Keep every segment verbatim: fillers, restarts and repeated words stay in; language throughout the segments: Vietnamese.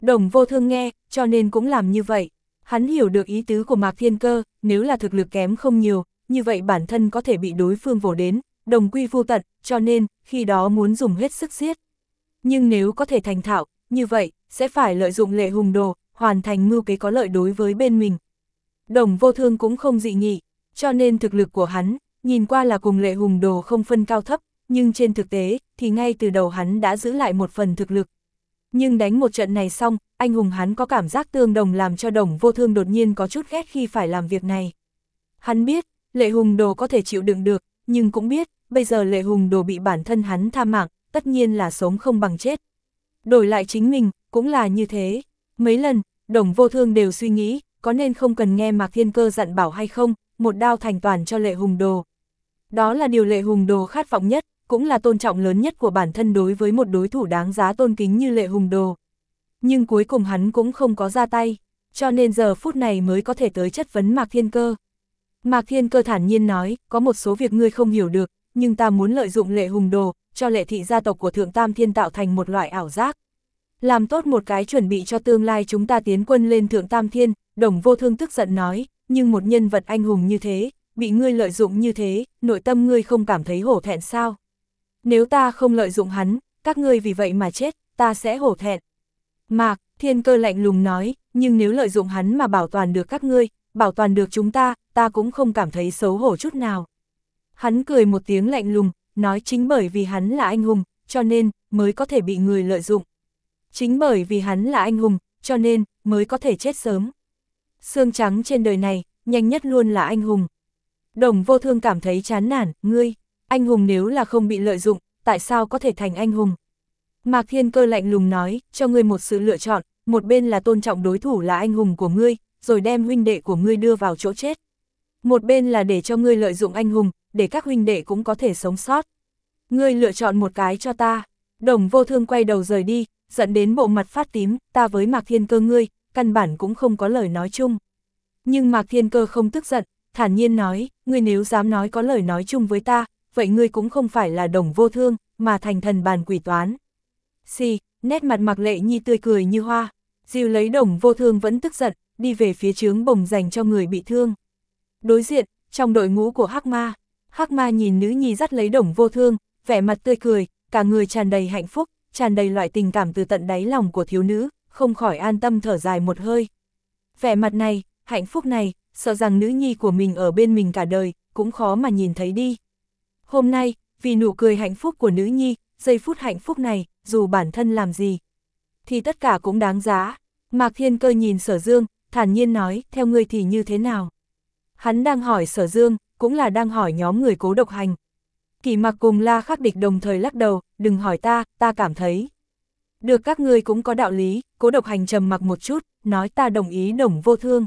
Đồng Vô Thương nghe, cho nên cũng làm như vậy. Hắn hiểu được ý tứ của Mạc Thiên Cơ, nếu là thực lực kém không nhiều, như vậy bản thân có thể bị đối phương vồ đến, đồng quy vu tận, cho nên, khi đó muốn dùng hết sức giết. Nhưng nếu có thể thành thạo, như vậy, sẽ phải lợi dụng Lệ Hùng Đồ, hoàn thành mưu kế có lợi đối với bên mình. Đồng Vô Thương cũng không dị nghị, cho nên thực lực của hắn, nhìn qua là cùng Lệ Hùng Đồ không phân cao thấp, nhưng trên thực tế, thì ngay từ đầu hắn đã giữ lại một phần thực lực. Nhưng đánh một trận này xong, anh hùng hắn có cảm giác tương đồng làm cho Đồng Vô Thương đột nhiên có chút ghét khi phải làm việc này. Hắn biết, Lệ Hùng Đồ có thể chịu đựng được, nhưng cũng biết, bây giờ Lệ Hùng Đồ bị bản thân hắn tha mạng, tất nhiên là sống không bằng chết. Đổi lại chính mình, cũng là như thế. Mấy lần, Đồng Vô Thương đều suy nghĩ, có nên không cần nghe Mạc Thiên Cơ dặn bảo hay không, một đao thành toàn cho Lệ Hùng Đồ. Đó là điều Lệ Hùng Đồ khát vọng nhất, cũng là tôn trọng lớn nhất của bản thân đối với một đối thủ đáng giá tôn kính như Lệ Hùng Đồ. Nhưng cuối cùng hắn cũng không có ra tay, cho nên giờ phút này mới có thể tới chất vấn Mạc Thiên Cơ. Mạc Thiên Cơ thản nhiên nói, có một số việc ngươi không hiểu được, nhưng ta muốn lợi dụng Lệ Hùng Đồ, cho Lệ thị gia tộc của Thượng Tam Thiên tạo thành một loại ảo giác. Làm tốt một cái chuẩn bị cho tương lai chúng ta tiến quân lên Thượng Tam Thiên. Đồng Vô Thương tức giận nói, nhưng một nhân vật anh hùng như thế, bị ngươi lợi dụng như thế, nội tâm ngươi không cảm thấy hổ thẹn sao? Nếu ta không lợi dụng hắn, các ngươi vì vậy mà chết, ta sẽ hổ thẹn. Mạc Thiên Cơ lạnh lùng nói, nhưng nếu lợi dụng hắn mà bảo toàn được các ngươi, bảo toàn được chúng ta, ta cũng không cảm thấy xấu hổ chút nào. Hắn cười một tiếng lạnh lùng, nói chính bởi vì hắn là anh hùng, cho nên, mới có thể bị người lợi dụng. Chính bởi vì hắn là anh hùng, cho nên, mới có thể chết sớm. Xương trắng trên đời này, nhanh nhất luôn là anh hùng. Đồng Vô Thương cảm thấy chán nản, ngươi, anh hùng nếu là không bị lợi dụng, tại sao có thể thành anh hùng? Mạc Thiên Cơ lạnh lùng nói, cho ngươi một sự lựa chọn, một bên là tôn trọng đối thủ là anh hùng của ngươi, rồi đem huynh đệ của ngươi đưa vào chỗ chết. Một bên là để cho ngươi lợi dụng anh hùng, để các huynh đệ cũng có thể sống sót. Ngươi lựa chọn một cái cho ta. Đồng Vô Thương quay đầu rời đi, dẫn đến bộ mặt phát tím, ta với Mạc Thiên Cơ ngươi, căn bản cũng không có lời nói chung. Nhưng Mạc Thiên Cơ không tức giận, thản nhiên nói, ngươi nếu dám nói có lời nói chung với ta, vậy ngươi cũng không phải là Đồng Vô Thương, mà thành thần bàn quỷ toán. Xì, nét mặt Mạc Lệ Nhi tươi cười như hoa, dìu lấy Đồng Vô Thương vẫn tức giận, đi về phía trướng bồng dành cho người bị thương. Đối diện, trong đội ngũ của Hắc Ma, Hắc Ma nhìn nữ nhi dắt lấy Đồng Vô Thương, vẻ mặt tươi cười, cả người tràn đầy hạnh phúc, tràn đầy loại tình cảm từ tận đáy lòng của thiếu nữ, không khỏi an tâm thở dài một hơi. Vẻ mặt này, hạnh phúc này, sợ rằng nữ nhi của mình ở bên mình cả đời, cũng khó mà nhìn thấy đi. Hôm nay, vì nụ cười hạnh phúc của nữ nhi, giây phút hạnh phúc này, dù bản thân làm gì, thì tất cả cũng đáng giá. Mạc Thiên Cơ nhìn Sở Dương, thản nhiên nói, theo ngươi thì như thế nào? Hắn đang hỏi Sở Dương, cũng là đang hỏi nhóm người Cố Độc Hành. Kỳ Mặc cùng La Khắc Địch đồng thời lắc đầu, đừng hỏi ta, ta cảm thấy. Được, các ngươi cũng có đạo lý. Cố Độc Hành trầm mặc một chút, nói ta đồng ý Đồng Vô Thương.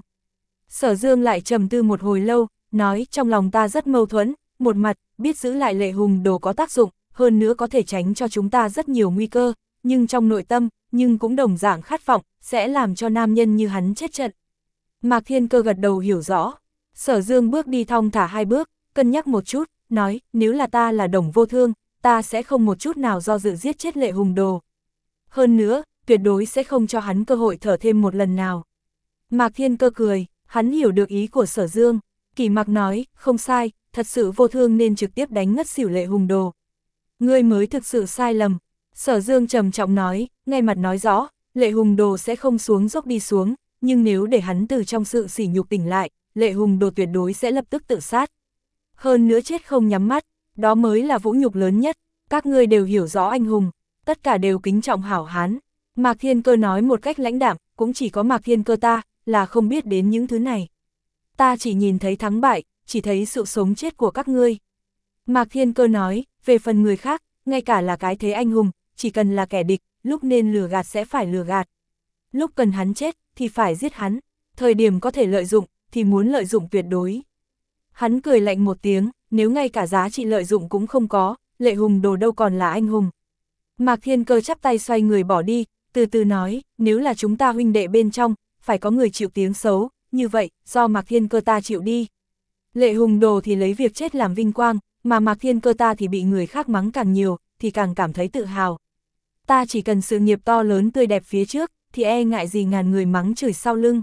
Sở Dương lại trầm tư một hồi lâu, nói trong lòng ta rất mâu thuẫn, một mặt, biết giữ lại Lệ Hùng Đồ có tác dụng, hơn nữa có thể tránh cho chúng ta rất nhiều nguy cơ, nhưng trong nội tâm, nhưng cũng đồng dạng khát vọng, sẽ làm cho nam nhân như hắn chết trận. Mạc Thiên Cơ gật đầu hiểu rõ. Sở Dương bước đi thong thả hai bước, cân nhắc một chút, nói, nếu là ta là Đồng Vô Thương, ta sẽ không một chút nào do dự giết chết Lệ Hùng Đồ. Hơn nữa, tuyệt đối sẽ không cho hắn cơ hội thở thêm một lần nào. Mạc Thiên Cơ cười, hắn hiểu được ý của Sở Dương. Kỳ Mặc nói, không sai, thật sự Vô Thương nên trực tiếp đánh ngất xỉu Lệ Hùng Đồ. Ngươi mới thực sự sai lầm. Sở Dương trầm trọng nói, ngay mặt nói rõ, Lệ Hùng Đồ sẽ không xuống dốc đi xuống, nhưng nếu để hắn từ trong sự sỉ nhục tỉnh lại, Lệ Hùng Đồ tuyệt đối sẽ lập tức tự sát. Hơn nữa chết không nhắm mắt, đó mới là vũ nhục lớn nhất. Các ngươi đều hiểu rõ anh hùng, tất cả đều kính trọng hảo hán. Mạc Thiên Cơ nói một cách lãnh đạm, cũng chỉ có Mạc Thiên Cơ ta, là không biết đến những thứ này. Ta chỉ nhìn thấy thắng bại, chỉ thấy sự sống chết của các ngươi. Mạc Thiên Cơ nói, về phần người khác, ngay cả là cái thế anh hùng, chỉ cần là kẻ địch, lúc nên lừa gạt sẽ phải lừa gạt. Lúc cần hắn chết, thì phải giết hắn. Thời điểm có thể lợi dụng, thì muốn lợi dụng tuyệt đối. Hắn cười lạnh một tiếng, nếu ngay cả giá trị lợi dụng cũng không có, Lệ Hùng Đồ đâu còn là anh hùng. Mạc Thiên Cơ chắp tay xoay người bỏ đi, từ từ nói, nếu là chúng ta huynh đệ bên trong, phải có người chịu tiếng xấu, như vậy, do Mạc Thiên Cơ ta chịu đi. Lệ Hùng Đồ thì lấy việc chết làm vinh quang, mà Mạc Thiên Cơ ta thì bị người khác mắng càng nhiều, thì càng cảm thấy tự hào. Ta chỉ cần sự nghiệp to lớn tươi đẹp phía trước, thì e ngại gì ngàn người mắng chửi sau lưng.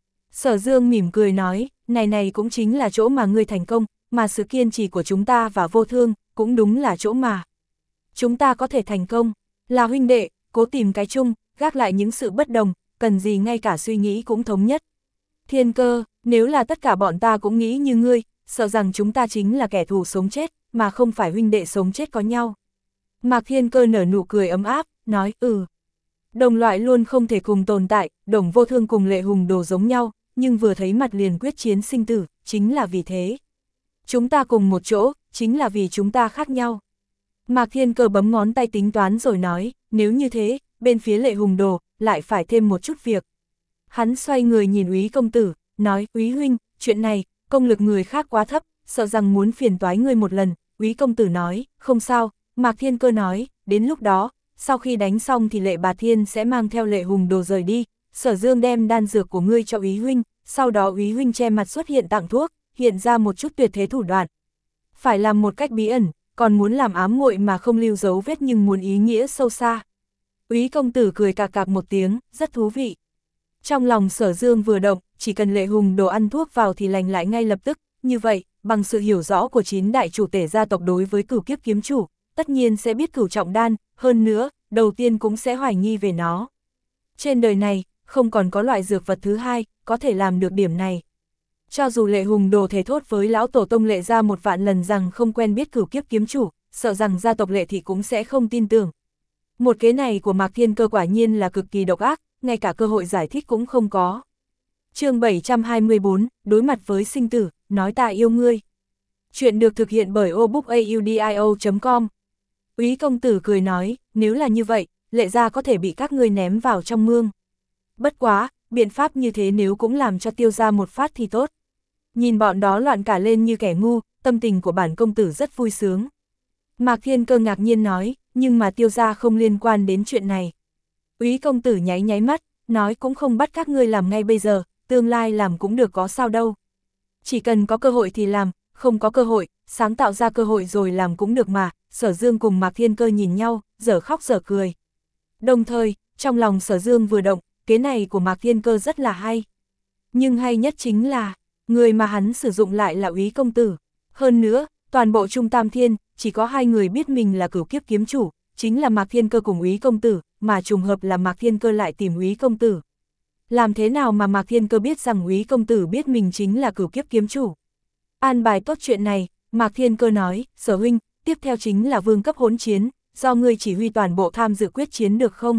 Sở Dương mỉm cười nói, này này cũng chính là chỗ mà ngươi thành công, mà sự kiên trì của chúng ta và Vô Thương, cũng đúng là chỗ mà chúng ta có thể thành công, là huynh đệ, cố tìm cái chung, gác lại những sự bất đồng, cần gì ngay cả suy nghĩ cũng thống nhất. Thiên Cơ, nếu là tất cả bọn ta cũng nghĩ như ngươi, sợ rằng chúng ta chính là kẻ thù sống chết, mà không phải huynh đệ sống chết có nhau. Mạc Thiên Cơ nở nụ cười ấm áp, nói, ừ. Đồng loại luôn không thể cùng tồn tại, Đồng Vô Thương cùng Lệ Hùng Đồ giống nhau, nhưng vừa thấy mặt liền quyết chiến sinh tử, chính là vì thế. Chúng ta cùng một chỗ, chính là vì chúng ta khác nhau. Mạc Thiên Cơ bấm ngón tay tính toán rồi nói, nếu như thế, bên phía Lệ Hùng Đồ, lại phải thêm một chút việc. Hắn xoay người nhìn Úy công tử, nói, Úy huynh, chuyện này, công lực người khác quá thấp, sợ rằng muốn phiền toái ngươi một lần. Úy công tử nói, không sao. Mạc Thiên Cơ nói, đến lúc đó, sau khi đánh xong thì Lệ Bà Thiên sẽ mang theo Lệ Hùng Đồ rời đi, Sở Dương đem đan dược của ngươi cho Úy huynh, sau đó Úy huynh che mặt xuất hiện tặng thuốc, hiện ra một chút tuyệt thế thủ đoạn. Phải làm một cách bí ẩn, còn muốn làm ám muội mà không lưu dấu vết nhưng muốn ý nghĩa sâu xa. Úy công tử cười cạc cạc một tiếng, rất thú vị. Trong lòng Sở Dương vừa động, chỉ cần Lệ Hùng Đồ ăn thuốc vào thì lành lại ngay lập tức, như vậy, bằng sự hiểu rõ của chín đại chủ tể gia tộc đối với Cửu Kiếp kiếm chủ, tất nhiên sẽ biết Cửu Trọng Đan, hơn nữa, đầu tiên cũng sẽ hoài nghi về nó. Trên đời này, không còn có loại dược vật thứ hai, có thể làm được điểm này. Cho dù Lệ Hùng Đồ thề thốt với lão tổ tông Lệ ra một vạn lần rằng không quen biết Cửu Kiếp kiếm chủ, sợ rằng gia tộc Lệ thì cũng sẽ không tin tưởng. Một kế này của Mạc Thiên Cơ quả nhiên là cực kỳ độc ác, ngay cả cơ hội giải thích cũng không có. Chương bảy trăm hai mươi bốn, đối mặt với sinh tử, nói ta yêu ngươi. Chuyện được thực hiện bởi obookaudio chấm com. Úy công tử cười nói, nếu là như vậy, Lệ gia có thể bị các ngươi ném vào trong mương. Bất quá, biện pháp như thế nếu cũng làm cho Tiêu gia một phát thì tốt. Nhìn bọn đó loạn cả lên như kẻ ngu, tâm tình của bản công tử rất vui sướng. Mạc Thiên Cơ ngạc nhiên nói, nhưng mà Tiêu gia không liên quan đến chuyện này. Úy công tử nháy nháy mắt, nói cũng không bắt các ngươi làm ngay bây giờ, tương lai làm cũng được có sao đâu. Chỉ cần có cơ hội thì làm, không có cơ hội, sáng tạo ra cơ hội rồi làm cũng được mà. Sở Dương cùng Mạc Thiên Cơ nhìn nhau, dở khóc dở cười. Đồng thời, trong lòng Sở Dương vừa động, kế này của Mạc Thiên Cơ rất là hay. Nhưng hay nhất chính là, người mà hắn sử dụng lại là Úy công tử. Hơn nữa, toàn bộ Trung Tam Thiên, chỉ có hai người biết mình là Cửu Kiếp kiếm chủ, chính là Mạc Thiên Cơ cùng Úy công tử, mà trùng hợp là Mạc Thiên Cơ lại tìm Úy công tử. Làm thế nào mà Mạc Thiên Cơ biết rằng Úy công tử biết mình chính là Cửu Kiếp kiếm chủ? An bài tốt chuyện này, Mạc Thiên Cơ nói, Sở huynh, tiếp theo chính là vương cấp hỗn chiến, do ngươi chỉ huy toàn bộ tham dự quyết chiến được không?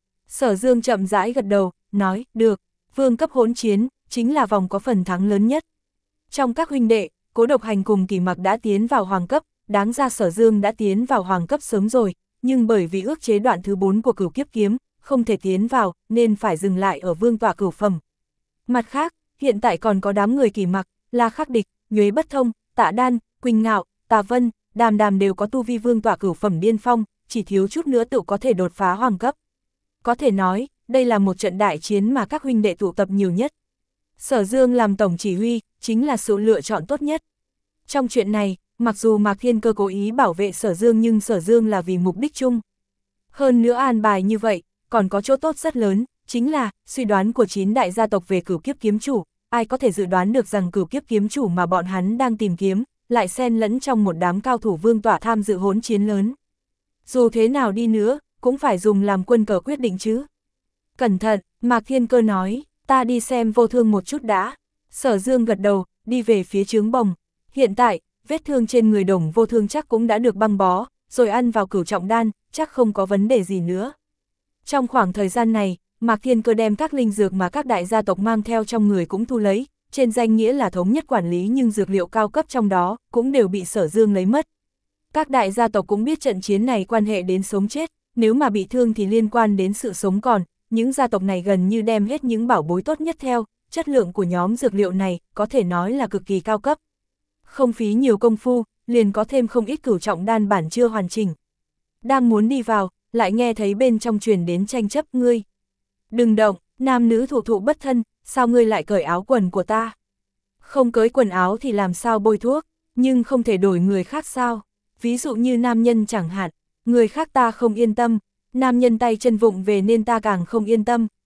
Sở Dương chậm rãi gật đầu, nói, được, vương cấp hỗn chiến, chính là vòng có phần thắng lớn nhất. Trong các huynh đệ, Cố Độc Hành cùng Kỳ Mặc đã tiến vào hoàng cấp, đáng ra Sở Dương đã tiến vào hoàng cấp sớm rồi, nhưng bởi vì ước chế đoạn thứ bốn của Cửu Kiếp kiếm, không thể tiến vào, nên phải dừng lại ở vương tọa cửu phẩm. Mặt khác, hiện tại còn có đám người Kỳ Mặc, La Khắc Địch, Nhuế Bất Thông, Tạ Đan, Quỳnh Ngạo, Tà Vân, Đàm Đàm đều có tu vi vương tọa cửu phẩm điên phong, chỉ thiếu chút nữa tự có thể đột phá hoàng cấp. Có thể nói, đây là một trận đại chiến mà các huynh đệ tụ tập nhiều nhất. Sở Dương làm tổng chỉ huy, chính là sự lựa chọn tốt nhất. Trong chuyện này, mặc dù Mạc Thiên Cơ cố ý bảo vệ Sở Dương nhưng Sở Dương là vì mục đích chung. Hơn nữa an bài như vậy, còn có chỗ tốt rất lớn, chính là suy đoán của chín đại gia tộc về Cửu Kiếp kiếm chủ, ai có thể dự đoán được rằng Cửu Kiếp kiếm chủ mà bọn hắn đang tìm kiếm, lại xen lẫn trong một đám cao thủ vương tọa tham dự hỗn chiến lớn. Dù thế nào đi nữa, cũng phải dùng làm quân cờ quyết định chứ. Cẩn thận, Mạc Thiên Cơ nói, ta đi xem Vô Thương một chút đã. Sở Dương gật đầu, đi về phía trướng bồng. Hiện tại, vết thương trên người Đồng Vô Thương chắc cũng đã được băng bó, rồi ăn vào Cửu Trọng Đan, chắc không có vấn đề gì nữa. Trong khoảng thời gian này, Mạc Thiên Cơ đem các linh dược mà các đại gia tộc mang theo trong người cũng thu lấy, trên danh nghĩa là thống nhất quản lý nhưng dược liệu cao cấp trong đó cũng đều bị Sở Dương lấy mất. Các đại gia tộc cũng biết trận chiến này quan hệ đến sống chết, nếu mà bị thương thì liên quan đến sự sống còn, những gia tộc này gần như đem hết những bảo bối tốt nhất theo, chất lượng của nhóm dược liệu này có thể nói là cực kỳ cao cấp. Không phí nhiều công phu, liền có thêm không ít Cửu Trọng Đan bản chưa hoàn chỉnh. Đang muốn đi vào, lại nghe thấy bên trong truyền đến tranh chấp, ngươi. Đừng động, nam nữ thụ thụ bất thân, sao ngươi lại cởi áo quần của ta? Không cởi quần áo thì làm sao bôi thuốc, nhưng không thể đổi người khác sao? Ví dụ như nam nhân chẳng hạn, người khác ta không yên tâm, nam nhân tay chân vụng về nên ta càng không yên tâm.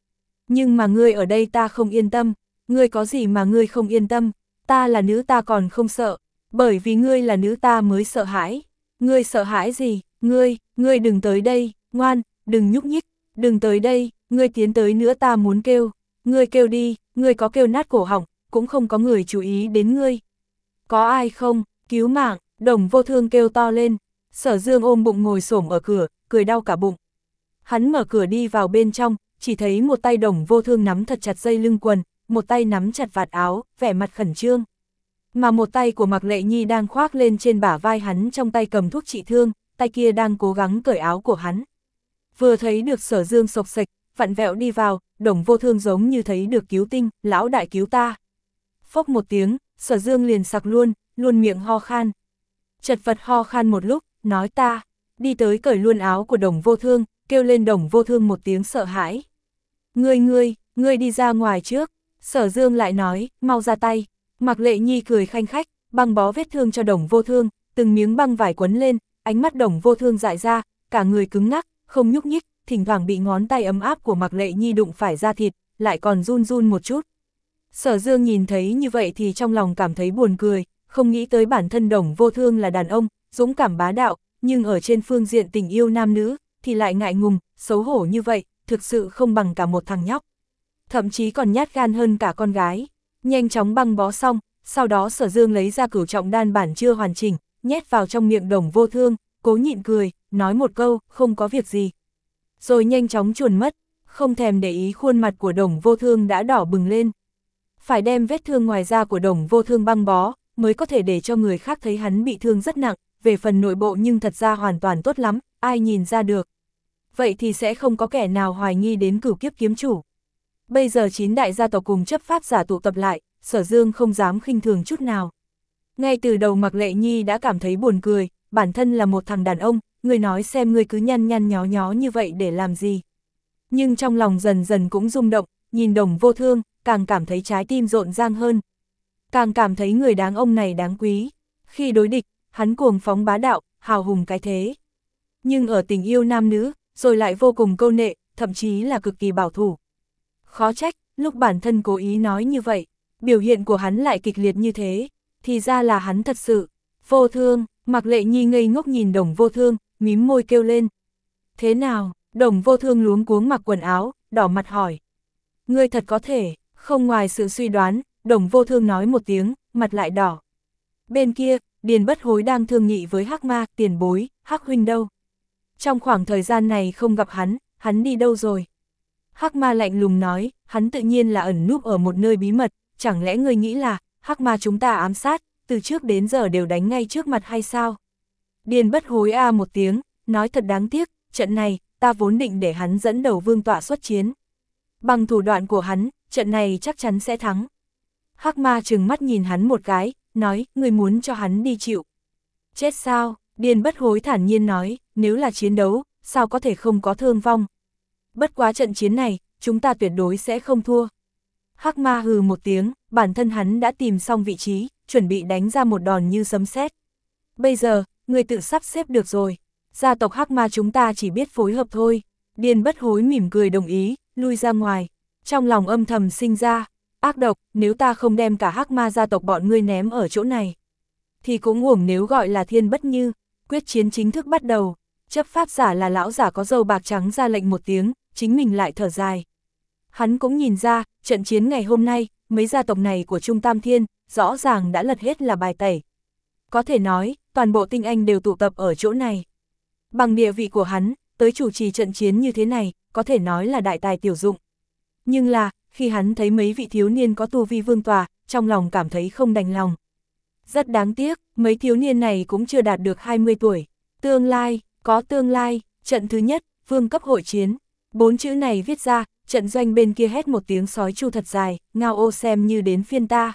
Nhưng mà ngươi ở đây ta không yên tâm, ngươi có gì mà ngươi không yên tâm, ta là nữ ta còn không sợ, bởi vì ngươi là nữ ta mới sợ hãi. Ngươi sợ hãi gì, ngươi, ngươi đừng tới đây, ngoan, đừng nhúc nhích, đừng tới đây, ngươi tiến tới nữa ta muốn kêu, ngươi kêu đi, ngươi có kêu nát cổ họng, cũng không có người chú ý đến ngươi. Có ai không, cứu mạng, Đồng Vô Thương kêu to lên, Sở Dương ôm bụng ngồi xổm ở cửa, cười đau cả bụng. Hắn mở cửa đi vào bên trong, chỉ thấy một tay Đồng Vô Thương nắm thật chặt dây lưng quần, một tay nắm chặt vạt áo, vẻ mặt khẩn trương. Mà một tay của Mạc Lệ Nhi đang khoác lên trên bả vai hắn, trong tay cầm thuốc trị thương, tay kia đang cố gắng cởi áo của hắn. Vừa thấy được Sở Dương sộc sạch, vặn vẹo đi vào, Đồng Vô Thương giống như thấy được cứu tinh, lão đại cứu ta. Phốc một tiếng, Sở Dương liền sặc luôn, luôn miệng ho khan. Chật vật ho khan một lúc, nói ta, đi tới cởi luôn áo của Đồng Vô Thương, kêu lên Đồng Vô Thương một tiếng sợ hãi. Ngươi ngươi, ngươi đi ra ngoài trước, Sở Dương lại nói, mau ra tay. Mạc Lệ Nhi cười khanh khách, băng bó vết thương cho Đồng Vô Thương, từng miếng băng vải quấn lên, ánh mắt Đồng Vô Thương dại ra, cả người cứng ngắc, không nhúc nhích, thỉnh thoảng bị ngón tay ấm áp của Mạc Lệ Nhi đụng phải da thịt, lại còn run run một chút. Sở Dương nhìn thấy như vậy thì trong lòng cảm thấy buồn cười, không nghĩ tới bản thân Đồng Vô Thương là đàn ông, dũng cảm bá đạo, nhưng ở trên phương diện tình yêu nam nữ, thì lại ngại ngùng, xấu hổ như vậy, thực sự không bằng cả một thằng nhóc. Thậm chí còn nhát gan hơn cả con gái. Nhanh chóng băng bó xong, sau đó Sở Dương lấy ra cửu trọng đan bản chưa hoàn chỉnh, nhét vào trong miệng Đồng Vô Thương, cố nhịn cười, nói một câu, không có việc gì. Rồi nhanh chóng chuồn mất, không thèm để ý khuôn mặt của Đồng Vô Thương đã đỏ bừng lên. Phải đem vết thương ngoài da của Đồng Vô Thương băng bó, mới có thể để cho người khác thấy hắn bị thương rất nặng, về phần nội bộ nhưng thật ra hoàn toàn tốt lắm, ai nhìn ra được. Vậy thì sẽ không có kẻ nào hoài nghi đến Cửu Kiếp kiếm chủ. Bây giờ chín đại gia tộc cùng chấp pháp giả tụ tập lại, Sở Dương không dám khinh thường chút nào. Ngay từ đầu Mạc Lệ Nhi đã cảm thấy buồn cười, bản thân là một thằng đàn ông, người nói xem người cứ nhăn nhăn nhó nhó như vậy để làm gì. Nhưng trong lòng dần dần cũng rung động, nhìn Đồng Vô Thương, càng cảm thấy trái tim rộn rang hơn. Càng cảm thấy người đáng ông này đáng quý. Khi đối địch, hắn cuồng phóng bá đạo, hào hùng cái thế. Nhưng ở tình yêu nam nữ, rồi lại vô cùng câu nệ, thậm chí là cực kỳ bảo thủ. Khó trách, lúc bản thân cố ý nói như vậy, biểu hiện của hắn lại kịch liệt như thế, thì ra là hắn thật sự. Vô Thương, Mạc Lệ Nhi ngây ngốc nhìn Đồng Vô Thương, mím môi kêu lên. Thế nào? Đồng Vô Thương luống cuống mặc quần áo, đỏ mặt hỏi. Ngươi thật có thể, không ngoài sự suy đoán, Đồng Vô Thương nói một tiếng, mặt lại đỏ. Bên kia, Điền Bất Hối đang thương nghị với Hắc Ma, tiền bối, Hắc huynh đâu? Trong khoảng thời gian này không gặp hắn, hắn đi đâu rồi? Hắc Ma lạnh lùng nói, hắn tự nhiên là ẩn núp ở một nơi bí mật, chẳng lẽ ngươi nghĩ là, Hắc Ma chúng ta ám sát, từ trước đến giờ đều đánh ngay trước mặt hay sao? Điền Bất Hối a một tiếng, nói thật đáng tiếc, trận này, ta vốn định để hắn dẫn đầu vương tọa xuất chiến. Bằng thủ đoạn của hắn, trận này chắc chắn sẽ thắng. Hắc Ma trừng mắt nhìn hắn một cái, nói, ngươi muốn cho hắn đi chịu. Chết sao? Điền Bất Hối thản nhiên nói, nếu là chiến đấu, sao có thể không có thương vong? Bất quá trận chiến này, chúng ta tuyệt đối sẽ không thua. Hắc Ma hừ một tiếng, bản thân hắn đã tìm xong vị trí, chuẩn bị đánh ra một đòn như sấm sét. Bây giờ, ngươi tự sắp xếp được rồi. Gia tộc Hắc Ma chúng ta chỉ biết phối hợp thôi. Điền Bất Hối mỉm cười đồng ý, lui ra ngoài. Trong lòng âm thầm sinh ra, ác độc, nếu ta không đem cả Hắc Ma gia tộc bọn ngươi ném ở chỗ này, thì cũng uổng nếu gọi là Thiên Bất Như. Quyết chiến chính thức bắt đầu. Chấp pháp giả là lão giả có râu bạc trắng ra lệnh một tiếng, chính mình lại thở dài. Hắn cũng nhìn ra, trận chiến ngày hôm nay, mấy gia tộc này của Trung Tam Thiên, rõ ràng đã lật hết là bài tẩy. Có thể nói, toàn bộ tinh anh đều tụ tập ở chỗ này. Bằng địa vị của hắn, tới chủ trì trận chiến như thế này, có thể nói là đại tài tiểu dụng. Nhưng là, khi hắn thấy mấy vị thiếu niên có tu vi vương tòa, trong lòng cảm thấy không đành lòng. Rất đáng tiếc, mấy thiếu niên này cũng chưa đạt được hai mươi tuổi. Tương lai, có tương lai, trận thứ nhất, vương cấp hội chiến. Bốn chữ này viết ra, trận doanh bên kia hét một tiếng sói chu thật dài, ngao ô xem như đến phiên ta.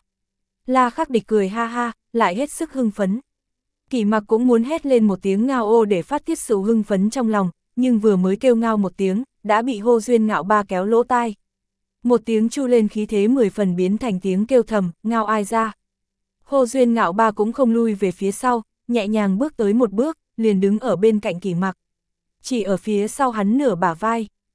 La Khắc Địch cười ha ha, lại hết sức hưng phấn. Kỷ Mặc cũng muốn hét lên một tiếng ngao ô để phát tiết sự hưng phấn trong lòng, nhưng vừa mới kêu ngao một tiếng, đã bị Hô Duyên Ngạo Ba kéo lỗ tai. Một tiếng chu lên khí thế mười phần biến thành tiếng kêu thầm, ngao ai ra. Hô Duyên Ngạo Ba cũng không lui về phía sau, nhẹ nhàng bước tới một bước, liền đứng ở bên cạnh Kỷ Mặc. Chỉ ở phía sau hắn nửa bả vai,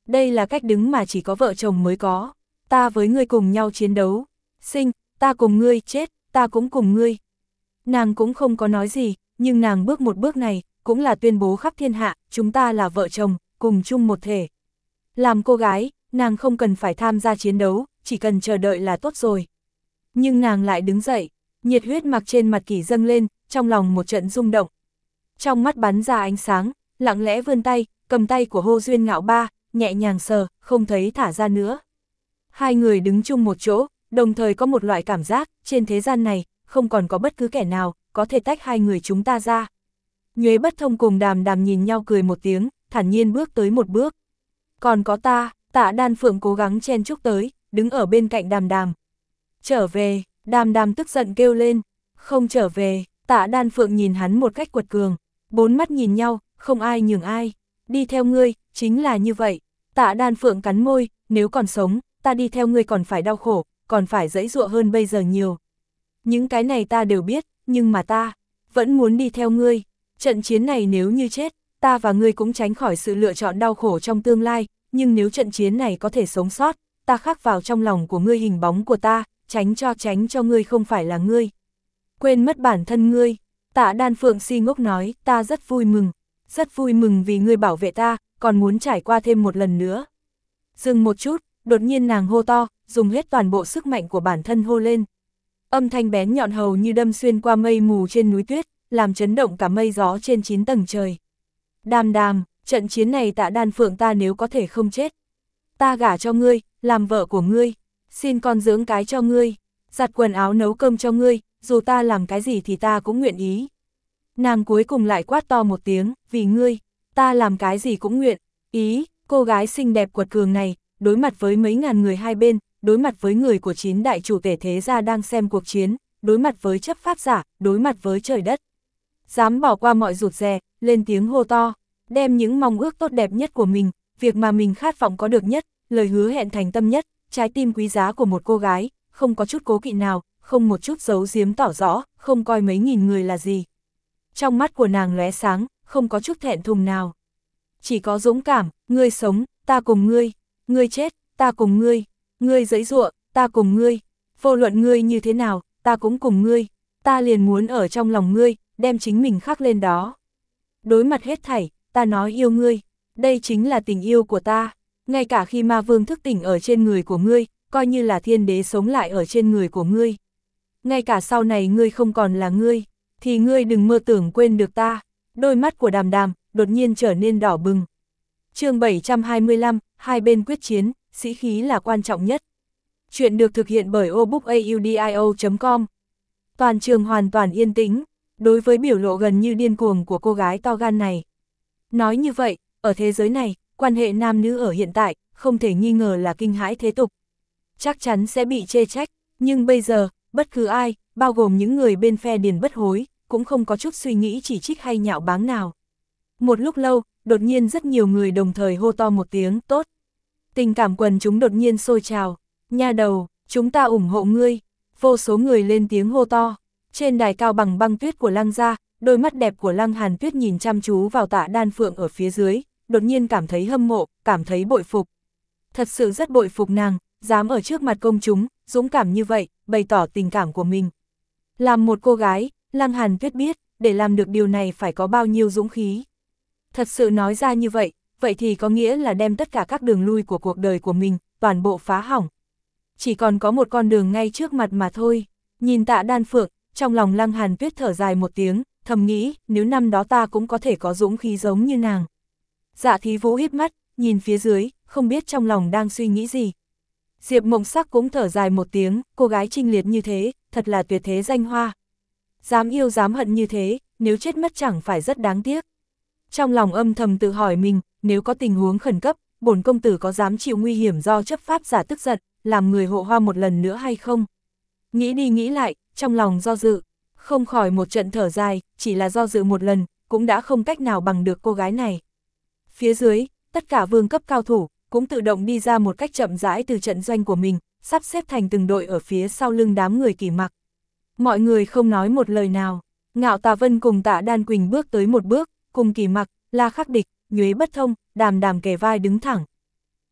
Đây là cách đứng mà chỉ có vợ chồng mới có. Ta với ngươi cùng nhau chiến đấu. Sinh, ta cùng ngươi, chết, ta cũng cùng ngươi. Nàng cũng không có nói gì, nhưng nàng bước một bước này, cũng là tuyên bố khắp thiên hạ, chúng ta là vợ chồng, cùng chung một thể. Làm cô gái, nàng không cần phải tham gia chiến đấu, chỉ cần chờ đợi là tốt rồi. Nhưng nàng lại đứng dậy, nhiệt huyết mặc trên mặt Kỷ dâng lên, trong lòng một trận rung động. Trong mắt bắn ra ánh sáng, lặng lẽ vươn tay, cầm tay của Hô Duyên Ngạo Ba, nhẹ nhàng sờ, không thấy thả ra nữa. Hai người đứng chung một chỗ, đồng thời có một loại cảm giác, trên thế gian này, không còn có bất cứ kẻ nào, có thể tách hai người chúng ta ra. Nhuế Bất Thông cùng Đàm Đàm nhìn nhau cười một tiếng, thản nhiên bước tới một bước. Còn có ta, Tạ Đan Phượng cố gắng chen chúc tới, đứng ở bên cạnh Đàm Đàm. Trở về, Đàm Đàm tức giận kêu lên, không trở về. Tạ Đan Phượng nhìn hắn một cách quật cường, bốn mắt nhìn nhau, không ai nhường ai. Đi theo ngươi, chính là như vậy. Tạ Đan Phượng cắn môi, nếu còn sống, ta đi theo ngươi còn phải đau khổ, còn phải dãy dụa hơn bây giờ nhiều. Những cái này ta đều biết, nhưng mà ta vẫn muốn đi theo ngươi. Trận chiến này nếu như chết, ta và ngươi cũng tránh khỏi sự lựa chọn đau khổ trong tương lai, nhưng nếu trận chiến này có thể sống sót, ta khắc vào trong lòng của ngươi hình bóng của ta, tránh cho tránh cho ngươi không phải là ngươi. Quên mất bản thân ngươi. Tạ Đan Phượng si ngốc nói, ta rất vui mừng, rất vui mừng vì ngươi bảo vệ ta, còn muốn trải qua thêm một lần nữa. Dừng một chút, đột nhiên nàng hô to, dùng hết toàn bộ sức mạnh của bản thân hô lên. Âm thanh bén nhọn hầu như đâm xuyên qua mây mù trên núi tuyết, làm chấn động cả mây gió trên chín tầng trời. Đàm Đàm, trận chiến này Tạ Đan Phượng ta nếu có thể không chết, ta gả cho ngươi, làm vợ của ngươi, xin con dưỡng cái cho ngươi, giặt quần áo nấu cơm cho ngươi, dù ta làm cái gì thì ta cũng nguyện ý. Nàng cuối cùng lại quát to một tiếng, vì ngươi, ta làm cái gì cũng nguyện ý. Cô gái xinh đẹp quật cường này, đối mặt với mấy ngàn người hai bên, đối mặt với người của chín đại chủ tể thế gia đang xem cuộc chiến, đối mặt với chấp pháp giả, đối mặt với trời đất. Dám bỏ qua mọi rụt rè, lên tiếng hô to, đem những mong ước tốt đẹp nhất của mình, việc mà mình khát vọng có được nhất, lời hứa hẹn thành tâm nhất, trái tim quý giá của một cô gái, không có chút cố kỵ nào, không một chút giấu giếm tỏ rõ, không coi mấy nghìn người là gì. Trong mắt của nàng lóe sáng, không có chút thẹn thùng nào. Chỉ có dũng cảm, ngươi sống, ta cùng ngươi, ngươi chết, ta cùng ngươi, ngươi giãy giụa, ta cùng ngươi, vô luận ngươi như thế nào, ta cũng cùng ngươi, ta liền muốn ở trong lòng ngươi, đem chính mình khắc lên đó. Đối mặt hết thảy, ta nói yêu ngươi, đây chính là tình yêu của ta, ngay cả khi ma vương thức tỉnh ở trên người của ngươi, coi như là thiên đế sống lại ở trên người của ngươi. Ngay cả sau này ngươi không còn là ngươi, thì ngươi đừng mơ tưởng quên được ta. Đôi mắt của Đàm Đàm đột nhiên trở nên đỏ bừng. Chương bảy trăm hai mươi lăm, hai bên quyết chiến, sĩ khí là quan trọng nhất. Chuyện được thực hiện bởi obookaudio chấm com. Toàn trường hoàn toàn yên tĩnh, đối với biểu lộ gần như điên cuồng của cô gái to gan này. Nói như vậy, ở thế giới này, quan hệ nam nữ ở hiện tại, không thể nghi ngờ là kinh hãi thế tục. Chắc chắn sẽ bị chê trách, nhưng bây giờ, bất cứ ai, bao gồm những người bên phe Điền Bất Hối, cũng không có chút suy nghĩ chỉ trích hay nhạo báng nào. Một lúc lâu, đột nhiên rất nhiều người đồng thời hô to một tiếng, tốt. Tình cảm quần chúng đột nhiên sôi trào, nha đầu, chúng ta ủng hộ ngươi. Vô số người lên tiếng hô to. Trên đài cao bằng băng tuyết của Lăng gia, đôi mắt đẹp của Lăng Hàn Tuyết nhìn chăm chú vào Tạ Đan Phượng ở phía dưới, đột nhiên cảm thấy hâm mộ, cảm thấy bội phục. Thật sự rất bội phục nàng, dám ở trước mặt công chúng, dũng cảm như vậy, bày tỏ tình cảm của mình. Làm một cô gái, Lăng Hàn Tuyết biết, để làm được điều này phải có bao nhiêu dũng khí. Thật sự nói ra như vậy, vậy thì có nghĩa là đem tất cả các đường lui của cuộc đời của mình, toàn bộ phá hỏng. Chỉ còn có một con đường ngay trước mặt mà thôi. Nhìn Tạ Đan Phượng, trong lòng Lăng Hàn Tuyết thở dài một tiếng, thầm nghĩ, nếu năm đó ta cũng có thể có dũng khí giống như nàng. Dạ Thí Vũ híp mắt, nhìn phía dưới, không biết trong lòng đang suy nghĩ gì. Diệp Mộng Sắc cũng thở dài một tiếng, cô gái trinh liệt như thế, thật là tuyệt thế danh hoa. Dám yêu dám hận như thế, nếu chết mất chẳng phải rất đáng tiếc. Trong lòng âm thầm tự hỏi mình, nếu có tình huống khẩn cấp, bổn công tử có dám chịu nguy hiểm do chấp pháp giả tức giận, làm người hộ hoa một lần nữa hay không? Nghĩ đi nghĩ lại, trong lòng do dự, không khỏi một trận thở dài, chỉ là do dự một lần, cũng đã không cách nào bằng được cô gái này. Phía dưới, tất cả vương cấp cao thủ, cũng tự động đi ra một cách chậm rãi từ trận doanh của mình, sắp xếp thành từng đội ở phía sau lưng đám người Kỷ Mặc. Mọi người không nói một lời nào, Ngạo Tà Vân cùng Tạ Đan Quỳnh bước tới một bước, cùng Kỷ Mặc, La Khắc Địch, Nhuế Bất Thông, Đàm Đàm kề vai đứng thẳng.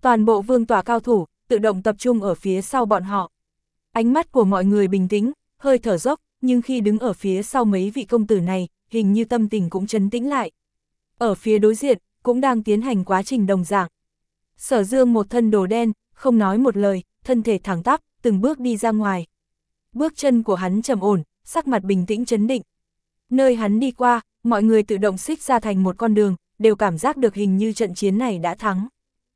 Toàn bộ vương tòa cao thủ, tự động tập trung ở phía sau bọn họ. Ánh mắt của mọi người bình tĩnh, hơi thở dốc, nhưng khi đứng ở phía sau mấy vị công tử này, hình như tâm tình cũng trấn tĩnh lại. Ở phía đối diện, cũng đang tiến hành quá trình đồng dạng. Sở Dương một thân đồ đen, không nói một lời, thân thể thẳng tắp, từng bước đi ra ngoài. Bước chân của hắn trầm ổn, sắc mặt bình tĩnh trấn định. Nơi hắn đi qua, mọi người tự động xích ra thành một con đường, đều cảm giác được hình như trận chiến này đã thắng.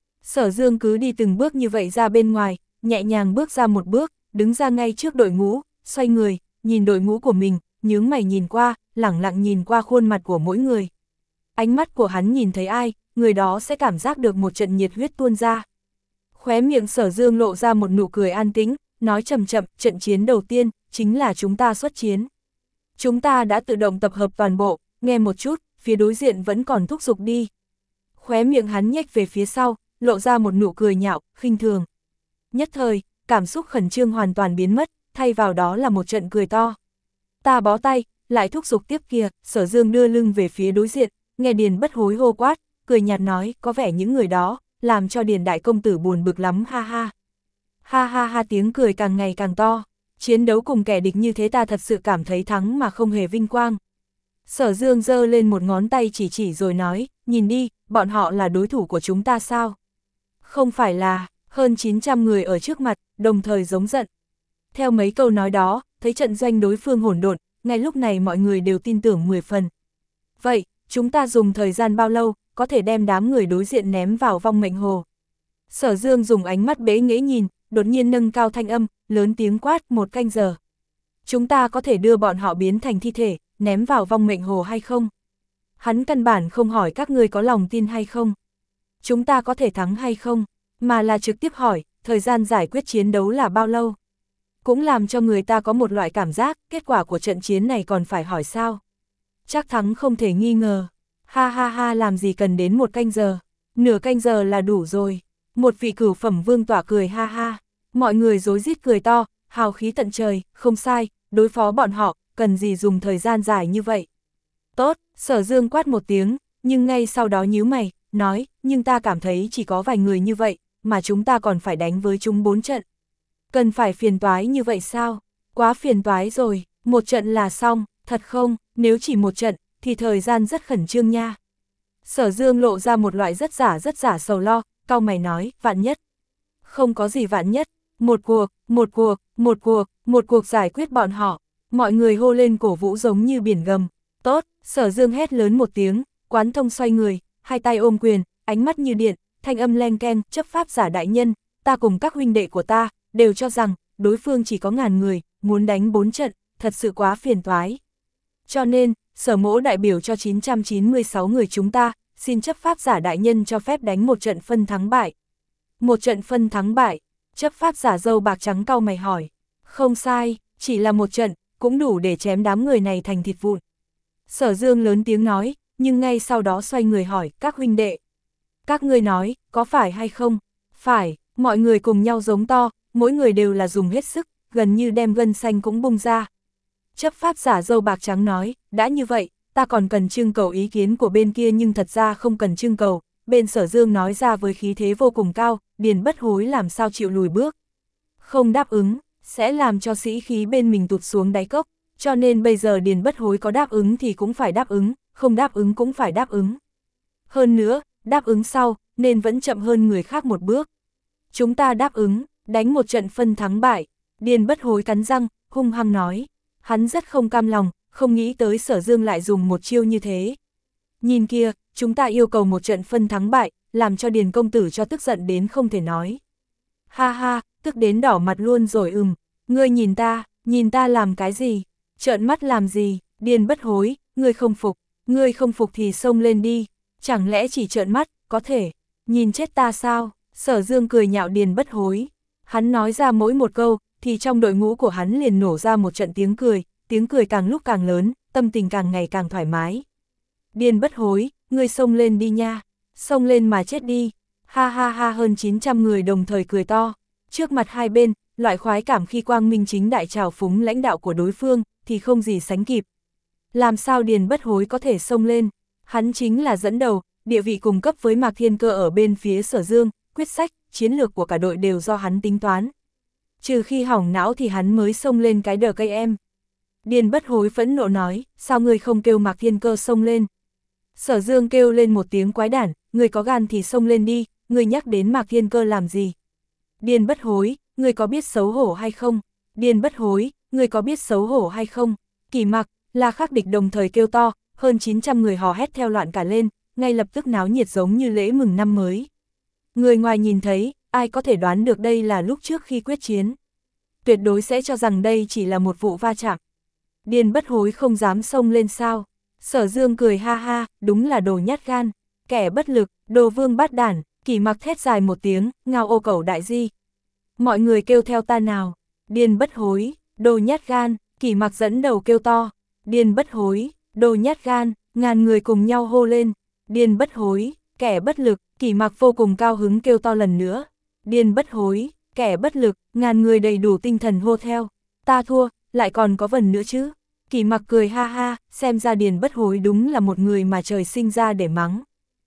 Sở Dương cứ đi từng bước như vậy ra bên ngoài, nhẹ nhàng bước ra một bước, đứng ra ngay trước đội ngũ, xoay người, nhìn đội ngũ của mình, nhướng mày nhìn qua, lẳng lặng nhìn qua khuôn mặt của mỗi người. Ánh mắt của hắn nhìn thấy ai, người đó sẽ cảm giác được một trận nhiệt huyết tuôn ra. Khóe miệng Sở Dương lộ ra một nụ cười an tĩnh, nói chậm chậm, trận chiến đầu tiên, chính là chúng ta xuất chiến. Chúng ta đã tự động tập hợp toàn bộ, nghe một chút, phía đối diện vẫn còn thúc giục đi. Khóe miệng hắn nhếch về phía sau, lộ ra một nụ cười nhạo, khinh thường. Nhất thời, cảm xúc khẩn trương hoàn toàn biến mất, thay vào đó là một trận cười to. Ta bó tay, lại thúc giục tiếp kìa. Sở Dương đưa lưng về phía đối diện, nghe Điền Bất Hối hô quát, cười nhạt nói, có vẻ những người đó, làm cho Điền đại công tử buồn bực lắm, ha ha. Ha ha ha, tiếng cười càng ngày càng to, chiến đấu cùng kẻ địch như thế ta thật sự cảm thấy thắng mà không hề vinh quang. Sở Dương giơ lên một ngón tay chỉ chỉ rồi nói, nhìn đi, bọn họ là đối thủ của chúng ta sao? Không phải là, hơn chín trăm người ở trước mặt, đồng thời giống giận. Theo mấy câu nói đó, thấy trận doanh đối phương hỗn độn, ngay lúc này mọi người đều tin tưởng mười phần. Vậy, chúng ta dùng thời gian bao lâu, có thể đem đám người đối diện ném vào vong mệnh hồ? Sở Dương dùng ánh mắt bế nghễ nhìn, đột nhiên nâng cao thanh âm, lớn tiếng quát, một canh giờ. Chúng ta có thể đưa bọn họ biến thành thi thể, ném vào vong mệnh hồ hay không? Hắn căn bản không hỏi các ngươi có lòng tin hay không? Chúng ta có thể thắng hay không? Mà là trực tiếp hỏi, thời gian giải quyết chiến đấu là bao lâu? Cũng làm cho người ta có một loại cảm giác, kết quả của trận chiến này còn phải hỏi sao? Chắc thắng không thể nghi ngờ. Ha ha ha, làm gì cần đến một canh giờ? Nửa canh giờ là đủ rồi. Một vị cửu phẩm vương tỏa cười ha ha. Mọi người rối rít cười to, hào khí tận trời, không sai, đối phó bọn họ, cần gì dùng thời gian dài như vậy? Tốt, Sở Dương quát một tiếng, nhưng ngay sau đó nhíu mày, nói, nhưng ta cảm thấy chỉ có vài người như vậy, mà chúng ta còn phải đánh với chúng bốn trận. Cần phải phiền toái như vậy sao? Quá phiền toái rồi, một trận là xong, thật không, nếu chỉ một trận, thì thời gian rất khẩn trương nha. Sở Dương lộ ra một loại rất giả rất giả sầu lo, cau mày nói, vạn nhất. Không có gì vạn nhất, một cuộc, một cuộc, một cuộc, một cuộc giải quyết bọn họ. Mọi người hô lên cổ vũ giống như biển gầm. Tốt, Sở Dương hét lớn một tiếng, Quán Thông xoay người, hai tay ôm quyền, ánh mắt như điện, thanh âm len keng, chấp pháp giả đại nhân, ta cùng các huynh đệ của ta, đều cho rằng, đối phương chỉ có ngàn người, muốn đánh bốn trận, thật sự quá phiền toái. Cho nên, Sở Mỗ đại biểu cho chín trăm chín mươi sáu người chúng ta, xin chấp pháp giả đại nhân cho phép đánh một trận phân thắng bại. Một trận phân thắng bại, chấp pháp giả râu bạc trắng cau mày hỏi. Không sai, chỉ là một trận, cũng đủ để chém đám người này thành thịt vụn. Sở Dương lớn tiếng nói, nhưng ngay sau đó xoay người hỏi, các huynh đệ. Các ngươi nói, có phải hay không? Phải, mọi người cùng nhau giống to, mỗi người đều là dùng hết sức, gần như đem gân xanh cũng bung ra. Chấp pháp giả râu bạc trắng nói, đã như vậy, ta còn cần trưng cầu ý kiến của bên kia nhưng thật ra không cần trưng cầu. Bên Sở Dương nói ra với khí thế vô cùng cao, Điền Bất Hối làm sao chịu lùi bước. Không đáp ứng, sẽ làm cho sĩ khí bên mình tụt xuống đáy cốc, cho nên bây giờ Điền Bất Hối có đáp ứng thì cũng phải đáp ứng, không đáp ứng cũng phải đáp ứng. Hơn nữa, đáp ứng sau, nên vẫn chậm hơn người khác một bước. Chúng ta đáp ứng, đánh một trận phân thắng bại. Điền Bất Hối cắn răng, hung hăng nói. Hắn rất không cam lòng, không nghĩ tới Sở Dương lại dùng một chiêu như thế. Nhìn kia, chúng ta yêu cầu một trận phân thắng bại, làm cho Điền công tử cho tức giận đến không thể nói. Ha ha, tức đến đỏ mặt luôn rồi ừm, ngươi nhìn ta, nhìn ta làm cái gì, trợn mắt làm gì, Điền Bất Hối, ngươi không phục, ngươi không phục thì xông lên đi, chẳng lẽ chỉ trợn mắt, có thể, nhìn chết ta sao? Sở Dương cười nhạo Điền Bất Hối, hắn nói ra mỗi một câu, thì trong đội ngũ của hắn liền nổ ra một trận tiếng cười, tiếng cười càng lúc càng lớn, tâm tình càng ngày càng thoải mái. Điền Bất Hối, ngươi xông lên đi nha, xông lên mà chết đi, ha ha ha, hơn chín trăm người đồng thời cười to, trước mặt hai bên, loại khoái cảm khi quang minh chính đại trào phúng lãnh đạo của đối phương, thì không gì sánh kịp. Làm sao Điền Bất Hối có thể xông lên, hắn chính là dẫn đầu, địa vị cùng cấp với Mạc Thiên Cơ ở bên phía Sở Dương, quyết sách, chiến lược của cả đội đều do hắn tính toán. Trừ khi hỏng não thì hắn mới xông lên cái đờ cây em. Điền Bất Hối phẫn nộ nói, sao ngươi không kêu Mạc Thiên Cơ xông lên? Sở Dương kêu lên một tiếng quái đản, ngươi có gan thì xông lên đi, ngươi nhắc đến Mạc Thiên Cơ làm gì? Điền Bất Hối, ngươi có biết xấu hổ hay không? Điền Bất Hối, ngươi có biết xấu hổ hay không? Kỷ Mặc, La Khắc Địch đồng thời kêu to, hơn chín trăm người hò hét theo loạn cả lên, ngay lập tức náo nhiệt giống như lễ mừng năm mới. Người ngoài nhìn thấy, ai có thể đoán được đây là lúc trước khi quyết chiến. Tuyệt đối sẽ cho rằng đây chỉ là một vụ va chạm. Điền Bất Hối không dám xông lên sao? Sở Dương cười ha ha, đúng là đồ nhát gan, kẻ bất lực, đồ vương bát đản. Kỷ Mặc thét dài một tiếng, ngao ô cẩu đại di. Mọi người kêu theo ta nào. Điền Bất Hối, đồ nhát gan. Kỷ Mặc dẫn đầu kêu to. Điền Bất Hối, đồ nhát gan. Ngàn người cùng nhau hô lên. Điền Bất Hối, kẻ bất lực. Kỷ Mặc vô cùng cao hứng kêu to lần nữa. Điền Bất Hối, kẻ bất lực. Ngàn người đầy đủ tinh thần hô theo. Ta thua, lại còn có vần nữa chứ. Kỷ Mặc cười ha ha, xem ra Điền Bất Hối đúng là một người mà trời sinh ra để mắng.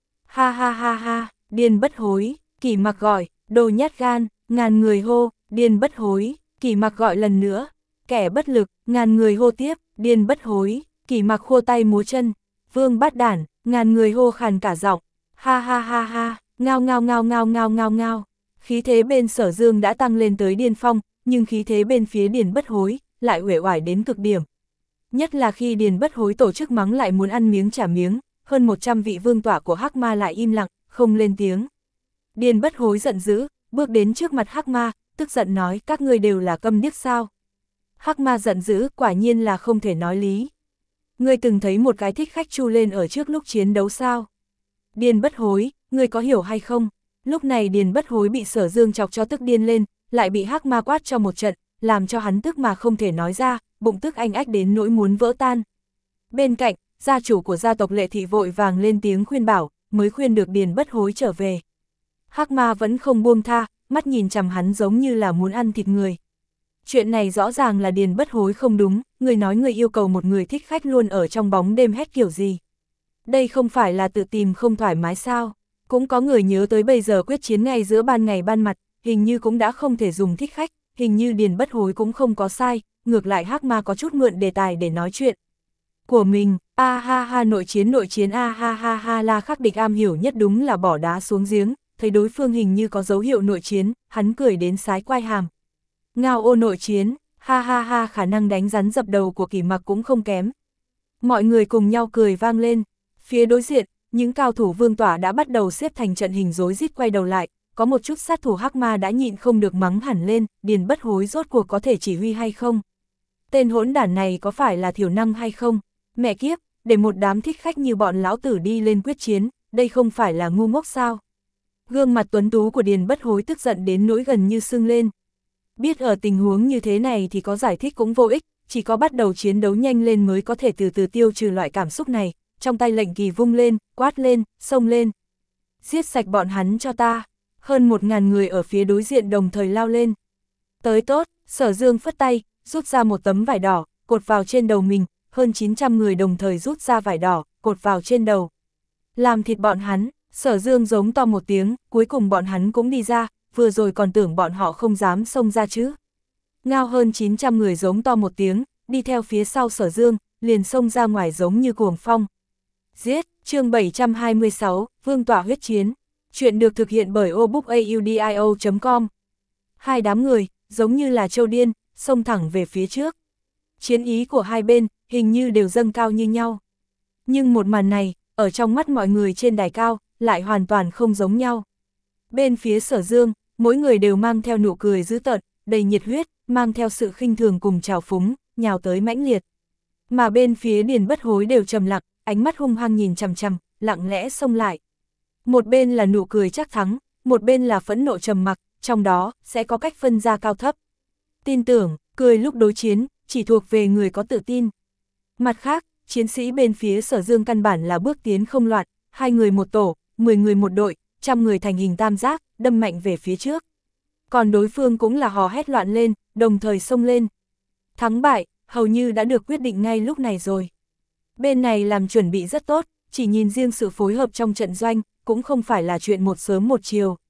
Ha ha ha ha, Điền Bất Hối. Kỷ Mặc gọi, đồ nhát gan. Ngàn người hô, Điền Bất Hối. Kỷ Mặc gọi lần nữa, kẻ bất lực. Ngàn người hô tiếp, Điền Bất Hối. Kỷ Mặc khua tay múa chân, vương bát đản. Ngàn người hô khàn cả giọng. Ha ha ha ha, ngao ngao ngao ngao ngao ngao ngao. Khí thế bên Sở Dương đã tăng lên tới điên phong, nhưng khí thế bên phía Điền Bất Hối lại uể oải đến cực điểm. Nhất là khi Điền Bất Hối tổ chức mắng lại muốn ăn miếng trả miếng, hơn một trăm vị vương tọa của Hắc Ma lại im lặng, không lên tiếng. Điền Bất Hối giận dữ, bước đến trước mặt Hắc Ma, tức giận nói, các ngươi đều là câm điếc sao? Hắc Ma giận dữ, quả nhiên là không thể nói lý. Ngươi từng thấy một cái thích khách chu lên ở trước lúc chiến đấu sao? Điền Bất Hối, ngươi có hiểu hay không? Lúc này Điền Bất Hối bị Sở Dương chọc cho tức điên lên, lại bị Hắc Ma quát cho một trận, làm cho hắn tức mà không thể nói ra, bụng tức anh ách đến nỗi muốn vỡ tan. Bên cạnh, gia chủ của gia tộc Lệ Thị vội vàng lên tiếng khuyên bảo, mới khuyên được Điền Bất Hối trở về. Hắc Ma vẫn không buông tha, mắt nhìn chằm hắn giống như là muốn ăn thịt người. Chuyện này rõ ràng là Điền Bất Hối không đúng, người nói người yêu cầu một người thích khách luôn ở trong bóng đêm hét kiểu gì. Đây không phải là tự tìm không thoải mái sao? Cũng có người nhớ tới bây giờ quyết chiến ngay giữa ban ngày ban mặt, hình như cũng đã không thể dùng thích khách, hình như Điền Bất Hối cũng không có sai, ngược lại Hắc Ma có chút mượn đề tài để nói chuyện của mình. A ha ha, nội chiến nội chiến, a ha ha ha. La Khắc Địch am hiểu nhất đúng là bỏ đá xuống giếng, thấy đối phương hình như có dấu hiệu nội chiến, hắn cười đến sái quai hàm. Ngao ô nội chiến, ha ha ha, khả năng đánh rắn dập đầu của Kỷ Mặc cũng không kém. Mọi người cùng nhau cười vang lên. Phía đối diện, những cao thủ vương tỏa đã bắt đầu xếp thành trận hình rối rít quay đầu lại, có một chút sát thủ Hắc Ma đã nhịn không được mắng hẳn lên, Điền Bất Hối rốt cuộc có thể chỉ huy hay không? Tên hỗn đản này có phải là thiểu năng hay không? Mẹ kiếp, để một đám thích khách như bọn lão tử đi lên quyết chiến, đây không phải là ngu ngốc sao? Gương mặt tuấn tú của Điền Bất Hối tức giận đến nỗi gần như sưng lên. Biết ở tình huống như thế này thì có giải thích cũng vô ích, chỉ có bắt đầu chiến đấu nhanh lên mới có thể từ từ tiêu trừ loại cảm xúc này, trong tay lệnh kỳ vung lên, quát lên, xông lên. Giết sạch bọn hắn cho ta. Hơn một ngàn người ở phía đối diện đồng thời lao lên. Tới tốt, Sở Dương phất tay, rút ra một tấm vải đỏ, cột vào trên đầu mình, hơn chín trăm người đồng thời rút ra vải đỏ, cột vào trên đầu. Làm thịt bọn hắn, Sở Dương giống to một tiếng, cuối cùng bọn hắn cũng đi ra, vừa rồi còn tưởng bọn họ không dám xông ra chứ. Ngao hơn chín trăm người giống to một tiếng, đi theo phía sau Sở Dương, liền xông ra ngoài giống như cuồng phong. Giết, chương bảy trăm hai mươi sáu, Vương tỏa huyết chiến. Chuyện được thực hiện bởi obookaudio chấm com. Hai đám người, giống như là trâu điên, xông thẳng về phía trước. Chiến ý của hai bên, hình như đều dâng cao như nhau. Nhưng một màn này, ở trong mắt mọi người trên đài cao, lại hoàn toàn không giống nhau. Bên phía Sở Dương, mỗi người đều mang theo nụ cười dữ tợn, đầy nhiệt huyết, mang theo sự khinh thường cùng trào phúng, nhào tới mãnh liệt. Mà bên phía Điền Bất Hối đều trầm lặng, ánh mắt hung hăng nhìn chằm chằm, lặng lẽ xông lại. Một bên là nụ cười chắc thắng, một bên là phẫn nộ trầm mặc, trong đó sẽ có cách phân ra cao thấp. Tin tưởng, cười lúc đối chiến, chỉ thuộc về người có tự tin. Mặt khác, chiến sĩ bên phía Sở Dương căn bản là bước tiến không loạt, hai người một tổ, mười người một đội, trăm người thành hình tam giác, đâm mạnh về phía trước. Còn đối phương cũng là hò hét loạn lên, đồng thời xông lên. Thắng bại, hầu như đã được quyết định ngay lúc này rồi. Bên này làm chuẩn bị rất tốt, chỉ nhìn riêng sự phối hợp trong trận doanh, cũng không phải là chuyện một sớm một chiều.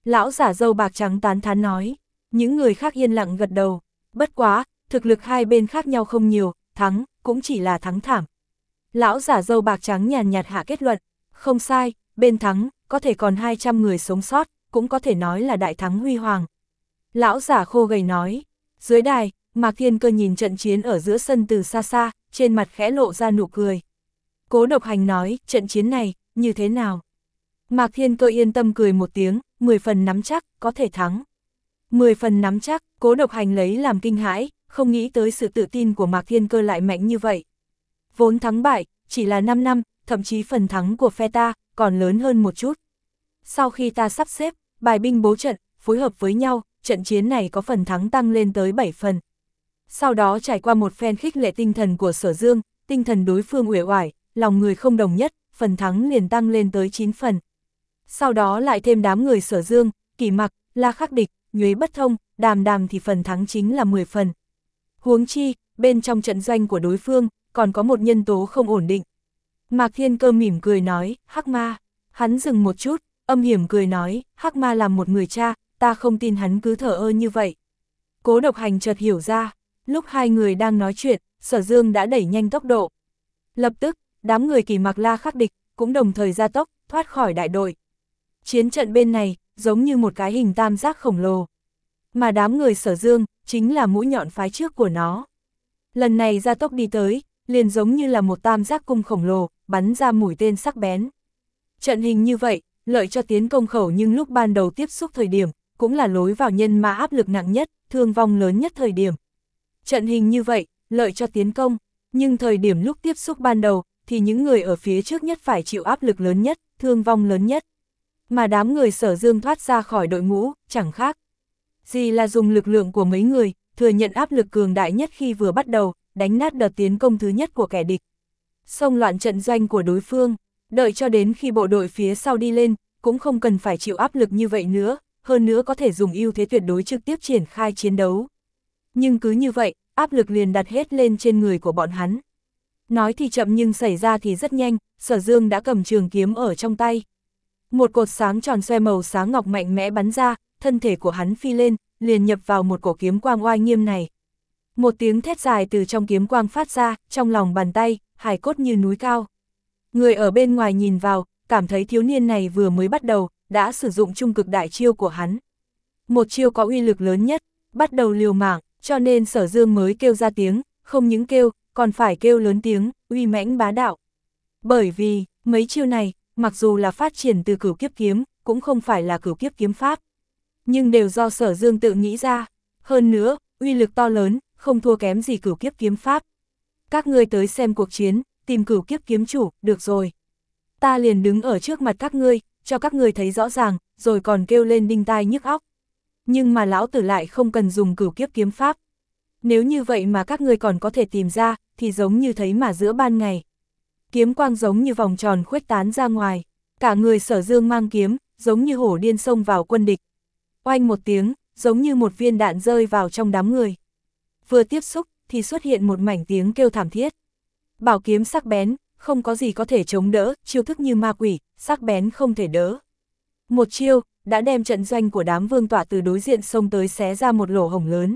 Lão giả râu bạc trắng tán thán nói. Những người khác yên lặng gật đầu. Bất quá, thực lực hai bên khác nhau không nhiều, thắng, cũng chỉ là thắng thảm. Lão giả râu bạc trắng nhàn nhạt hạ kết luận. Không sai, bên thắng, có thể còn hai trăm người sống sót, cũng có thể nói là đại thắng huy hoàng. Lão giả khô gầy nói. Dưới đài, Mạc Thiên Cơ nhìn trận chiến ở giữa sân từ xa xa, trên mặt khẽ lộ ra nụ cười. Cố Độc Hành nói, trận chiến này, như thế nào? Mạc Thiên Cơ yên tâm cười một tiếng, mười phần nắm chắc, có thể thắng. mười phần nắm chắc, Cố Độc Hành lấy làm kinh hãi, không nghĩ tới sự tự tin của Mạc Thiên Cơ lại mạnh như vậy. Vốn thắng bại, chỉ là năm năm, thậm chí phần thắng của phe ta, còn lớn hơn một chút. Sau khi ta sắp xếp, bài binh bố trận, phối hợp với nhau, trận chiến này có phần thắng tăng lên tới bảy phần. Sau đó trải qua một phen khích lệ tinh thần của Sở Dương, tinh thần đối phương uể oải, lòng người không đồng nhất, phần thắng liền tăng lên tới chín phần. Sau đó lại thêm đám người Sở Dương, Kỳ Mặc, La Khắc Địch, Nhuế Bất Thông, Đàm Đàm thì phần thắng chính là mười phần. Huống chi, bên trong trận doanh của đối phương, còn có một nhân tố không ổn định. Mạc Thiên Cơ mỉm cười nói, Hắc Ma. Hắn dừng một chút, âm hiểm cười nói, Hắc Ma làm một người cha, ta không tin hắn cứ thờ ơ như vậy. Cố Độc Hành chợt hiểu ra, lúc hai người đang nói chuyện, Sở Dương đã đẩy nhanh tốc độ. Lập tức, đám người Kỳ Mặc, La Khắc Địch, cũng đồng thời gia tốc, thoát khỏi đại đội. Chiến trận bên này, giống như một cái hình tam giác khổng lồ. Mà đám người Sở Dương, chính là mũi nhọn phái trước của nó. Lần này gia tốc đi tới, liền giống như là một tam giác cung khổng lồ, bắn ra mũi tên sắc bén. Trận hình như vậy, lợi cho tiến công khẩu, nhưng lúc ban đầu tiếp xúc thời điểm, cũng là lối vào nhân mã áp lực nặng nhất, thương vong lớn nhất thời điểm. Trận hình như vậy, lợi cho tiến công, nhưng thời điểm lúc tiếp xúc ban đầu, thì những người ở phía trước nhất phải chịu áp lực lớn nhất, thương vong lớn nhất. Mà đám người Sở Dương thoát ra khỏi đội ngũ, chẳng khác gì là dùng lực lượng của mấy người, thừa nhận áp lực cường đại nhất khi vừa bắt đầu, đánh nát đợt tiến công thứ nhất của kẻ địch. Xông loạn trận doanh của đối phương, đợi cho đến khi bộ đội phía sau đi lên, cũng không cần phải chịu áp lực như vậy nữa, hơn nữa có thể dùng ưu thế tuyệt đối trực tiếp triển khai chiến đấu. Nhưng cứ như vậy, áp lực liền đặt hết lên trên người của bọn hắn. Nói thì chậm nhưng xảy ra thì rất nhanh, Sở Dương đã cầm trường kiếm ở trong tay. Một cột sáng tròn xoe màu sáng ngọc mạnh mẽ bắn ra, thân thể của hắn phi lên, liền nhập vào một cổ kiếm quang oai nghiêm này. Một tiếng thét dài từ trong kiếm quang phát ra, trong lòng bàn tay, hài cốt như núi cao. Người ở bên ngoài nhìn vào, cảm thấy thiếu niên này vừa mới bắt đầu, đã sử dụng trung cực đại chiêu của hắn. Một chiêu có uy lực lớn nhất, bắt đầu liều mạng, cho nên Sở Dương mới kêu ra tiếng, không những kêu, còn phải kêu lớn tiếng, uy mãnh bá đạo. Bởi vì, mấy chiêu này, mặc dù là phát triển từ Cửu Kiếp Kiếm, cũng không phải là Cửu Kiếp Kiếm pháp, nhưng đều do Sở Dương tự nghĩ ra. Hơn nữa, uy lực to lớn, không thua kém gì Cửu Kiếp Kiếm pháp. Các ngươi tới xem cuộc chiến, tìm Cửu Kiếp Kiếm chủ, được rồi. Ta liền đứng ở trước mặt các ngươi, cho các ngươi thấy rõ ràng, rồi còn kêu lên đinh tai nhức óc. Nhưng mà lão tử lại không cần dùng Cửu Kiếp Kiếm pháp. Nếu như vậy mà các ngươi còn có thể tìm ra, thì giống như thấy mà giữa ban ngày. Kiếm quang giống như vòng tròn khuếch tán ra ngoài, cả người Sở Dương mang kiếm, giống như hổ điên xông vào quân địch. Oanh một tiếng, giống như một viên đạn rơi vào trong đám người. Vừa tiếp xúc, thì xuất hiện một mảnh tiếng kêu thảm thiết. Bảo kiếm sắc bén, không có gì có thể chống đỡ, chiêu thức như ma quỷ, sắc bén không thể đỡ. Một chiêu, đã đem trận doanh của đám vương tọa từ đối diện xông tới xé ra một lỗ hổng lớn.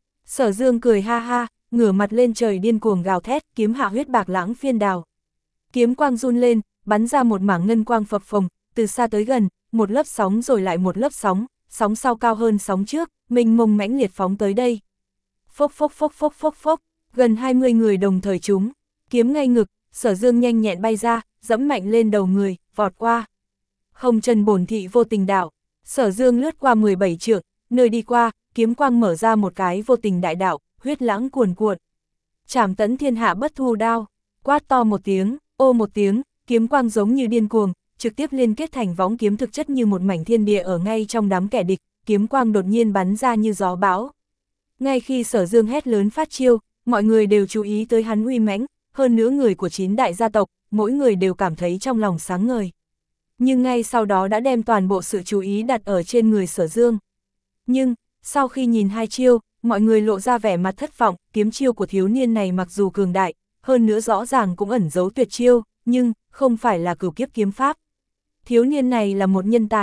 Sở Dương cười ha ha, ngửa mặt lên trời điên cuồng gào thét, kiếm hạ huyết bạc lãng phiên đào. Kiếm quang run lên, bắn ra một mảng ngân quang phập phồng, từ xa tới gần, một lớp sóng rồi lại một lớp sóng, sóng sau cao hơn sóng trước, mênh mông mãnh liệt phóng tới đây. Phốc phốc phốc phốc phốc phốc, gần hai mươi người đồng thời trúng, kiếm ngay ngực, Sở Dương nhanh nhẹn bay ra, dẫm mạnh lên đầu người, vọt qua. Hồng Trần bổn thị vô tình đạo, Sở Dương lướt qua mười bảy trượng, nơi đi qua, kiếm quang mở ra một cái vô tình đại đạo, huyết lãng cuồn cuộn. Trảm tấn thiên hạ bất thu đao, quát to một tiếng, ô một tiếng, kiếm quang giống như điên cuồng, trực tiếp liên kết thành võng kiếm thực chất như một mảnh thiên địa ở ngay trong đám kẻ địch, kiếm quang đột nhiên bắn ra như gió bão. Ngay khi Sở Dương hét lớn phát chiêu, mọi người đều chú ý tới hắn uy mãnh, hơn nữa người của chín đại gia tộc, mỗi người đều cảm thấy trong lòng sáng ngời. Nhưng ngay sau đó đã đem toàn bộ sự chú ý đặt ở trên người Sở Dương. Nhưng, sau khi nhìn hai chiêu, mọi người lộ ra vẻ mặt thất vọng, kiếm chiêu của thiếu niên này mặc dù cường đại, hơn nữa rõ ràng cũng ẩn giấu tuyệt chiêu, nhưng không phải là Cửu Kiếp Kiếm pháp. Thiếu niên này là một nhân tài,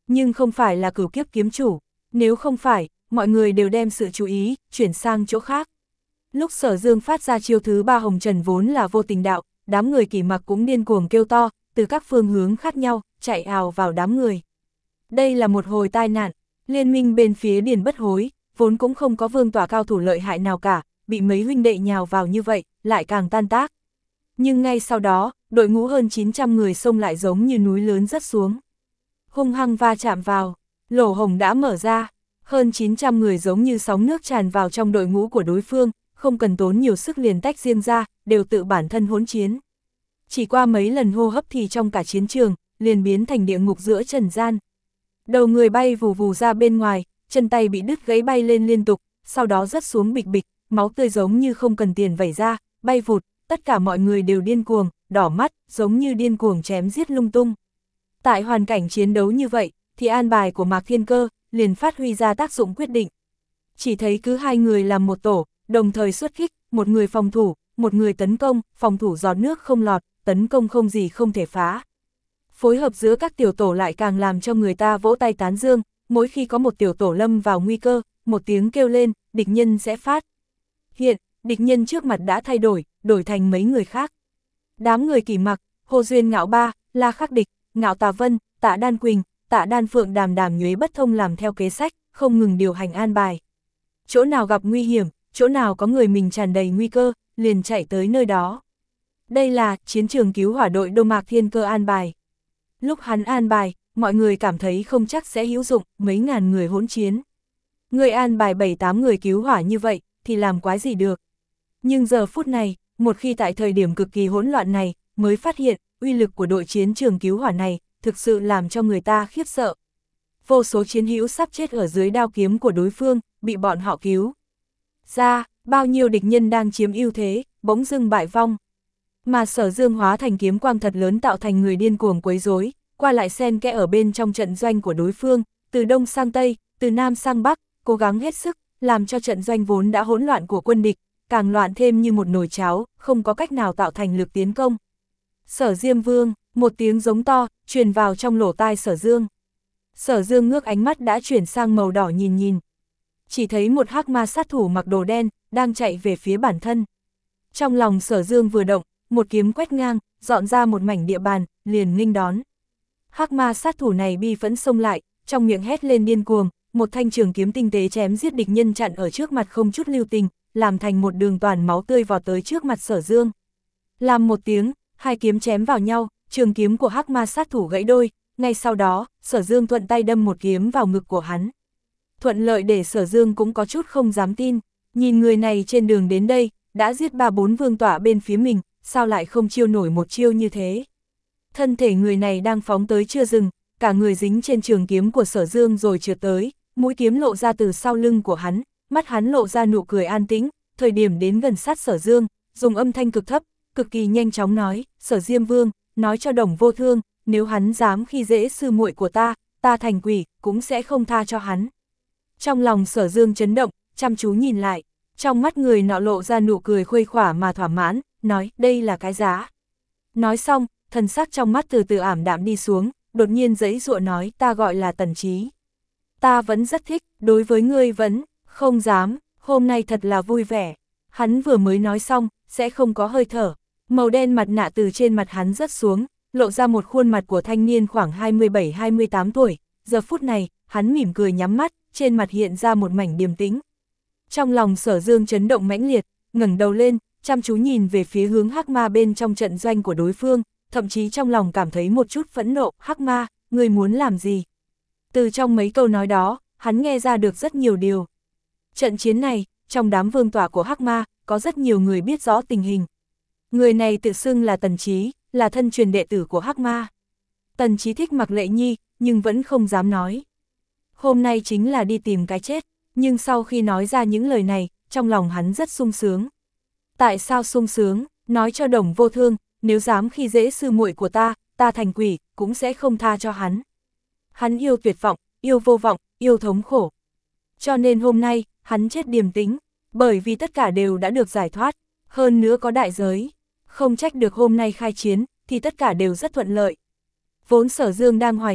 nhưng không phải là cửu kiếp kiếm chủ, nếu không phải, mọi người đều đem sự chú ý, chuyển sang chỗ khác. Lúc Sở Dương phát ra chiêu thứ ba hồng trần vốn là vô tình đạo, đám người Kỷ Mặc cũng điên cuồng kêu to, từ các phương hướng khác nhau, chạy ào vào đám người. Đây là một hồi tai nạn, liên minh bên phía Điền Bất Hối, vốn cũng không có vương tỏa cao thủ lợi hại nào cả, bị mấy huynh đệ nhào vào như vậy, lại càng tan tác. Nhưng ngay sau đó, đội ngũ hơn chín trăm người xông lại giống như núi lớn rớt xuống. Hung hăng va chạm vào, lỗ hổng đã mở ra, hơn chín trăm người giống như sóng nước tràn vào trong đội ngũ của đối phương, không cần tốn nhiều sức liền tách riêng ra, đều tự bản thân hỗn chiến. Chỉ qua mấy lần hô hấp thì trong cả chiến trường, liền biến thành địa ngục giữa trần gian. Đầu người bay vù vù ra bên ngoài, chân tay bị đứt gãy bay lên liên tục, sau đó rớt xuống bịch bịch, máu tươi giống như không cần tiền vẩy ra, bay vụt, tất cả mọi người đều điên cuồng, đỏ mắt, giống như điên cuồng chém giết lung tung. Tại hoàn cảnh chiến đấu như vậy, thì an bài của Mạc Thiên Cơ liền phát huy ra tác dụng quyết định. Chỉ thấy cứ hai người làm một tổ, đồng thời xuất kích, một người phòng thủ, một người tấn công, phòng thủ giọt nước không lọt, tấn công không gì không thể phá. Phối hợp giữa các tiểu tổ lại càng làm cho người ta vỗ tay tán dương, mỗi khi có một tiểu tổ lâm vào nguy cơ, một tiếng kêu lên, địch nhân sẽ phát. Hiện, địch nhân trước mặt đã thay đổi, đổi thành mấy người khác. Đám người Kỷ Mặc, Hồ Duyên Ngạo Ba, La Khắc Địch, Ngạo Tà Vân, Tạ Đan Quỳnh, Tạ Đan Phượng đàm đàm nhuế bất thông làm theo kế sách, không ngừng điều hành an bài. Chỗ nào gặp nguy hiểm, chỗ nào có người mình tràn đầy nguy cơ, liền chạy tới nơi đó. Đây là chiến trường cứu hỏa đội Đô Mạc Thiên Cơ an bài. Lúc hắn an bài, mọi người cảm thấy không chắc sẽ hữu dụng, mấy ngàn người hỗn chiến. Người an bài bảy tám người cứu hỏa như vậy, thì làm quái gì được. Nhưng giờ phút này, một khi tại thời điểm cực kỳ hỗn loạn này, mới phát hiện, uy lực của đội chiến trường cứu hỏa này, thực sự làm cho người ta khiếp sợ. Vô số chiến hữu sắp chết ở dưới đao kiếm của đối phương, bị bọn họ cứu ra, bao nhiêu địch nhân đang chiếm ưu thế, bỗng dưng bại vong. Mà Sở Dương hóa thành kiếm quang thật lớn tạo thành người điên cuồng quấy rối, qua lại xen kẽ ở bên trong trận doanh của đối phương, từ đông sang tây, từ nam sang bắc, cố gắng hết sức, làm cho trận doanh vốn đã hỗn loạn của quân địch, càng loạn thêm như một nồi cháo, không có cách nào tạo thành lực tiến công. Sở Diêm Vương, một tiếng giống to, truyền vào trong lỗ tai Sở Dương. Sở Dương ngước ánh mắt đã chuyển sang màu đỏ nhìn nhìn. Chỉ thấy một hắc ma sát thủ mặc đồ đen, đang chạy về phía bản thân. Trong lòng Sở Dương vừa động, một kiếm quét ngang, dọn ra một mảnh địa bàn, liền nghênh đón. Hắc ma sát thủ này bi phẫn xông lại, trong miệng hét lên điên cuồng, một thanh trường kiếm tinh tế chém giết địch nhân chặn ở trước mặt không chút lưu tình, làm thành một đường toàn máu tươi vọt tới trước mặt Sở Dương. Làm một tiếng, hai kiếm chém vào nhau, trường kiếm của hắc ma sát thủ gãy đôi, ngay sau đó, Sở Dương thuận tay đâm một kiếm vào ngực của hắn. Thuận lợi để Sở Dương cũng có chút không dám tin, nhìn người này trên đường đến đây, đã giết ba bốn vương tỏa bên phía mình, sao lại không chiêu nổi một chiêu như thế. Thân thể người này đang phóng tới chưa dừng, cả người dính trên trường kiếm của Sở Dương rồi trượt tới, mũi kiếm lộ ra từ sau lưng của hắn, mắt hắn lộ ra nụ cười an tĩnh, thời điểm đến gần sát Sở Dương, dùng âm thanh cực thấp, cực kỳ nhanh chóng nói, Sở Diêm Vương, nói cho Đồng Vô Thương, nếu hắn dám khi dễ sư muội của ta, ta thành quỷ, cũng sẽ không tha cho hắn. Trong lòng Sở Dương chấn động, chăm chú nhìn lại, trong mắt người nọ lộ ra nụ cười khuây khỏa mà thỏa mãn, nói, đây là cái giá. Nói xong, thần sắc trong mắt từ từ ảm đạm đi xuống, đột nhiên giãy giụa nói, ta gọi là Tần Trí. Ta vẫn rất thích, đối với ngươi vẫn, không dám, hôm nay thật là vui vẻ. Hắn vừa mới nói xong, sẽ không có hơi thở. Màu đen mặt nạ từ trên mặt hắn rớt xuống, lộ ra một khuôn mặt của thanh niên khoảng hai mươi bảy hai mươi tám tuổi. Giờ phút này, hắn mỉm cười nhắm mắt, trên mặt hiện ra một mảnh điềm tĩnh. Trong lòng Sở Dương chấn động mãnh liệt, ngẩng đầu lên, chăm chú nhìn về phía hướng hắc ma bên trong trận doanh của đối phương, thậm chí trong lòng cảm thấy một chút phẫn nộ, hắc ma, ngươi muốn làm gì? Từ trong mấy câu nói đó, hắn nghe ra được rất nhiều điều. Trận chiến này, trong đám vương tỏa của hắc ma, có rất nhiều người biết rõ tình hình. Người này tự xưng là Tần Trí, là thân truyền đệ tử của hắc ma. Tần Trí thích Mạc Lệ Nhi, nhưng vẫn không dám nói. Hôm nay chính là đi tìm cái chết, nhưng sau khi nói ra những lời này, trong lòng hắn rất sung sướng. Tại sao sung sướng? Nói cho Đồng Vô Thương, nếu dám khi dễ sư muội của ta, ta thành quỷ, cũng sẽ không tha cho hắn. Hắn yêu tuyệt vọng, yêu vô vọng, yêu thống khổ. Cho nên hôm nay, hắn chết điềm tĩnh, bởi vì tất cả đều đã được giải thoát, hơn nữa có đại giới. Không trách được hôm nay khai chiến, thì tất cả đều rất thuận lợi. Vốn Sở Dương đang hoài nghi,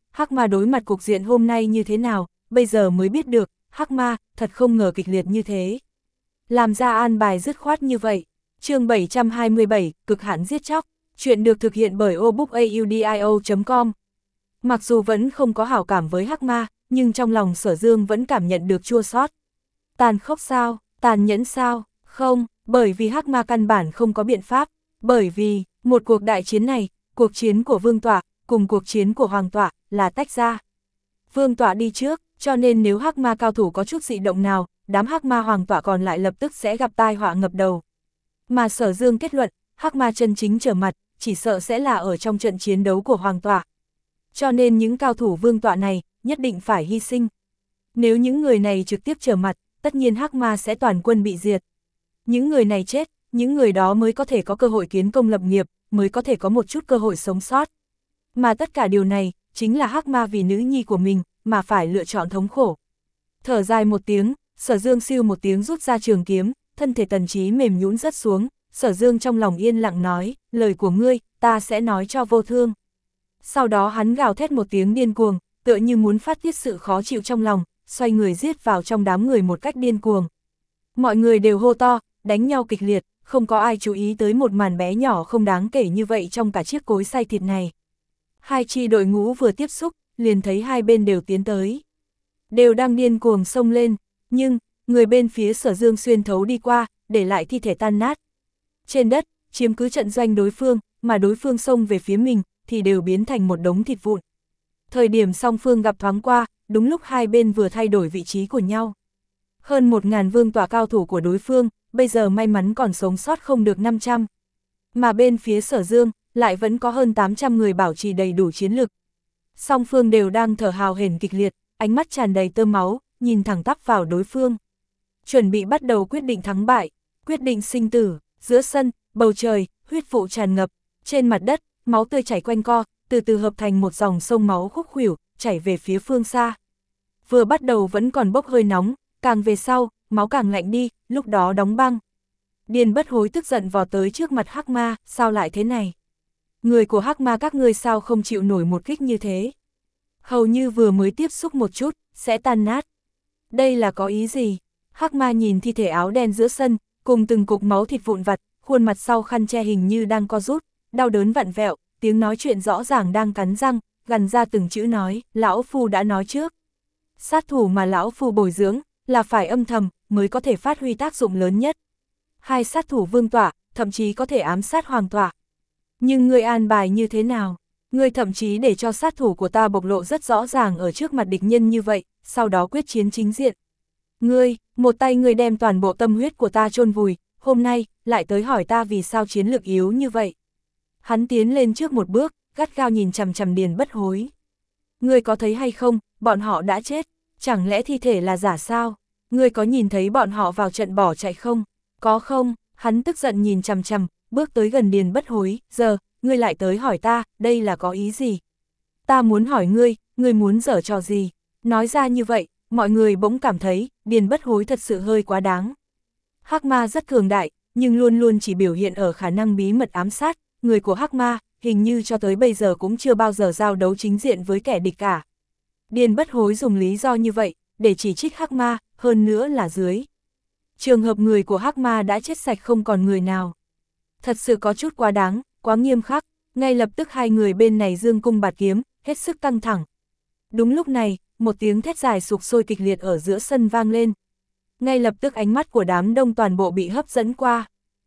Hắc Ma đối mặt cục diện hôm nay như thế nào, bây giờ mới biết được, Hắc Ma, thật không ngờ kịch liệt như thế. Làm ra an bài dứt khoát như vậy. Chương bảy trăm hai mươi bảy, cực hạn giết chóc. Chuyện được thực hiện bởi obookaudio chấm com. Mặc dù vẫn không có hảo cảm với Hắc Ma, nhưng trong lòng Sở Dương vẫn cảm nhận được chua xót. Tàn khốc sao, tàn nhẫn sao, không, bởi vì Hắc Ma căn bản không có biện pháp, bởi vì, một cuộc đại chiến này, cuộc chiến của Vương Tọa, cùng cuộc chiến của Hoàng Tọa, là tách ra. Vương Tọa đi trước, cho nên nếu Hắc Ma cao thủ có chút dị động nào, đám Hắc Ma Hoàng Tọa còn lại lập tức sẽ gặp tai họa ngập đầu. Mà Sở Dương kết luận, Hắc Ma chân chính trở mặt, chỉ sợ sẽ là ở trong trận chiến đấu của Hoàng Tọa. Cho nên những cao thủ Vương Tọa này, nhất định phải hy sinh. Nếu những người này trực tiếp trở mặt, tất nhiên Hắc Ma sẽ toàn quân bị diệt. Những người này chết, những người đó mới có thể có cơ hội kiến công lập nghiệp, mới có thể có một chút cơ hội sống sót. Mà tất cả điều này, chính là Hắc Ma vì nữ nhi của mình, mà phải lựa chọn thống khổ. Thở dài một tiếng, Sở Dương siêu một tiếng rút ra trường kiếm, thân thể Tần Chí mềm nhũn rớt xuống, Sở Dương trong lòng yên lặng nói, lời của ngươi, ta sẽ nói cho Vô Thương. Sau đó hắn gào thét một tiếng điên cuồng, tựa như muốn phát tiết sự khó chịu trong lòng, xoay người giết vào trong đám người một cách điên cuồng. Mọi người đều hô to, đánh nhau kịch liệt, không có ai chú ý tới một màn bé nhỏ không đáng kể như vậy trong cả chiếc cối xay thịt này. Hai chi đội ngũ vừa tiếp xúc, liền thấy hai bên đều tiến tới. Đều đang điên cuồng xông lên, nhưng, người bên phía Sở Dương xuyên thấu đi qua, để lại thi thể tan nát. Trên đất, chiếm cứ trận doanh đối phương, mà đối phương xông về phía mình, thì đều biến thành một đống thịt vụn. Thời điểm song phương gặp thoáng qua, đúng lúc hai bên vừa thay đổi vị trí của nhau. Hơn một ngàn vương tọa cao thủ của đối phương, bây giờ may mắn còn sống sót không được năm trăm. Mà bên phía Sở Dương, lại vẫn có hơn tám trăm người bảo trì đầy đủ chiến lực. Song phương đều đang thở hào hển kịch liệt, ánh mắt tràn đầy tơ máu, nhìn thẳng tắp vào đối phương. Chuẩn bị bắt đầu quyết định thắng bại, quyết định sinh tử, giữa sân, bầu trời, huyết vụ tràn ngập, trên mặt đất, máu tươi chảy quanh co, từ từ hợp thành một dòng sông máu khúc khuỷu, chảy về phía phương xa. Vừa bắt đầu vẫn còn bốc hơi nóng, càng về sau, máu càng lạnh đi, lúc đó đóng băng. Điền Bất Hối tức giận vò tới trước mặt Hắc Ma, sao lại thế này? Người của Hắc Ma các ngươi sao không chịu nổi một kích như thế? Hầu như vừa mới tiếp xúc một chút, sẽ tan nát. Đây là có ý gì? Hắc Ma nhìn thi thể áo đen giữa sân, cùng từng cục máu thịt vụn vặt, khuôn mặt sau khăn che hình như đang co rút, đau đớn vặn vẹo, tiếng nói chuyện rõ ràng đang cắn răng, gằn ra từng chữ nói, lão phu đã nói trước. Sát thủ mà lão phu bồi dưỡng, là phải âm thầm, mới có thể phát huy tác dụng lớn nhất. Hai sát thủ vương tọa, thậm chí có thể ám sát hoàng tọa. Nhưng ngươi an bài như thế nào? Ngươi thậm chí để cho sát thủ của ta bộc lộ rất rõ ràng ở trước mặt địch nhân như vậy, sau đó quyết chiến chính diện. Ngươi, một tay ngươi đem toàn bộ tâm huyết của ta chôn vùi, hôm nay, lại tới hỏi ta vì sao chiến lực yếu như vậy. Hắn tiến lên trước một bước, gắt gao nhìn chằm chằm Điền Bất Hối. Ngươi có thấy hay không, bọn họ đã chết, chẳng lẽ thi thể là giả sao? Ngươi có nhìn thấy bọn họ vào trận bỏ chạy không? Có không? Hắn tức giận nhìn chằm chằm, bước tới gần Điền Bất Hối, giờ, ngươi lại tới hỏi ta, đây là có ý gì? Ta muốn hỏi ngươi, ngươi muốn giở trò gì? Nói ra như vậy, mọi người bỗng cảm thấy, Điền Bất Hối thật sự hơi quá đáng. Hắc Ma rất cường đại, nhưng luôn luôn chỉ biểu hiện ở khả năng bí mật ám sát, người của Hắc Ma, hình như cho tới bây giờ cũng chưa bao giờ giao đấu chính diện với kẻ địch cả. Điền Bất Hối dùng lý do như vậy, để chỉ trích Hắc Ma, hơn nữa là dưới. Trường hợp người của Hắc Ma đã chết sạch không còn người nào. Thật sự có chút quá đáng, quá nghiêm khắc, ngay lập tức hai người bên này dương cung bạt kiếm, hết sức căng thẳng. Đúng lúc này, một tiếng thét dài sục sôi kịch liệt ở giữa sân vang lên. Ngay lập tức ánh mắt của đám đông toàn bộ bị hấp dẫn qua.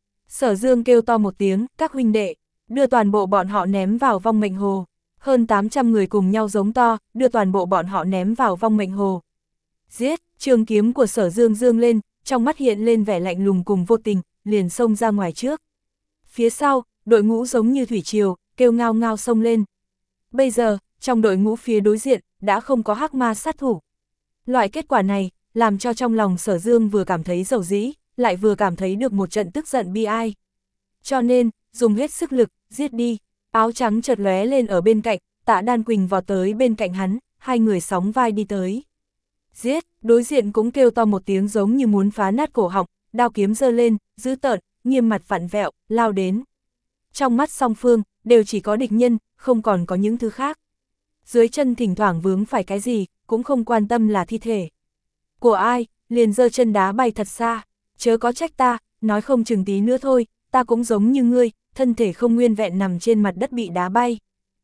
Sở Dương kêu to một tiếng, các huynh đệ, đưa toàn bộ bọn họ ném vào vong mệnh hồ. Hơn tám trăm người cùng nhau giống to, đưa toàn bộ bọn họ ném vào vong mệnh hồ. Giết, trường kiếm của Sở Dương dương lên, trong mắt hiện lên vẻ lạnh lùng cùng vô tình, liền xông ra ngoài trước. Phía sau, đội ngũ giống như thủy triều, kêu ngao ngao xông lên. Bây giờ, trong đội ngũ phía đối diện, đã không có Hắc Ma sát thủ. Loại kết quả này, làm cho trong lòng Sở Dương vừa cảm thấy dầu dĩ, lại vừa cảm thấy được một trận tức giận bi ai. Cho nên, dùng hết sức lực, giết đi. Áo trắng chợt lóe lên ở bên cạnh, Tạ Đan Quỳnh vọt tới bên cạnh hắn, hai người sóng vai đi tới. Giết, đối diện cũng kêu to một tiếng giống như muốn phá nát cổ họng, đao kiếm giơ lên, dữ tợn, nghiêm mặt vặn vẹo, lao đến. Trong mắt song phương, đều chỉ có địch nhân, không còn có những thứ khác. dưới chân thỉnh thoảng vướng phải cái gì, cũng không quan tâm là thi thể của ai, liền giơ chân đá bay thật xa, chớ có trách ta, nói không chừng tí nữa thôi, ta cũng giống như ngươi, thân thể không nguyên vẹn nằm trên mặt đất bị đá bay.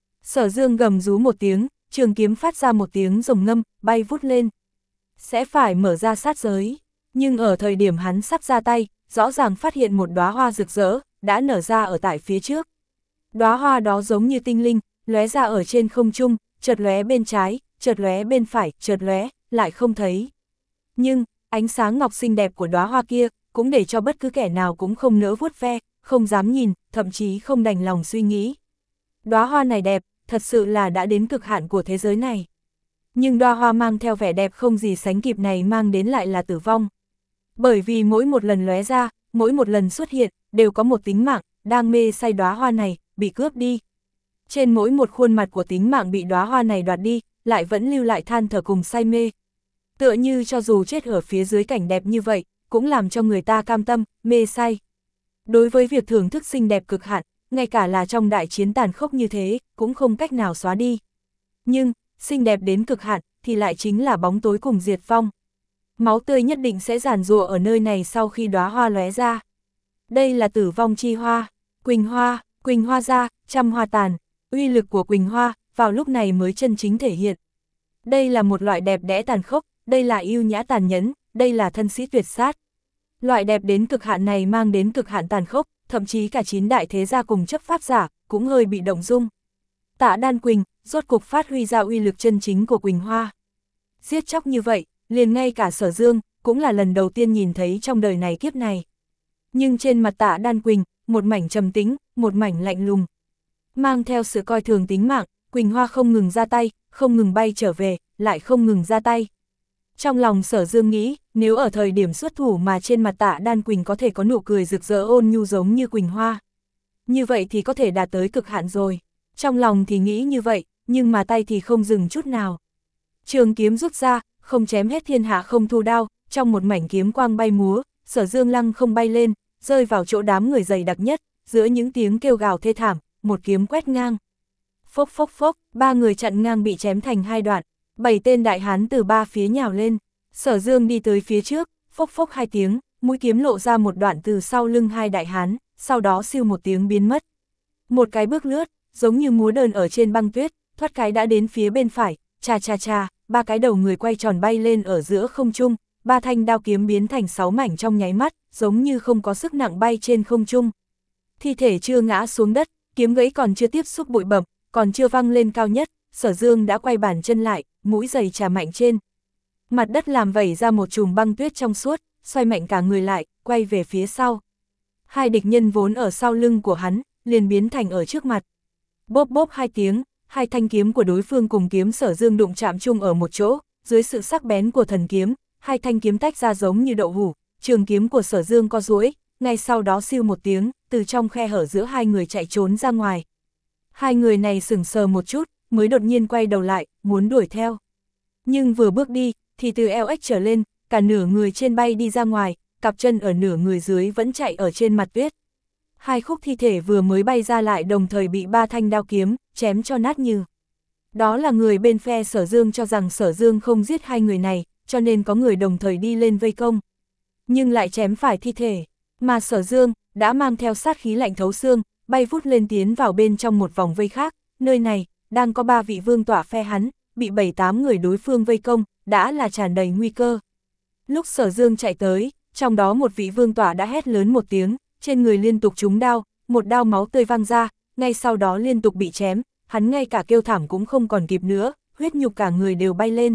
Sở Dương gầm rú một tiếng, trường kiếm phát ra một tiếng rồng ngâm, bay vút lên. Sẽ phải mở ra sát giới, nhưng ở thời điểm hắn sắp ra tay, rõ ràng phát hiện một đóa hoa rực rỡ, đã nở ra ở tại phía trước. Đóa hoa đó giống như tinh linh, lóe ra ở trên không trung, chợt lóe bên trái, chợt lóe bên phải, chợt lóe, lại không thấy. Nhưng, ánh sáng ngọc xinh đẹp của đóa hoa kia, cũng để cho bất cứ kẻ nào cũng không nỡ vuốt ve, không dám nhìn, thậm chí không đành lòng suy nghĩ. Đóa hoa này đẹp, thật sự là đã đến cực hạn của thế giới này. Nhưng đóa hoa mang theo vẻ đẹp không gì sánh kịp này mang đến lại là tử vong. Bởi vì mỗi một lần lóe ra, mỗi một lần xuất hiện, đều có một tính mạng, đang mê say đóa hoa này, bị cướp đi. Trên mỗi một khuôn mặt của tính mạng bị đóa hoa này đoạt đi, lại vẫn lưu lại than thở cùng say mê. Tựa như cho dù chết ở phía dưới cảnh đẹp như vậy, cũng làm cho người ta cam tâm, mê say. Đối với việc thưởng thức xinh đẹp cực hạn, ngay cả là trong đại chiến tàn khốc như thế, cũng không cách nào xóa đi. Nhưng, xinh đẹp đến cực hạn, thì lại chính là bóng tối cùng diệt vong. Máu tươi nhất định sẽ giàn giụa ở nơi này sau khi đóa hoa lóe ra. Đây là tử vong chi hoa, quỳnh hoa, quỳnh hoa ra, trăm hoa tàn, uy lực của quỳnh hoa, vào lúc này mới chân chính thể hiện. Đây là một loại đẹp đẽ tàn khốc, đây là yêu nhã tàn nhẫn, đây là thân sĩ tuyệt sát. Loại đẹp đến cực hạn này mang đến cực hạn tàn khốc, thậm chí cả chín đại thế gia cùng chấp pháp giả, cũng hơi bị động dung. Tạ Đan Quỳnh, rốt cục phát huy ra uy lực chân chính của quỳnh hoa. Giết chóc như vậy, liền ngay cả Sở Dương, cũng là lần đầu tiên nhìn thấy trong đời này kiếp này. Nhưng trên mặt Tạ Đan Quỳnh, một mảnh trầm tĩnh, một mảnh lạnh lùng. Mang theo sự coi thường tính mạng, quỳnh hoa không ngừng ra tay, không ngừng bay trở về, lại không ngừng ra tay. Trong lòng Sở Dương nghĩ, nếu ở thời điểm xuất thủ mà trên mặt Tạ Đan Quỳnh có thể có nụ cười rực rỡ ôn nhu giống như quỳnh hoa, như vậy thì có thể đạt tới cực hạn rồi. Trong lòng thì nghĩ như vậy, nhưng mà tay thì không dừng chút nào. Trường kiếm rút ra, không chém hết thiên hạ không thu đao, trong một mảnh kiếm quang bay múa, Sở Dương lăng không bay lên, rơi vào chỗ đám người dày đặc nhất, giữa những tiếng kêu gào thê thảm, một kiếm quét ngang. Phốc phốc phốc, ba người chặn ngang bị chém thành hai đoạn, bảy tên đại hán từ ba phía nhào lên. Sở Dương đi tới phía trước, phốc phốc hai tiếng, mũi kiếm lộ ra một đoạn từ sau lưng hai đại hán, sau đó siêu một tiếng biến mất. Một cái bước lướt, giống như múa đơn ở trên băng tuyết, thoát cái đã đến phía bên phải, chà chà chà, ba cái đầu người quay tròn bay lên ở giữa không trung, ba thanh đao kiếm biến thành sáu mảnh trong nháy mắt, giống như không có sức nặng bay trên không trung. Thi thể chưa ngã xuống đất, kiếm gãy còn chưa tiếp xúc bụi bẩm, còn chưa văng lên cao nhất, Sở Dương đã quay bàn chân lại, mũi giày trà mạnh trên. Mặt đất làm vẩy ra một chùm băng tuyết trong suốt, xoay mạnh cả người lại, quay về phía sau. Hai địch nhân vốn ở sau lưng của hắn, liền biến thành ở trước mặt. Bốp bốp hai tiếng, hai thanh kiếm của đối phương cùng kiếm Sở Dương đụng chạm chung ở một chỗ, dưới sự sắc bén của thần kiếm, hai thanh kiếm tách ra giống như đậu hũ, trường kiếm của Sở Dương co duỗi, ngay sau đó siêu một tiếng, từ trong khe hở giữa hai người chạy trốn ra ngoài. Hai người này sững sờ một chút, mới đột nhiên quay đầu lại, muốn đuổi theo. Nhưng vừa bước đi, thì từ eo ếch trở lên, cả nửa người trên bay đi ra ngoài, cặp chân ở nửa người dưới vẫn chạy ở trên mặt tuyết. Hai khúc thi thể vừa mới bay ra lại đồng thời bị ba thanh đao kiếm, chém cho nát như. Đó là người bên phe Sở Dương cho rằng Sở Dương không giết hai người này, cho nên có người đồng thời đi lên vây công. Nhưng lại chém phải thi thể, mà Sở Dương đã mang theo sát khí lạnh thấu xương, bay vút lên tiến vào bên trong một vòng vây khác, nơi này, đang có ba vị vương tỏa phe hắn, bị bảy tám người đối phương vây công, đã là tràn đầy nguy cơ. Lúc Sở Dương chạy tới, trong đó một vị vương tỏa đã hét lớn một tiếng, trên người liên tục trúng đao, một đao máu tươi văng ra, ngay sau đó liên tục bị chém, hắn ngay cả kêu thảm cũng không còn kịp nữa, huyết nhục cả người đều bay lên.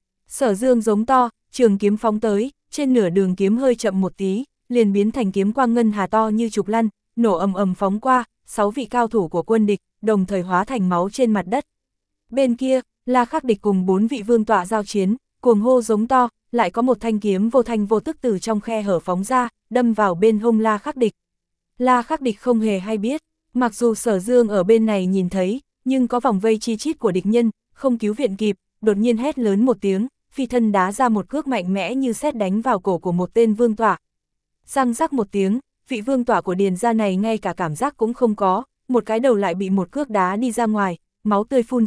Sở Dương giống to, trường kiếm phóng tới, trên nửa đường kiếm hơi chậm một tí, liền biến thành kiếm quang ngân hà to như trục lăn, nổ ầm ầm phóng qua, sáu vị cao thủ của quân địch, đồng thời hóa thành máu trên mặt đất. Bên kia, La Khắc Địch cùng bốn vị vương tọa giao chiến, cuồng hô giống to, lại có một thanh kiếm vô thanh vô tức từ trong khe hở phóng ra, đâm vào bên hông La Khắc Địch. La Khắc Địch không hề hay biết, mặc dù Sở Dương ở bên này nhìn thấy, nhưng có vòng vây chi chít của địch nhân, không cứu viện kịp, đột nhiên hét lớn một tiếng, phi thân đá ra một cước mạnh mẽ như sét đánh vào cổ của một tên vương tọa. Răng rắc một tiếng, vị vương tọa của Điền gia này ngay cả cảm giác cũng không có, một cái đầu lại bị một cước đá đi ra ngoài, máu tươi phun ra,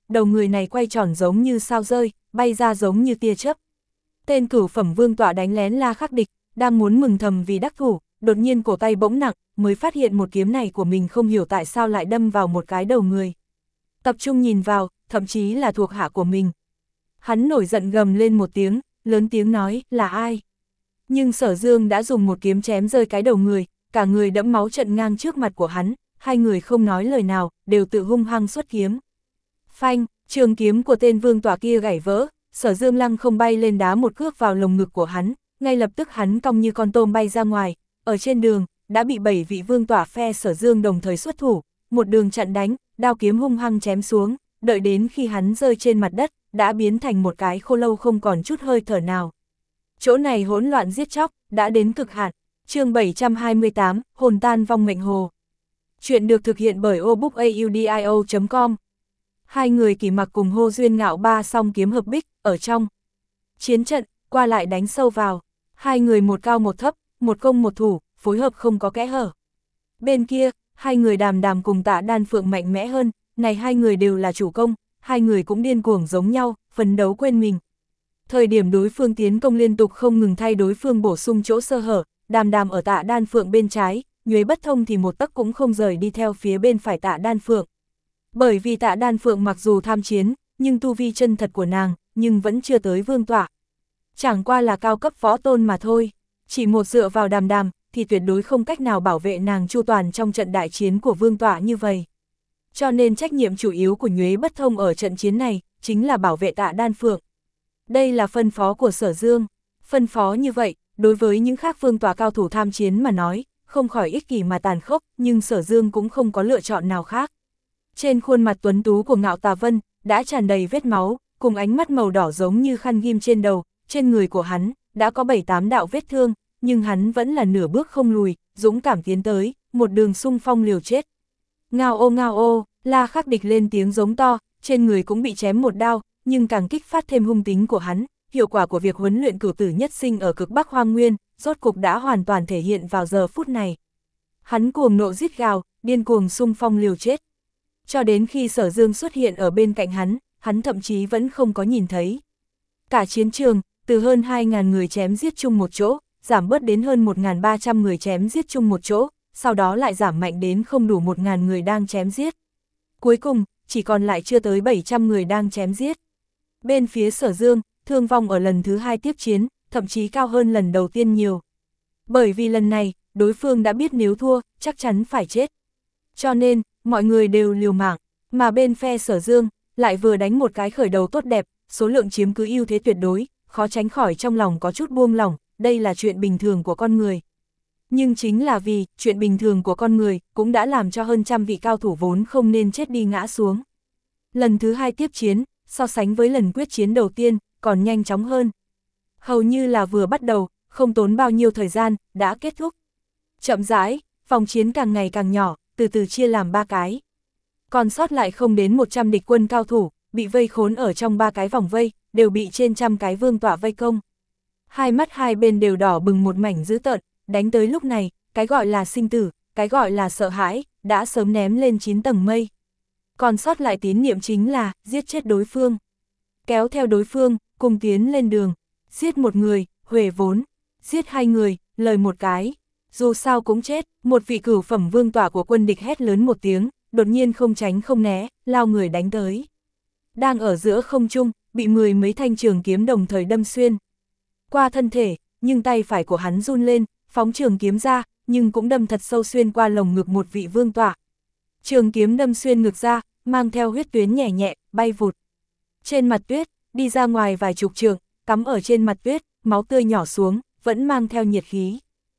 đầu người này quay tròn giống như sao rơi, bay ra giống như tia chớp. Tên cửu phẩm vương tọa đánh lén La Khắc Địch, đang muốn mừng thầm vì đắc thủ, đột nhiên cổ tay bỗng nặng, mới phát hiện một kiếm này của mình không hiểu tại sao lại đâm vào một cái đầu người. Tập trung nhìn vào, thậm chí là thuộc hạ của mình. Hắn nổi giận gầm lên một tiếng, lớn tiếng nói, là ai? Nhưng Sở Dương đã dùng một kiếm chém rơi cái đầu người, cả người đẫm máu trận ngang trước mặt của hắn, hai người không nói lời nào, đều tự hung hăng xuất kiếm. Phanh, trường kiếm của tên vương tọa kia gãy vỡ, Sở Dương lăng không bay lên đá một cước vào lồng ngực của hắn, ngay lập tức hắn cong như con tôm bay ra ngoài, ở trên đường, đã bị bảy vị vương tọa phe Sở Dương đồng thời xuất thủ, một đường chặn đánh, đao kiếm hung hăng chém xuống, đợi đến khi hắn rơi trên mặt đất, đã biến thành một cái khô lâu không còn chút hơi thở nào. Chỗ này hỗn loạn giết chóc, đã đến cực hạn. Chương bảy trăm hai mươi tám, hồn tan vong mệnh hồ. Chuyện được thực hiện bởi obookaudio chấm com. Hai người Kỷ Mặc cùng Hô Duyên Ngạo ba song kiếm hợp bích, ở trong chiến trận, qua lại đánh sâu vào. Hai người một cao một thấp, một công một thủ, phối hợp không có kẽ hở. Bên kia, hai người Đàm Đàm cùng Tạ Đan Phượng mạnh mẽ hơn, này hai người đều là chủ công, hai người cũng điên cuồng giống nhau, phấn đấu quên mình. Thời điểm đối phương tiến công liên tục không ngừng thay đối phương bổ sung chỗ sơ hở, Đàm Đàm ở Tạ Đan Phượng bên trái, Nhuế Bất Thông thì một tấc cũng không rời đi theo phía bên phải Tạ Đan Phượng. Bởi vì Tạ Đan Phượng mặc dù tham chiến, nhưng tu vi chân thật của nàng, nhưng vẫn chưa tới vương tọa. Chẳng qua là cao cấp võ tôn mà thôi, chỉ một dựa vào Đàm Đàm, thì tuyệt đối không cách nào bảo vệ nàng chu toàn trong trận đại chiến của vương tọa như vậy. Cho nên trách nhiệm chủ yếu của Nhuế Bất Thông ở trận chiến này, chính là bảo vệ Tạ Đan Phượng. Đây là phân phó của Sở Dương, phân phó như vậy, đối với những khác vương tọa cao thủ tham chiến mà nói, không khỏi ích kỷ mà tàn khốc, nhưng Sở Dương cũng không có lựa chọn nào khác. Trên khuôn mặt tuấn tú của Ngạo Tà Vân, đã tràn đầy vết máu, cùng ánh mắt màu đỏ giống như khăn ghim trên đầu, trên người của hắn, đã có bảy tám đạo vết thương, nhưng hắn vẫn là nửa bước không lùi, dũng cảm tiến tới, một đường xung phong liều chết. Ngao ô ngao ô, La Khắc Địch lên tiếng giống to, trên người cũng bị chém một đao, nhưng càng kích phát thêm hung tính của hắn, hiệu quả của việc huấn luyện cửu tử nhất sinh ở cực Bắc Hoang Nguyên, rốt cục đã hoàn toàn thể hiện vào giờ phút này. Hắn cuồng nộ rít gào, điên cuồng xung phong liều chết. Cho đến khi Sở Dương xuất hiện ở bên cạnh hắn, hắn thậm chí vẫn không có nhìn thấy. Cả chiến trường, từ hơn hai nghìn người chém giết chung một chỗ, giảm bớt đến hơn một nghìn ba trăm người chém giết chung một chỗ, sau đó lại giảm mạnh đến không đủ một nghìn người đang chém giết. Cuối cùng, chỉ còn lại chưa tới bảy trăm người đang chém giết. Bên phía Sở Dương, thương vong ở lần thứ hai tiếp chiến, thậm chí cao hơn lần đầu tiên nhiều. Bởi vì lần này, đối phương đã biết nếu thua, chắc chắn phải chết. Cho nên, mọi người đều liều mạng, mà bên phe Sở Dương, lại vừa đánh một cái khởi đầu tốt đẹp, số lượng chiếm cứ ưu thế tuyệt đối, khó tránh khỏi trong lòng có chút buông lỏng, đây là chuyện bình thường của con người. Nhưng chính là vì, chuyện bình thường của con người, cũng đã làm cho hơn trăm vị cao thủ vốn không nên chết đi ngã xuống. Lần thứ hai tiếp chiến, so sánh với lần quyết chiến đầu tiên, còn nhanh chóng hơn. Hầu như là vừa bắt đầu, không tốn bao nhiêu thời gian, đã kết thúc. Chậm rãi, vòng chiến càng ngày càng nhỏ, từ từ chia làm ba cái. Còn sót lại không đến một trăm địch quân cao thủ, bị vây khốn ở trong ba cái vòng vây, đều bị trên trăm cái vương tọa vây công. Hai mắt hai bên đều đỏ bừng một mảnh dữ tợn, đánh tới lúc này, cái gọi là sinh tử, cái gọi là sợ hãi, đã sớm ném lên chín tầng mây. Còn sót lại tín niệm chính là, giết chết đối phương. Kéo theo đối phương, cùng tiến lên đường. Giết một người, huề vốn. Giết hai người, lời một cái. Dù sao cũng chết, một vị cửu phẩm vương tọa của quân địch hét lớn một tiếng, đột nhiên không tránh không né, lao người đánh tới. Đang ở giữa không trung, bị mười mấy thanh trường kiếm đồng thời đâm xuyên. Qua thân thể, nhưng tay phải của hắn run lên, phóng trường kiếm ra, nhưng cũng đâm thật sâu xuyên qua lồng ngực một vị vương tọa. Trường kiếm đâm xuyên ngực ra, mang theo huyết tuyến nhẹ nhẹ, bay vụt. Trên mặt tuyết, đi ra ngoài vài chục trường, cắm ở trên mặt tuyết, máu tươi nhỏ xuống, vẫn mang theo nhiệt khí.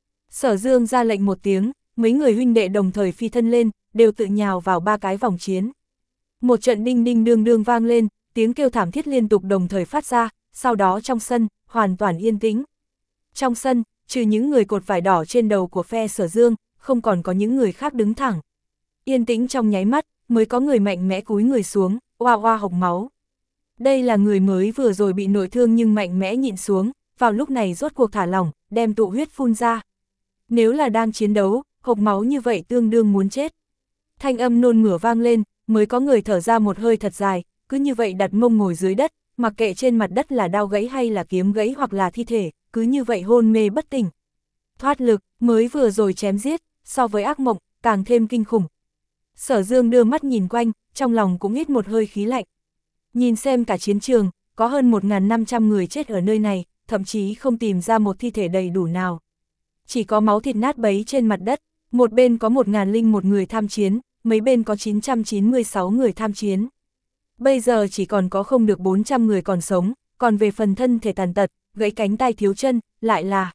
Sở Dương ra lệnh một tiếng, mấy người huynh đệ đồng thời phi thân lên, đều tự nhào vào ba cái vòng chiến. Một trận đinh đinh đương đương vang lên, tiếng kêu thảm thiết liên tục đồng thời phát ra, sau đó trong sân, hoàn toàn yên tĩnh. Trong sân, trừ những người cột vải đỏ trên đầu của phe Sở Dương, không còn có những người khác đứng thẳng. Yên tĩnh trong nháy mắt, mới có người mạnh mẽ cúi người xuống, oa oa hộc máu. Đây là người mới vừa rồi bị nội thương nhưng mạnh mẽ nhịn xuống, vào lúc này rốt cuộc thả lỏng, đem tụ huyết phun ra. Nếu là đang chiến đấu, hộc máu như vậy tương đương muốn chết. Thanh âm nôn mửa vang lên, mới có người thở ra một hơi thật dài, cứ như vậy đặt mông ngồi dưới đất, mặc kệ trên mặt đất là đao gãy hay là kiếm gãy hoặc là thi thể, cứ như vậy hôn mê bất tỉnh. Thoát lực, mới vừa rồi chém giết, so với ác mộng, càng thêm kinh khủng. Sở Dương đưa mắt nhìn quanh, trong lòng cũng hít một hơi khí lạnh. Nhìn xem cả chiến trường, có hơn một nghìn năm trăm người chết ở nơi này, thậm chí không tìm ra một thi thể đầy đủ nào. Chỉ có máu thịt nát bấy trên mặt đất, một bên có một nghìn lẻ một người tham chiến, mấy bên có chín trăm chín mươi sáu người tham chiến. Bây giờ chỉ còn có không được bốn trăm người còn sống, còn về phần thân thể tàn tật, gãy cánh tay thiếu chân, lại là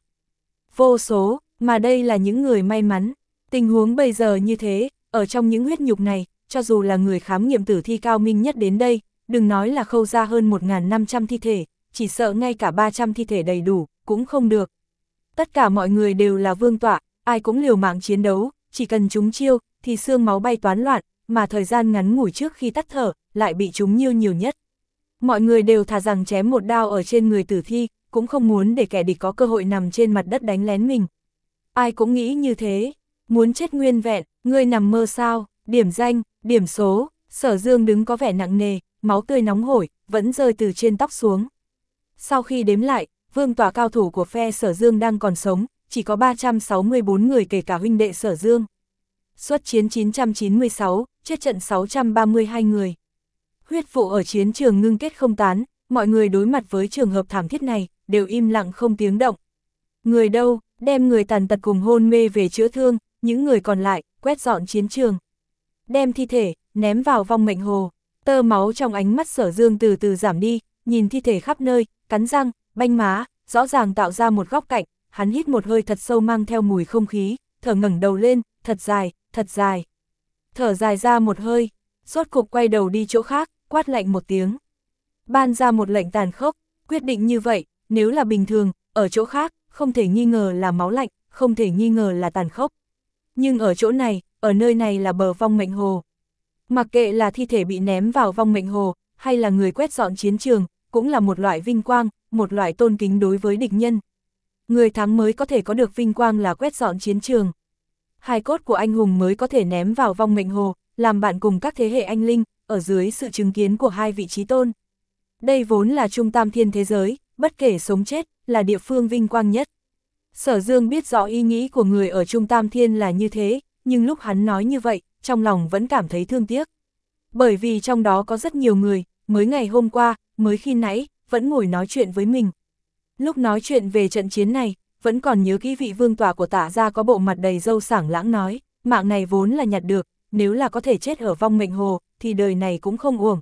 vô số, mà đây là những người may mắn. Tình huống bây giờ như thế, ở trong những huyết nhục này, cho dù là người khám nghiệm tử thi cao minh nhất đến đây, đừng nói là khâu ra hơn một nghìn năm trăm thi thể, chỉ sợ ngay cả ba trăm thi thể đầy đủ, cũng không được. Tất cả mọi người đều là vương tọa, ai cũng liều mạng chiến đấu, chỉ cần chúng chiêu, thì xương máu bay toán loạn, mà thời gian ngắn ngủi trước khi tắt thở, lại bị chúng nhiêu nhiều nhất. Mọi người đều thà rằng chém một đao ở trên người tử thi, cũng không muốn để kẻ địch có cơ hội nằm trên mặt đất đánh lén mình. Ai cũng nghĩ như thế, muốn chết nguyên vẹn, ngươi nằm mơ sao, điểm danh, điểm số, Sở Dương đứng có vẻ nặng nề, máu tươi nóng hổi, vẫn rơi từ trên tóc xuống. Sau khi đếm lại, vương tọa cao thủ của phe Sở Dương đang còn sống, chỉ có ba trăm sáu mươi bốn người kể cả huynh đệ Sở Dương. Xuất chiến chín trăm chín mươi sáu, chết trận sáu trăm ba mươi hai người. Huyết vụ ở chiến trường ngưng kết không tán, mọi người đối mặt với trường hợp thảm thiết này, đều im lặng không tiếng động. Người đâu, đem người tàn tật cùng hôn mê về chữa thương, những người còn lại, quét dọn chiến trường. Đem thi thể, ném vào vong mệnh hồ, tơ máu trong ánh mắt Sở Dương từ từ giảm đi, nhìn thi thể khắp nơi, cắn răng, banh má, rõ ràng tạo ra một góc cạnh, hắn hít một hơi thật sâu mang theo mùi không khí, thở ngẩng đầu lên, thật dài, thật dài. Thở dài ra một hơi, rốt cục quay đầu đi chỗ khác, quát lạnh một tiếng. Ban ra một lệnh tàn khốc, quyết định như vậy, nếu là bình thường, ở chỗ khác, không thể nghi ngờ là máu lạnh, không thể nghi ngờ là tàn khốc. Nhưng ở chỗ này, ở nơi này là bờ vong mệnh hồ. Mặc kệ là thi thể bị ném vào vong mệnh hồ, hay là người quét dọn chiến trường, cũng là một loại vinh quang, một loại tôn kính đối với địch nhân. Người thắng mới có thể có được vinh quang là quét dọn chiến trường. Hài cốt của anh hùng mới có thể ném vào vong mệnh hồ, làm bạn cùng các thế hệ anh linh, ở dưới sự chứng kiến của hai vị trí tôn. Đây vốn là trung tam thiên thế giới, bất kể sống chết, là địa phương vinh quang nhất. Sở Dương biết rõ ý nghĩ của người ở trung tam thiên là như thế, nhưng lúc hắn nói như vậy, trong lòng vẫn cảm thấy thương tiếc. Bởi vì trong đó có rất nhiều người, mới ngày hôm qua, mới khi nãy, vẫn ngồi nói chuyện với mình. Lúc nói chuyện về trận chiến này, vẫn còn nhớ kỹ vị vương tọa của Tả gia có bộ mặt đầy râu sảng lãng nói, mạng này vốn là nhặt được, nếu là có thể chết ở vong mệnh hồ, thì đời này cũng không uổng.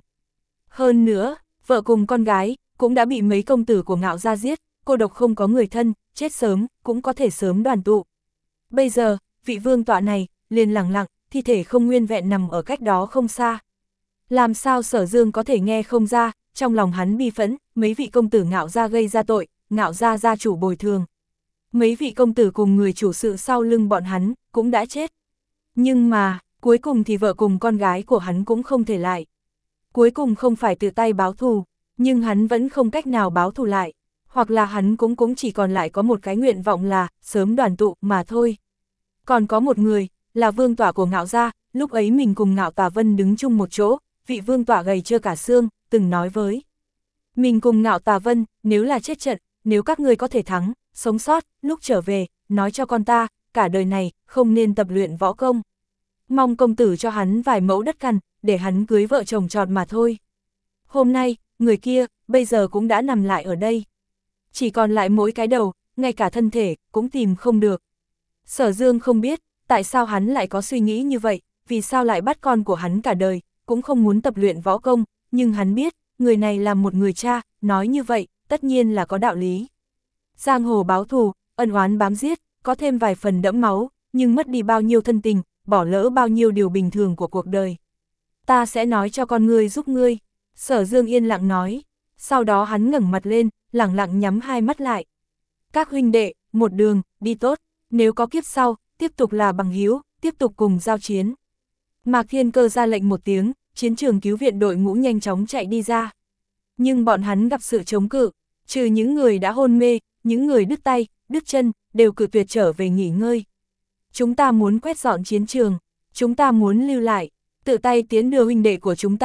Hơn nữa, vợ cùng con gái, cũng đã bị mấy công tử của Ngạo gia giết, cô độc không có người thân, chết sớm, cũng có thể sớm đoàn tụ. Bây giờ, vị vương tọa này, liền lặng lặng, thi thể không nguyên vẹn nằm ở cách đó không xa. Làm sao Sở Dương có thể nghe không ra, trong lòng hắn bi phẫn, mấy vị công tử Ngạo gia gây ra tội, Ngạo gia gia chủ bồi thường. Mấy vị công tử cùng người chủ sự sau lưng bọn hắn, cũng đã chết. Nhưng mà, cuối cùng thì vợ cùng con gái của hắn cũng không thể lại. Cuối cùng không phải tự tay báo thù, nhưng hắn vẫn không cách nào báo thù lại. Hoặc là hắn cũng cũng chỉ còn lại có một cái nguyện vọng là, sớm đoàn tụ mà thôi. Còn có một người, là vương tọa của Ngạo gia, lúc ấy mình cùng Ngạo Tà Vân đứng chung một chỗ, vị vương tọa gầy trơ cả xương, từng nói với mình cùng Ngạo Tà Vân, nếu là chết trận, nếu các ngươi có thể thắng, sống sót, lúc trở về, nói cho con ta, cả đời này, không nên tập luyện võ công. Mong công tử cho hắn vài mẫu đất cằn, để hắn cưới vợ chồng trọt mà thôi. Hôm nay, người kia, bây giờ cũng đã nằm lại ở đây. Chỉ còn lại mỗi cái đầu, ngay cả thân thể, cũng tìm không được. Sở Dương không biết, tại sao hắn lại có suy nghĩ như vậy, vì sao lại bắt con của hắn cả đời, cũng không muốn tập luyện võ công, nhưng hắn biết, người này là một người cha, nói như vậy, tất nhiên là có đạo lý. Giang hồ báo thù, ân oán bám giết, có thêm vài phần đẫm máu, nhưng mất đi bao nhiêu thân tình, bỏ lỡ bao nhiêu điều bình thường của cuộc đời. Ta sẽ nói cho con ngươi giúp ngươi, Sở Dương yên lặng nói, sau đó hắn ngẩng mặt lên, lẳng lặng nhắm hai mắt lại. Các huynh đệ, một đường, đi tốt, nếu có kiếp sau, tiếp tục là bằng hữu, tiếp tục cùng giao chiến. Mạc Thiên Cơ ra lệnh một tiếng, chiến trường cứu viện đội ngũ nhanh chóng chạy đi ra. Nhưng bọn hắn gặp sự chống cự, trừ những người đã hôn mê, những người đứt tay, đứt chân, đều cự tuyệt trở về nghỉ ngơi. Chúng ta muốn quét dọn chiến trường, chúng ta muốn lưu lại, tự tay tiến đưa huynh đệ của chúng ta,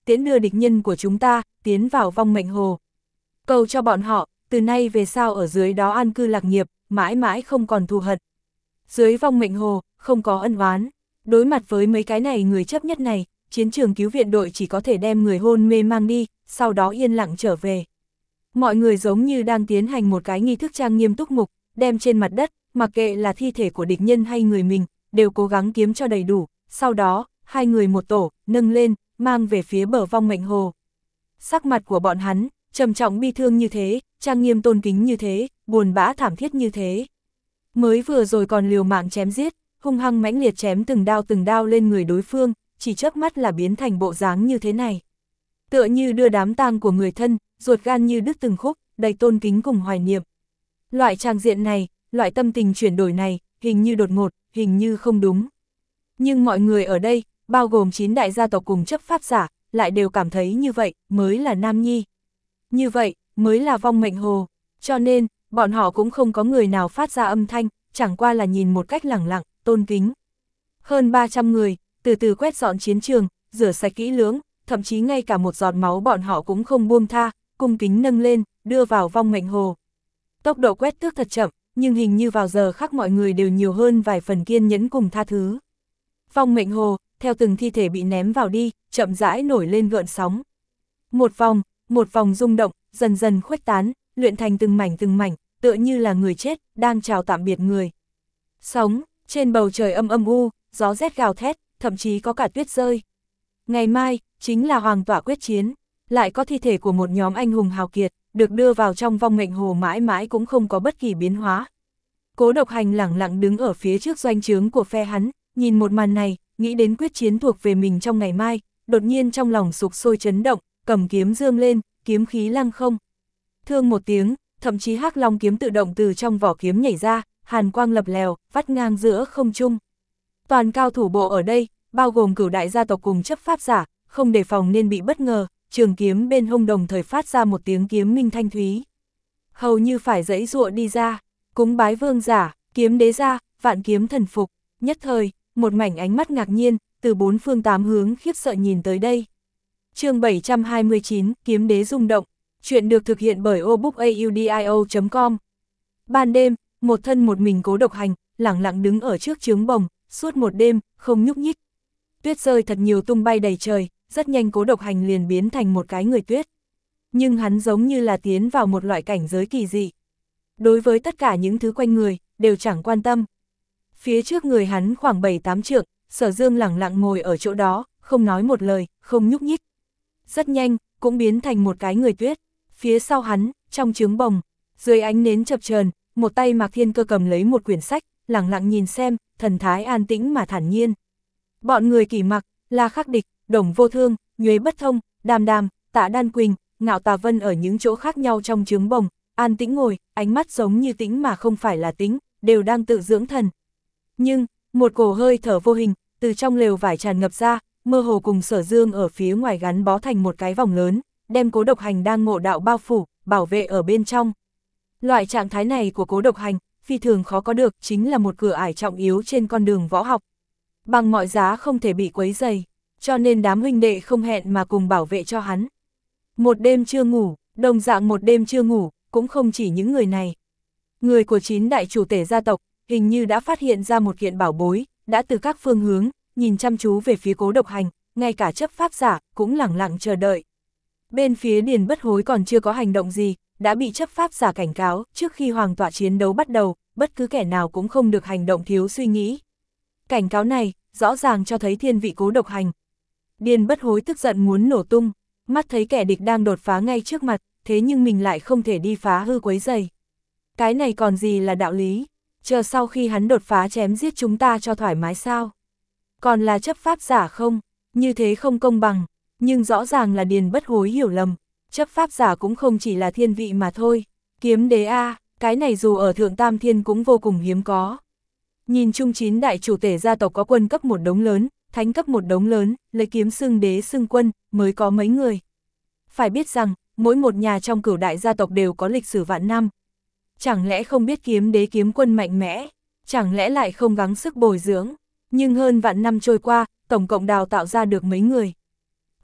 tiễn đưa địch nhân của chúng ta, tiến vào vong mệnh hồ. Cầu cho bọn họ, từ nay về sau ở dưới đó an cư lạc nghiệp, mãi mãi không còn thù hận. Dưới vong mệnh hồ, không có ân oán. Đối mặt với mấy cái này người chấp nhất này, chiến trường cứu viện đội chỉ có thể đem người hôn mê mang đi, sau đó yên lặng trở về. Mọi người giống như đang tiến hành một cái nghi thức trang nghiêm túc mục, đem trên mặt đất, mặc kệ là thi thể của địch nhân hay người mình, đều cố gắng kiếm cho đầy đủ, sau đó, hai người một tổ, nâng lên, mang về phía bờ vong mệnh hồ. Sắc mặt của bọn hắn, trầm trọng bi thương như thế, trang nghiêm tôn kính như thế, buồn bã thảm thiết như thế. Mới vừa rồi còn liều mạng chém giết, hung hăng mãnh liệt chém từng đao từng đao lên người đối phương, chỉ chớp mắt là biến thành bộ dáng như thế này. Tựa như đưa đám tang của người thân, ruột gan như đứt từng khúc, đầy tôn kính cùng hoài niệm. Loại tràng diện này, loại tâm tình chuyển đổi này, hình như đột ngột, hình như không đúng. Nhưng mọi người ở đây, bao gồm chín đại gia tộc cùng chấp pháp giả, lại đều cảm thấy như vậy, mới là Nam Nhi. Như vậy, mới là vong mệnh hồ. Cho nên, bọn họ cũng không có người nào phát ra âm thanh, chẳng qua là nhìn một cách lẳng lặng, tôn kính. Hơn ba trăm người, từ từ quét dọn chiến trường, rửa sạch kỹ lưỡng, thậm chí ngay cả một giọt máu bọn họ cũng không buông tha, cung kính nâng lên, đưa vào vong mệnh hồ. Tốc độ quét tước thật chậm, nhưng hình như vào giờ khác mọi người đều nhiều hơn vài phần kiên nhẫn cùng tha thứ. Vong mệnh hồ, theo từng thi thể bị ném vào đi, chậm rãi nổi lên gợn sóng. Một vòng, một vòng rung động, dần dần khuếch tán, luyện thành từng mảnh từng mảnh, tựa như là người chết, đang chào tạm biệt người. Sống, trên bầu trời âm âm u, gió rét gào thét, thậm chí có cả tuyết rơi. Ngày mai, chính là hoàng tỏa quyết chiến, lại có thi thể của một nhóm anh hùng hào kiệt, được đưa vào trong vong mệnh hồ mãi mãi cũng không có bất kỳ biến hóa. Cố Độc Hành lẳng lặng đứng ở phía trước doanh trướng của phe hắn, nhìn một màn này, nghĩ đến quyết chiến thuộc về mình trong ngày mai, đột nhiên trong lòng sục sôi chấn động, cầm kiếm dương lên, kiếm khí lăng không. Thương một tiếng, thậm chí Hắc Long kiếm tự động từ trong vỏ kiếm nhảy ra, hàn quang lập lèo, vắt ngang giữa không trung. Toàn cao thủ bộ ở đây, bao gồm cửu đại gia tộc cùng chấp pháp giả, không đề phòng nên bị bất ngờ, trường kiếm bên hông đồng thời phát ra một tiếng kiếm minh thanh thúy. Hầu như phải giãy giụa đi ra, cúng bái vương giả, kiếm đế ra, vạn kiếm thần phục, nhất thời, một mảnh ánh mắt ngạc nhiên, từ bốn phương tám hướng khiếp sợ nhìn tới đây. Chương bảy trăm hai mươi chín, kiếm đế rung động, chuyện được thực hiện bởi obookaudio chấm com. Ban đêm, một thân một mình Cố Độc Hành, lẳng lặng đứng ở trước trướng bồng, suốt một đêm, không nhúc nhích. Tuyết rơi thật nhiều tung bay đầy trời, rất nhanh Cố Độc Hành liền biến thành một cái người tuyết. Nhưng hắn giống như là tiến vào một loại cảnh giới kỳ dị. Đối với tất cả những thứ quanh người, đều chẳng quan tâm. Phía trước người hắn khoảng bảy tám trượng, Sở Dương lẳng lặng ngồi ở chỗ đó, không nói một lời, không nhúc nhích. Rất nhanh, cũng biến thành một cái người tuyết. Phía sau hắn, trong trướng bồng, dưới ánh nến chập chờn, một tay Mạc Thiên Cơ cầm lấy một quyển sách, lẳng lặng nhìn xem, thần thái an tĩnh mà thản nhiên. Bọn người Kỷ Mặc, La Khắc Địch, Đồng Vô Thương, Nhuế Bất Thông, Đàm Đàm, Tạ Đan Quỳnh, Ngạo Tà Vân ở những chỗ khác nhau trong trướng bồng, an tĩnh ngồi, ánh mắt giống như tĩnh mà không phải là tĩnh, đều đang tự dưỡng thần. Nhưng, một cổ hơi thở vô hình, từ trong lều vải tràn ngập ra, mơ hồ cùng Sở Dương ở phía ngoài gắn bó thành một cái vòng lớn, đem Cố Độc Hành đang ngộ đạo bao phủ, bảo vệ ở bên trong. Loại trạng thái này của Cố Độc Hành, phi thường khó có được, chính là một cửa ải trọng yếu trên con đường võ học. Bằng mọi giá không thể bị quấy rầy, cho nên đám huynh đệ không hẹn mà cùng bảo vệ cho hắn. Một đêm chưa ngủ, đồng dạng một đêm chưa ngủ, cũng không chỉ những người này. Người của chín đại chủ tể gia tộc, hình như đã phát hiện ra một kiện bảo bối, đã từ các phương hướng, nhìn chăm chú về phía Cố Độc Hành, ngay cả chấp pháp giả, cũng lẳng lặng chờ đợi. Bên phía Điền Bất Hối còn chưa có hành động gì, đã bị chấp pháp giả cảnh cáo, trước khi hoàng tọa chiến đấu bắt đầu, bất cứ kẻ nào cũng không được hành động thiếu suy nghĩ. Cảnh cáo này, rõ ràng cho thấy thiên vị Cố Độc Hành. Điền Bất Hối tức giận muốn nổ tung, mắt thấy kẻ địch đang đột phá ngay trước mặt, thế nhưng mình lại không thể đi phá hư quấy rầy. Cái này còn gì là đạo lý, chờ sau khi hắn đột phá chém giết chúng ta cho thoải mái sao? Còn là chấp pháp giả không? Như thế không công bằng, nhưng rõ ràng là Điền Bất Hối hiểu lầm, chấp pháp giả cũng không chỉ là thiên vị mà thôi. Kiếm đế A, cái này dù ở Thượng Tam Thiên cũng vô cùng hiếm có. Nhìn chung chín đại chủ tể gia tộc có quân cấp một đống lớn, thánh cấp một đống lớn, lấy kiếm xưng đế xưng quân, mới có mấy người. Phải biết rằng, mỗi một nhà trong cửu đại gia tộc đều có lịch sử vạn năm. Chẳng lẽ không biết kiếm đế kiếm quân mạnh mẽ, chẳng lẽ lại không gắng sức bồi dưỡng, nhưng hơn vạn năm trôi qua, tổng cộng đào tạo ra được mấy người.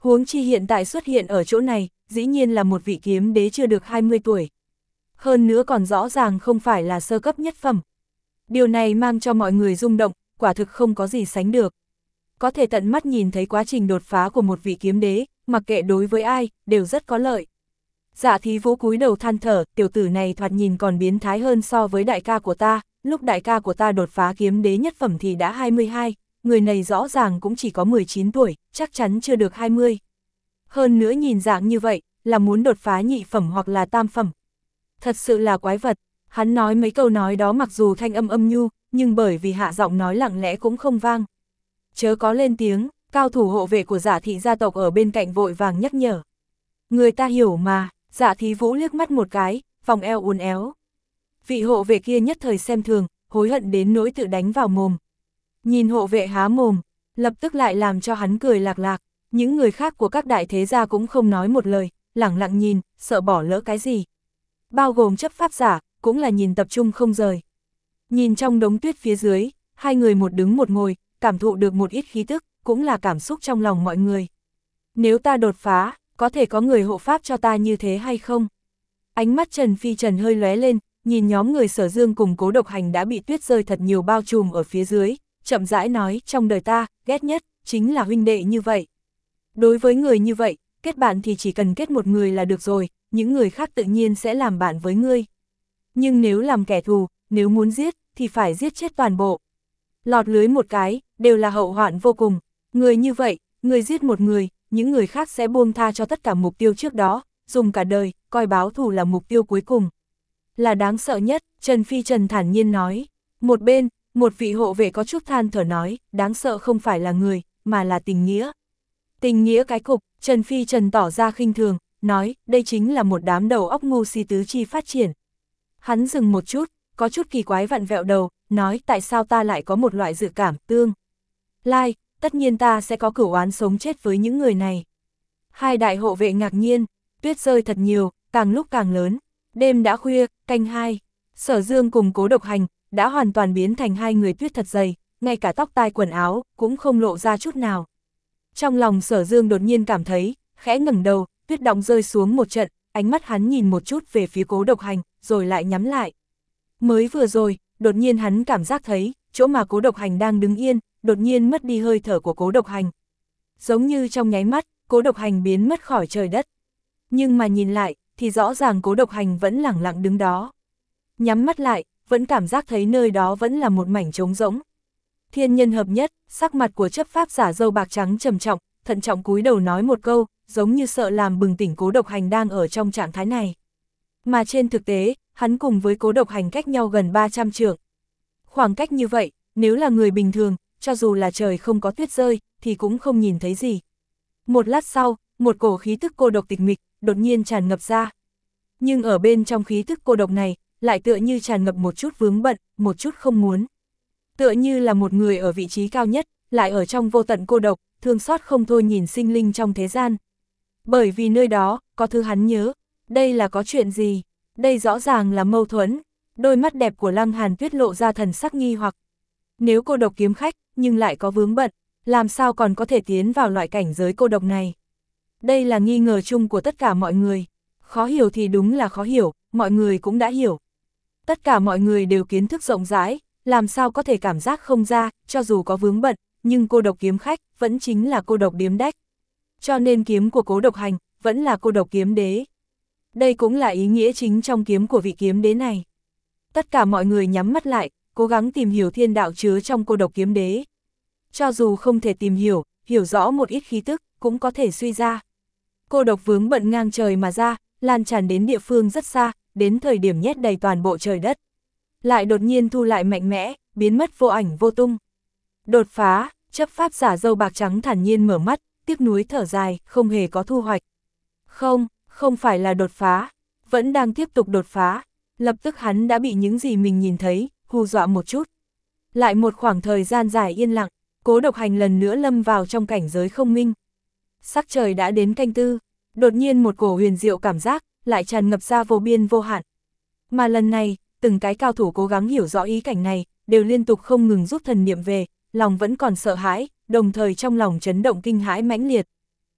Huống chi hiện tại xuất hiện ở chỗ này, dĩ nhiên là một vị kiếm đế chưa được hai mươi tuổi. Hơn nữa còn rõ ràng không phải là sơ cấp nhất phẩm. Điều này mang cho mọi người rung động, quả thực không có gì sánh được. Có thể tận mắt nhìn thấy quá trình đột phá của một vị kiếm đế, mặc kệ đối với ai, đều rất có lợi. Dạ Thí Vũ cúi đầu than thở, tiểu tử này thoạt nhìn còn biến thái hơn so với đại ca của ta, lúc đại ca của ta đột phá kiếm đế nhất phẩm thì đã hai mươi hai, người này rõ ràng cũng chỉ có mười chín tuổi, chắc chắn chưa được hai mươi. Hơn nữa nhìn dạng như vậy, là muốn đột phá nhị phẩm hoặc là tam phẩm. Thật sự là quái vật, hắn nói mấy câu nói đó mặc dù thanh âm âm nhu, nhưng bởi vì hạ giọng nói lặng lẽ cũng không vang. Chớ có lên tiếng, cao thủ hộ vệ của Dạ thị gia tộc ở bên cạnh vội vàng nhắc nhở. Người ta hiểu mà, Dạ Thí Vũ liếc mắt một cái, vòng eo uốn éo. Vị hộ vệ kia nhất thời xem thường, hối hận đến nỗi tự đánh vào mồm. Nhìn hộ vệ há mồm, lập tức lại làm cho hắn cười lạc lạc. Những người khác của các đại thế gia cũng không nói một lời, lẳng lặng nhìn, sợ bỏ lỡ cái gì. Bao gồm chấp pháp giả, cũng là nhìn tập trung không rời. Nhìn trong đống tuyết phía dưới, hai người một đứng một ngồi, cảm thụ được một ít khí tức, cũng là cảm xúc trong lòng mọi người. Nếu ta đột phá, có thể có người hộ pháp cho ta như thế hay không? Ánh mắt Trần Phi Trần hơi lóe lên, nhìn nhóm người Sở Dương cùng Cố Độc Hành đã bị tuyết rơi thật nhiều bao trùm ở phía dưới, chậm rãi nói, trong đời ta, ghét nhất, chính là huynh đệ như vậy. Đối với người như vậy, kết bạn thì chỉ cần kết một người là được rồi, những người khác tự nhiên sẽ làm bạn với ngươi. Nhưng nếu làm kẻ thù, nếu muốn giết, thì phải giết chết toàn bộ. Lọt lưới một cái, đều là hậu hoạn vô cùng. Người như vậy, người giết một người, những người khác sẽ buông tha cho tất cả mục tiêu trước đó, dùng cả đời, coi báo thù là mục tiêu cuối cùng. Là đáng sợ nhất, Trần Phi Trần thản nhiên nói. Một bên, một vị hộ vệ có chút than thở nói, đáng sợ không phải là người, mà là tình nghĩa. Tình nghĩa cái cục, Trần Phi Trần tỏ ra khinh thường, nói, đây chính là một đám đầu óc ngu si tứ chi phát triển. Hắn dừng một chút, có chút kỳ quái vặn vẹo đầu, nói tại sao ta lại có một loại dự cảm, tương lai, tất nhiên ta sẽ có cửu oán sống chết với những người này. Hai đại hộ vệ ngạc nhiên, tuyết rơi thật nhiều, càng lúc càng lớn, đêm đã khuya, canh hai, Sở Dương cùng Cố Độc Hành, đã hoàn toàn biến thành hai người tuyết thật dày, ngay cả tóc tai quần áo, cũng không lộ ra chút nào. Trong lòng Sở Dương đột nhiên cảm thấy, khẽ ngẩng đầu, tuyết đọng rơi xuống một trận, ánh mắt hắn nhìn một chút về phía Cố Độc Hành, rồi lại nhắm lại. Mới vừa rồi, đột nhiên hắn cảm giác thấy, chỗ mà Cố Độc Hành đang đứng yên, đột nhiên mất đi hơi thở của Cố Độc Hành. Giống như trong nháy mắt, Cố Độc Hành biến mất khỏi trời đất. Nhưng mà nhìn lại, thì rõ ràng Cố Độc Hành vẫn lẳng lặng đứng đó. Nhắm mắt lại, vẫn cảm giác thấy nơi đó vẫn là một mảnh trống rỗng. Thiên nhân hợp nhất, sắc mặt của chấp pháp giả râu bạc trắng trầm trọng, thận trọng cúi đầu nói một câu, giống như sợ làm bừng tỉnh Cố Độc Hành đang ở trong trạng thái này. Mà trên thực tế, hắn cùng với Cố Độc Hành cách nhau gần ba trăm trượng. Khoảng cách như vậy, nếu là người bình thường, cho dù là trời không có tuyết rơi, thì cũng không nhìn thấy gì. Một lát sau, một cổ khí tức cô độc tịch mịch, đột nhiên tràn ngập ra. Nhưng ở bên trong khí tức cô độc này, lại tựa như tràn ngập một chút vướng bận, một chút không muốn. Tựa như là một người ở vị trí cao nhất, lại ở trong vô tận cô độc, thương xót không thôi nhìn sinh linh trong thế gian. Bởi vì nơi đó, có thứ hắn nhớ, đây là có chuyện gì, đây rõ ràng là mâu thuẫn. Đôi mắt đẹp của Lăng Hàn Tuyết lộ ra thần sắc nghi hoặc. Nếu cô độc kiếm khách, nhưng lại có vướng bận, làm sao còn có thể tiến vào loại cảnh giới cô độc này? Đây là nghi ngờ chung của tất cả mọi người. Khó hiểu thì đúng là khó hiểu, mọi người cũng đã hiểu. Tất cả mọi người đều kiến thức rộng rãi, làm sao có thể cảm giác không ra, cho dù có vướng bận, nhưng cô độc kiếm khách vẫn chính là cô độc điếm đách. Cho nên kiếm của Cố Độc Hành vẫn là cô độc kiếm đế. Đây cũng là ý nghĩa chính trong kiếm của vị kiếm đế này. Tất cả mọi người nhắm mắt lại, cố gắng tìm hiểu thiên đạo chứa trong cô độc kiếm đế. Cho dù không thể tìm hiểu, hiểu rõ một ít khí tức, cũng có thể suy ra. Cô độc vướng bận ngang trời mà ra, lan tràn đến địa phương rất xa, đến thời điểm nhét đầy toàn bộ trời đất. Lại đột nhiên thu lại mạnh mẽ, biến mất vô ảnh vô tung. Đột phá, chấp pháp giả râu bạc trắng thản nhiên mở mắt, tiếc nuối thở dài, không hề có thu hoạch. Không, không phải là đột phá, vẫn đang tiếp tục đột phá. Lập tức hắn đã bị những gì mình nhìn thấy, hù dọa một chút. Lại một khoảng thời gian dài yên lặng, Cố Độc Hành lần nữa lâm vào trong cảnh giới không minh. Sắc trời đã đến canh tư, đột nhiên một cổ huyền diệu cảm giác, lại tràn ngập ra vô biên vô hạn. Mà lần này, từng cái cao thủ cố gắng hiểu rõ ý cảnh này, đều liên tục không ngừng rút thần niệm về, lòng vẫn còn sợ hãi, đồng thời trong lòng chấn động kinh hãi mãnh liệt.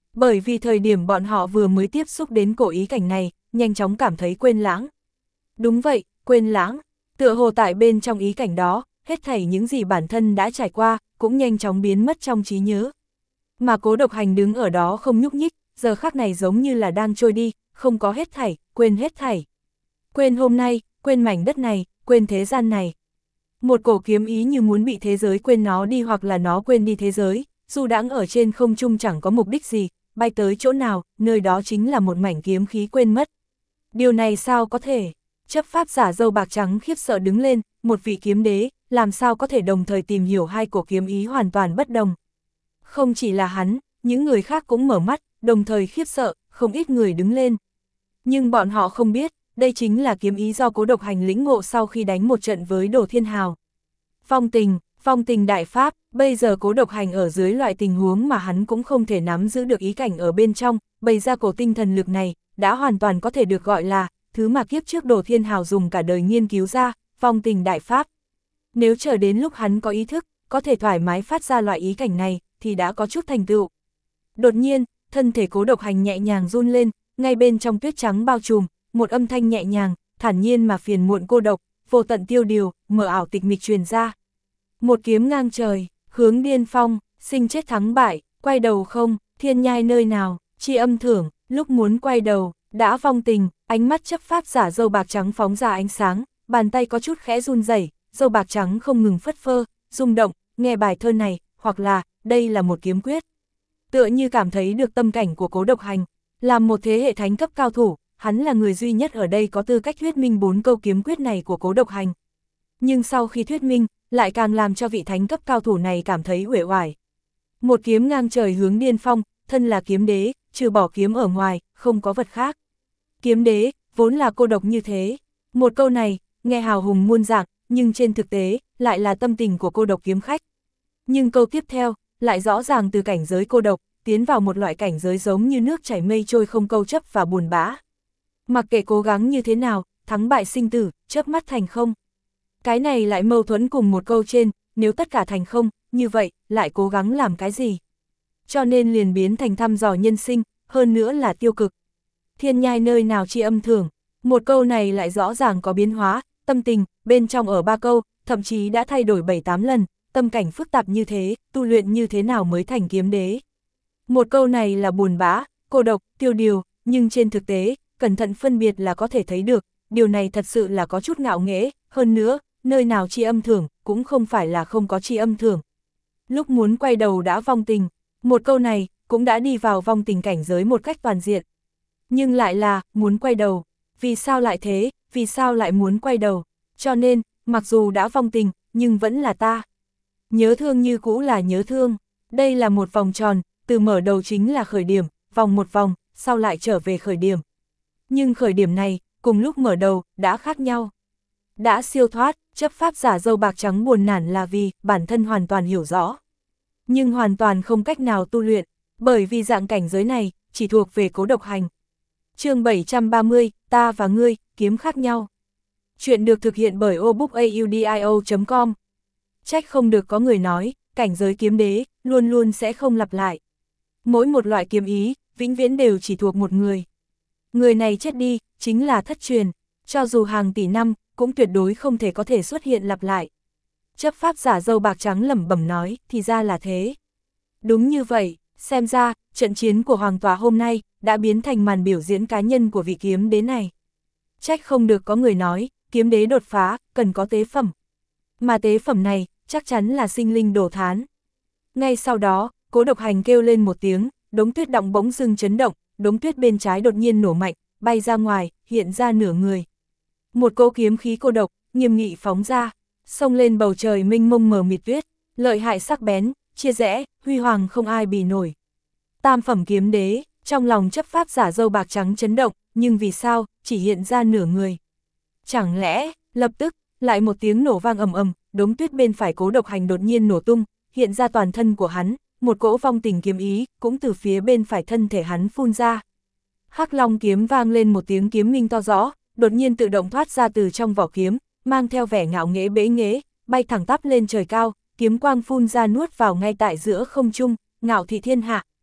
Bởi vì thời điểm bọn họ vừa mới tiếp xúc đến cổ ý cảnh này, nhanh chóng cảm thấy quên lãng. Đúng vậy, quên lãng, tựa hồ tại bên trong ý cảnh đó, hết thảy những gì bản thân đã trải qua, cũng nhanh chóng biến mất trong trí nhớ. Mà Cố Độc Hành đứng ở đó không nhúc nhích, giờ khắc này giống như là đang trôi đi, không có hết thảy, quên hết thảy. Quên hôm nay, quên mảnh đất này, quên thế gian này. Một cổ kiếm ý như muốn bị thế giới quên nó đi hoặc là nó quên đi thế giới, dù đãng ở trên không trung chẳng có mục đích gì, bay tới chỗ nào, nơi đó chính là một mảnh kiếm khí quên mất. Điều này sao có thể? Chấp pháp giả râu bạc trắng khiếp sợ đứng lên, một vị kiếm đế, làm sao có thể đồng thời tìm hiểu hai cổ kiếm ý hoàn toàn bất đồng. Không chỉ là hắn, những người khác cũng mở mắt, đồng thời khiếp sợ, không ít người đứng lên. Nhưng bọn họ không biết, đây chính là kiếm ý do Cố Độc Hành lĩnh ngộ sau khi đánh một trận với Đồ Thiên Hào. Phong tình, phong tình đại pháp, bây giờ Cố Độc Hành ở dưới loại tình huống mà hắn cũng không thể nắm giữ được ý cảnh ở bên trong, bày ra cổ tinh thần lực này, đã hoàn toàn có thể được gọi là, thứ mà kiếp trước Đồ Thiên Hào dùng cả đời nghiên cứu ra, phong tình đại pháp. Nếu chờ đến lúc hắn có ý thức, có thể thoải mái phát ra loại ý cảnh này, thì đã có chút thành tựu. Đột nhiên, thân thể Cố Độc Hành nhẹ nhàng run lên, ngay bên trong tuyết trắng bao trùm, một âm thanh nhẹ nhàng, thản nhiên mà phiền muộn cô độc, vô tận tiêu điều, mờ ảo tịch mịch truyền ra. Một kiếm ngang trời, hướng điên phong, sinh chết thắng bại, quay đầu không, thiên nhai nơi nào, chi âm thưởng, lúc muốn quay đầu, đã vong tình, ánh mắt chấp pháp giả râu bạc trắng phóng ra ánh sáng, bàn tay có chút khẽ run rẩy, râu bạc trắng không ngừng phất phơ, rung động, nghe bài thơ này, hoặc là, đây là một kiếm quyết. Tựa như cảm thấy được tâm cảnh của Cố Độc Hành, làm một thế hệ thánh cấp cao thủ, hắn là người duy nhất ở đây có tư cách thuyết minh bốn câu kiếm quyết này của Cố Độc Hành. Nhưng sau khi thuyết minh, lại càng làm cho vị thánh cấp cao thủ này cảm thấy uể oải. Một kiếm ngang trời hướng điên phong, thân là kiếm đế, trừ bỏ kiếm ở ngoài, không có vật khác. Kiếm đế, vốn là cô độc như thế. Một câu này, nghe hào hùng muôn dạng, nhưng trên thực tế, lại là tâm tình của cô độc kiếm khách. Nhưng câu tiếp theo, lại rõ ràng từ cảnh giới cô độc, tiến vào một loại cảnh giới giống như nước chảy mây trôi không câu chấp và buồn bã. Mặc kệ cố gắng như thế nào, thắng bại sinh tử, chớp mắt thành không. Cái này lại mâu thuẫn cùng một câu trên, nếu tất cả thành không, như vậy, lại cố gắng làm cái gì? Cho nên liền biến thành thăm dò nhân sinh, hơn nữa là tiêu cực. Thiên nhai nơi nào chi âm thưởng, một câu này lại rõ ràng có biến hóa, tâm tình, bên trong ở ba câu, thậm chí đã thay đổi bảy tám lần, tâm cảnh phức tạp như thế, tu luyện như thế nào mới thành kiếm đế. Một câu này là buồn bã, cô độc, tiêu điều, nhưng trên thực tế, cẩn thận phân biệt là có thể thấy được, điều này thật sự là có chút ngạo nghễ, hơn nữa, nơi nào chi âm thưởng, cũng không phải là không có chi âm thưởng. Lúc muốn quay đầu đã vong tình, một câu này, cũng đã đi vào vong tình cảnh giới một cách toàn diện. Nhưng lại là, muốn quay đầu, vì sao lại thế, vì sao lại muốn quay đầu, cho nên, mặc dù đã vong tình, nhưng vẫn là ta. Nhớ thương như cũ là nhớ thương, đây là một vòng tròn, từ mở đầu chính là khởi điểm, vòng một vòng, sau lại trở về khởi điểm. Nhưng khởi điểm này, cùng lúc mở đầu, đã khác nhau. Đã siêu thoát, chấp pháp giả râu bạc trắng buồn nản là vì bản thân hoàn toàn hiểu rõ. Nhưng hoàn toàn không cách nào tu luyện, bởi vì dạng cảnh giới này, chỉ thuộc về Cố Độc Hành. Chương bảy trăm ba mươi, ta và ngươi, kiếm khác nhau. Chuyện được thực hiện bởi obookaudio chấm com. Trách không được có người nói, cảnh giới kiếm đế, luôn luôn sẽ không lặp lại. Mỗi một loại kiếm ý, vĩnh viễn đều chỉ thuộc một người. Người này chết đi, chính là thất truyền, cho dù hàng tỷ năm, cũng tuyệt đối không thể có thể xuất hiện lặp lại. Chấp pháp giả râu bạc trắng lẩm bẩm nói, thì ra là thế. Đúng như vậy, xem ra, trận chiến của Hoàng Tòa hôm nay, đã biến thành màn biểu diễn cá nhân của vị kiếm đế này. Trách không được có người nói, kiếm đế đột phá, cần có tế phẩm. Mà tế phẩm này, chắc chắn là sinh linh đổ thán. Ngay sau đó, Cố Độc Hành kêu lên một tiếng, đống tuyết động bỗng dưng chấn động, đống tuyết bên trái đột nhiên nổ mạnh, bay ra ngoài, hiện ra nửa người. Một cỗ kiếm khí cô độc, nghiêm nghị phóng ra, xông lên bầu trời mênh mông mờ mịt tuyết, lợi hại sắc bén, chia rẽ, huy hoàng không ai bì nổi. Tam phẩm kiếm đế, trong lòng chấp pháp giả râu bạc trắng chấn động, nhưng vì sao, chỉ hiện ra nửa người. Chẳng lẽ, lập tức, lại một tiếng nổ vang ầm ầm, đống tuyết bên phải Cố Độc Hành đột nhiên nổ tung, hiện ra toàn thân của hắn, một cỗ vong tình kiếm ý, cũng từ phía bên phải thân thể hắn phun ra. Hắc Long kiếm vang lên một tiếng kiếm minh to rõ, đột nhiên tự động thoát ra từ trong vỏ kiếm, mang theo vẻ ngạo nghễ bế nghễ, bay thẳng tắp lên trời cao, kiếm quang phun ra nuốt vào ngay tại giữa không trung, ngạo thị thiên hạ.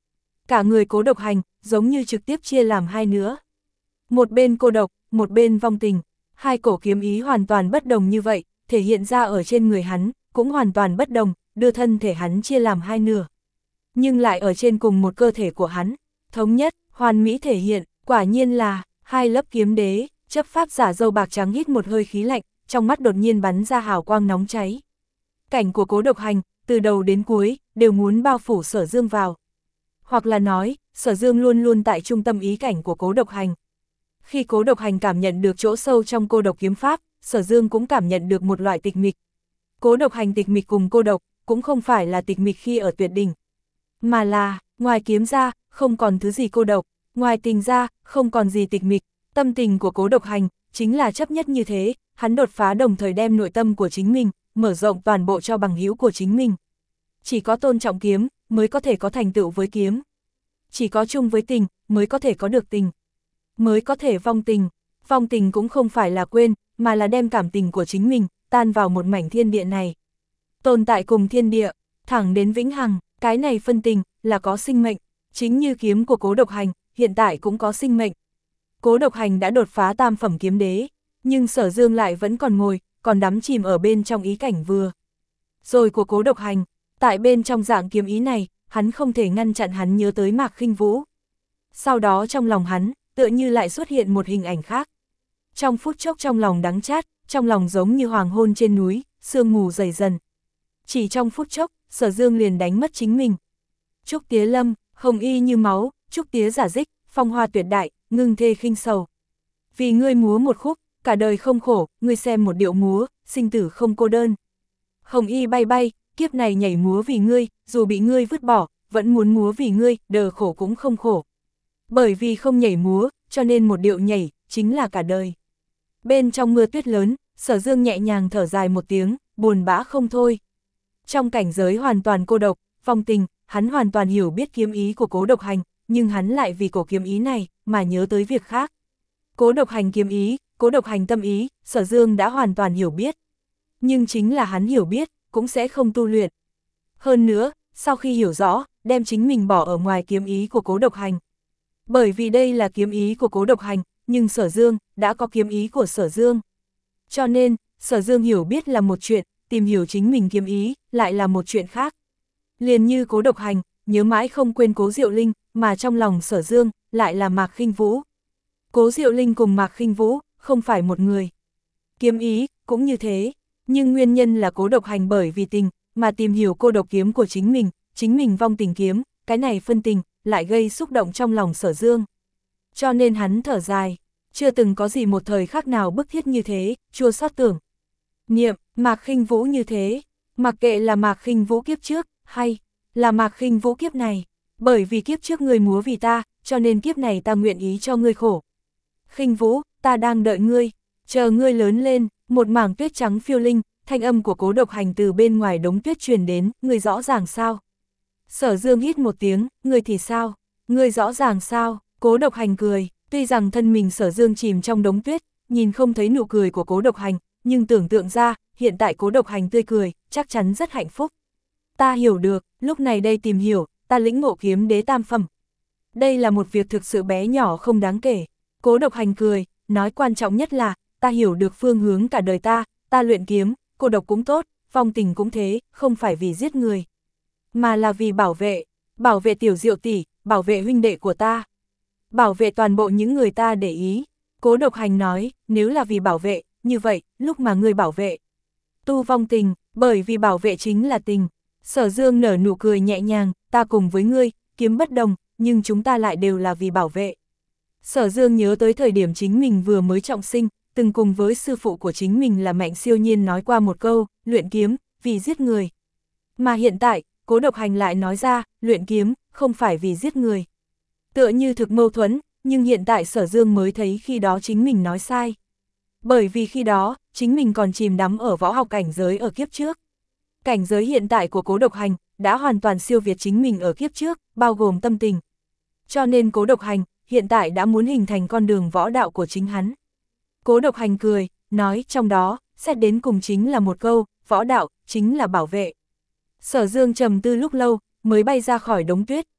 cả người Cố Độc Hành, giống như trực tiếp chia làm hai nữa. Một bên cô độc, một bên vong tình, hai cổ kiếm ý hoàn toàn bất đồng như vậy, thể hiện ra ở trên người hắn, cũng hoàn toàn bất đồng, đưa thân thể hắn chia làm hai nửa. Nhưng lại ở trên cùng một cơ thể của hắn, thống nhất, hoàn mỹ thể hiện, quả nhiên là, hai lớp kiếm đế, chấp pháp giả râu bạc trắng hít một hơi khí lạnh, trong mắt đột nhiên bắn ra hào quang nóng cháy. Cảnh của Cố Độc Hành, từ đầu đến cuối, đều muốn bao phủ Sở Dương vào. Hoặc là nói, Sở Dương luôn luôn tại trung tâm ý cảnh của Cố Độc Hành. Khi Cố Độc Hành cảm nhận được chỗ sâu trong cô độc kiếm pháp, Sở Dương cũng cảm nhận được một loại tịch mịch. Cố Độc Hành tịch mịch cùng cô độc, cũng không phải là tịch mịch khi ở tuyệt đỉnh, mà là, ngoài kiếm ra, không còn thứ gì cô độc, ngoài tình ra, không còn gì tịch mịch. Tâm tình của Cố Độc Hành, chính là chấp nhất như thế, hắn đột phá đồng thời đem nội tâm của chính mình, mở rộng toàn bộ cho bằng hữu của chính mình. Chỉ có tôn trọng kiếm, mới có thể có thành tựu với kiếm. Chỉ có chung với tình, mới có thể có được tình. Mới có thể vong tình. Vong tình cũng không phải là quên, mà là đem cảm tình của chính mình, tan vào một mảnh thiên địa này. Tồn tại cùng thiên địa, thẳng đến vĩnh hằng, cái này phân tình, là có sinh mệnh. Chính như kiếm của Cố Độc Hành, hiện tại cũng có sinh mệnh. Cố Độc Hành đã đột phá tam phẩm kiếm đế, nhưng Sở Dương lại vẫn còn ngồi, còn đắm chìm ở bên trong ý cảnh vừa rồi của Cố Độc Hành. Tại bên trong dạng kiếm ý này, hắn không thể ngăn chặn hắn nhớ tới Mạc Khinh Vũ. Sau đó trong lòng hắn, tựa như lại xuất hiện một hình ảnh khác. Trong phút chốc trong lòng đắng chát, trong lòng giống như hoàng hôn trên núi, sương mù dày dần. Chỉ trong phút chốc, Sở Dương liền đánh mất chính mình. Trúc tía lâm, hồng y như máu, trúc tía giả dích, phong hoa tuyệt đại, ngưng thê khinh sầu. Vì ngươi múa một khúc, cả đời không khổ, ngươi xem một điệu múa, sinh tử không cô đơn. Hồng y bay bay, kiếp này nhảy múa vì ngươi, dù bị ngươi vứt bỏ, vẫn muốn múa vì ngươi, đờ khổ cũng không khổ. Bởi vì không nhảy múa, cho nên một điệu nhảy, chính là cả đời. Bên trong mưa tuyết lớn, Sở Dương nhẹ nhàng thở dài một tiếng, buồn bã không thôi. Trong cảnh giới hoàn toàn cô độc, vong tình, hắn hoàn toàn hiểu biết kiếm ý của Cố Độc Hành, nhưng hắn lại vì cổ kiếm ý này, mà nhớ tới việc khác. Cố Độc Hành kiếm ý, Cố Độc Hành tâm ý, Sở Dương đã hoàn toàn hiểu biết. Nhưng chính là hắn hiểu biết, cũng sẽ không tu luyện. Hơn nữa, sau khi hiểu rõ, đem chính mình bỏ ở ngoài kiếm ý của Cố Độc Hành. Bởi vì đây là kiếm ý của Cố Độc Hành, nhưng Sở Dương đã có kiếm ý của Sở Dương. Cho nên, Sở Dương hiểu biết là một chuyện, tìm hiểu chính mình kiếm ý, lại là một chuyện khác. Liền như Cố Độc Hành, nhớ mãi không quên Cố Diệu Linh, mà trong lòng Sở Dương, lại là Mạc Khinh Vũ. Cố Diệu Linh cùng Mạc Khinh Vũ, không phải một người. Kiếm ý, cũng như thế, nhưng nguyên nhân là Cố Độc Hành bởi vì tình, mà tìm hiểu cô độc kiếm của chính mình, chính mình vong tình kiếm, cái này phân tình, lại gây xúc động trong lòng Sở Dương. Cho nên hắn thở dài, chưa từng có gì một thời khắc nào bức thiết như thế, chua xót tưởng. Niệm, Mạc Khinh Vũ như thế, mặc kệ là Mạc Khinh Vũ kiếp trước, hay là Mạc Khinh Vũ kiếp này, bởi vì kiếp trước ngươi múa vì ta, cho nên kiếp này ta nguyện ý cho ngươi khổ. Khinh Vũ, ta đang đợi ngươi, chờ ngươi lớn lên. Một mảng tuyết trắng phiêu linh, thanh âm của Cố Độc Hành từ bên ngoài đống tuyết truyền đến, ngươi rõ ràng sao? Sở Dương hít một tiếng, ngươi thì sao? Ngươi rõ ràng sao? Cố Độc Hành cười, tuy rằng thân mình Sở Dương chìm trong đống tuyết, nhìn không thấy nụ cười của Cố Độc Hành, nhưng tưởng tượng ra, hiện tại Cố Độc Hành tươi cười, chắc chắn rất hạnh phúc. Ta hiểu được, lúc này đây tìm hiểu, ta lĩnh ngộ kiếm đế tam phẩm. Đây là một việc thực sự bé nhỏ không đáng kể. Cố Độc Hành cười, nói quan trọng nhất là, ta hiểu được phương hướng cả đời ta, ta luyện kiếm, cô độc cũng tốt, vong tình cũng thế, không phải vì giết người, mà là vì bảo vệ, bảo vệ Tiểu Diệu tỷ, bảo vệ huynh đệ của ta, bảo vệ toàn bộ những người ta để ý. Cố Độc Hành nói, nếu là vì bảo vệ, như vậy, lúc mà ngươi bảo vệ, tu vong tình, bởi vì bảo vệ chính là tình. Sở Dương nở nụ cười nhẹ nhàng, ta cùng với ngươi, kiếm bất đồng, nhưng chúng ta lại đều là vì bảo vệ. Sở Dương nhớ tới thời điểm chính mình vừa mới trọng sinh, từng cùng với sư phụ của chính mình là Mạnh Siêu Nhiên nói qua một câu, luyện kiếm, vì giết người. Mà hiện tại, Cố Độc Hành lại nói ra, luyện kiếm, không phải vì giết người. Tựa như thực mâu thuẫn, nhưng hiện tại Sở Dương mới thấy khi đó chính mình nói sai. Bởi vì khi đó, chính mình còn chìm đắm ở võ học cảnh giới ở kiếp trước. Cảnh giới hiện tại của Cố Độc Hành, đã hoàn toàn siêu việt chính mình ở kiếp trước, bao gồm tâm tình. Cho nên Cố Độc Hành, hiện tại đã muốn hình thành con đường võ đạo của chính hắn. Cố Độc Hành cười, nói trong đó, xét đến cùng chính là một câu, võ đạo, chính là bảo vệ. Sở Dương trầm tư lúc lâu, mới bay ra khỏi đống tuyết,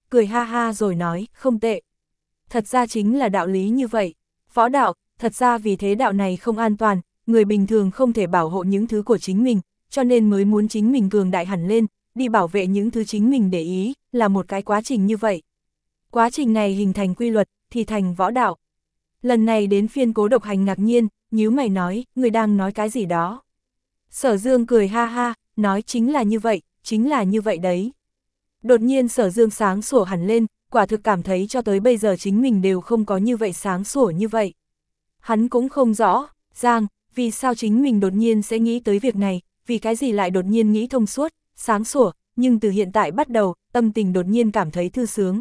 cười ha ha rồi nói, không tệ. Thật ra chính là đạo lý như vậy. Võ đạo, thật ra vì thế đạo này không an toàn, người bình thường không thể bảo hộ những thứ của chính mình, cho nên mới muốn chính mình cường đại hẳn lên, đi bảo vệ những thứ chính mình để ý, là một cái quá trình như vậy. Quá trình này hình thành quy luật, thì thành võ đạo. Lần này đến phiên Cố Độc Hành ngạc nhiên, nhíu mày nói, người đang nói cái gì đó. Sở Dương cười ha ha, nói chính là như vậy, chính là như vậy đấy. Đột nhiên Sở Dương sáng sủa hẳn lên, quả thực cảm thấy cho tới bây giờ chính mình đều không có như vậy sáng sủa như vậy. Hắn cũng không rõ, Giang, vì sao chính mình đột nhiên sẽ nghĩ tới việc này, vì cái gì lại đột nhiên nghĩ thông suốt, sáng sủa, nhưng từ hiện tại bắt đầu, tâm tình đột nhiên cảm thấy thư sướng.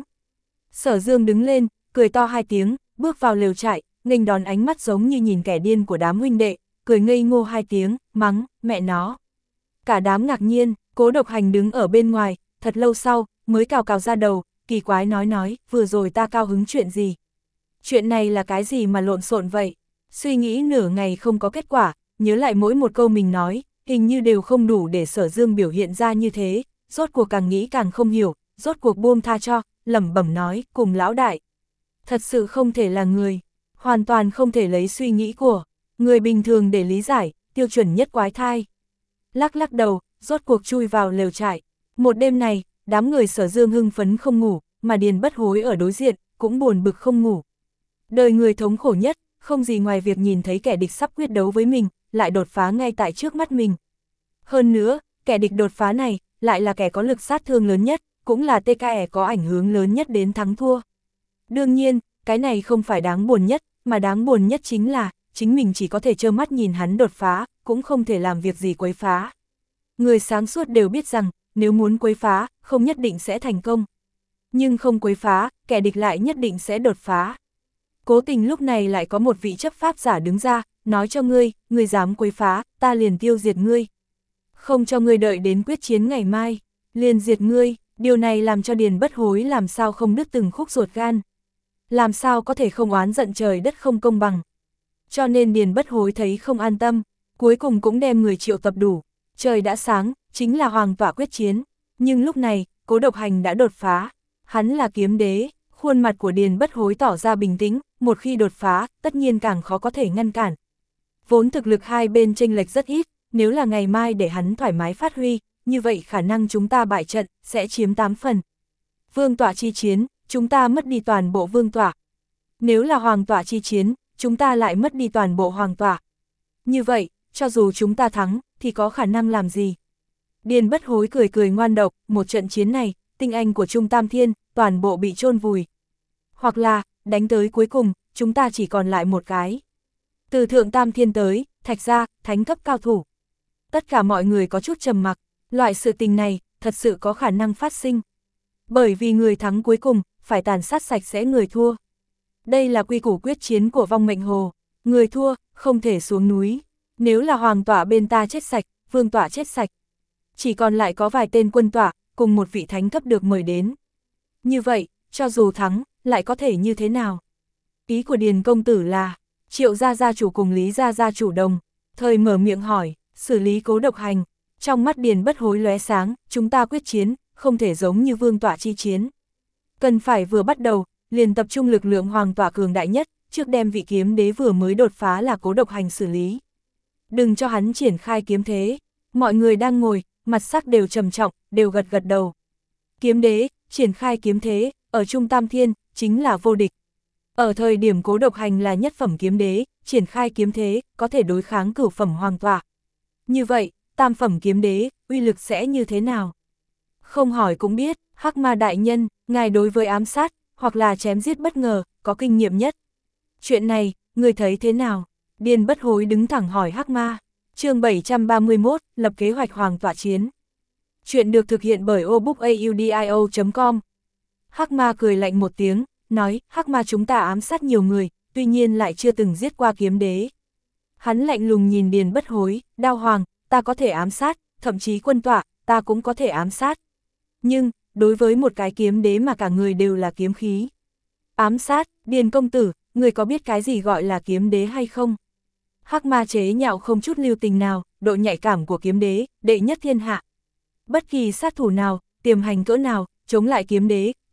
Sở Dương đứng lên, cười to hai tiếng, bước vào lều trại, nghênh đón ánh mắt giống như nhìn kẻ điên của đám huynh đệ, cười ngây ngô hai tiếng, mắng, mẹ nó. Cả đám ngạc nhiên, Cố Độc Hành đứng ở bên ngoài, thật lâu sau, mới cào cào ra đầu, kỳ quái nói nói, vừa rồi ta cao hứng chuyện gì? Chuyện này là cái gì mà lộn xộn vậy? Suy nghĩ nửa ngày không có kết quả, nhớ lại mỗi một câu mình nói, hình như đều không đủ để Sở Dương biểu hiện ra như thế, rốt cuộc càng nghĩ càng không hiểu, rốt cuộc buông tha cho, lẩm bẩm nói, cùng lão đại. Thật sự không thể là người, hoàn toàn không thể lấy suy nghĩ của người bình thường để lý giải, tiêu chuẩn nhất quái thai. Lắc lắc đầu, rốt cuộc chui vào lều trại. Một đêm này, đám người Sở Dương hưng phấn không ngủ, mà Điền Bất Hối ở đối diện, cũng buồn bực không ngủ. Đời người thống khổ nhất, không gì ngoài việc nhìn thấy kẻ địch sắp quyết đấu với mình, lại đột phá ngay tại trước mắt mình. Hơn nữa, kẻ địch đột phá này, lại là kẻ có lực sát thương lớn nhất, cũng là tê ca e có ảnh hưởng lớn nhất đến thắng thua. Đương nhiên, cái này không phải đáng buồn nhất, mà đáng buồn nhất chính là, chính mình chỉ có thể trơ mắt nhìn hắn đột phá, cũng không thể làm việc gì quấy phá. Người sáng suốt đều biết rằng, nếu muốn quấy phá, không nhất định sẽ thành công. Nhưng không quấy phá, kẻ địch lại nhất định sẽ đột phá. Cố Tình lúc này lại có một vị chấp pháp giả đứng ra, nói cho ngươi, ngươi dám quấy phá, ta liền tiêu diệt ngươi. Không cho ngươi đợi đến quyết chiến ngày mai, liền diệt ngươi, điều này làm cho Điền Bất Hối làm sao không đứt từng khúc ruột gan. Làm sao có thể không oán giận trời đất không công bằng. Cho nên Điền Bất Hối thấy không an tâm, cuối cùng cũng đem người triệu tập đủ. Trời đã sáng, chính là hoàng tọa quyết chiến, nhưng lúc này, Cố Độc Hành đã đột phá. Hắn là kiếm đế, khuôn mặt của Điền Bất Hối tỏ ra bình tĩnh, một khi đột phá, tất nhiên càng khó có thể ngăn cản. Vốn thực lực hai bên chênh lệch rất ít, nếu là ngày mai để hắn thoải mái phát huy, như vậy khả năng chúng ta bại trận, sẽ chiếm tám phần. Vương tọa chi chiến, chúng ta mất đi toàn bộ vương tọa. Nếu là hoàng tọa chi chiến, chúng ta lại mất đi toàn bộ hoàng tọa. Như vậy, cho dù chúng ta thắng, thì có khả năng làm gì? Điền Bất Hối cười cười ngoan độc, một trận chiến này, tinh anh của Trung Tam Thiên, toàn bộ bị chôn vùi. Hoặc là, đánh tới cuối cùng, chúng ta chỉ còn lại một cái. Từ Thượng Tam Thiên tới, Thạch Gia, thánh cấp cao thủ. Tất cả mọi người có chút trầm mặc, loại sự tình này, thật sự có khả năng phát sinh. Bởi vì người thắng cuối cùng, phải tàn sát sạch sẽ người thua. Đây là quy củ quyết chiến của vong mệnh hồ, người thua, không thể xuống núi. Nếu là hoàng tọa bên ta chết sạch, vương tọa chết sạch. Chỉ còn lại có vài tên quân tọa, cùng một vị thánh cấp được mời đến. Như vậy, cho dù thắng, lại có thể như thế nào? Ý của Điền công tử là, Triệu gia gia chủ cùng Lý gia gia chủ đồng, thời mở miệng hỏi, xử lý Cố Độc Hành. Trong mắt Điền Bất Hối lóe sáng, chúng ta quyết chiến, không thể giống như vương tọa chi chiến. Cần phải vừa bắt đầu, liền tập trung lực lượng hoàng tọa cường đại nhất, trước đem vị kiếm đế vừa mới đột phá là Cố Độc Hành xử lý. Đừng cho hắn triển khai kiếm thế. Mọi người đang ngồi, mặt sắc đều trầm trọng, đều gật gật đầu. Kiếm đế, triển khai kiếm thế, ở Trung Tam Thiên, chính là vô địch. Ở thời điểm Cố Độc Hành là nhất phẩm kiếm đế, triển khai kiếm thế, có thể đối kháng cửu phẩm hoàng tọa. Như vậy, tam phẩm kiếm đế, uy lực sẽ như thế nào? Không hỏi cũng biết, Hắc Ma đại nhân, ngài đối với ám sát, hoặc là chém giết bất ngờ, có kinh nghiệm nhất. Chuyện này, người thấy thế nào? Điền Bất Hối đứng thẳng hỏi Hắc Ma. Chương bảy trăm ba mươi mốt, lập kế hoạch hoàng tọa chiến. Chuyện được thực hiện bởi obookaudio chấm com. Hắc Ma cười lạnh một tiếng, nói, Hắc Ma chúng ta ám sát nhiều người, tuy nhiên lại chưa từng giết qua kiếm đế. Hắn lạnh lùng nhìn Điền Bất Hối, Đao Hoàng, ta có thể ám sát, thậm chí quân tọa, ta cũng có thể ám sát. Nhưng, đối với một cái kiếm đế mà cả người đều là kiếm khí. Ám sát, Điền công tử, người có biết cái gì gọi là kiếm đế hay không? Hắc Ma chế nhạo không chút lưu tình nào, độ nhạy cảm của kiếm đế, đệ nhất thiên hạ. Bất kỳ sát thủ nào, tiềm hành cỡ nào, chống lại kiếm đế,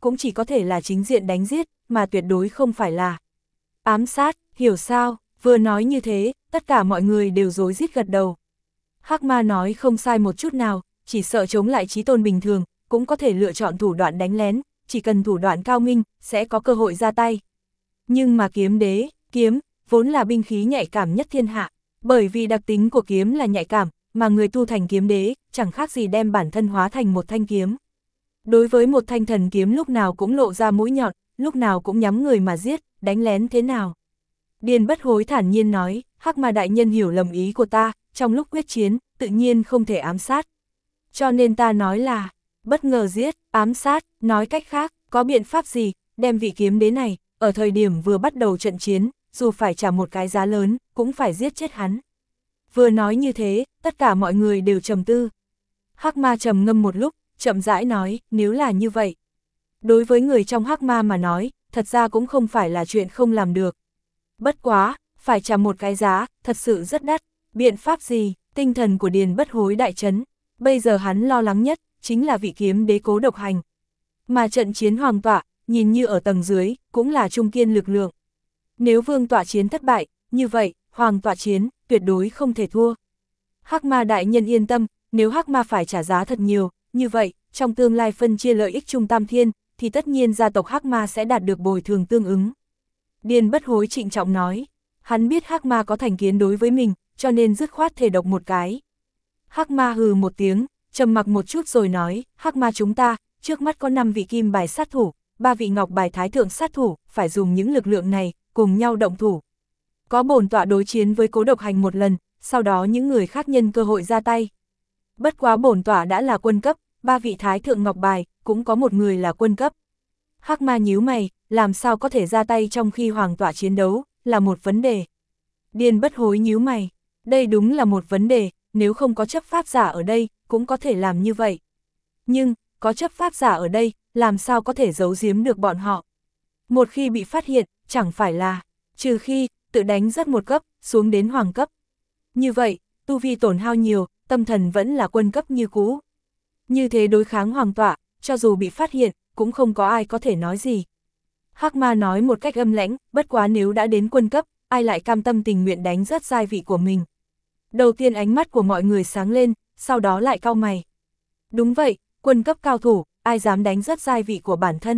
cũng chỉ có thể là chính diện đánh giết, mà tuyệt đối không phải là ám sát, hiểu sao? Vừa nói như thế, tất cả mọi người đều rối rít gật đầu. Hắc Ma nói không sai một chút nào, chỉ sợ chống lại chí tôn bình thường, cũng có thể lựa chọn thủ đoạn đánh lén, chỉ cần thủ đoạn cao minh, sẽ có cơ hội ra tay. Nhưng mà kiếm đế, kiếm, vốn là binh khí nhạy cảm nhất thiên hạ, bởi vì đặc tính của kiếm là nhạy cảm, mà người tu thành kiếm đế, chẳng khác gì đem bản thân hóa thành một thanh kiếm. Đối với một thanh thần kiếm lúc nào cũng lộ ra mũi nhọn, lúc nào cũng nhắm người mà giết, đánh lén thế nào. Điền Bất Hối thản nhiên nói, Hắc Ma đại nhân hiểu lầm ý của ta, trong lúc quyết chiến, tự nhiên không thể ám sát. Cho nên ta nói là, bất ngờ giết, ám sát, nói cách khác, có biện pháp gì, đem vị kiếm đế này, ở thời điểm vừa bắt đầu trận chiến, dù phải trả một cái giá lớn, cũng phải giết chết hắn. Vừa nói như thế, tất cả mọi người đều trầm tư. Hắc Ma trầm ngâm một lúc, chậm rãi nói, nếu là như vậy. Đối với người trong Hắc Ma mà nói, thật ra cũng không phải là chuyện không làm được. Bất quá, phải trả một cái giá, thật sự rất đắt. Biện pháp gì? Tinh thần của Điền Bất Hối đại chấn. Bây giờ hắn lo lắng nhất, chính là vị kiếm đế Cố Độc Hành. Mà trận chiến hoàng tọa, nhìn như ở tầng dưới, cũng là trung kiên lực lượng. Nếu vương tọa chiến thất bại, như vậy, hoàng tọa chiến, tuyệt đối không thể thua. Hắc Ma đại nhân yên tâm, nếu Hắc Ma phải trả giá thật nhiều, như vậy, trong tương lai phân chia lợi ích chung tam thiên, thì tất nhiên gia tộc Hắc Ma sẽ đạt được bồi thường tương ứng. Điền Bất Hối trịnh trọng nói, hắn biết Hắc Ma có thành kiến đối với mình, cho nên dứt khoát thề độc một cái. Hắc Ma hừ một tiếng, trầm mặc một chút rồi nói, Hắc Ma chúng ta, trước mắt có năm vị kim bài sát thủ, ba vị ngọc bài thái thượng sát thủ, phải dùng những lực lượng này, cùng nhau động thủ. Có bổn tọa đối chiến với Cố Độc Hành một lần, sau đó những người khác nhân cơ hội ra tay. Bất quá bổn tọa đã là quân cấp, ba vị thái thượng ngọc bài, cũng có một người là quân cấp. Hắc Ma nhíu mày, làm sao có thể ra tay trong khi hoàng tọa chiến đấu, là một vấn đề. Điền Bất Hối nhíu mày, đây đúng là một vấn đề, nếu không có chấp pháp giả ở đây, cũng có thể làm như vậy. Nhưng, có chấp pháp giả ở đây, làm sao có thể giấu giếm được bọn họ. Một khi bị phát hiện, chẳng phải là, trừ khi, tự đánh rất một cấp, xuống đến hoàng cấp. Như vậy, tu vi tổn hao nhiều, tâm thần vẫn là quân cấp như cũ. Như thế đối kháng hoàng tọa, cho dù bị phát hiện, cũng không có ai có thể nói gì. Hắc Ma nói một cách âm lãnh, bất quá nếu đã đến quân cấp, ai lại cam tâm tình nguyện đánh rất giai vị của mình. Đầu tiên ánh mắt của mọi người sáng lên, sau đó lại cau mày. Đúng vậy, quân cấp cao thủ, ai dám đánh rất giai vị của bản thân.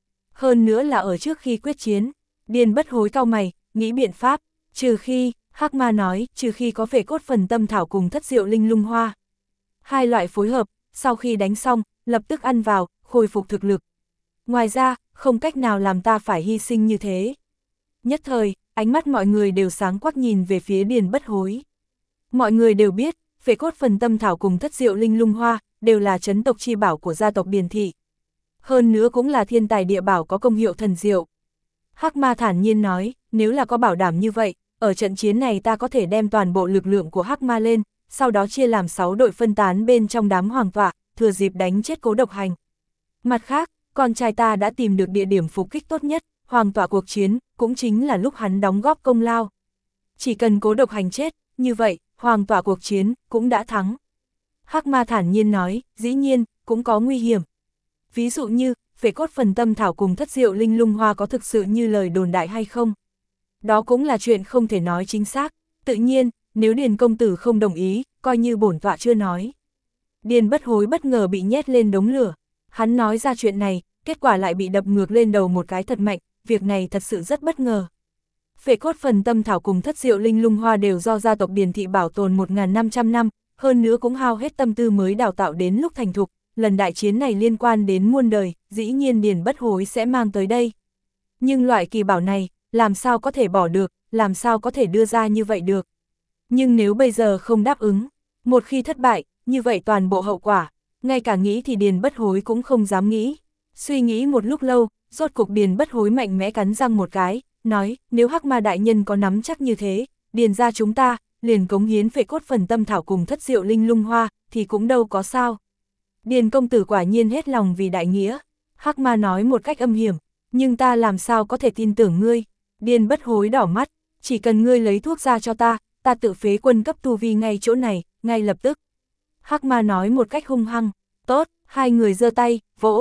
Hơn nữa là ở trước khi quyết chiến, Điền Bất Hối cau mày, nghĩ biện pháp, trừ khi, Hắc Ma nói, trừ khi có phệ cốt phần tâm thảo cùng thất diệu linh lung hoa. Hai loại phối hợp, sau khi đánh xong, lập tức ăn vào, khôi phục thực lực. Ngoài ra, không cách nào làm ta phải hy sinh như thế. Nhất thời, ánh mắt mọi người đều sáng quắc nhìn về phía Điền Bất Hối. Mọi người đều biết, phệ cốt phần tâm thảo cùng thất diệu linh lung hoa, đều là trấn tộc chi bảo của gia tộc Điền Thị. Hơn nữa cũng là thiên tài địa bảo có công hiệu thần diệu. Hắc Ma thản nhiên nói, nếu là có bảo đảm như vậy, ở trận chiến này ta có thể đem toàn bộ lực lượng của Hắc Ma lên, sau đó chia làm sáu đội phân tán bên trong đám hoàng tọa, thừa dịp đánh chết Cố Độc Hành. Mặt khác, con trai ta đã tìm được địa điểm phục kích tốt nhất, hoàng tọa cuộc chiến, cũng chính là lúc hắn đóng góp công lao. Chỉ cần Cố Độc Hành chết, như vậy, hoàng tọa cuộc chiến, cũng đã thắng. Hắc Ma thản nhiên nói, dĩ nhiên, cũng có nguy hiểm. Ví dụ như, phệ cốt phần tâm thảo cùng thất diệu linh lung hoa có thực sự như lời đồn đại hay không? Đó cũng là chuyện không thể nói chính xác. Tự nhiên, nếu Điền công tử không đồng ý, coi như bổn tọa chưa nói. Điền Bất Hối bất ngờ bị nhét lên đống lửa. Hắn nói ra chuyện này, kết quả lại bị đập ngược lên đầu một cái thật mạnh, việc này thật sự rất bất ngờ. Phệ cốt phần tâm thảo cùng thất diệu linh lung hoa đều do gia tộc Điền Thị bảo tồn một nghìn năm trăm năm, hơn nữa cũng hao hết tâm tư mới đào tạo đến lúc thành thục. Lần đại chiến này liên quan đến muôn đời, dĩ nhiên Điền Bất Hối sẽ mang tới đây. Nhưng loại kỳ bảo này, làm sao có thể bỏ được, làm sao có thể đưa ra như vậy được. Nhưng nếu bây giờ không đáp ứng, một khi thất bại, như vậy toàn bộ hậu quả, ngay cả nghĩ thì Điền Bất Hối cũng không dám nghĩ. Suy nghĩ một lúc lâu, rốt cục Điền Bất Hối mạnh mẽ cắn răng một cái, nói, nếu Hắc Ma đại nhân có nắm chắc như thế, Điền ra chúng ta, liền cống hiến phệ cốt phần tâm thảo cùng thất diệu linh lung hoa, thì cũng đâu có sao. Điền công tử quả nhiên hết lòng vì đại nghĩa. Hắc Ma nói một cách âm hiểm, nhưng ta làm sao có thể tin tưởng ngươi. Điền Bất Hối đỏ mắt, chỉ cần ngươi lấy thuốc ra cho ta, ta tự phế quân cấp tu vi ngay chỗ này, ngay lập tức. Hắc Ma nói một cách hung hăng, tốt, hai người giơ tay, vỗ.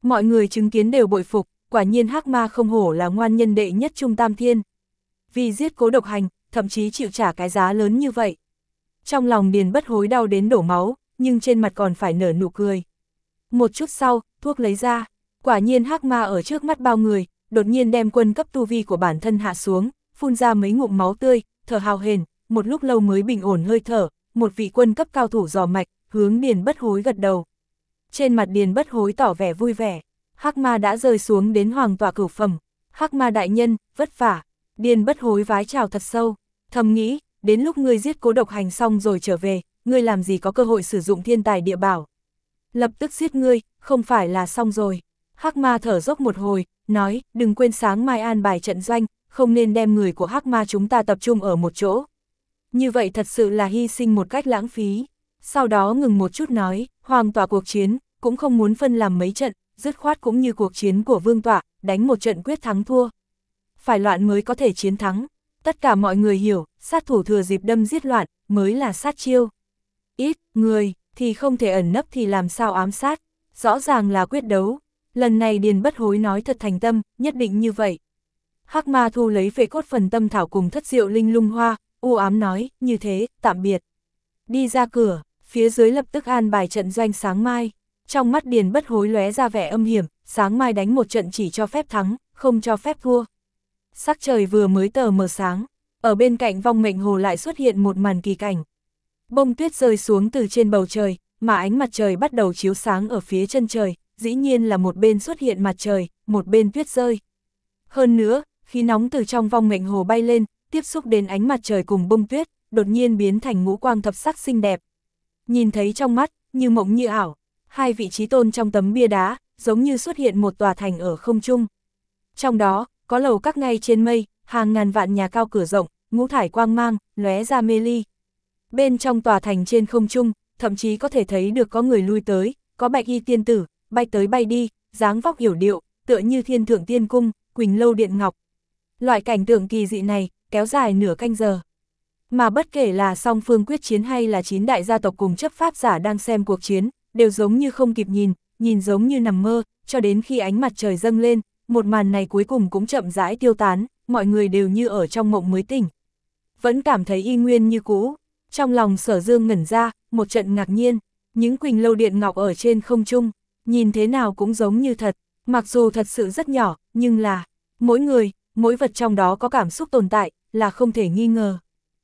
Mọi người chứng kiến đều bội phục, quả nhiên Hắc Ma không hổ là ngoan nhân đệ nhất Trung Tam Thiên. Vì giết Cố Độc Hành, thậm chí chịu trả cái giá lớn như vậy. Trong lòng Điền Bất Hối đau đến đổ máu, nhưng trên mặt còn phải nở nụ cười. Một chút sau, thuốc lấy ra, quả nhiên Hắc Ma ở trước mắt bao người, đột nhiên đem quân cấp tu vi của bản thân hạ xuống, phun ra mấy ngụm máu tươi, thở hào hển, một lúc lâu mới bình ổn hơi thở, một vị quân cấp cao thủ dò mạch, hướng Điền Bất Hối gật đầu. Trên mặt Điền Bất Hối tỏ vẻ vui vẻ, Hắc Ma đã rơi xuống đến hoàng tọa cửu phẩm. Hắc Ma đại nhân, vất vả. Điền Bất Hối vái chào thật sâu, thầm nghĩ, đến lúc ngươi giết Cố Độc Hành xong rồi trở về, ngươi làm gì có cơ hội sử dụng thiên tài địa bảo. Lập tức giết ngươi, không phải là xong rồi. Hắc Ma thở dốc một hồi, nói, đừng quên sáng mai an bài trận doanh, không nên đem người của Hắc Ma chúng ta tập trung ở một chỗ. Như vậy thật sự là hy sinh một cách lãng phí. Sau đó ngừng một chút nói, hoàng tọa cuộc chiến, cũng không muốn phân làm mấy trận, dứt khoát cũng như cuộc chiến của vương tọa, đánh một trận quyết thắng thua. Phải loạn mới có thể chiến thắng. Tất cả mọi người hiểu, sát thủ thừa dịp đâm giết loạn, mới là sát chiêu. Ít, người, thì không thể ẩn nấp thì làm sao ám sát, rõ ràng là quyết đấu. Lần này Điền Bất Hối nói thật thành tâm, nhất định như vậy. Hắc Ma thu lấy phệ cốt phần tâm thảo cùng thất diệu linh lung hoa, u ám nói, như thế, tạm biệt. Đi ra cửa, phía dưới lập tức an bài trận doanh sáng mai. Trong mắt Điền Bất Hối lóe ra vẻ âm hiểm, sáng mai đánh một trận chỉ cho phép thắng, không cho phép thua. Sắc trời vừa mới tờ mờ sáng, ở bên cạnh vong mệnh hồ lại xuất hiện một màn kỳ cảnh. Bông tuyết rơi xuống từ trên bầu trời, mà ánh mặt trời bắt đầu chiếu sáng ở phía chân trời, dĩ nhiên là một bên xuất hiện mặt trời, một bên tuyết rơi. Hơn nữa, khí nóng từ trong vong mệnh hồ bay lên, tiếp xúc đến ánh mặt trời cùng bông tuyết, đột nhiên biến thành ngũ quang thập sắc xinh đẹp. Nhìn thấy trong mắt, như mộng như ảo, hai vị trí tôn trong tấm bia đá, giống như xuất hiện một tòa thành ở không trung. Trong đó, có lầu các ngay trên mây, hàng ngàn vạn nhà cao cửa rộng, ngũ thải quang mang, lóe ra mê ly. Bên trong tòa thành trên không trung, thậm chí có thể thấy được có người lui tới, có bạch y tiên tử, bay tới bay đi, dáng vóc hiểu điệu, tựa như thiên thượng tiên cung, quỳnh lâu điện ngọc. Loại cảnh tượng kỳ dị này, kéo dài nửa canh giờ. Mà bất kể là song phương quyết chiến hay là chín đại gia tộc cùng chấp pháp giả đang xem cuộc chiến, đều giống như không kịp nhìn, nhìn giống như nằm mơ, cho đến khi ánh mặt trời dâng lên, một màn này cuối cùng cũng chậm rãi tiêu tán, mọi người đều như ở trong mộng mới tỉnh. Vẫn cảm thấy y nguyên như cũ, trong lòng Sở Dương ngẩn ra, một trận ngạc nhiên, những quỳnh lâu điện ngọc ở trên không trung, nhìn thế nào cũng giống như thật, mặc dù thật sự rất nhỏ, nhưng là, mỗi người, mỗi vật trong đó có cảm xúc tồn tại, là không thể nghi ngờ.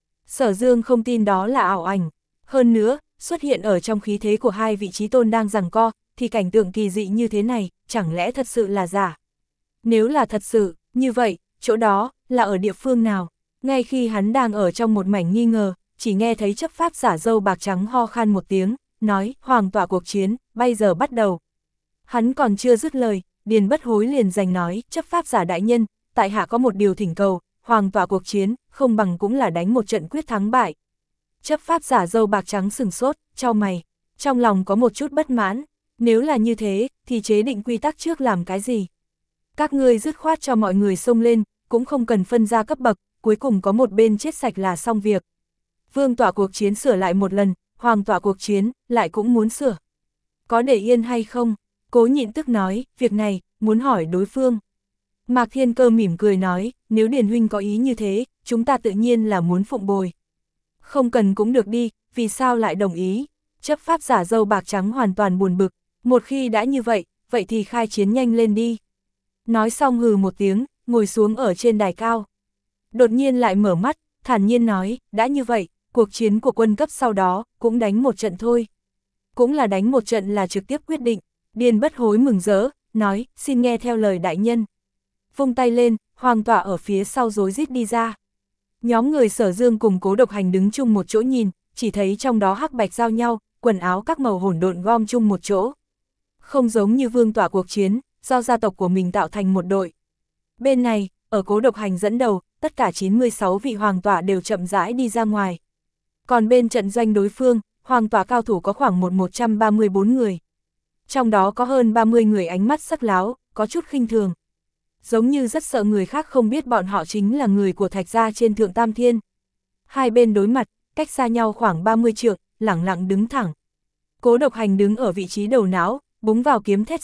Sở Dương không tin đó là ảo ảnh, hơn nữa, xuất hiện ở trong khí thế của hai vị trí tôn đang giằng co, thì cảnh tượng kỳ dị như thế này, chẳng lẽ thật sự là giả? Nếu là thật sự, như vậy, chỗ đó, là ở địa phương nào? Ngay khi hắn đang ở trong một mảnh nghi ngờ, chỉ nghe thấy chấp pháp giả râu bạc trắng ho khan một tiếng, nói, hoàng tọa cuộc chiến, bây giờ bắt đầu. Hắn còn chưa dứt lời, Điền Bất Hối liền giành nói, chấp pháp giả đại nhân, tại hạ có một điều thỉnh cầu, hoàng tọa cuộc chiến, không bằng cũng là đánh một trận quyết thắng bại. Chấp pháp giả râu bạc trắng sừng sốt, chau mày, trong lòng có một chút bất mãn, nếu là như thế, thì chế định quy tắc trước làm cái gì? Các ngươi dứt khoát cho mọi người xông lên, cũng không cần phân ra cấp bậc, cuối cùng có một bên chết sạch là xong việc. Vương tọa cuộc chiến sửa lại một lần, hoàng tọa cuộc chiến, lại cũng muốn sửa. Có để yên hay không? Cố Nhịn tức nói, việc này, muốn hỏi đối phương. Mạc Thiên Cơ mỉm cười nói, nếu Điền huynh có ý như thế, chúng ta tự nhiên là muốn phụng bồi. Không cần cũng được đi, vì sao lại đồng ý? Chấp pháp giả râu bạc trắng hoàn toàn buồn bực, một khi đã như vậy, vậy thì khai chiến nhanh lên đi. Nói xong hừ một tiếng, ngồi xuống ở trên đài cao. Đột nhiên lại mở mắt, thản nhiên nói, đã như vậy, cuộc chiến của quân cấp sau đó, cũng đánh một trận thôi. Cũng là đánh một trận là trực tiếp quyết định. Điền Bất Hối mừng rỡ, nói, xin nghe theo lời đại nhân. Vung tay lên, hoàng tọa ở phía sau rối rít đi ra. Nhóm người Sở Dương cùng Cố Độc Hành đứng chung một chỗ nhìn, chỉ thấy trong đó hắc bạch giao nhau, quần áo các màu hỗn độn gom chung một chỗ. Không giống như vương tọa cuộc chiến, do gia tộc của mình tạo thành một đội. Bên này, ở Cố Độc Hành dẫn đầu, tất cả chín mươi sáu vị hoàng tọa đều chậm rãi đi ra ngoài. Còn bên trận doanh đối phương, hoàng tọa cao thủ có khoảng một một trăm ba mươi bốn người. Trong đó có hơn ba mươi người ánh mắt sắc láo, có chút khinh thường. Giống như rất sợ người khác không biết bọn họ chính là người của Thạch gia trên Thượng Tam Thiên. Hai bên đối mặt, cách xa nhau khoảng ba mươi trượng, lẳng lặng đứng thẳng. Cố Độc Hành đứng ở vị trí đầu não, búng vào kiếm thét dài,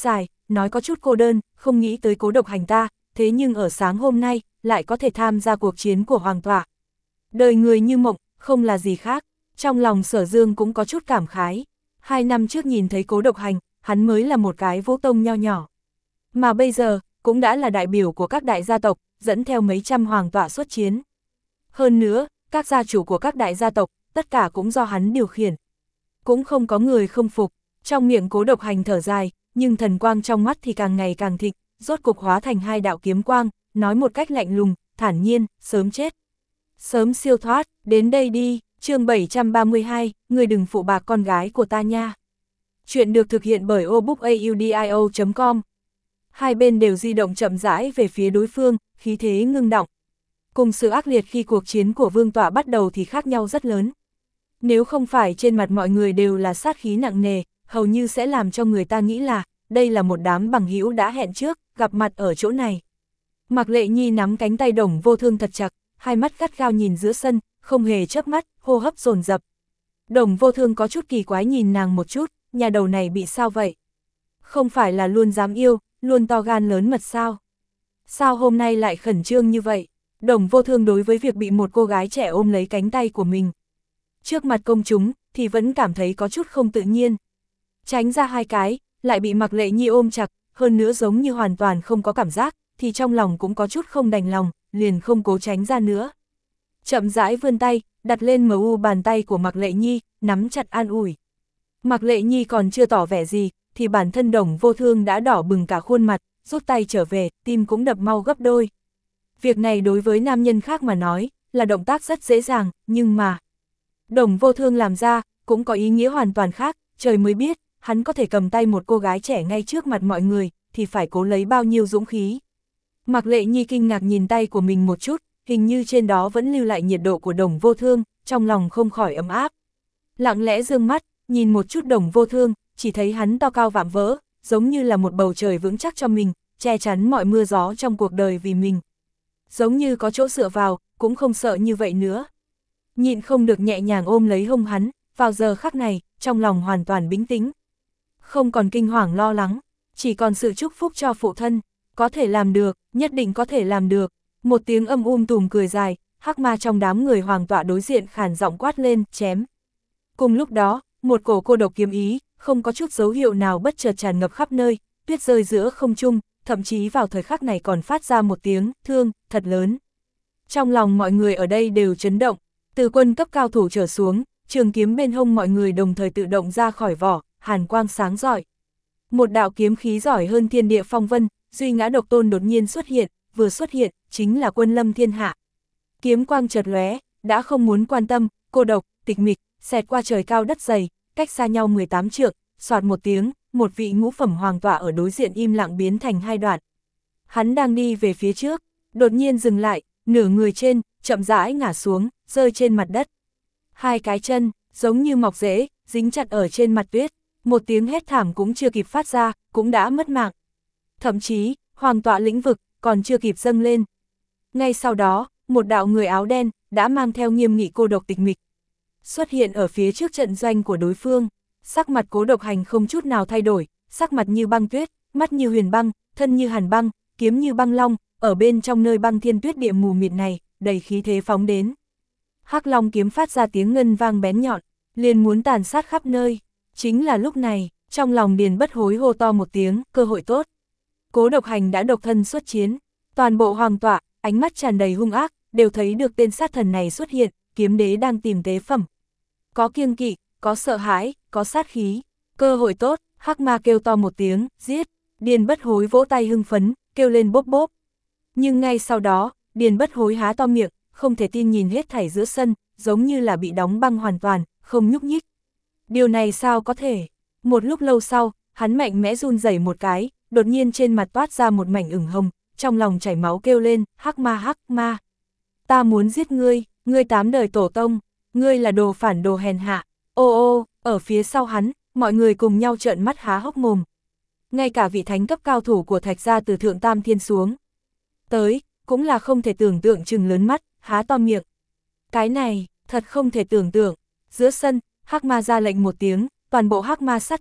nói có chút cô đơn, không nghĩ tới Cố Độc Hành ta, thế nhưng ở sáng hôm nay, lại có thể tham gia cuộc chiến của Hoàng tọa. Đời người như mộng, không là gì khác, trong lòng Sở Dương cũng có chút cảm khái. Hai năm trước nhìn thấy Cố Độc Hành, hắn mới là một cái vũ tông nho nhỏ. Mà bây giờ, cũng đã là đại biểu của các đại gia tộc, dẫn theo mấy trăm hoàng tọa xuất chiến. Hơn nữa, các gia chủ của các đại gia tộc, tất cả cũng do hắn điều khiển. Cũng không có người không phục, trong miệng Cố Độc Hành thở dài, nhưng thần quang trong mắt thì càng ngày càng thịnh, rốt cục hóa thành hai đạo kiếm quang, nói một cách lạnh lùng, thản nhiên, sớm chết. Sớm siêu thoát, đến đây đi, chương bảy trăm ba mươi hai, người đừng phụ bạc con gái của ta nha. Chuyện được thực hiện bởi obookaudio chấm com. Hai bên đều di động chậm rãi về phía đối phương, khí thế ngưng động. Cùng sự ác liệt khi cuộc chiến của vương tọa bắt đầu thì khác nhau rất lớn. Nếu không phải trên mặt mọi người đều là sát khí nặng nề, hầu như sẽ làm cho người ta nghĩ là, đây là một đám bằng hữu đã hẹn trước, gặp mặt ở chỗ này. Mạc Lệ Nhi nắm cánh tay Đồng Vô Thương thật chặt, hai mắt gắt gao nhìn giữa sân, không hề chớp mắt, hô hấp dồn dập. Đồng Vô Thương có chút kỳ quái nhìn nàng một chút, nhà đầu này bị sao vậy? Không phải là luôn dám yêu, luôn to gan lớn mật sao? Sao hôm nay lại khẩn trương như vậy? Đồng Vô Thương đối với việc bị một cô gái trẻ ôm lấy cánh tay của mình trước mặt công chúng, thì vẫn cảm thấy có chút không tự nhiên. Tránh ra hai cái, lại bị Mạc Lệ Nhi ôm chặt, hơn nữa giống như hoàn toàn không có cảm giác, thì trong lòng cũng có chút không đành lòng, liền không cố tránh ra nữa. Chậm rãi vươn tay, đặt lên mờ u bàn tay của Mạc Lệ Nhi, nắm chặt an ủi. Mạc Lệ Nhi còn chưa tỏ vẻ gì, thì bản thân Đồng Vô Thương đã đỏ bừng cả khuôn mặt, rút tay trở về, tim cũng đập mau gấp đôi. Việc này đối với nam nhân khác mà nói, là động tác rất dễ dàng, nhưng mà Đồng Vô Thương làm ra, cũng có ý nghĩa hoàn toàn khác, trời mới biết, hắn có thể cầm tay một cô gái trẻ ngay trước mặt mọi người, thì phải cố lấy bao nhiêu dũng khí. Mạc Lệ Nhi kinh ngạc nhìn tay của mình một chút, hình như trên đó vẫn lưu lại nhiệt độ của Đồng Vô Thương, trong lòng không khỏi ấm áp. Lặng lẽ dương mắt, nhìn một chút Đồng Vô Thương, chỉ thấy hắn to cao vạm vỡ, giống như là một bầu trời vững chắc cho mình, che chắn mọi mưa gió trong cuộc đời vì mình. Giống như có chỗ dựa vào, cũng không sợ như vậy nữa. Nhịn không được nhẹ nhàng ôm lấy hông hắn, vào giờ khắc này, trong lòng hoàn toàn bình tĩnh. Không còn kinh hoàng lo lắng, chỉ còn sự chúc phúc cho phụ thân, có thể làm được, nhất định có thể làm được. Một tiếng âm um tùm cười dài, hắc ma trong đám người hoàng tọa đối diện khàn giọng quát lên, chém. Cùng lúc đó, một cổ cô độc kiếm ý, không có chút dấu hiệu nào bất chợt tràn ngập khắp nơi, tuyết rơi giữa không trung, thậm chí vào thời khắc này còn phát ra một tiếng, thương, thật lớn. Trong lòng mọi người ở đây đều chấn động, từ quân cấp cao thủ trở xuống, trường kiếm bên hông mọi người đồng thời tự động ra khỏi vỏ, hàn quang sáng rọi. Một đạo kiếm khí giỏi hơn thiên địa phong vân, duy ngã độc tôn đột nhiên xuất hiện, vừa xuất hiện, chính là Quân Lâm Thiên Hạ. Kiếm quang chợt lóe, đã không muốn quan tâm, cô độc, tịch mịch, xẹt qua trời cao đất dày, cách xa nhau mười tám trượng, soạt một tiếng, một vị ngũ phẩm hoàng tọa ở đối diện im lặng biến thành hai đoạn. Hắn đang đi về phía trước, đột nhiên dừng lại, nửa người trên, chậm rãi ngả xuống, rơi trên mặt đất. Hai cái chân, giống như mọc rễ, dính chặt ở trên mặt tuyết, một tiếng hét thảm cũng chưa kịp phát ra, cũng đã mất mạng. Thậm chí, hoàng tọa lĩnh vực, còn chưa kịp dâng lên. Ngay sau đó, một đạo người áo đen, đã mang theo nghiêm nghị cô độc tịch mịch, xuất hiện ở phía trước trận doanh của đối phương. Sắc mặt Cố Độc Hành không chút nào thay đổi, sắc mặt như băng tuyết, mắt như huyền băng, thân như hàn băng, kiếm như băng long, ở bên trong nơi băng thiên tuyết địa mù mịt này, đầy khí thế phóng đến. Hắc Long kiếm phát ra tiếng ngân vang bén nhọn, liền muốn tàn sát khắp nơi. Chính là lúc này, trong lòng Điền Bất Hối hô to một tiếng, cơ hội tốt. Cố Độc Hành đã độc thân xuất chiến, toàn bộ hoàng tọa, ánh mắt tràn đầy hung ác, đều thấy được tên sát thần này xuất hiện, kiếm đế đang tìm tế phẩm. Có kiêng kỵ, có sợ hãi, có sát khí, cơ hội tốt, hắc ma kêu to một tiếng, giết. Điền Bất Hối vỗ tay hưng phấn, kêu lên bốp bốp. Nhưng ngay sau đó, Điền Bất Hối há to miệng, không thể tin nhìn hết thảy giữa sân, giống như là bị đóng băng hoàn toàn, không nhúc nhích. Điều này sao có thể? Một lúc lâu sau, hắn mạnh mẽ run rẩy một cái, đột nhiên trên mặt toát ra một mảnh ửng hồng, trong lòng chảy máu kêu lên, hắc ma hắc ma. Ta muốn giết ngươi, ngươi tám đời tổ tông, ngươi là đồ phản đồ hèn hạ. Ô ô, ở phía sau hắn, mọi người cùng nhau trợn mắt há hốc mồm. Ngay cả vị thánh cấp cao thủ của Thạch gia từ thượng tam thiên xuống tới, cũng là không thể tưởng tượng chừng lớn mắt, há to miệng. Cái này, thật không thể tưởng tượng. Giữa sân, hắc ma ra lệnh một tiếng, toàn bộ hắc ma sát thủ,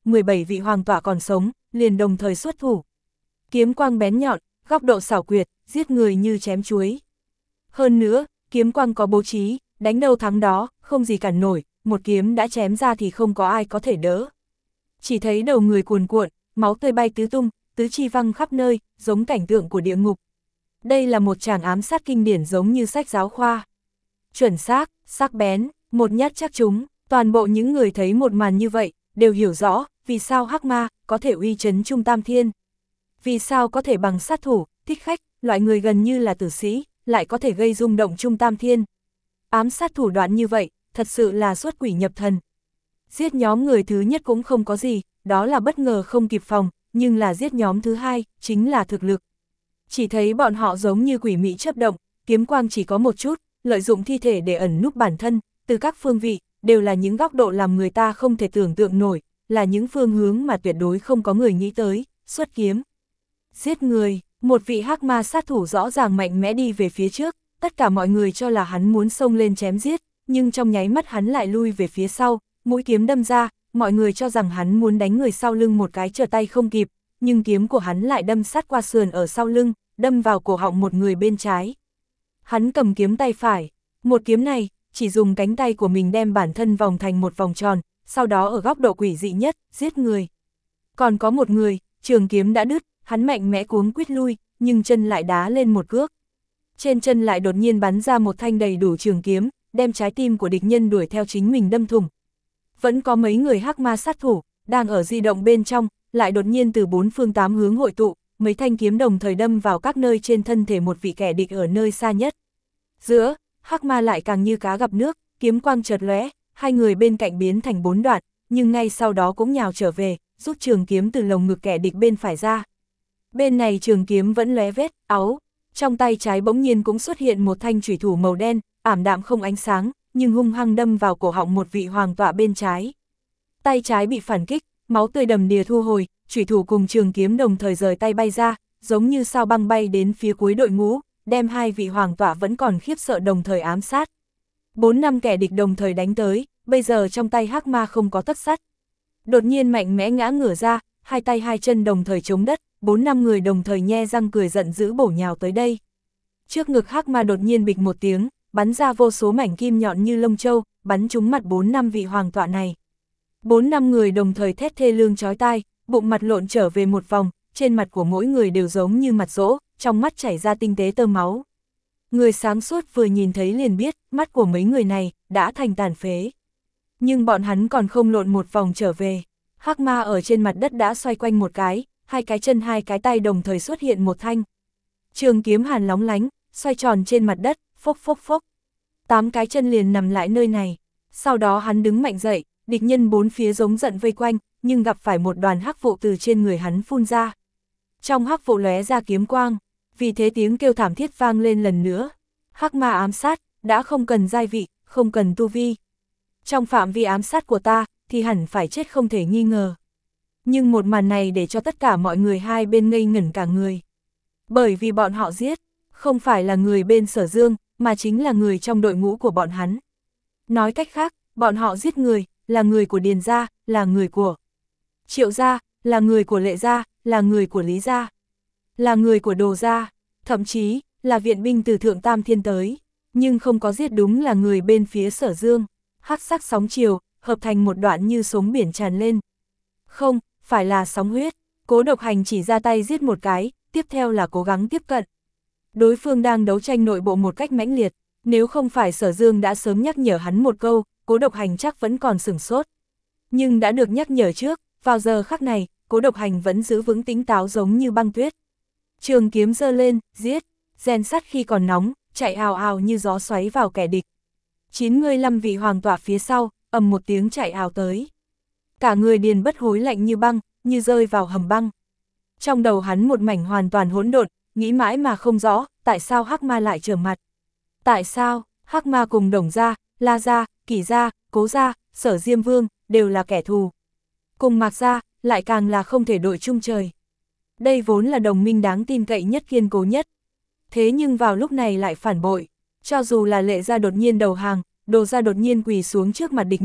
mười bảy vị hoàng tọa còn sống, liền đồng thời xuất thủ. Kiếm quang bén nhọn, góc độ xảo quyệt, giết người như chém chuối. Hơn nữa, kiếm quang có bố trí, đánh đâu thắng đó, không gì cản nổi, một kiếm đã chém ra thì không có ai có thể đỡ. Chỉ thấy đầu người cuồn cuộn, máu tươi bay tứ tung, tứ chi văng khắp nơi, giống cảnh tượng của địa ngục. Đây là một tràng ám sát kinh điển giống như sách giáo khoa. Chuẩn xác, sắc bén, một nhát chắc trúng, toàn bộ những người thấy một màn như vậy, đều hiểu rõ, vì sao Hắc Ma có thể uy chấn Trung Tam Thiên. Vì sao có thể bằng sát thủ, thích khách, loại người gần như là tử sĩ, lại có thể gây rung động Trung Tam Thiên. Ám sát thủ đoạn như vậy, thật sự là xuất quỷ nhập thần. Giết nhóm người thứ nhất cũng không có gì, đó là bất ngờ không kịp phòng, nhưng là giết nhóm thứ hai, chính là thực lực. Chỉ thấy bọn họ giống như quỷ mị chớp động, kiếm quang chỉ có một chút, lợi dụng thi thể để ẩn núp bản thân, từ các phương vị, đều là những góc độ làm người ta không thể tưởng tượng nổi, là những phương hướng mà tuyệt đối không có người nghĩ tới, xuất kiếm. Giết người, một vị Hắc Ma sát thủ rõ ràng mạnh mẽ đi về phía trước, tất cả mọi người cho là hắn muốn xông lên chém giết, nhưng trong nháy mắt hắn lại lui về phía sau, mũi kiếm đâm ra, mọi người cho rằng hắn muốn đánh người sau lưng một cái trở tay không kịp, nhưng kiếm của hắn lại đâm sát qua sườn ở sau lưng, đâm vào cổ họng một người bên trái. Hắn cầm kiếm tay phải, một kiếm này, chỉ dùng cánh tay của mình đem bản thân vòng thành một vòng tròn, sau đó ở góc độ quỷ dị nhất, giết người. Còn có một người, trường kiếm đã đứt, hắn mạnh mẽ cuống quýt lui, nhưng chân lại đá lên một cước. Trên chân lại đột nhiên bắn ra một thanh đầy đủ trường kiếm, đem trái tim của địch nhân đuổi theo chính mình đâm thủng. Vẫn có mấy người Hắc Ma sát thủ, đang ở di động bên trong, lại đột nhiên từ bốn phương tám hướng hội tụ, mấy thanh kiếm đồng thời đâm vào các nơi trên thân thể một vị kẻ địch ở nơi xa nhất. Giữa, Hắc Ma lại càng như cá gặp nước, kiếm quang chợt lóe, hai người bên cạnh biến thành bốn đoạn, nhưng ngay sau đó cũng nhào trở về, rút trường kiếm từ lồng ngực kẻ địch bên phải ra. Bên này trường kiếm vẫn lóe vết, áu, trong tay trái bỗng nhiên cũng xuất hiện một thanh chủy thủ màu đen, ảm đạm không ánh sáng, nhưng hung hăng đâm vào cổ họng một vị hoàng tọa bên trái. Tay trái bị phản kích, máu tươi đầm đìa thu hồi, chủy thủ cùng trường kiếm đồng thời rời tay bay ra, giống như sao băng bay đến phía cuối đội ngũ, đem hai vị hoàng tọa vẫn còn khiếp sợ đồng thời ám sát. Bốn năm kẻ địch đồng thời đánh tới, bây giờ trong tay Hắc Ma không có tất sắt. Đột nhiên mạnh mẽ ngã ngửa ra, hai tay hai chân đồng thời chống đất, bốn năm người đồng thời nhe răng cười giận dữ bổ nhào tới đây. Trước ngực Hắc Ma đột nhiên bịch một tiếng, bắn ra vô số mảnh kim nhọn như lông châu, bắn trúng mặt bốn năm vị hoàng tọa này. Bốn năm người đồng thời thét thê lương chói tai, bụng mặt lộn trở về một vòng, trên mặt của mỗi người đều giống như mặt dỗ, trong mắt chảy ra tinh tế tơ máu. Người sáng suốt vừa nhìn thấy liền biết, mắt của mấy người này đã thành tàn phế. Nhưng bọn hắn còn không lộn một vòng trở về. Hắc Ma ở trên mặt đất đã xoay quanh một cái, hai cái chân hai cái tay đồng thời xuất hiện một thanh. Trường kiếm hàn lóng lánh, xoay tròn trên mặt đất, phốc phốc phốc. Tám cái chân liền nằm lại nơi này. Sau đó hắn đứng mạnh dậy, địch nhân bốn phía giống giận vây quanh, nhưng gặp phải một đoàn hắc vụ từ trên người hắn phun ra. Trong hắc vụ lóe ra kiếm quang, vì thế tiếng kêu thảm thiết vang lên lần nữa. Hắc Ma ám sát, đã không cần giai vị, không cần tu vi. Trong phạm vi ám sát của ta, thì hẳn phải chết không thể nghi ngờ. Nhưng một màn này để cho tất cả mọi người hai bên ngây ngẩn cả người. Bởi vì bọn họ giết, không phải là người bên Sở Dương, mà chính là người trong đội ngũ của bọn hắn. Nói cách khác, bọn họ giết người, là người của Điền gia, là người của Triệu gia, là người của Lệ gia, là người của Lý gia, là người của Đồ gia, thậm chí là viện binh từ Thượng Tam Thiên tới, nhưng không có giết đúng là người bên phía Sở Dương. Hắc sắc sóng chiều, hợp thành một đoạn như sóng biển tràn lên. Không, phải là sóng huyết. Cố Độc Hành chỉ ra tay giết một cái, tiếp theo là cố gắng tiếp cận. Đối phương đang đấu tranh nội bộ một cách mãnh liệt, nếu không phải Sở Dương đã sớm nhắc nhở hắn một câu, Cố Độc Hành chắc vẫn còn sửng sốt. Nhưng đã được nhắc nhở trước, vào giờ khắc này, Cố Độc Hành vẫn giữ vững tính táo giống như băng tuyết. Trường kiếm giơ lên, giết, rèn sắt khi còn nóng, chạy ào ào như gió xoáy vào kẻ địch. chín mươi lăm vị hoàng tọa phía sau, ầm một tiếng chạy ào tới. Cả người Điền Bất Hối lạnh như băng, như rơi vào hầm băng. Trong đầu hắn một mảnh hoàn toàn hỗn độn, nghĩ mãi mà không rõ, tại sao Hắc Ma lại trở mặt. Tại sao, Hắc Ma cùng Đồng gia, La gia, Kỷ gia, Cố gia, Sở Diêm Vương, đều là kẻ thù. Cùng Mạc gia, lại càng là không thể đội chung trời. Đây vốn là đồng minh đáng tin cậy nhất kiên cố nhất. Thế nhưng vào lúc này lại phản bội. Cho dù là Lệ gia đột nhiên đầu hàng, Đồ gia đột nhiên quỳ xuống trước mặt địch nhân,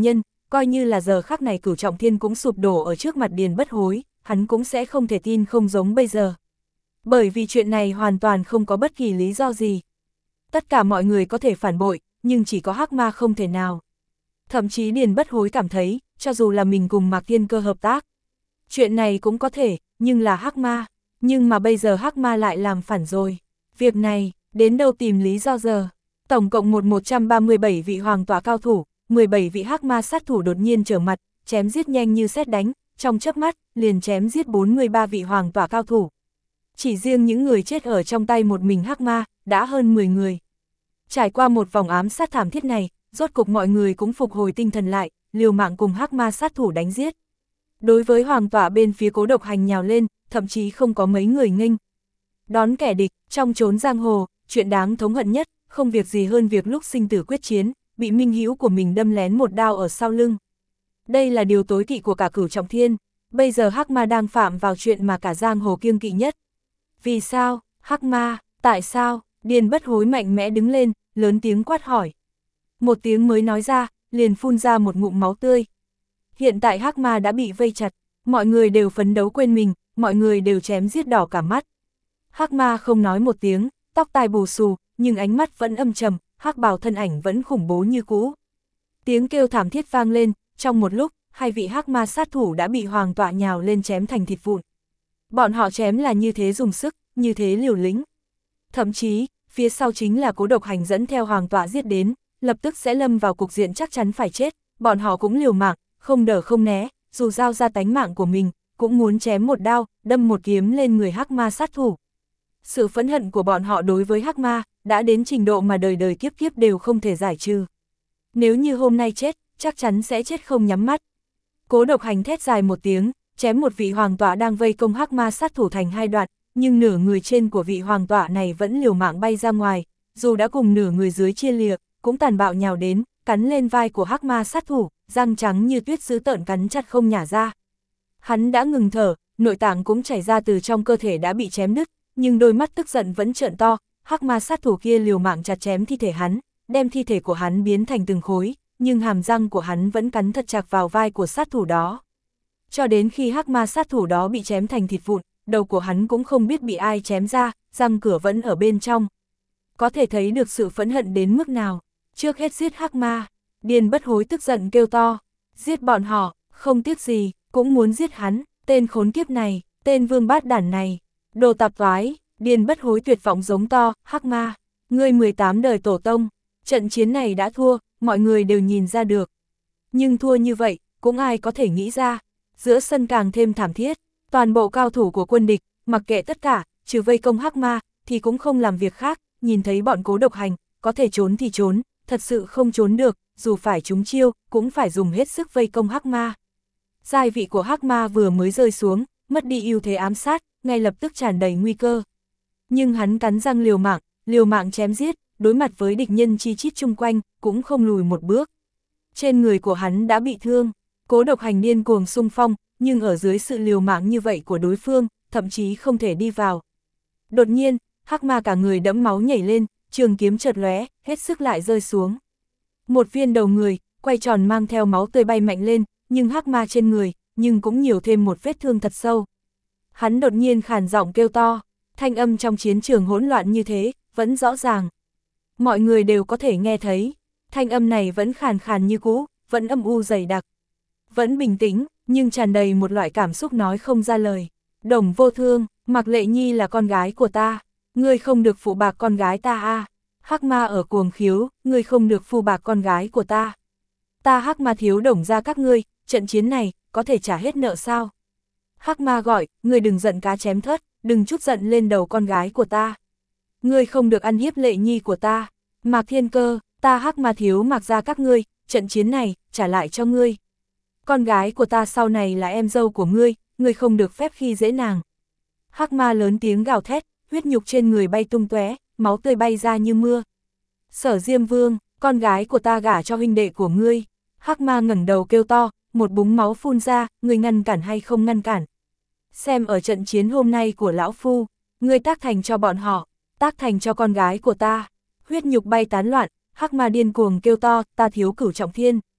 coi như là giờ khắc này Cửu Trọng Thiên cũng sụp đổ ở trước mặt Điền Bất Hối, hắn cũng sẽ không thể tin không giống bây giờ. Bởi vì chuyện này hoàn toàn không có bất kỳ lý do gì. Tất cả mọi người có thể phản bội, nhưng chỉ có Hắc Ma không thể nào. Thậm chí Điền Bất Hối cảm thấy, cho dù là mình cùng Mạc Thiên Cơ hợp tác, chuyện này cũng có thể, nhưng là Hắc Ma. Nhưng mà bây giờ Hắc Ma lại làm phản rồi. Việc này, đến đâu tìm lý do giờ? Tổng cộng một một trăm ba mươi bảy vị hoàng tọa cao thủ, mười bảy vị Hắc Ma sát thủ đột nhiên trở mặt, chém giết nhanh như sét đánh, trong chớp mắt, liền chém giết bốn mươi ba vị hoàng tọa cao thủ. Chỉ riêng những người chết ở trong tay một mình Hắc Ma, đã hơn mười người. Trải qua một vòng ám sát thảm thiết này, rốt cục mọi người cũng phục hồi tinh thần lại, liều mạng cùng Hắc Ma sát thủ đánh giết. Đối với hoàng tọa bên phía Cố Độc Hành nhào lên, thậm chí không có mấy người nghênh. Đón kẻ địch, trong chốn giang hồ, chuyện đáng thống hận nhất, không việc gì hơn việc lúc sinh tử quyết chiến, bị minh hữu của mình đâm lén một đao ở sau lưng. Đây là điều tối kỵ của cả Cửu Trọng Thiên, bây giờ Hắc Ma đang phạm vào chuyện mà cả giang hồ kiêng kỵ nhất. Vì sao, Hắc Ma, tại sao? Điền Bất Hối mạnh mẽ đứng lên, lớn tiếng quát hỏi. Một tiếng mới nói ra, liền phun ra một ngụm máu tươi. Hiện tại Hắc Ma đã bị vây chặt, mọi người đều phấn đấu quên mình, mọi người đều chém giết đỏ cả mắt. Hắc Ma không nói một tiếng, tóc tai bù xù, nhưng ánh mắt vẫn âm trầm, hắc bào thân ảnh vẫn khủng bố như cũ. Tiếng kêu thảm thiết vang lên, trong một lúc, hai vị Hắc Ma sát thủ đã bị hoàng tọa nhào lên chém thành thịt vụn. Bọn họ chém là như thế dùng sức, như thế liều lĩnh. Thậm chí, phía sau chính là Cố Độc Hành dẫn theo hoàng tọa giết đến, lập tức sẽ lâm vào cục diện chắc chắn phải chết, bọn họ cũng liều mạng, không đỡ không né, dù giao ra tánh mạng của mình, cũng muốn chém một đao, đâm một kiếm lên người Hắc Ma sát thủ. Sự phẫn hận của bọn họ đối với Hắc Ma, đã đến trình độ mà đời đời kiếp kiếp đều không thể giải trừ. Nếu như hôm nay chết, chắc chắn sẽ chết không nhắm mắt. Cố Độc Hành thét dài một tiếng, chém một vị hoàng tọa đang vây công Hắc Ma sát thủ thành hai đoạn, nhưng nửa người trên của vị hoàng tọa này vẫn liều mạng bay ra ngoài, dù đã cùng nửa người dưới chia lìa, cũng tàn bạo nhào đến, cắn lên vai của Hắc Ma sát thủ, răng trắng như tuyết dữ tợn cắn chặt không nhả ra. Hắn đã ngừng thở, nội tạng cũng chảy ra từ trong cơ thể đã bị chém đứt, nhưng đôi mắt tức giận vẫn trợn to. Hắc Ma sát thủ kia liều mạng chặt chém thi thể hắn, đem thi thể của hắn biến thành từng khối, nhưng hàm răng của hắn vẫn cắn thật chặt vào vai của sát thủ đó. Cho đến khi Hắc Ma sát thủ đó bị chém thành thịt vụn, đầu của hắn cũng không biết bị ai chém ra, răng cửa vẫn ở bên trong. Có thể thấy được sự phẫn hận đến mức nào. Trước hết giết Hắc Ma, Điền Bất Hối tức giận kêu to, giết bọn họ, không tiếc gì, cũng muốn giết hắn, tên khốn kiếp này, tên vương bát đản này, đồ tạp toái. Điền Bất Hối tuyệt vọng giống to, Hắc Ma, ngươi mười tám đời tổ tông, trận chiến này đã thua, mọi người đều nhìn ra được. Nhưng thua như vậy, cũng ai có thể nghĩ ra, giữa sân càng thêm thảm thiết, toàn bộ cao thủ của quân địch, mặc kệ tất cả, trừ vây công Hắc Ma, thì cũng không làm việc khác, nhìn thấy bọn Cố Độc Hành, có thể trốn thì trốn, thật sự không trốn được, dù phải trúng chiêu, cũng phải dùng hết sức vây công Hắc Ma. Giai vị của Hắc Ma vừa mới rơi xuống, mất đi ưu thế ám sát, ngay lập tức tràn đầy nguy cơ. Nhưng hắn cắn răng liều mạng, liều mạng chém giết, đối mặt với địch nhân chi chít chung quanh, cũng không lùi một bước. Trên người của hắn đã bị thương, Cố Độc Hành điên cuồng xung phong, nhưng ở dưới sự liều mạng như vậy của đối phương, thậm chí không thể đi vào. Đột nhiên, Hắc Ma cả người đẫm máu nhảy lên, trường kiếm chợt lóe, hết sức lại rơi xuống. Một viên đầu người, quay tròn mang theo máu tươi bay mạnh lên, nhưng Hắc Ma trên người, nhưng cũng nhiều thêm một vết thương thật sâu. Hắn đột nhiên khàn giọng kêu to. Thanh âm trong chiến trường hỗn loạn như thế, vẫn rõ ràng. Mọi người đều có thể nghe thấy, thanh âm này vẫn khàn khàn như cũ, vẫn âm u dày đặc. Vẫn bình tĩnh, nhưng tràn đầy một loại cảm xúc nói không ra lời. Đồng Vô Thương, Mạc Lệ Nhi là con gái của ta, ngươi không được phụ bạc con gái ta a. À. Hắc Ma ở cuồng khiếu, ngươi không được phụ bạc con gái của ta. Ta Hắc Ma thiếu Đồng ra các ngươi, trận chiến này, có thể trả hết nợ sao? Hắc Ma gọi, ngươi đừng giận cá chém thớt, đừng chút giận lên đầu con gái của ta. Ngươi không được ăn hiếp Lệ Nhi của ta. Mạc Thiên Cơ, ta Hắc Ma thiếu Mạc ra các ngươi, trận chiến này, trả lại cho ngươi. Con gái của ta sau này là em dâu của ngươi, ngươi không được phép khi dễ nàng. Hắc Ma lớn tiếng gào thét, huyết nhục trên người bay tung tóe, máu tươi bay ra như mưa. Sở Diêm Vương, con gái của ta gả cho huynh đệ của ngươi. Hắc Ma ngẩng đầu kêu to, một búng máu phun ra, ngươi ngăn cản hay không ngăn cản? Xem ở trận chiến hôm nay của lão phu, ngươi tác thành cho bọn họ, tác thành cho con gái của ta. Huyết nhục bay tán loạn, Hắc Ma điên cuồng kêu to, ta thiếu Cửu Trọng Thiên.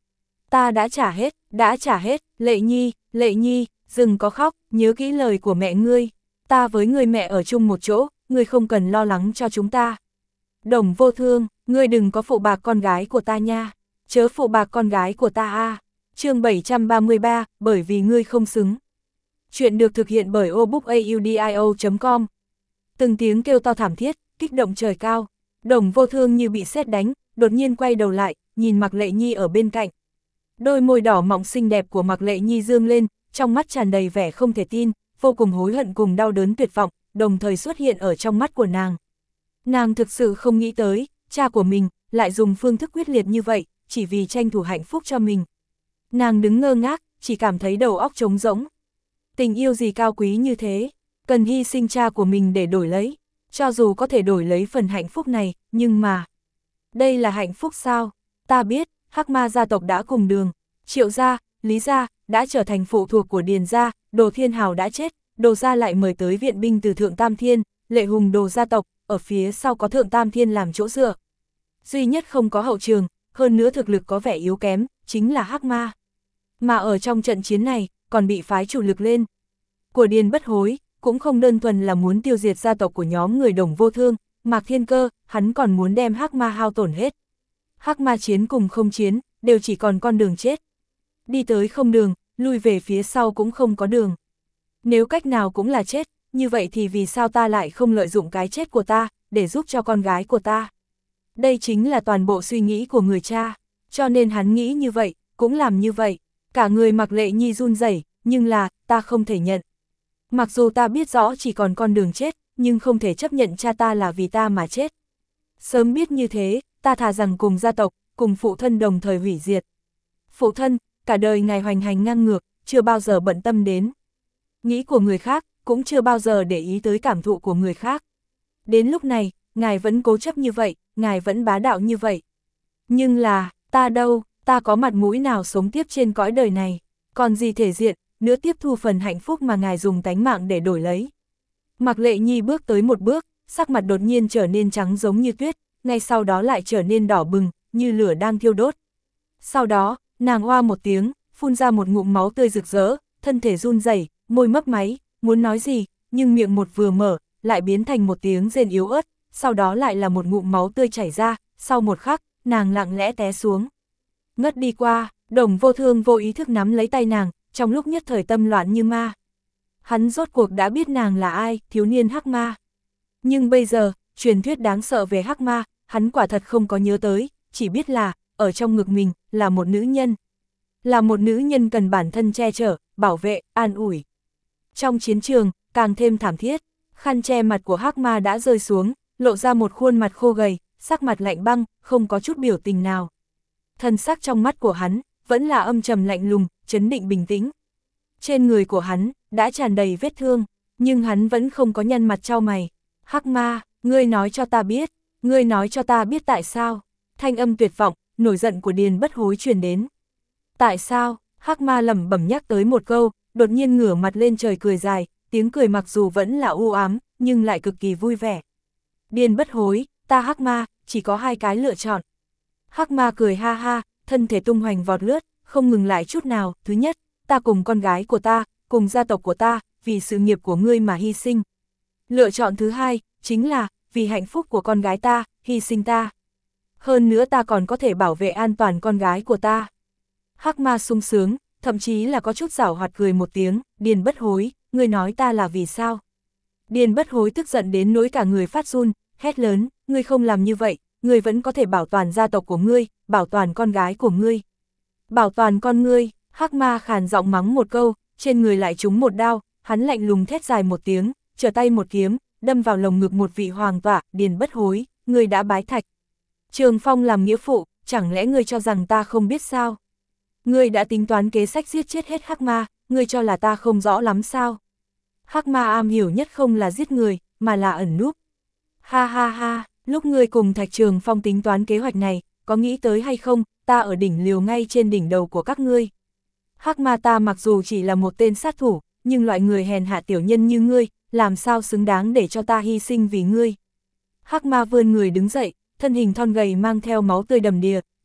Ta đã trả hết, đã trả hết, Lệ Nhi, Lệ Nhi, đừng có khóc, nhớ kỹ lời của mẹ ngươi. Ta với người mẹ ở chung một chỗ, ngươi không cần lo lắng cho chúng ta. Đồng Vô Thương, ngươi đừng có phụ bạc con gái của ta nha. Chớ phụ bạc con gái của ta a. À. Chương bảy trăm ba mươi ba, bởi vì ngươi không xứng. Chuyện được thực hiện bởi obookaudio chấm com. Từng tiếng kêu to thảm thiết, kích động trời cao. Đồng Vô Thương như bị sét đánh, đột nhiên quay đầu lại, nhìn Mạc Lệ Nhi ở bên cạnh. Đôi môi đỏ mọng xinh đẹp của Mạc Lệ Nhi dương lên, trong mắt tràn đầy vẻ không thể tin, vô cùng hối hận cùng đau đớn tuyệt vọng, đồng thời xuất hiện ở trong mắt của nàng. Nàng thực sự không nghĩ tới, cha của mình lại dùng phương thức quyết liệt như vậy, chỉ vì tranh thủ hạnh phúc cho mình. Nàng đứng ngơ ngác, chỉ cảm thấy đầu óc trống rỗng. Tình yêu gì cao quý như thế, cần hy sinh cha của mình để đổi lấy, cho dù có thể đổi lấy phần hạnh phúc này, nhưng mà... Đây là hạnh phúc sao? Ta biết, Hắc Ma gia tộc đã cùng đường, Triệu gia, Lý gia, đã trở thành phụ thuộc của Điền gia, Đồ Thiên Hào đã chết, Đồ gia lại mời tới viện binh từ Thượng Tam Thiên, Lệ Hùng Đồ gia tộc, ở phía sau có Thượng Tam Thiên làm chỗ dựa. Duy nhất không có hậu trường, hơn nữa thực lực có vẻ yếu kém, chính là Hắc Ma. Mà ở trong trận chiến này, còn bị phái chủ lực lên. Của Điền Bất Hối, cũng không đơn thuần là muốn tiêu diệt gia tộc của nhóm người Đồng Vô Thương, Mạc Thiên Cơ, hắn còn muốn đem Hắc Ma hao tổn hết. Hắc Ma chiến cùng không chiến, đều chỉ còn con đường chết. Đi tới không đường, lui về phía sau cũng không có đường. Nếu cách nào cũng là chết, như vậy thì vì sao ta lại không lợi dụng cái chết của ta, để giúp cho con gái của ta? Đây chính là toàn bộ suy nghĩ của người cha, cho nên hắn nghĩ như vậy, cũng làm như vậy. Cả người Mạc Lệ Nhi run rẩy, nhưng là, ta không thể nhận. Mặc dù ta biết rõ chỉ còn con đường chết, nhưng không thể chấp nhận cha ta là vì ta mà chết. Sớm biết như thế, ta thà rằng cùng gia tộc, cùng phụ thân đồng thời hủy diệt. Phụ thân, cả đời ngài hoành hành ngang ngược, chưa bao giờ bận tâm đến nghĩ của người khác, cũng chưa bao giờ để ý tới cảm thụ của người khác. Đến lúc này, ngài vẫn cố chấp như vậy, ngài vẫn bá đạo như vậy. Nhưng là, ta đâu, ta có mặt mũi nào sống tiếp trên cõi đời này, còn gì thể diện, nữa tiếp thu phần hạnh phúc mà ngài dùng tánh mạng để đổi lấy. Mạc Lệ Nhi bước tới một bước, sắc mặt đột nhiên trở nên trắng giống như tuyết, ngay sau đó lại trở nên đỏ bừng, như lửa đang thiêu đốt. Sau đó, nàng oa một tiếng, phun ra một ngụm máu tươi rực rỡ, thân thể run rẩy, môi mấp máy, muốn nói gì, nhưng miệng một vừa mở, lại biến thành một tiếng rên yếu ớt, sau đó lại là một ngụm máu tươi chảy ra, sau một khắc, nàng lặng lẽ té xuống. Ngất đi qua, Đồng Vô Thương vô ý thức nắm lấy tay nàng, trong lúc nhất thời tâm loạn như ma. Hắn rốt cuộc đã biết nàng là ai, thiếu niên Hắc Ma. Nhưng bây giờ, truyền thuyết đáng sợ về Hắc Ma, hắn quả thật không có nhớ tới, chỉ biết là, ở trong ngực mình, là một nữ nhân. Là một nữ nhân cần bản thân che chở, bảo vệ, an ủi. Trong chiến trường, càng thêm thảm thiết, khăn che mặt của Hắc Ma đã rơi xuống, lộ ra một khuôn mặt khô gầy, sắc mặt lạnh băng, không có chút biểu tình nào. Thân sắc trong mắt của hắn, vẫn là âm trầm lạnh lùng, trấn định bình tĩnh. Trên người của hắn, đã tràn đầy vết thương, nhưng hắn vẫn không có nhăn mặt trao mày. Hắc Ma, ngươi nói cho ta biết, ngươi nói cho ta biết tại sao. Thanh âm tuyệt vọng, nổi giận của Điền Bất Hối truyền đến. Tại sao? Hắc Ma lẩm bẩm nhắc tới một câu, đột nhiên ngửa mặt lên trời cười dài, tiếng cười mặc dù vẫn là u ám, nhưng lại cực kỳ vui vẻ. Điền Bất Hối, ta Hắc Ma, chỉ có hai cái lựa chọn. Hắc Ma cười ha ha, thân thể tung hoành vọt lướt, không ngừng lại chút nào. Thứ nhất, ta cùng con gái của ta, cùng gia tộc của ta, vì sự nghiệp của ngươi mà hy sinh. Lựa chọn thứ hai, chính là, vì hạnh phúc của con gái ta, hy sinh ta. Hơn nữa ta còn có thể bảo vệ an toàn con gái của ta. Hắc Ma sung sướng, thậm chí là có chút giảo hoạt cười một tiếng, Điền Bất Hối, ngươi nói ta là vì sao? Điền Bất Hối tức giận đến nỗi cả người phát run, hét lớn, ngươi không làm như vậy, ngươi vẫn có thể bảo toàn gia tộc của ngươi, bảo toàn con gái của ngươi. Bảo toàn con ngươi, Hắc Ma khàn giọng mắng một câu, trên người lại trúng một đao, hắn lạnh lùng thét dài một tiếng, trở tay một kiếm, đâm vào lồng ngực một vị hoàng tọa, Điền Bất Hối, ngươi đã bái thạch. Trường Phong làm nghĩa phụ, chẳng lẽ ngươi cho rằng ta không biết sao? Ngươi đã tính toán kế sách giết chết hết Hắc Ma, ngươi cho là ta không rõ lắm sao? Hắc Ma am hiểu nhất không là giết người, mà là ẩn núp. Ha ha ha, lúc ngươi cùng Thạch Trường Phong tính toán kế hoạch này, có nghĩ tới hay không, ta ở đỉnh liều ngay trên đỉnh đầu của các ngươi. Hắc Ma ta mặc dù chỉ là một tên sát thủ, nhưng loại người hèn hạ tiểu nhân như ngươi, làm sao xứng đáng để cho ta hy sinh vì ngươi. Hắc Ma vươn người đứng dậy, thân hình thon gầy mang theo máu tươi đầm đìa,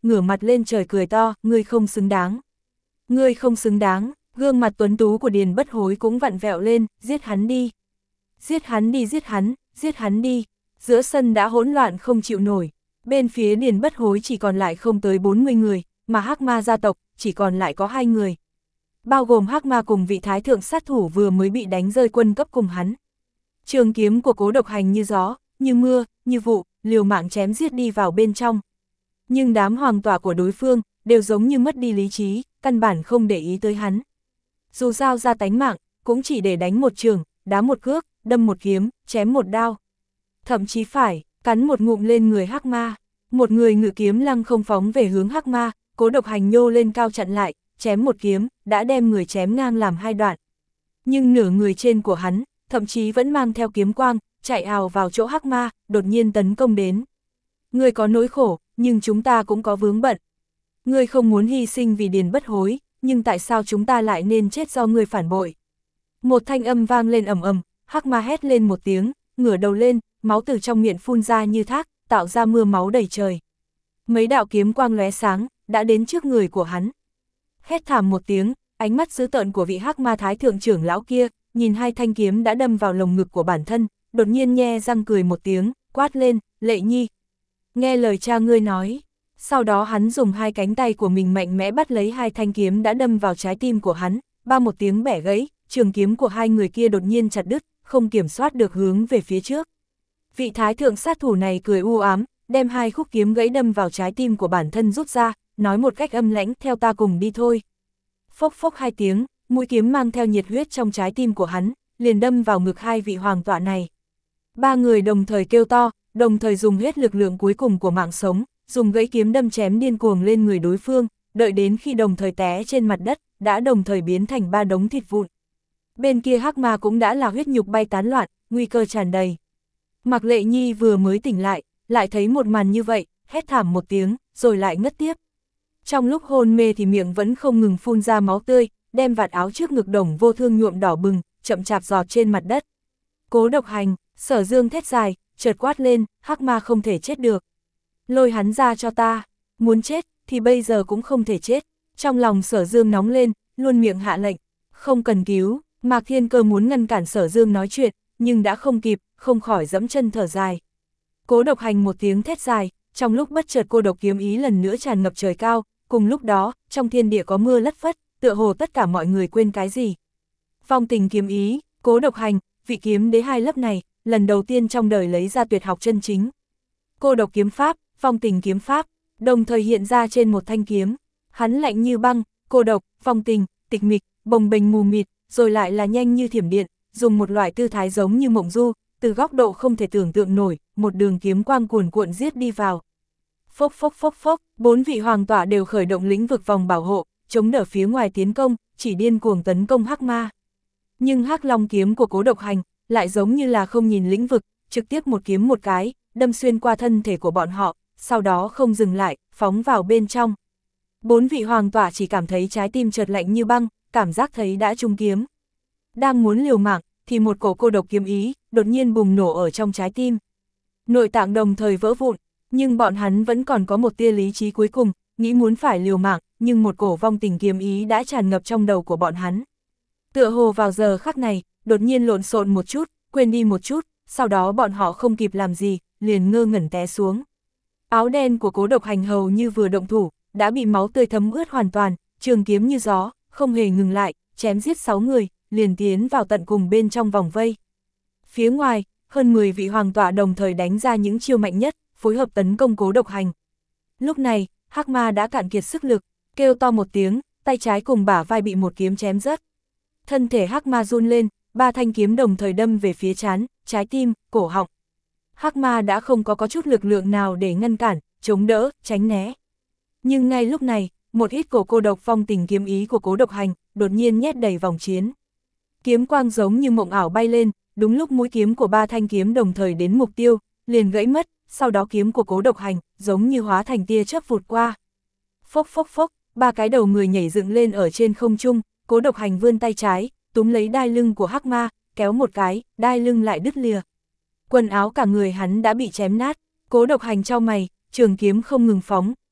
ngửa mặt lên trời cười to, ngươi không xứng đáng. Ngươi không xứng đáng, gương mặt tuấn tú của Điền Bất Hối cũng vặn vẹo lên, giết hắn đi. Giết hắn đi, giết hắn, giết hắn đi. Giữa sân đã hỗn loạn không chịu nổi. Bên phía Điền Bất Hối chỉ còn lại không tới bốn mươi người, mà Hắc Ma gia tộc chỉ còn lại có hai người. Bao gồm Hắc Ma cùng vị thái thượng sát thủ vừa mới bị đánh rơi quân cấp cùng hắn. Trường kiếm của Cố Độc Hành như gió, như mưa, như vụ, liều mạng chém giết đi vào bên trong. Nhưng đám hoàng tỏa của đối phương đều giống như mất đi lý trí, căn bản không để ý tới hắn. Dù sao ra tánh mạng, cũng chỉ để đánh một trường, đá một cước, đâm một kiếm, chém một đao. Thậm chí phải, cắn một ngụm lên người Hắc Ma. Một người ngự kiếm lăng không phóng về hướng Hắc Ma, Cố Độc Hành nhô lên cao chặn lại, chém một kiếm, đã đem người chém ngang làm hai đoạn. Nhưng nửa người trên của hắn, thậm chí vẫn mang theo kiếm quang, chạy ào vào chỗ Hắc Ma, đột nhiên tấn công đến. Ngươi có nỗi khổ, nhưng chúng ta cũng có vướng bận. Ngươi không muốn hy sinh vì Điền Bất Hối, nhưng tại sao chúng ta lại nên chết do ngươi phản bội? Một thanh âm vang lên ầm ầm, Hắc Ma hét lên một tiếng, ngửa đầu lên, máu từ trong miệng phun ra như thác, tạo ra mưa máu đầy trời. Mấy đạo kiếm quang lóe sáng, đã đến trước người của hắn. Hét thảm một tiếng, ánh mắt dữ tợn của vị Hắc Ma thái thượng trưởng lão kia, nhìn hai thanh kiếm đã đâm vào lồng ngực của bản thân, đột nhiên nhe răng cười một tiếng, quát lên, Lệ Nhi. Nghe lời cha ngươi nói. Sau đó hắn dùng hai cánh tay của mình mạnh mẽ bắt lấy hai thanh kiếm đã đâm vào trái tim của hắn, ba một tiếng bẻ gãy, trường kiếm của hai người kia đột nhiên chặt đứt, không kiểm soát được hướng về phía trước. Vị thái thượng sát thủ này cười u ám, đem hai khúc kiếm gãy đâm vào trái tim của bản thân rút ra, nói một cách âm lãnh, theo ta cùng đi thôi. Phốc phốc hai tiếng, mũi kiếm mang theo nhiệt huyết trong trái tim của hắn, liền đâm vào ngực hai vị hoàng tọa này. Ba người đồng thời kêu to, đồng thời dùng hết lực lượng cuối cùng của mạng sống, dùng gãy kiếm đâm chém điên cuồng lên người đối phương, đợi đến khi đồng thời té trên mặt đất, đã đồng thời biến thành ba đống thịt vụn. Bên kia Hắc Ma cũng đã là huyết nhục bay tán loạn, nguy cơ tràn đầy. Mạc Lệ Nhi vừa mới tỉnh lại, lại thấy một màn như vậy, hét thảm một tiếng, rồi lại ngất tiếp. Trong lúc hôn mê thì miệng vẫn không ngừng phun ra máu tươi, đem vạt áo trước ngực Đồng Vô Thương nhuộm đỏ bừng, chậm chạp giọt trên mặt đất. Cố Độc Hành, Sở Dương thét dài, chợt quát lên, Hắc Ma không thể chết được. Lôi hắn ra cho ta, muốn chết thì bây giờ cũng không thể chết. Trong lòng Sở Dương nóng lên, luôn miệng hạ lệnh, không cần cứu. Mạc Thiên Cơ muốn ngăn cản Sở Dương nói chuyện, nhưng đã không kịp, không khỏi dẫm chân thở dài. Cố Độc Hành một tiếng thét dài, trong lúc bất chợt cô độc kiếm ý lần nữa tràn ngập trời cao, cùng lúc đó, trong thiên địa có mưa lất phất, tựa hồ tất cả mọi người quên cái gì. Vong tình kiếm ý, Cố Độc Hành, vị kiếm đế hai lớp này, lần đầu tiên trong đời lấy ra tuyệt học chân chính. Cô độc kiếm pháp, vong tình kiếm pháp, đồng thời hiện ra trên một thanh kiếm. Hắn lạnh như băng, cô độc, vong tình, tịch mịch, bồng bềnh mù mịt, rồi lại là nhanh như thiểm điện, dùng một loại tư thái giống như mộng du, từ góc độ không thể tưởng tượng nổi, một đường kiếm quang cuồn cuộn giết đi vào. Phốc phốc phốc phốc, bốn vị hoàng tọa đều khởi động lĩnh vực vòng bảo hộ, chống đỡ phía ngoài tiến công, chỉ điên cuồng tấn công Hắc Ma. Nhưng Hắc Long kiếm của Cố Độc Hành lại giống như là không nhìn lĩnh vực, trực tiếp một kiếm một cái, đâm xuyên qua thân thể của bọn họ, sau đó không dừng lại, phóng vào bên trong. Bốn vị hoàng tọa chỉ cảm thấy trái tim chợt lạnh như băng, cảm giác thấy đã trúng kiếm. Đang muốn liều mạng, thì một cổ cô độc kiếm ý, đột nhiên bùng nổ ở trong trái tim. Nội tạng đồng thời vỡ vụn, nhưng bọn hắn vẫn còn có một tia lý trí cuối cùng, nghĩ muốn phải liều mạng, nhưng một cổ vong tình kiếm ý đã tràn ngập trong đầu của bọn hắn. Tựa hồ vào giờ khắc này, đột nhiên lộn xộn một chút, quên đi một chút, sau đó bọn họ không kịp làm gì, liền ngơ ngẩn té xuống. Áo đen của Cố Độc Hành hầu như vừa động thủ, đã bị máu tươi thấm ướt hoàn toàn, trường kiếm như gió, không hề ngừng lại, chém giết sáu người, liền tiến vào tận cùng bên trong vòng vây. Phía ngoài, hơn mười vị hoàng tọa đồng thời đánh ra những chiêu mạnh nhất, phối hợp tấn công Cố Độc Hành. Lúc này, Hắc Ma đã cạn kiệt sức lực, kêu to một tiếng, tay trái cùng bả vai bị một kiếm chém rớt. Thân thể Hắc Ma run lên, ba thanh kiếm đồng thời đâm về phía trán, trái tim, cổ họng. Hắc Ma đã không có có chút lực lượng nào để ngăn cản, chống đỡ, tránh né. Nhưng ngay lúc này, một ít cổ cô độc phong tình kiếm ý của Cố Độc Hành, đột nhiên nhét đầy vòng chiến. Kiếm quang giống như mộng ảo bay lên, đúng lúc mũi kiếm của ba thanh kiếm đồng thời đến mục tiêu, liền gãy mất, sau đó kiếm của Cố Độc Hành, giống như hóa thành tia chớp vụt qua. Phốc phốc phốc, ba cái đầu người nhảy dựng lên ở trên không trung, Cố Độc Hành vươn tay trái, túm lấy đai lưng của Hắc Ma, kéo một cái, đai lưng lại đứt lìa. Quần áo cả người hắn đã bị chém nát, Cố Độc Hành chau mày, trường kiếm không ngừng phóng,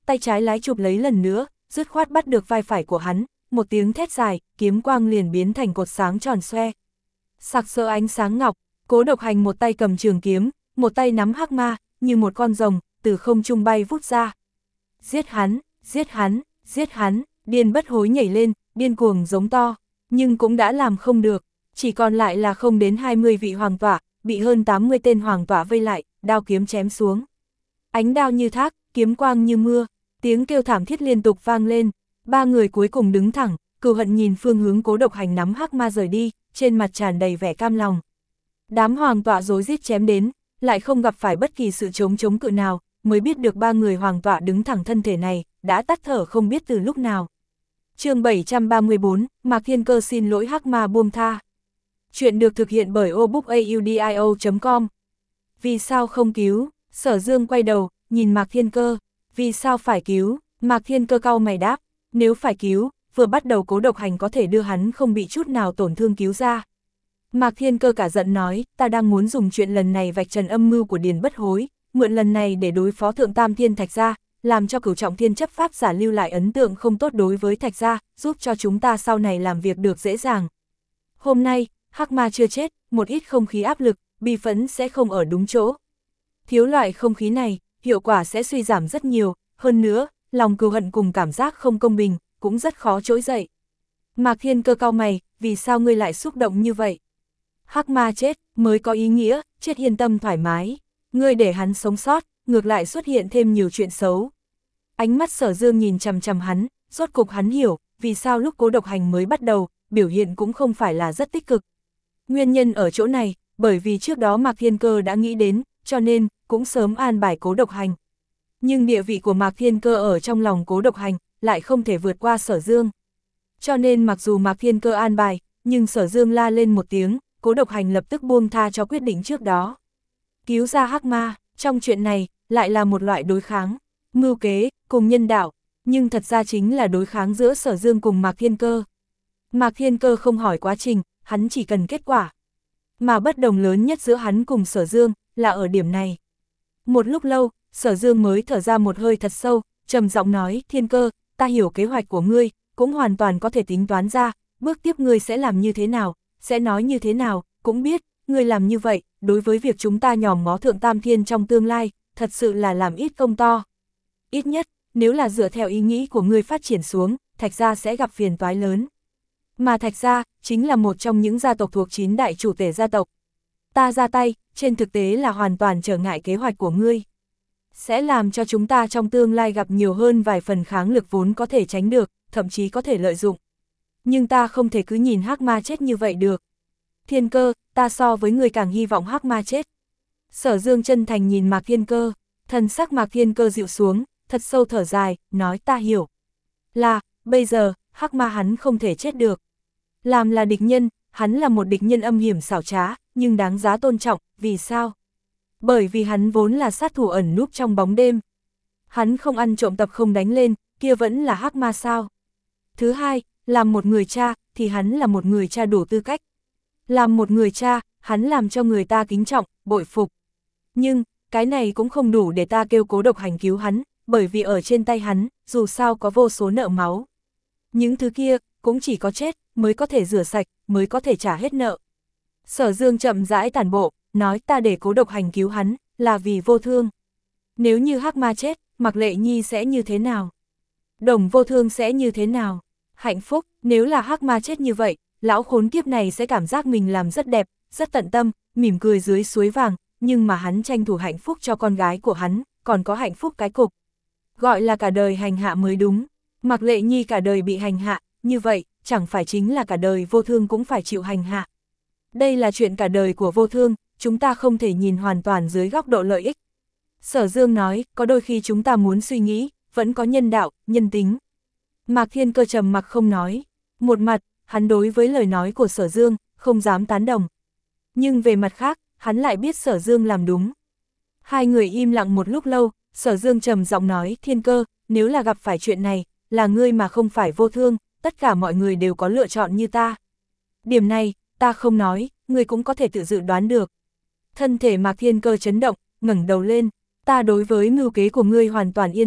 tay trái lái chụp lấy lần nữa, dứt khoát bắt được vai phải của hắn, một tiếng thét dài, kiếm quang liền biến thành cột sáng tròn xoe. Sặc sỡ ánh sáng ngọc, Cố Độc Hành một tay cầm trường kiếm, một tay nắm hắc ma, như một con rồng, từ không trung bay vút ra. Giết hắn, giết hắn, giết hắn, Điền Bất Hối nhảy lên, điên cuồng giống to, nhưng cũng đã làm không được, chỉ còn lại là không đến hai mươi vị hoàng tỏa, bị hơn tám mươi tên hoàng tỏa vây lại, đao kiếm chém xuống. Ánh đao như thác, kiếm quang như mưa, tiếng kêu thảm thiết liên tục vang lên, ba người cuối cùng đứng thẳng, cừu hận nhìn phương hướng Cố Độc Hành nắm hắc ma rời đi, trên mặt tràn đầy vẻ cam lòng. Đám hoàng tọa rối rít chém đến, lại không gặp phải bất kỳ sự chống chống cự nào, mới biết được ba người hoàng tọa đứng thẳng thân thể này, đã tắt thở không biết từ lúc nào. Chương bảy trăm ba mươi tư, Mạc Thiên Cơ xin lỗi hắc ma buông tha. Chuyện được thực hiện bởi obookaudio chấm com. Vì sao không cứu? Sở Dương quay đầu, nhìn Mạc Thiên Cơ. Vì sao phải cứu? Mạc Thiên Cơ cau mày đáp, nếu phải cứu, vừa bắt đầu Cố Độc Hành có thể đưa hắn không bị chút nào tổn thương cứu ra. Mạc Thiên Cơ cả giận nói, ta đang muốn dùng chuyện lần này vạch trần âm mưu của Điền Bất Hối, mượn lần này để đối phó Thượng Tam Thiên Thạch Gia, làm cho Cửu Trọng Thiên chấp pháp giả lưu lại ấn tượng không tốt đối với Thạch Gia, giúp cho chúng ta sau này làm việc được dễ dàng. Hôm nay, hắc ma chưa chết, một ít không khí áp lực, bi phẫn sẽ không ở đúng chỗ. Thiếu loại không khí này, hiệu quả sẽ suy giảm rất nhiều, hơn nữa, lòng cừu hận cùng cảm giác không công bình, cũng rất khó trỗi dậy. Mạc Thiên Cơ cau mày, vì sao ngươi lại xúc động như vậy? Hắc ma chết, mới có ý nghĩa, chết yên tâm thoải mái. Ngươi để hắn sống sót, ngược lại xuất hiện thêm nhiều chuyện xấu. Ánh mắt Sở Dương nhìn chằm chằm hắn, rốt cục hắn hiểu, vì sao lúc Cố Độc Hành mới bắt đầu, biểu hiện cũng không phải là rất tích cực. Nguyên nhân ở chỗ này, bởi vì trước đó Mạc Thiên Cơ đã nghĩ đến, cho nên, cũng sớm an bài Cố Độc Hành. Nhưng địa vị của Mạc Thiên Cơ ở trong lòng Cố Độc Hành, lại không thể vượt qua Sở Dương. Cho nên mặc dù Mạc Thiên Cơ an bài, nhưng Sở Dương la lên một tiếng, Cố Độc Hành lập tức buông tha cho quyết định trước đó. Cứu ra hắc ma, trong chuyện này, lại là một loại đối kháng, mưu kế, cùng nhân đạo, nhưng thật ra chính là đối kháng giữa Sở Dương cùng Mạc Thiên Cơ. Mạc Thiên Cơ không hỏi quá trình, hắn chỉ cần kết quả. Mà bất đồng lớn nhất giữa hắn cùng Sở Dương, là ở điểm này. Một lúc lâu, Sở Dương mới thở ra một hơi thật sâu, trầm giọng nói, Thiên Cơ, ta hiểu kế hoạch của ngươi, cũng hoàn toàn có thể tính toán ra, bước tiếp ngươi sẽ làm như thế nào, sẽ nói như thế nào, cũng biết, ngươi làm như vậy, đối với việc chúng ta nhòm ngó Thượng Tam Thiên trong tương lai, thật sự là làm ít công to. Ít nhất, nếu là dựa theo ý nghĩ của ngươi phát triển xuống, Thạch Gia sẽ gặp phiền toái lớn. Mà Thạch Gia, chính là một trong những gia tộc thuộc chín đại chủ tể gia tộc. Ta ra tay, trên thực tế là hoàn toàn trở ngại kế hoạch của ngươi. Sẽ làm cho chúng ta trong tương lai gặp nhiều hơn vài phần kháng lực vốn có thể tránh được, thậm chí có thể lợi dụng. Nhưng ta không thể cứ nhìn hắc ma chết như vậy được. Thiên Cơ, ta so với người càng hy vọng hắc ma chết. Sở Dương chân thành nhìn Mạc Thiên Cơ, thần sắc Mạc Thiên Cơ dịu xuống, thật sâu thở dài, nói ta hiểu. Là, bây giờ, hắc ma hắn không thể chết được. Làm là địch nhân, hắn là một địch nhân âm hiểm xảo trá, nhưng đáng giá tôn trọng, vì sao? Bởi vì hắn vốn là sát thủ ẩn núp trong bóng đêm. Hắn không ăn trộm tập không đánh lên, kia vẫn là hắc ma sao? Thứ hai, làm một người cha, thì hắn là một người cha đủ tư cách. Làm một người cha, hắn làm cho người ta kính trọng, bội phục. Nhưng, cái này cũng không đủ để ta kêu Cố Độc Hành cứu hắn, bởi vì ở trên tay hắn, dù sao có vô số nợ máu. Những thứ kia, cũng chỉ có chết, mới có thể rửa sạch, mới có thể trả hết nợ. Sở Dương chậm rãi tản bộ, nói ta để Cố Độc Hành cứu hắn, là vì vô thương. Nếu như hắc ma chết, Mạc Lệ Nhi sẽ như thế nào? Đồng Vô Thương sẽ như thế nào? Hạnh phúc, nếu là hắc ma chết như vậy, lão khốn kiếp này sẽ cảm giác mình làm rất đẹp, rất tận tâm, mỉm cười dưới suối vàng, nhưng mà hắn tranh thủ hạnh phúc cho con gái của hắn, còn có hạnh phúc cái cục. Gọi là cả đời hành hạ mới đúng. Mạc Lệ Nhi cả đời bị hành hạ, như vậy, chẳng phải chính là cả đời Vô Thương cũng phải chịu hành hạ. Đây là chuyện cả đời của Vô Thương, chúng ta không thể nhìn hoàn toàn dưới góc độ lợi ích. Sở Dương nói, có đôi khi chúng ta muốn suy nghĩ, vẫn có nhân đạo, nhân tính. Mạc Thiên Cơ trầm mặc không nói. Một mặt, hắn đối với lời nói của Sở Dương, không dám tán đồng. Nhưng về mặt khác, hắn lại biết Sở Dương làm đúng. Hai người im lặng một lúc lâu, Sở Dương trầm giọng nói, Thiên Cơ, nếu là gặp phải chuyện này, là ngươi mà không phải Vô Thương, tất cả mọi người đều có lựa chọn như ta. Điểm này, ta không nói, ngươi cũng có thể tự dự đoán được. Thân thể Mạc Thiên Cơ chấn động, ngẩng đầu lên, ta đối với mưu kế của ngươi hoàn toàn yên tâm,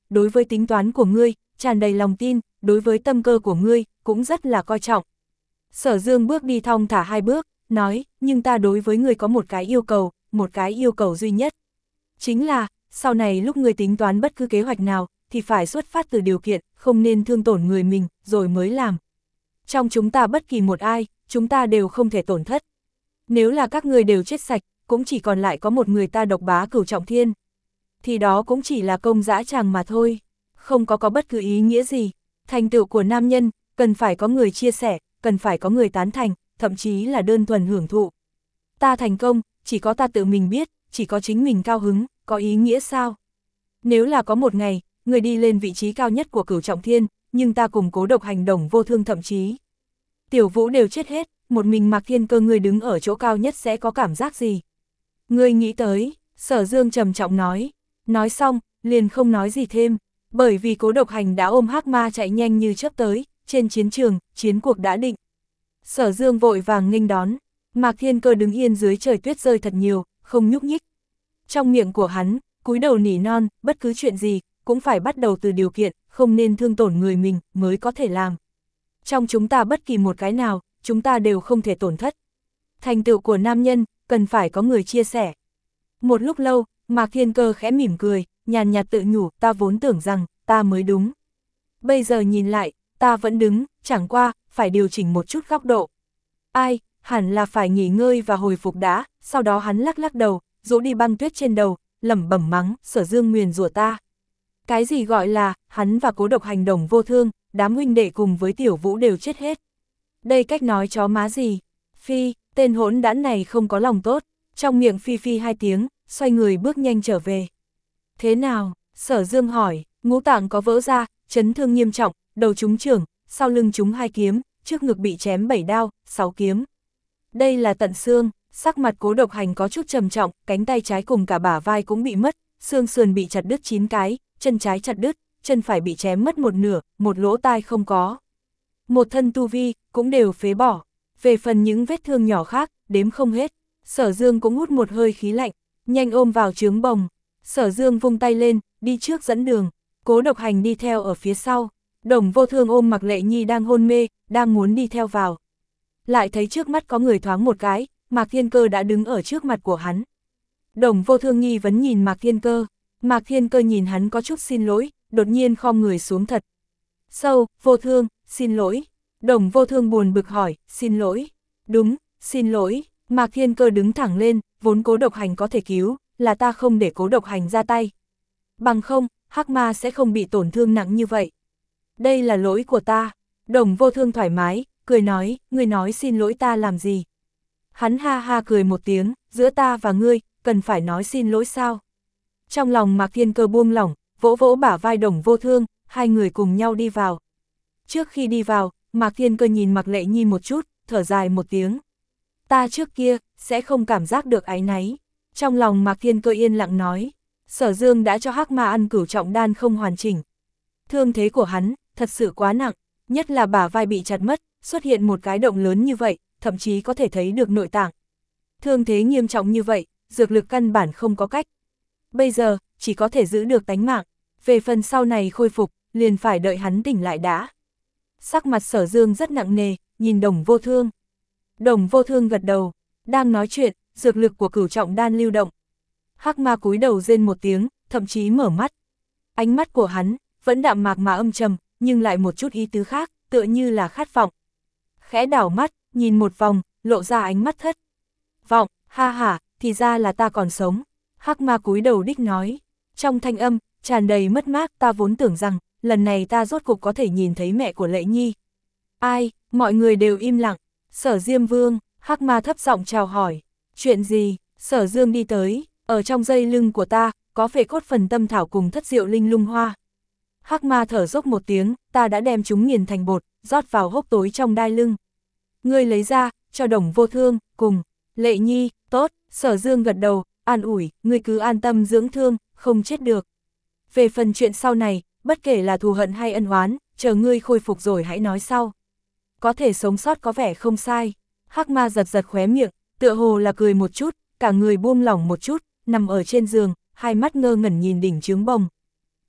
đối với tính toán của ngươi, tràn đầy lòng tin, đối với tâm cơ của ngươi, cũng rất là coi trọng. Sở Dương bước đi thong thả hai bước, nói, nhưng ta đối với ngươi có một cái yêu cầu, một cái yêu cầu duy nhất. Chính là, sau này lúc ngươi tính toán bất cứ kế hoạch nào, thì phải xuất phát từ điều kiện, không nên thương tổn người mình, rồi mới làm. Trong chúng ta bất kỳ một ai, chúng ta đều không thể tổn thất. Nếu là các ngươi đều chết sạch, cũng chỉ còn lại có một người ta độc bá Cửu Trọng Thiên. Thì đó cũng chỉ là công dã tràng mà thôi, không có có bất cứ ý nghĩa gì. Thành tựu của nam nhân, cần phải có người chia sẻ, cần phải có người tán thành, thậm chí là đơn thuần hưởng thụ. Ta thành công, chỉ có ta tự mình biết, chỉ có chính mình cao hứng, có ý nghĩa sao? Nếu là có một ngày, người đi lên vị trí cao nhất của Cửu Trọng Thiên, nhưng ta cùng Cố Độc Hành Đồng Vô Thương thậm chí Tiểu Vũ đều chết hết, một mình Mạc Thiên Cơ người đứng ở chỗ cao nhất sẽ có cảm giác gì? Ngươi nghĩ tới, Sở Dương trầm trọng nói, nói xong, liền không nói gì thêm, bởi vì Cố Độc Hành đã ôm Hắc Ma chạy nhanh như chớp tới, trên chiến trường, chiến cuộc đã định. Sở Dương vội vàng nghênh đón, Mạc Thiên Cơ đứng yên dưới trời tuyết rơi thật nhiều, không nhúc nhích. Trong miệng của hắn, cúi đầu nỉ non, bất cứ chuyện gì, cũng phải bắt đầu từ điều kiện, không nên thương tổn người mình, mới có thể làm. Trong chúng ta bất kỳ một cái nào, chúng ta đều không thể tổn thất. Thành tựu của nam nhân, cần phải có người chia sẻ. Một lúc lâu, Mạc Thiên Cơ khẽ mỉm cười, nhàn nhạt tự nhủ, ta vốn tưởng rằng, ta mới đúng. Bây giờ nhìn lại, ta vẫn đứng, chẳng qua, phải điều chỉnh một chút góc độ. Ai, hẳn là phải nghỉ ngơi và hồi phục đã, sau đó hắn lắc lắc đầu, rũ đi băng tuyết trên đầu, lẩm bẩm mắng, Sở Dương nguyền rủa ta. Cái gì gọi là, hắn và Cố Độc Hành Đồng Vô Thương, đám huynh đệ cùng với Tiểu Vũ đều chết hết. Đây cách nói chó má gì? Phi, tên hỗn đản này không có lòng tốt, trong miệng phi phi hai tiếng, xoay người bước nhanh trở về. Thế nào? Sở Dương hỏi, ngũ tạng có vỡ ra, chấn thương nghiêm trọng, đầu trúng chưởng, sau lưng trúng hai kiếm, trước ngực bị chém bảy đao, sáu kiếm. Đây là tận xương, sắc mặt Cố Độc Hành có chút trầm trọng, cánh tay trái cùng cả bả vai cũng bị mất, xương sườn bị chặt đứt chín cái, chân trái chặt đứt, chân phải bị chém mất một nửa, một lỗ tai không có. Một thân tu vi, cũng đều phế bỏ. Về phần những vết thương nhỏ khác, đếm không hết. Sở Dương cũng hút một hơi khí lạnh, nhanh ôm vào trướng bồng. Sở Dương vung tay lên, đi trước dẫn đường, Cố Độc Hành đi theo ở phía sau. Đồng Vô Thương ôm Mạc Lệ Nhi đang hôn mê, đang muốn đi theo vào. Lại thấy trước mắt có người thoáng một cái, Mạc Thiên Cơ đã đứng ở trước mặt của hắn. Đồng Vô Thương nghi vấn nhìn Mạc Thiên Cơ, Mạc Thiên Cơ nhìn hắn có chút xin lỗi, đột nhiên khom người xuống thật sâu, Vô Thương, xin lỗi. Đồng Vô Thương buồn bực hỏi, xin lỗi. Đúng, xin lỗi. Mạc Thiên Cơ đứng thẳng lên, vốn Cố Độc Hành có thể cứu, là ta không để Cố Độc Hành ra tay. Bằng không, Hắc Ma sẽ không bị tổn thương nặng như vậy. Đây là lỗi của ta. Đồng Vô Thương thoải mái, cười nói, ngươi nói xin lỗi ta làm gì? Hắn ha ha cười một tiếng, giữa ta và ngươi, cần phải nói xin lỗi sao? Trong lòng Mạc Thiên Cơ buông lỏng, vỗ vỗ bả vai Đồng Vô Thương, hai người cùng nhau đi vào. Trước khi đi vào, Mạc Thiên Cơ nhìn Mạc Lệ Nhi một chút, thở dài một tiếng. Ta trước kia, sẽ không cảm giác được áy náy. Trong lòng Mạc Thiên Cơ yên lặng nói, Sở Dương đã cho Hắc Ma ăn Cửu Trọng Đan không hoàn chỉnh. Thương thế của hắn, thật sự quá nặng, nhất là bả vai bị chặt mất, xuất hiện một cái động lớn như vậy, thậm chí có thể thấy được nội tạng. Thương thế nghiêm trọng như vậy, dược lực căn bản không có cách. Bây giờ, chỉ có thể giữ được tánh mạng, về phần sau này khôi phục, liền phải đợi hắn tỉnh lại đã. Sắc mặt Sở Dương rất nặng nề, nhìn Đồng Vô Thương. Đồng Vô Thương gật đầu, đang nói chuyện, dược lực của Cửu Trọng Đan lưu động. Hắc Ma cúi đầu rên một tiếng, thậm chí mở mắt. Ánh mắt của hắn, vẫn đạm mạc mà âm trầm, nhưng lại một chút ý tứ khác, tựa như là khát vọng. Khẽ đảo mắt, nhìn một vòng, lộ ra ánh mắt thất vọng, ha ha, thì ra là ta còn sống. Hắc Ma cúi đầu đích nói, trong thanh âm, tràn đầy mất mát, ta vốn tưởng rằng, lần này ta rốt cục có thể nhìn thấy mẹ của Lệ Nhi. Ai, mọi người đều im lặng. Sở Diêm Vương, Hắc Ma thấp giọng chào hỏi, chuyện gì? Sở Dương đi tới, ở trong dây lưng của ta, có phệ cốt phần tâm thảo cùng thất diệu linh lung hoa. Hắc Ma thở dốc một tiếng, ta đã đem chúng nghiền thành bột, rót vào hốc tối trong đai lưng. Ngươi lấy ra, cho Đồng Vô Thương, cùng Lệ Nhi, tốt. Sở Dương gật đầu, an ủi, ngươi cứ an tâm dưỡng thương, không chết được. Về phần chuyện sau này, bất kể là thù hận hay ân oán, chờ ngươi khôi phục rồi hãy nói sau. Có thể sống sót có vẻ không sai. Hắc Ma giật giật khóe miệng, tựa hồ là cười một chút, cả người buông lỏng một chút, nằm ở trên giường, hai mắt ngơ ngẩn nhìn đỉnh chướng bồng.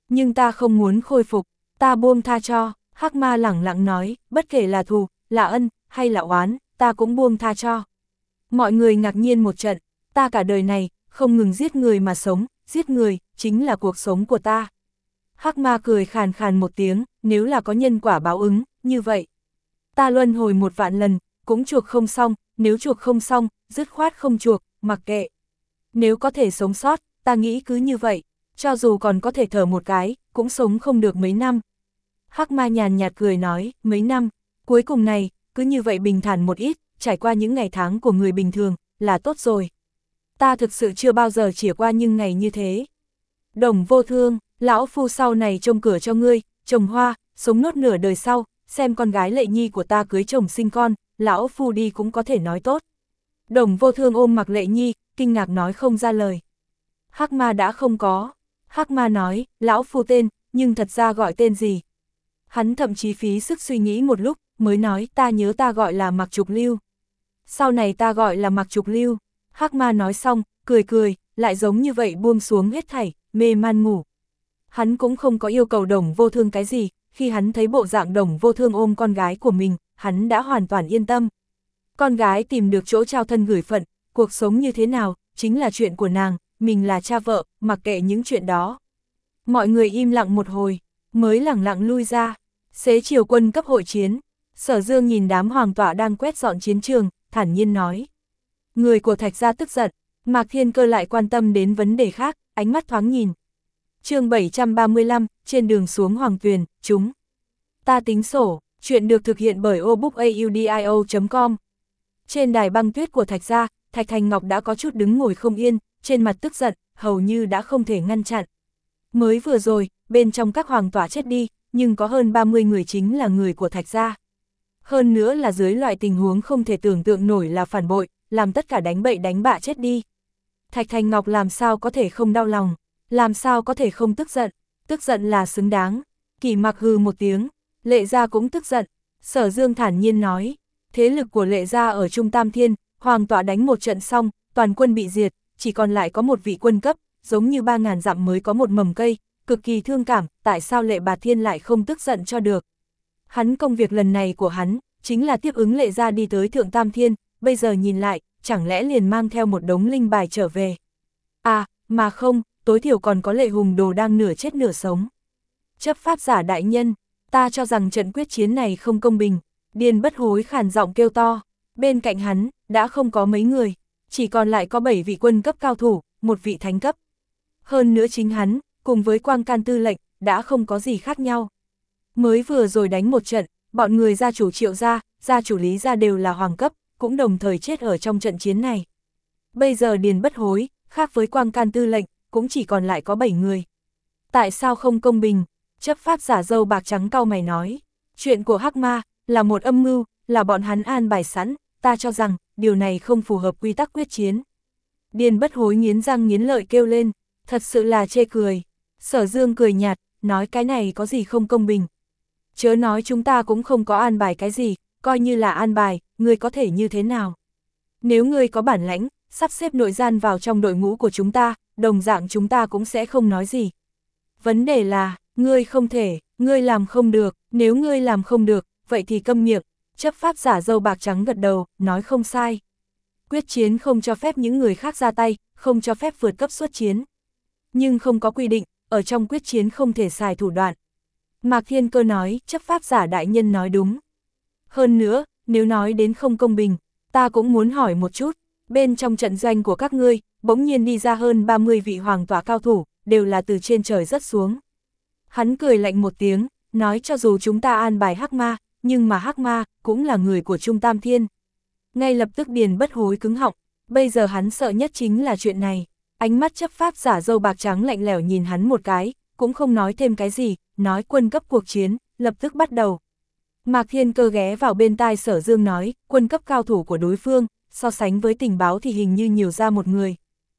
Nhưng ta không muốn khôi phục, ta buông tha cho, Hắc Ma lẳng lặng nói, bất kể là thù, là ân, hay là oán, ta cũng buông tha cho. Mọi người ngạc nhiên một trận, ta cả đời này, không ngừng giết người mà sống, giết người, chính là cuộc sống của ta. Hắc Ma cười khàn khàn một tiếng, nếu là có nhân quả báo ứng, như vậy. Ta luân hồi một vạn lần, cũng chuộc không xong, nếu chuộc không xong, dứt khoát không chuộc, mặc kệ. Nếu có thể sống sót, ta nghĩ cứ như vậy, cho dù còn có thể thở một cái, cũng sống không được mấy năm. Hắc Ma nhàn nhạt cười nói, mấy năm, cuối cùng này, cứ như vậy bình thản một ít, trải qua những ngày tháng của người bình thường, là tốt rồi. Ta thực sự chưa bao giờ trải qua những ngày như thế. Đồng Vô Thương, lão phu sau này trông cửa cho ngươi, trồng hoa, sống nốt nửa đời sau, xem con gái Lệ Nhi của ta cưới chồng sinh con, lão phu đi cũng có thể nói tốt. Đồng Vô Thương ôm Mạc Lệ Nhi, kinh ngạc nói không ra lời. Hắc Ma đã không có. Hắc Ma nói, lão phu tên, nhưng thật ra gọi tên gì? Hắn thậm chí phí sức suy nghĩ một lúc, mới nói ta nhớ ta gọi là Mạc Trục Lưu. Sau này ta gọi là Mạc Trục Lưu. Hắc Ma nói xong, cười cười, lại giống như vậy buông xuống hết thảy, mê man ngủ. Hắn cũng không có yêu cầu Đồng Vô Thương cái gì, khi hắn thấy bộ dạng Đồng Vô Thương ôm con gái của mình, hắn đã hoàn toàn yên tâm. Con gái tìm được chỗ trao thân gửi phận, cuộc sống như thế nào, chính là chuyện của nàng, mình là cha vợ, mặc kệ những chuyện đó. Mọi người im lặng một hồi, mới lẳng lặng lui ra. Xế chiều quân cấp hội chiến, Sở Dương nhìn đám hoàng tọa đang quét dọn chiến trường, thản nhiên nói. Người của Thạch gia tức giận, Mạc Thiên Cơ lại quan tâm đến vấn đề khác, ánh mắt thoáng nhìn. Chương bảy trăm ba mươi lăm, trên đường xuống Hoàng Tuyền, chúng. Ta tính sổ, chuyện được thực hiện bởi obookaudio chấm com. Trên đài băng tuyết của Thạch gia, Thạch Thành Ngọc đã có chút đứng ngồi không yên, trên mặt tức giận, hầu như đã không thể ngăn chặn. Mới vừa rồi, bên trong các hoàng tọa chết đi, nhưng có hơn ba mươi người chính là người của Thạch gia. Hơn nữa là dưới loại tình huống không thể tưởng tượng nổi là phản bội, làm tất cả đánh bậy đánh bạ chết đi. Thạch Thành Ngọc làm sao có thể không đau lòng, làm sao có thể không tức giận, tức giận là xứng đáng. Kỳ Mặc hừ một tiếng, Lệ gia cũng tức giận. Sở Dương thản nhiên nói, thế lực của Lệ gia ở Trung Tam Thiên, hoàng tọa đánh một trận xong, toàn quân bị diệt, chỉ còn lại có một vị quân cấp, giống như ba ngàn dặm mới có một mầm cây, cực kỳ thương cảm, tại sao Lệ Bạt Thiên lại không tức giận cho được. Hắn công việc lần này của hắn, chính là tiếp ứng Lệ gia đi tới Thượng Tam Thiên, bây giờ nhìn lại, chẳng lẽ liền mang theo một đống linh bài trở về. À, mà không, tối thiểu còn có Lệ Hùng Đồ đang nửa chết nửa sống. Chấp pháp giả đại nhân, ta cho rằng trận quyết chiến này không công bình. Điền Bất Hối khàn giọng kêu to, bên cạnh hắn, đã không có mấy người, chỉ còn lại có bảy vị quân cấp cao thủ, một vị thánh cấp. Hơn nữa chính hắn, cùng với Quang Can tư lệnh, đã không có gì khác nhau. Mới vừa rồi đánh một trận, bọn người gia chủ Triệu gia, gia chủ Lý gia đều là hoàng cấp, cũng đồng thời chết ở trong trận chiến này. Bây giờ Điền Bất Hối, khác với Quang Can tư lệnh, cũng chỉ còn lại có bảy người. Tại sao không công bình? Chấp pháp giả râu bạc trắng cau mày nói, chuyện của Hắc Ma là một âm mưu, là bọn hắn an bài sẵn, ta cho rằng điều này không phù hợp quy tắc quyết chiến. Điền Bất Hối nghiến răng nghiến lợi kêu lên, thật sự là chê cười. Sở Dương cười nhạt, nói cái này có gì không công bình. Chớ nói chúng ta cũng không có an bài cái gì, coi như là an bài, ngươi có thể như thế nào. Nếu ngươi có bản lãnh, sắp xếp nội gian vào trong đội ngũ của chúng ta, đồng dạng chúng ta cũng sẽ không nói gì. Vấn đề là, ngươi không thể, ngươi làm không được, nếu ngươi làm không được, vậy thì câm miệng. Chấp pháp giả râu bạc trắng gật đầu, nói không sai. Quyết chiến không cho phép những người khác ra tay, không cho phép vượt cấp xuất chiến. Nhưng không có quy định, ở trong quyết chiến không thể xài thủ đoạn. Mạc Thiên Cơ nói, chấp pháp giả đại nhân nói đúng. Hơn nữa, nếu nói đến không công bình, ta cũng muốn hỏi một chút, bên trong trận doanh của các ngươi, bỗng nhiên đi ra hơn ba mươi vị hoàng tọa cao thủ, đều là từ trên trời rớt xuống. Hắn cười lạnh một tiếng, nói cho dù chúng ta an bài Hắc Ma, nhưng mà Hắc Ma cũng là người của Trung Tam Thiên. Ngay lập tức Điền Bất Hối cứng họng, bây giờ hắn sợ nhất chính là chuyện này. Ánh mắt chấp pháp giả râu bạc trắng lạnh lẽo nhìn hắn một cái, cũng không nói thêm cái gì, nói quân cấp cuộc chiến, lập tức bắt đầu. Mạc Thiên Cơ ghé vào bên tai Sở Dương nói, quân cấp cao thủ của đối phương, so sánh với tình báo thì hình như nhiều ra một người.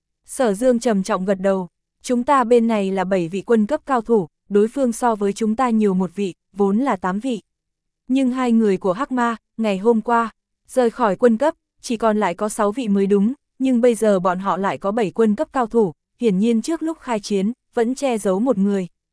Sở Dương trầm trọng gật đầu, chúng ta bên này là bảy vị quân cấp cao thủ, đối phương so với chúng ta nhiều một vị, vốn là tám vị. Nhưng hai người của Hắc Ma, ngày hôm qua, rời khỏi quân cấp, chỉ còn lại có sáu vị mới đúng, nhưng bây giờ bọn họ lại có bảy quân cấp cao thủ, hiển nhiên trước lúc khai chiến, vẫn che giấu một người.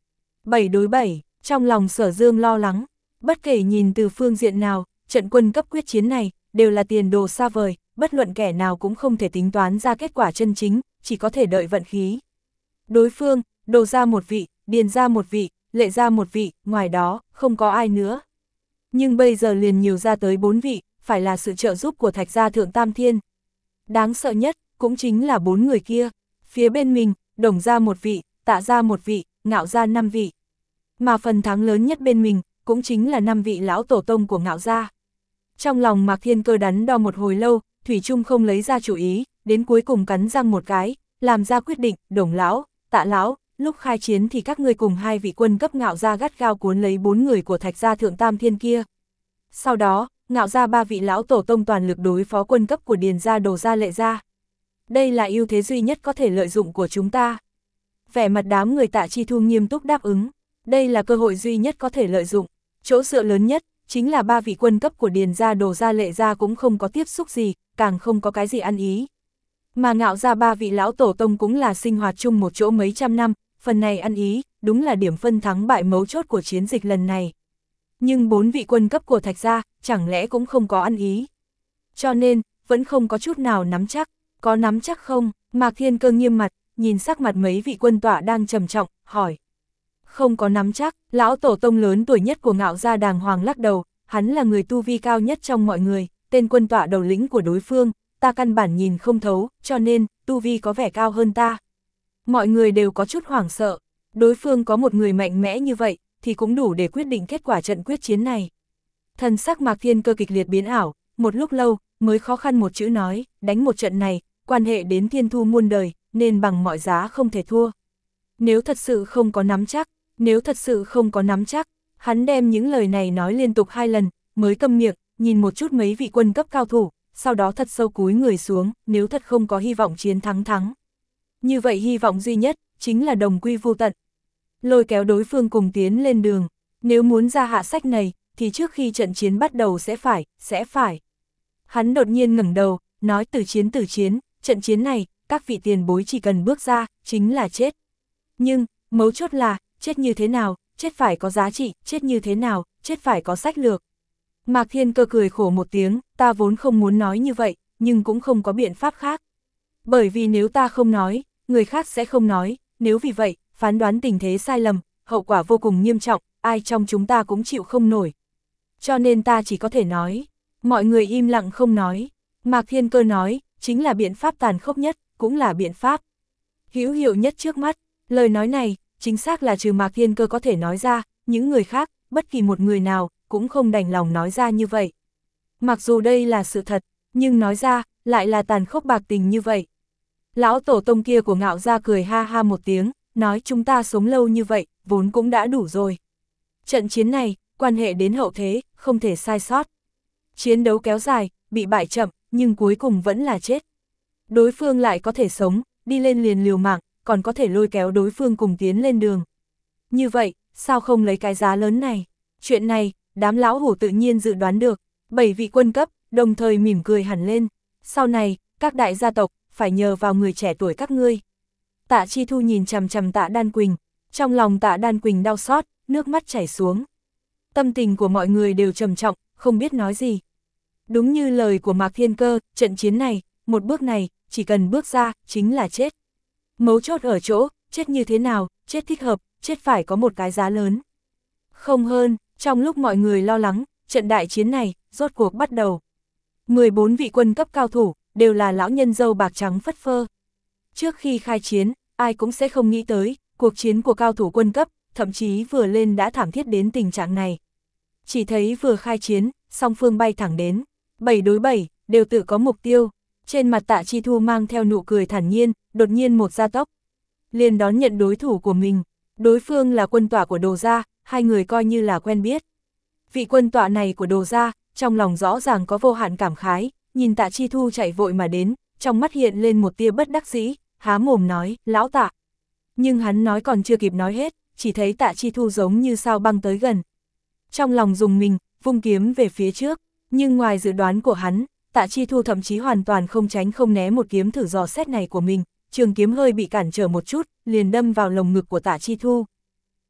bảy đối bảy, trong lòng Sở Dương lo lắng, bất kể nhìn từ phương diện nào, trận quân cấp quyết chiến này, đều là tiền đồ xa vời, bất luận kẻ nào cũng không thể tính toán ra kết quả chân chính, chỉ có thể đợi vận khí. Đối phương, Đồ ra một vị, Điền ra một vị, Lệ ra một vị, ngoài đó, không có ai nữa. Nhưng bây giờ liền nhiều ra tới bốn vị, phải là sự trợ giúp của Thạch gia Thượng Tam Thiên. Đáng sợ nhất, cũng chính là bốn người kia. Phía bên mình, Đồng ra một vị, Tạ ra một vị, Ngạo ra năm vị. Mà phần thắng lớn nhất bên mình, cũng chính là năm vị lão tổ tông của Ngạo gia. Trong lòng Mạc Thiên Cơ đắn đo một hồi lâu, thủy chung không lấy ra chủ ý, đến cuối cùng cắn răng một cái, làm ra quyết định, Đồng lão, Tạ lão, lúc khai chiến thì các ngươi cùng hai vị quân cấp Ngạo gia gắt gao cuốn lấy bốn người của Thạch gia Thượng Tam Thiên kia. Sau đó, Ngạo gia ba vị lão tổ tông toàn lực đối phó quân cấp của Điền gia, Đồ gia, Lệ gia. Đây là ưu thế duy nhất có thể lợi dụng của chúng ta. Vẻ mặt đám người Tạ Chi Thu nghiêm túc đáp ứng, đây là cơ hội duy nhất có thể lợi dụng. Chỗ dựa lớn nhất chính là ba vị quân cấp của Điền gia, Đồ gia, Lệ gia cũng không có tiếp xúc gì, càng không có cái gì ăn ý. Mà Ngạo gia ba vị lão tổ tông cũng là sinh hoạt chung một chỗ mấy trăm năm, phần này ăn ý, đúng là điểm phân thắng bại mấu chốt của chiến dịch lần này. Nhưng bốn vị quân cấp của Thạch gia, chẳng lẽ cũng không có ăn ý. Cho nên, vẫn không có chút nào nắm chắc, có nắm chắc không? Mạc Thiên Cơ nghiêm mặt, nhìn sắc mặt mấy vị quân tọa đang trầm trọng, hỏi. Không có nắm chắc, lão tổ tông lớn tuổi nhất của Ngạo gia đàng hoàng lắc đầu, hắn là người tu vi cao nhất trong mọi người, tên quân tọa đầu lĩnh của đối phương, ta căn bản nhìn không thấu, cho nên, tu vi có vẻ cao hơn ta. Mọi người đều có chút hoảng sợ, đối phương có một người mạnh mẽ như vậy, thì cũng đủ để quyết định kết quả trận quyết chiến này. Thần sắc Mạc Thiên Cơ kịch liệt biến ảo, một lúc lâu, mới khó khăn một chữ nói, đánh một trận này, quan hệ đến thiên thu muôn đời, nên bằng mọi giá không thể thua. Nếu thật sự không có nắm chắc, nếu thật sự không có nắm chắc, hắn đem những lời này nói liên tục hai lần, mới câm miệng, nhìn một chút mấy vị quân cấp cao thủ, sau đó thật sâu cúi người xuống, nếu thật không có hy vọng chiến thắng thắng. Như vậy hy vọng duy nhất, chính là đồng quy vu tận. Lôi kéo đối phương cùng tiến lên đường, nếu muốn ra hạ sách này, thì trước khi trận chiến bắt đầu sẽ phải, sẽ phải. Hắn đột nhiên ngẩng đầu, nói từ chiến từ chiến, trận chiến này, các vị tiền bối chỉ cần bước ra, chính là chết. Nhưng, mấu chốt là, chết như thế nào, chết phải có giá trị, chết như thế nào, chết phải có sách lược. Mạc Thiên Cơ cười khổ một tiếng, ta vốn không muốn nói như vậy, nhưng cũng không có biện pháp khác. Bởi vì nếu ta không nói, người khác sẽ không nói, nếu vì vậy, phán đoán tình thế sai lầm, hậu quả vô cùng nghiêm trọng, ai trong chúng ta cũng chịu không nổi. Cho nên ta chỉ có thể nói, mọi người im lặng không nói. Mạc Thiên Cơ nói, chính là biện pháp tàn khốc nhất, cũng là biện pháp hữu hiệu nhất trước mắt. Lời nói này, chính xác là trừ Mạc Thiên Cơ có thể nói ra, những người khác, bất kỳ một người nào, cũng không đành lòng nói ra như vậy. Mặc dù đây là sự thật, nhưng nói ra, lại là tàn khốc bạc tình như vậy. Lão tổ tông kia của Ngạo gia cười ha ha một tiếng, nói chúng ta sống lâu như vậy, vốn cũng đã đủ rồi. Trận chiến này, quan hệ đến hậu thế, không thể sai sót. Chiến đấu kéo dài, bị bại chậm, nhưng cuối cùng vẫn là chết. Đối phương lại có thể sống, đi lên liền liều mạng, còn có thể lôi kéo đối phương cùng tiến lên đường. Như vậy, sao không lấy cái giá lớn này? Chuyện này, đám lão hủ tự nhiên dự đoán được. Bảy vị quân cấp, đồng thời mỉm cười hẳn lên. Sau này, các đại gia tộc, phải nhờ vào người trẻ tuổi các ngươi. Tạ Chi Thu nhìn chằm chằm Tạ Đan Quỳnh. Trong lòng Tạ Đan Quỳnh đau xót, nước mắt chảy xuống. Tâm tình của mọi người đều trầm trọng, không biết nói gì. Đúng như lời của Mạc Thiên Cơ, trận chiến này, một bước này, chỉ cần bước ra, chính là chết. Mấu chốt ở chỗ, chết như thế nào, chết thích hợp, chết phải có một cái giá lớn. Không hơn, trong lúc mọi người lo lắng, trận đại chiến này, rốt cuộc bắt đầu. mười bốn vị quân cấp cao thủ, đều là lão nhân râu bạc trắng phất phơ. Trước khi khai chiến, ai cũng sẽ không nghĩ tới, cuộc chiến của cao thủ quân cấp, thậm chí vừa lên đã thảm thiết đến tình trạng này. Chỉ thấy vừa khai chiến, song phương bay thẳng đến, bảy đối bảy, đều tự có mục tiêu. Trên mặt Tạ Chi Thu mang theo nụ cười thản nhiên, đột nhiên một gia tốc. Liền đón nhận đối thủ của mình, đối phương là quân tọa của Đồ gia, hai người coi như là quen biết. Vị quân tọa này của Đồ gia, trong lòng rõ ràng có vô hạn cảm khái, nhìn Tạ Chi Thu chạy vội mà đến, trong mắt hiện lên một tia bất đắc dĩ, há mồm nói, lão Tạ. Nhưng hắn nói còn chưa kịp nói hết, chỉ thấy Tạ Chi Thu giống như sao băng tới gần. Trong lòng dùng mình, vung kiếm về phía trước, nhưng ngoài dự đoán của hắn, Tạ Chi Thu thậm chí hoàn toàn không tránh không né một kiếm thử dò xét này của mình, trường kiếm hơi bị cản trở một chút, liền đâm vào lồng ngực của Tạ Chi Thu.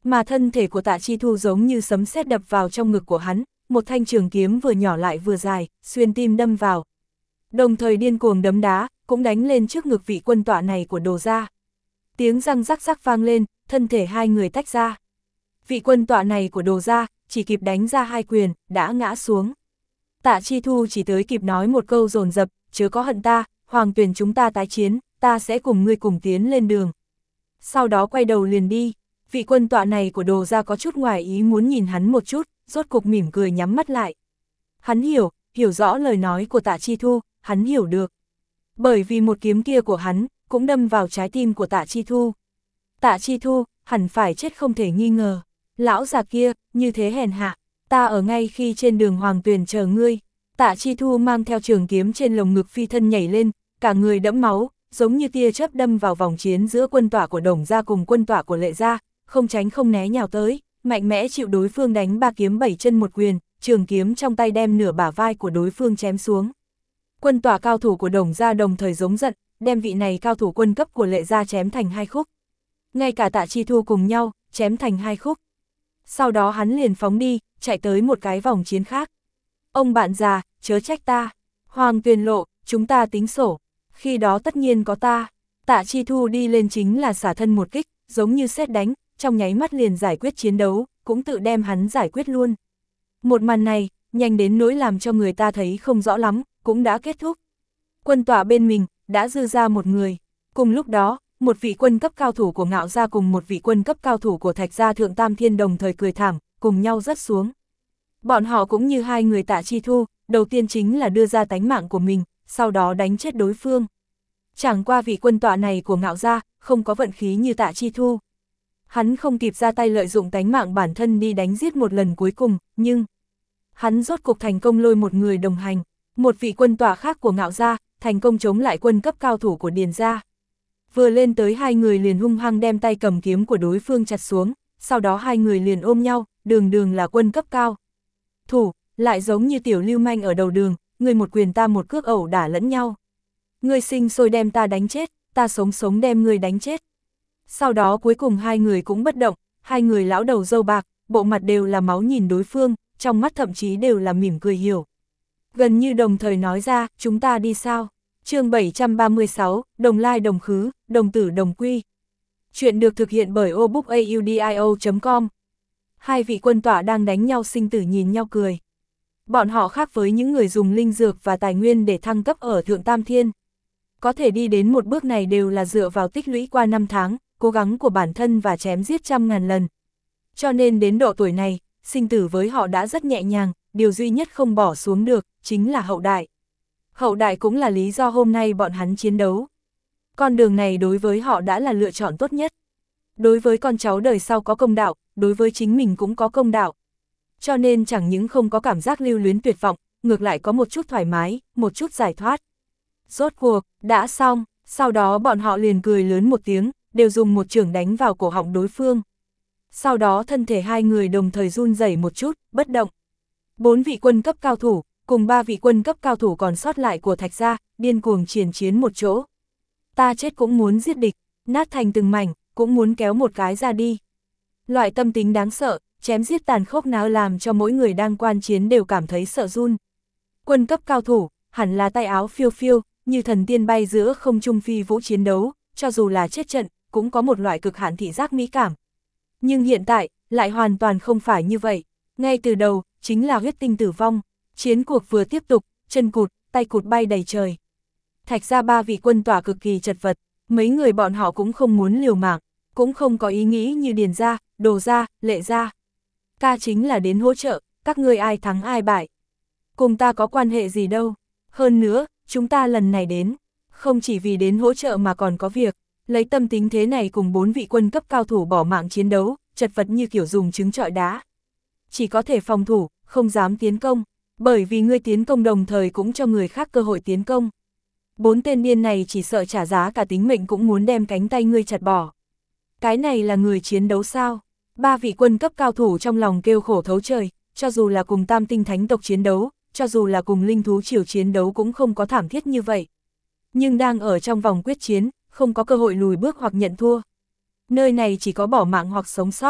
mà thân thể của Tạ Chi Thu giống như sấm sét đập vào trong ngực của hắn, một thanh trường kiếm vừa nhỏ lại vừa dài, xuyên tim đâm vào. Đồng thời điên cuồng đấm đá, cũng đánh lên trước ngực vị quân tọa này của Đồ gia. Tiếng răng rắc rắc vang lên, thân thể hai người tách ra. Vị quân tọa này của Đồ gia, chỉ kịp đánh ra hai quyền, đã ngã xuống. Tạ Chi Thu chỉ tới kịp nói một câu dồn dập, chớ có hận ta, Hoàng Tuyền chúng ta tái chiến, ta sẽ cùng ngươi cùng tiến lên đường. Sau đó quay đầu liền đi, vị quân tọa này của Đồ gia có chút ngoài ý muốn nhìn hắn một chút, rốt cục mỉm cười nhắm mắt lại. Hắn hiểu, hiểu rõ lời nói của Tạ Chi Thu, hắn hiểu được. Bởi vì một kiếm kia của hắn, cũng đâm vào trái tim của Tạ Chi Thu. Tạ Chi Thu, hẳn phải chết không thể nghi ngờ. Lão già kia, như thế hèn hạ, ta ở ngay khi trên đường Hoàng Tuyền chờ ngươi. Tạ Chi Thu mang theo trường kiếm trên lồng ngực phi thân nhảy lên, cả người đẫm máu, giống như tia chớp đâm vào vòng chiến giữa quân tọa của Đồng gia cùng quân tọa của Lệ gia, không tránh không né nhào tới, mạnh mẽ chịu đối phương đánh ba kiếm bảy chân một quyền, trường kiếm trong tay đem nửa bả vai của đối phương chém xuống. Quân tọa cao thủ của Đồng gia đồng thời giống giận, đem vị này cao thủ quân cấp của Lệ gia chém thành hai khúc. Ngay cả Tạ Chi Thu cùng nhau, chém thành hai khúc. Sau đó hắn liền phóng đi, chạy tới một cái vòng chiến khác. Ông bạn già, chớ trách ta. Hoàng Tuyền lộ, chúng ta tính sổ. Khi đó tất nhiên có ta. Tạ Chi Thu đi lên chính là xả thân một kích, giống như sét đánh, trong nháy mắt liền giải quyết chiến đấu, cũng tự đem hắn giải quyết luôn. Một màn này, nhanh đến nỗi làm cho người ta thấy không rõ lắm, cũng đã kết thúc. Quân tọa bên mình, đã dư ra một người. Cùng lúc đó, một vị quân cấp cao thủ của Ngạo gia cùng một vị quân cấp cao thủ của Thạch gia Thượng Tam Thiên đồng thời cười thảm, cùng nhau rớt xuống. Bọn họ cũng như hai người Tạ Chi Thu, đầu tiên chính là đưa ra tánh mạng của mình, sau đó đánh chết đối phương. Chẳng qua vị quân tọa này của Ngạo gia, không có vận khí như Tạ Chi Thu. Hắn không kịp ra tay lợi dụng tánh mạng bản thân đi đánh giết một lần cuối cùng, nhưng hắn rốt cục thành công lôi một người đồng hành, một vị quân tọa khác của Ngạo gia, thành công chống lại quân cấp cao thủ của Điền gia. Vừa lên tới hai người liền hung hăng đem tay cầm kiếm của đối phương chặt xuống, sau đó hai người liền ôm nhau, đường đường là quân cấp cao. Thủ, lại giống như tiểu lưu manh ở đầu đường, người một quyền ta một cước ẩu đả lẫn nhau. Người sinh sôi đem ta đánh chết, ta sống sống đem người đánh chết. Sau đó cuối cùng hai người cũng bất động, hai người lão đầu râu bạc, bộ mặt đều là máu nhìn đối phương, trong mắt thậm chí đều là mỉm cười hiểu. Gần như đồng thời nói ra, chúng ta đi sao? Chương bảy trăm ba mươi sáu, đồng lai đồng khứ, đồng tử đồng quy. Chuyện được thực hiện bởi obookaudio chấm com. Hai vị quân tọa đang đánh nhau sinh tử nhìn nhau cười. Bọn họ khác với những người dùng linh dược và tài nguyên để thăng cấp ở Thượng Tam Thiên. Có thể đi đến một bước này đều là dựa vào tích lũy qua năm tháng, cố gắng của bản thân và chém giết trăm ngàn lần. Cho nên đến độ tuổi này, sinh tử với họ đã rất nhẹ nhàng, điều duy nhất không bỏ xuống được, chính là hậu đại. Hậu đại cũng là lý do hôm nay bọn hắn chiến đấu. Con đường này đối với họ đã là lựa chọn tốt nhất. Đối với con cháu đời sau có công đạo, đối với chính mình cũng có công đạo. Cho nên chẳng những không có cảm giác lưu luyến tuyệt vọng, ngược lại có một chút thoải mái, một chút giải thoát. Rốt cuộc, đã xong, sau đó bọn họ liền cười lớn một tiếng, đều dùng một chưởng đánh vào cổ họng đối phương. Sau đó thân thể hai người đồng thời run rẩy một chút, bất động. Bốn vị quân cấp cao thủ, cùng ba vị quân cấp cao thủ còn sót lại của Thạch gia, điên cuồng triển chiến một chỗ. Ta chết cũng muốn giết địch, nát thành từng mảnh, cũng muốn kéo một cái ra đi. Loại tâm tính đáng sợ, chém giết tàn khốc nào làm cho mỗi người đang quan chiến đều cảm thấy sợ run. Quân cấp cao thủ, hẳn là tay áo phiêu phiêu, như thần tiên bay giữa không trung phi vũ chiến đấu, cho dù là chết trận, cũng có một loại cực hạn thị giác mỹ cảm. Nhưng hiện tại, lại hoàn toàn không phải như vậy. Ngay từ đầu, chính là huyết tinh tử vong. Chiến cuộc vừa tiếp tục, chân cụt, tay cụt bay đầy trời. Thạch ra ba vị quân tỏa cực kỳ chật vật, mấy người bọn họ cũng không muốn liều mạng, cũng không có ý nghĩ như Điền gia, Đồ gia, Lệ gia. Ta chính là đến hỗ trợ, các ngươi ai thắng ai bại. Cùng ta có quan hệ gì đâu. Hơn nữa, chúng ta lần này đến, không chỉ vì đến hỗ trợ mà còn có việc, lấy tâm tính thế này cùng bốn vị quân cấp cao thủ bỏ mạng chiến đấu, chật vật như kiểu dùng trứng trọi đá. Chỉ có thể phòng thủ, không dám tiến công, bởi vì ngươi tiến công đồng thời cũng cho người khác cơ hội tiến công. Bốn tên điên này chỉ sợ trả giá cả tính mệnh cũng muốn đem cánh tay ngươi chặt bỏ. Cái này là người chiến đấu sao? Ba vị quân cấp cao thủ trong lòng kêu khổ thấu trời, cho dù là cùng tam tinh thánh tộc chiến đấu, cho dù là cùng linh thú triều chiến đấu cũng không có thảm thiết như vậy. Nhưng đang ở trong vòng quyết chiến, không có cơ hội lùi bước hoặc nhận thua. Nơi này chỉ có bỏ mạng hoặc sống sót,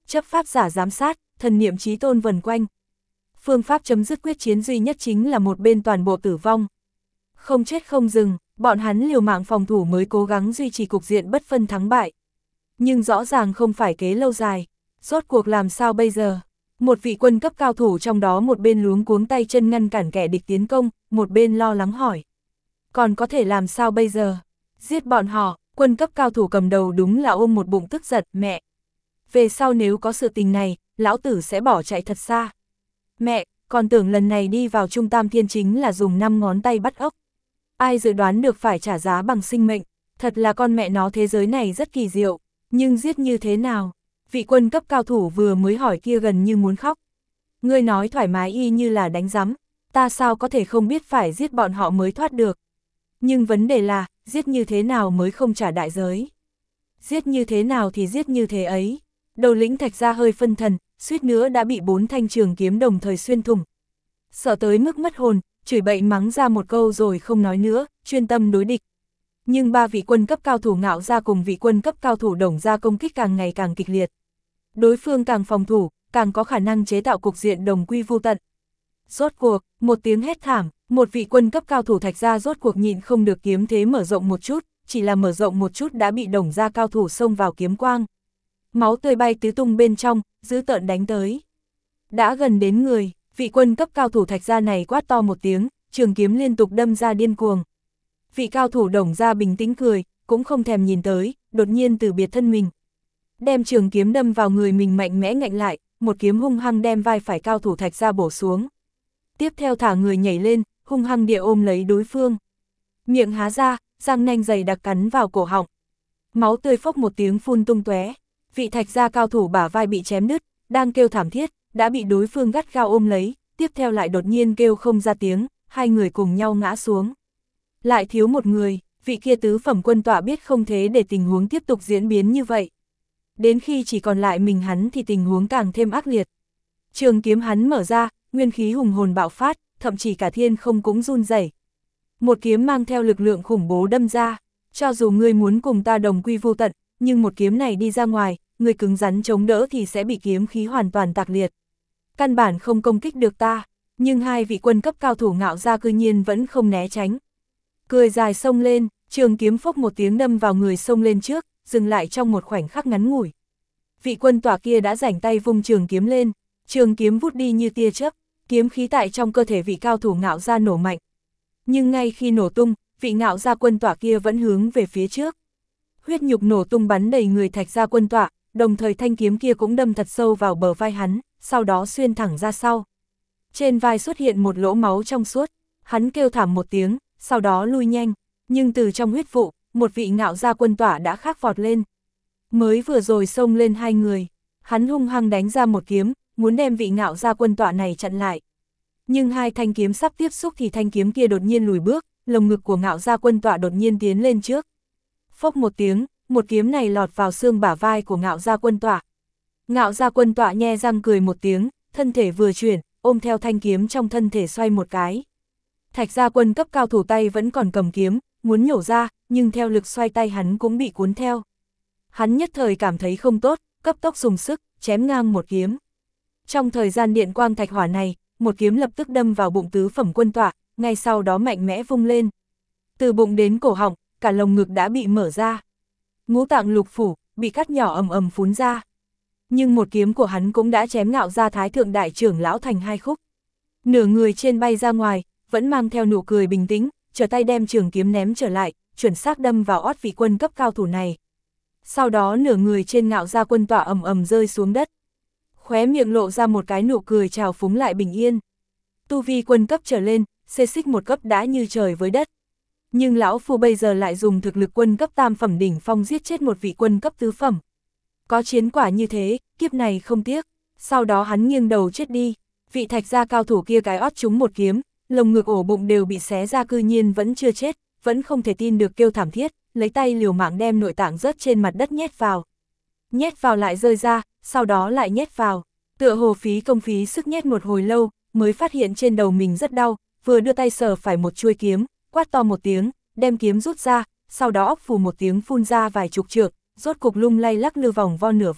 chấp pháp giả giám sát, thần niệm chí tôn vần quanh. Phương pháp chấm dứt quyết chiến duy nhất chính là một bên toàn bộ tử vong. Không chết không dừng, bọn hắn liều mạng phòng thủ mới cố gắng duy trì cục diện bất phân thắng bại. Nhưng rõ ràng không phải kế lâu dài, rốt cuộc làm sao bây giờ? Một vị quân cấp cao thủ trong đó một bên luống cuống tay chân ngăn cản kẻ địch tiến công, một bên lo lắng hỏi. Còn có thể làm sao bây giờ? Giết bọn họ, quân cấp cao thủ cầm đầu đúng là ôm một bụng tức giận, mẹ. Về sau nếu có sự tình này, lão tử sẽ bỏ chạy thật xa. Mẹ, còn tưởng lần này đi vào Trung Tam Thiên chính là dùng năm ngón tay bắt ốc. Ai dự đoán được phải trả giá bằng sinh mệnh, thật là con mẹ nó thế giới này rất kỳ diệu, nhưng giết như thế nào? Vị quân cấp cao thủ vừa mới hỏi kia gần như muốn khóc. Ngươi nói thoải mái y như là đánh rắm, ta sao có thể không biết phải giết bọn họ mới thoát được. Nhưng vấn đề là, giết như thế nào mới không trả đại giới? Giết như thế nào thì giết như thế ấy. Đầu lĩnh Thạch Gia hơi phân thần, suýt nữa đã bị bốn thanh trường kiếm đồng thời xuyên thủng. Sợ tới mức mất hồn, chửi bậy mắng ra một câu rồi không nói nữa, chuyên tâm đối địch. Nhưng ba vị quân cấp cao thủ Ngạo Gia cùng vị quân cấp cao thủ Đồng Gia công kích càng ngày càng kịch liệt. Đối phương càng phòng thủ, càng có khả năng chế tạo cục diện đồng quy vu tận. Rốt cuộc, một tiếng hét thảm, một vị quân cấp cao thủ Thạch Gia rốt cuộc nhịn không được kiếm thế mở rộng một chút, chỉ là mở rộng một chút đã bị Đồng Gia cao thủ xông vào kiếm quang. Máu tươi bay tứ tung bên trong, dữ tợn đánh tới. Đã gần đến người, vị quân cấp cao thủ Thạch Gia này quát to một tiếng, trường kiếm liên tục đâm ra điên cuồng. Vị cao thủ Đồng Gia bình tĩnh cười, cũng không thèm nhìn tới, đột nhiên từ biệt thân mình. Đem trường kiếm đâm vào người mình mạnh mẽ ngạnh lại, một kiếm hung hăng đem vai phải cao thủ Thạch Gia bổ xuống. Tiếp theo thả người nhảy lên, hung hăng địa ôm lấy đối phương. Miệng há ra, răng nanh dày đặc cắn vào cổ họng. Máu tươi phốc một tiếng phun tung tóe. Vị Thạch Gia cao thủ bả vai bị chém đứt, đang kêu thảm thiết, đã bị đối phương gắt gao ôm lấy, tiếp theo lại đột nhiên kêu không ra tiếng, hai người cùng nhau ngã xuống. Lại thiếu một người, vị kia tứ phẩm quân tọa biết không thế để tình huống tiếp tục diễn biến như vậy. Đến khi chỉ còn lại mình hắn thì tình huống càng thêm ác liệt. Trường kiếm hắn mở ra, nguyên khí hùng hồn bạo phát, thậm chí cả thiên không cũng run rẩy. Một kiếm mang theo lực lượng khủng bố đâm ra, cho dù ngươi muốn cùng ta đồng quy vu tận, nhưng một kiếm này đi ra ngoài, ngươi cứng rắn chống đỡ thì sẽ bị kiếm khí hoàn toàn tạc liệt. Căn bản không công kích được ta, nhưng hai vị quân cấp cao thủ Ngạo Gia cư nhiên vẫn không né tránh. Cười dài xông lên, trường kiếm phốc một tiếng đâm vào người xông lên trước, dừng lại trong một khoảnh khắc ngắn ngủi. Vị quân tỏa kia đã rảnh tay vung trường kiếm lên, trường kiếm vút đi như tia chớp, kiếm khí tại trong cơ thể vị cao thủ Ngạo Gia nổ mạnh. Nhưng ngay khi nổ tung, vị Ngạo Gia quân tỏa kia vẫn hướng về phía trước. Huyết nhục nổ tung bắn đầy người Thạch Gia quân tỏa, đồng thời thanh kiếm kia cũng đâm thật sâu vào bờ vai hắn, sau đó xuyên thẳng ra sau. Trên vai xuất hiện một lỗ máu trong suốt, hắn kêu thảm một tiếng, sau đó lui nhanh, nhưng từ trong huyết vụ, một vị Ngạo Gia quân tỏa đã khắc vọt lên. Mới vừa rồi xông lên hai người, hắn hung hăng đánh ra một kiếm, muốn đem vị Ngạo Gia quân tỏa này chặn lại. Nhưng hai thanh kiếm sắp tiếp xúc thì thanh kiếm kia đột nhiên lùi bước, lồng ngực của Ngạo Gia quân tỏa đột nhiên tiến lên trước. Phốc một tiếng, một kiếm này lọt vào xương bả vai của Ngạo Gia quân tỏa. Ngạo Gia quân tỏa nhe răng cười một tiếng, thân thể vừa chuyển, ôm theo thanh kiếm trong thân thể xoay một cái. Thạch Gia quân cấp cao thủ tay vẫn còn cầm kiếm, muốn nhổ ra, nhưng theo lực xoay tay hắn cũng bị cuốn theo. Hắn nhất thời cảm thấy không tốt, cấp tốc dùng sức, chém ngang một kiếm. Trong thời gian điện quang thạch hỏa này, một kiếm lập tức đâm vào bụng tứ phẩm quân tọa, ngay sau đó mạnh mẽ vung lên. Từ bụng đến cổ họng, cả lồng ngực đã bị mở ra. Ngũ tạng lục phủ, bị cắt nhỏ ầm ầm phún ra. Nhưng một kiếm của hắn cũng đã chém Ngạo Gia Thái Thượng Đại trưởng lão thành hai khúc. Nửa người trên bay ra ngoài, vẫn mang theo nụ cười bình tĩnh, trở tay đem trường kiếm ném trở lại, chuẩn xác đâm vào ót vị quân cấp cao thủ này. Sau đó nửa người trên Ngạo Gia quân tọa ầm ầm rơi xuống đất. Khóe miệng lộ ra một cái nụ cười trào phúng lại bình yên. Tu vi quân cấp trở lên, xê xích một cấp đã như trời với đất. Nhưng lão phu bây giờ lại dùng thực lực quân cấp tam phẩm đỉnh phong giết chết một vị quân cấp tứ phẩm. Có chiến quả như thế, kiếp này không tiếc. Sau đó hắn nghiêng đầu chết đi. Vị Thạch Gia cao thủ kia cái ót trúng một kiếm, lồng ngực ổ bụng đều bị xé ra, cư nhiên vẫn chưa chết, vẫn không thể tin được kêu thảm thiết, lấy tay liều mạng đem nội tạng rớt trên mặt đất nhét vào. Nhét vào lại rơi ra, sau đó lại nhét vào. Tựa hồ phí công phí sức nhét một hồi lâu, mới phát hiện trên đầu mình rất đau, vừa đưa tay sờ phải một chuôi kiếm, quát to một tiếng, đem kiếm rút ra, sau đó óc phù một tiếng phun ra vài chục trượng, rốt cục lung lay lắc lư vòng vo nửa vòng,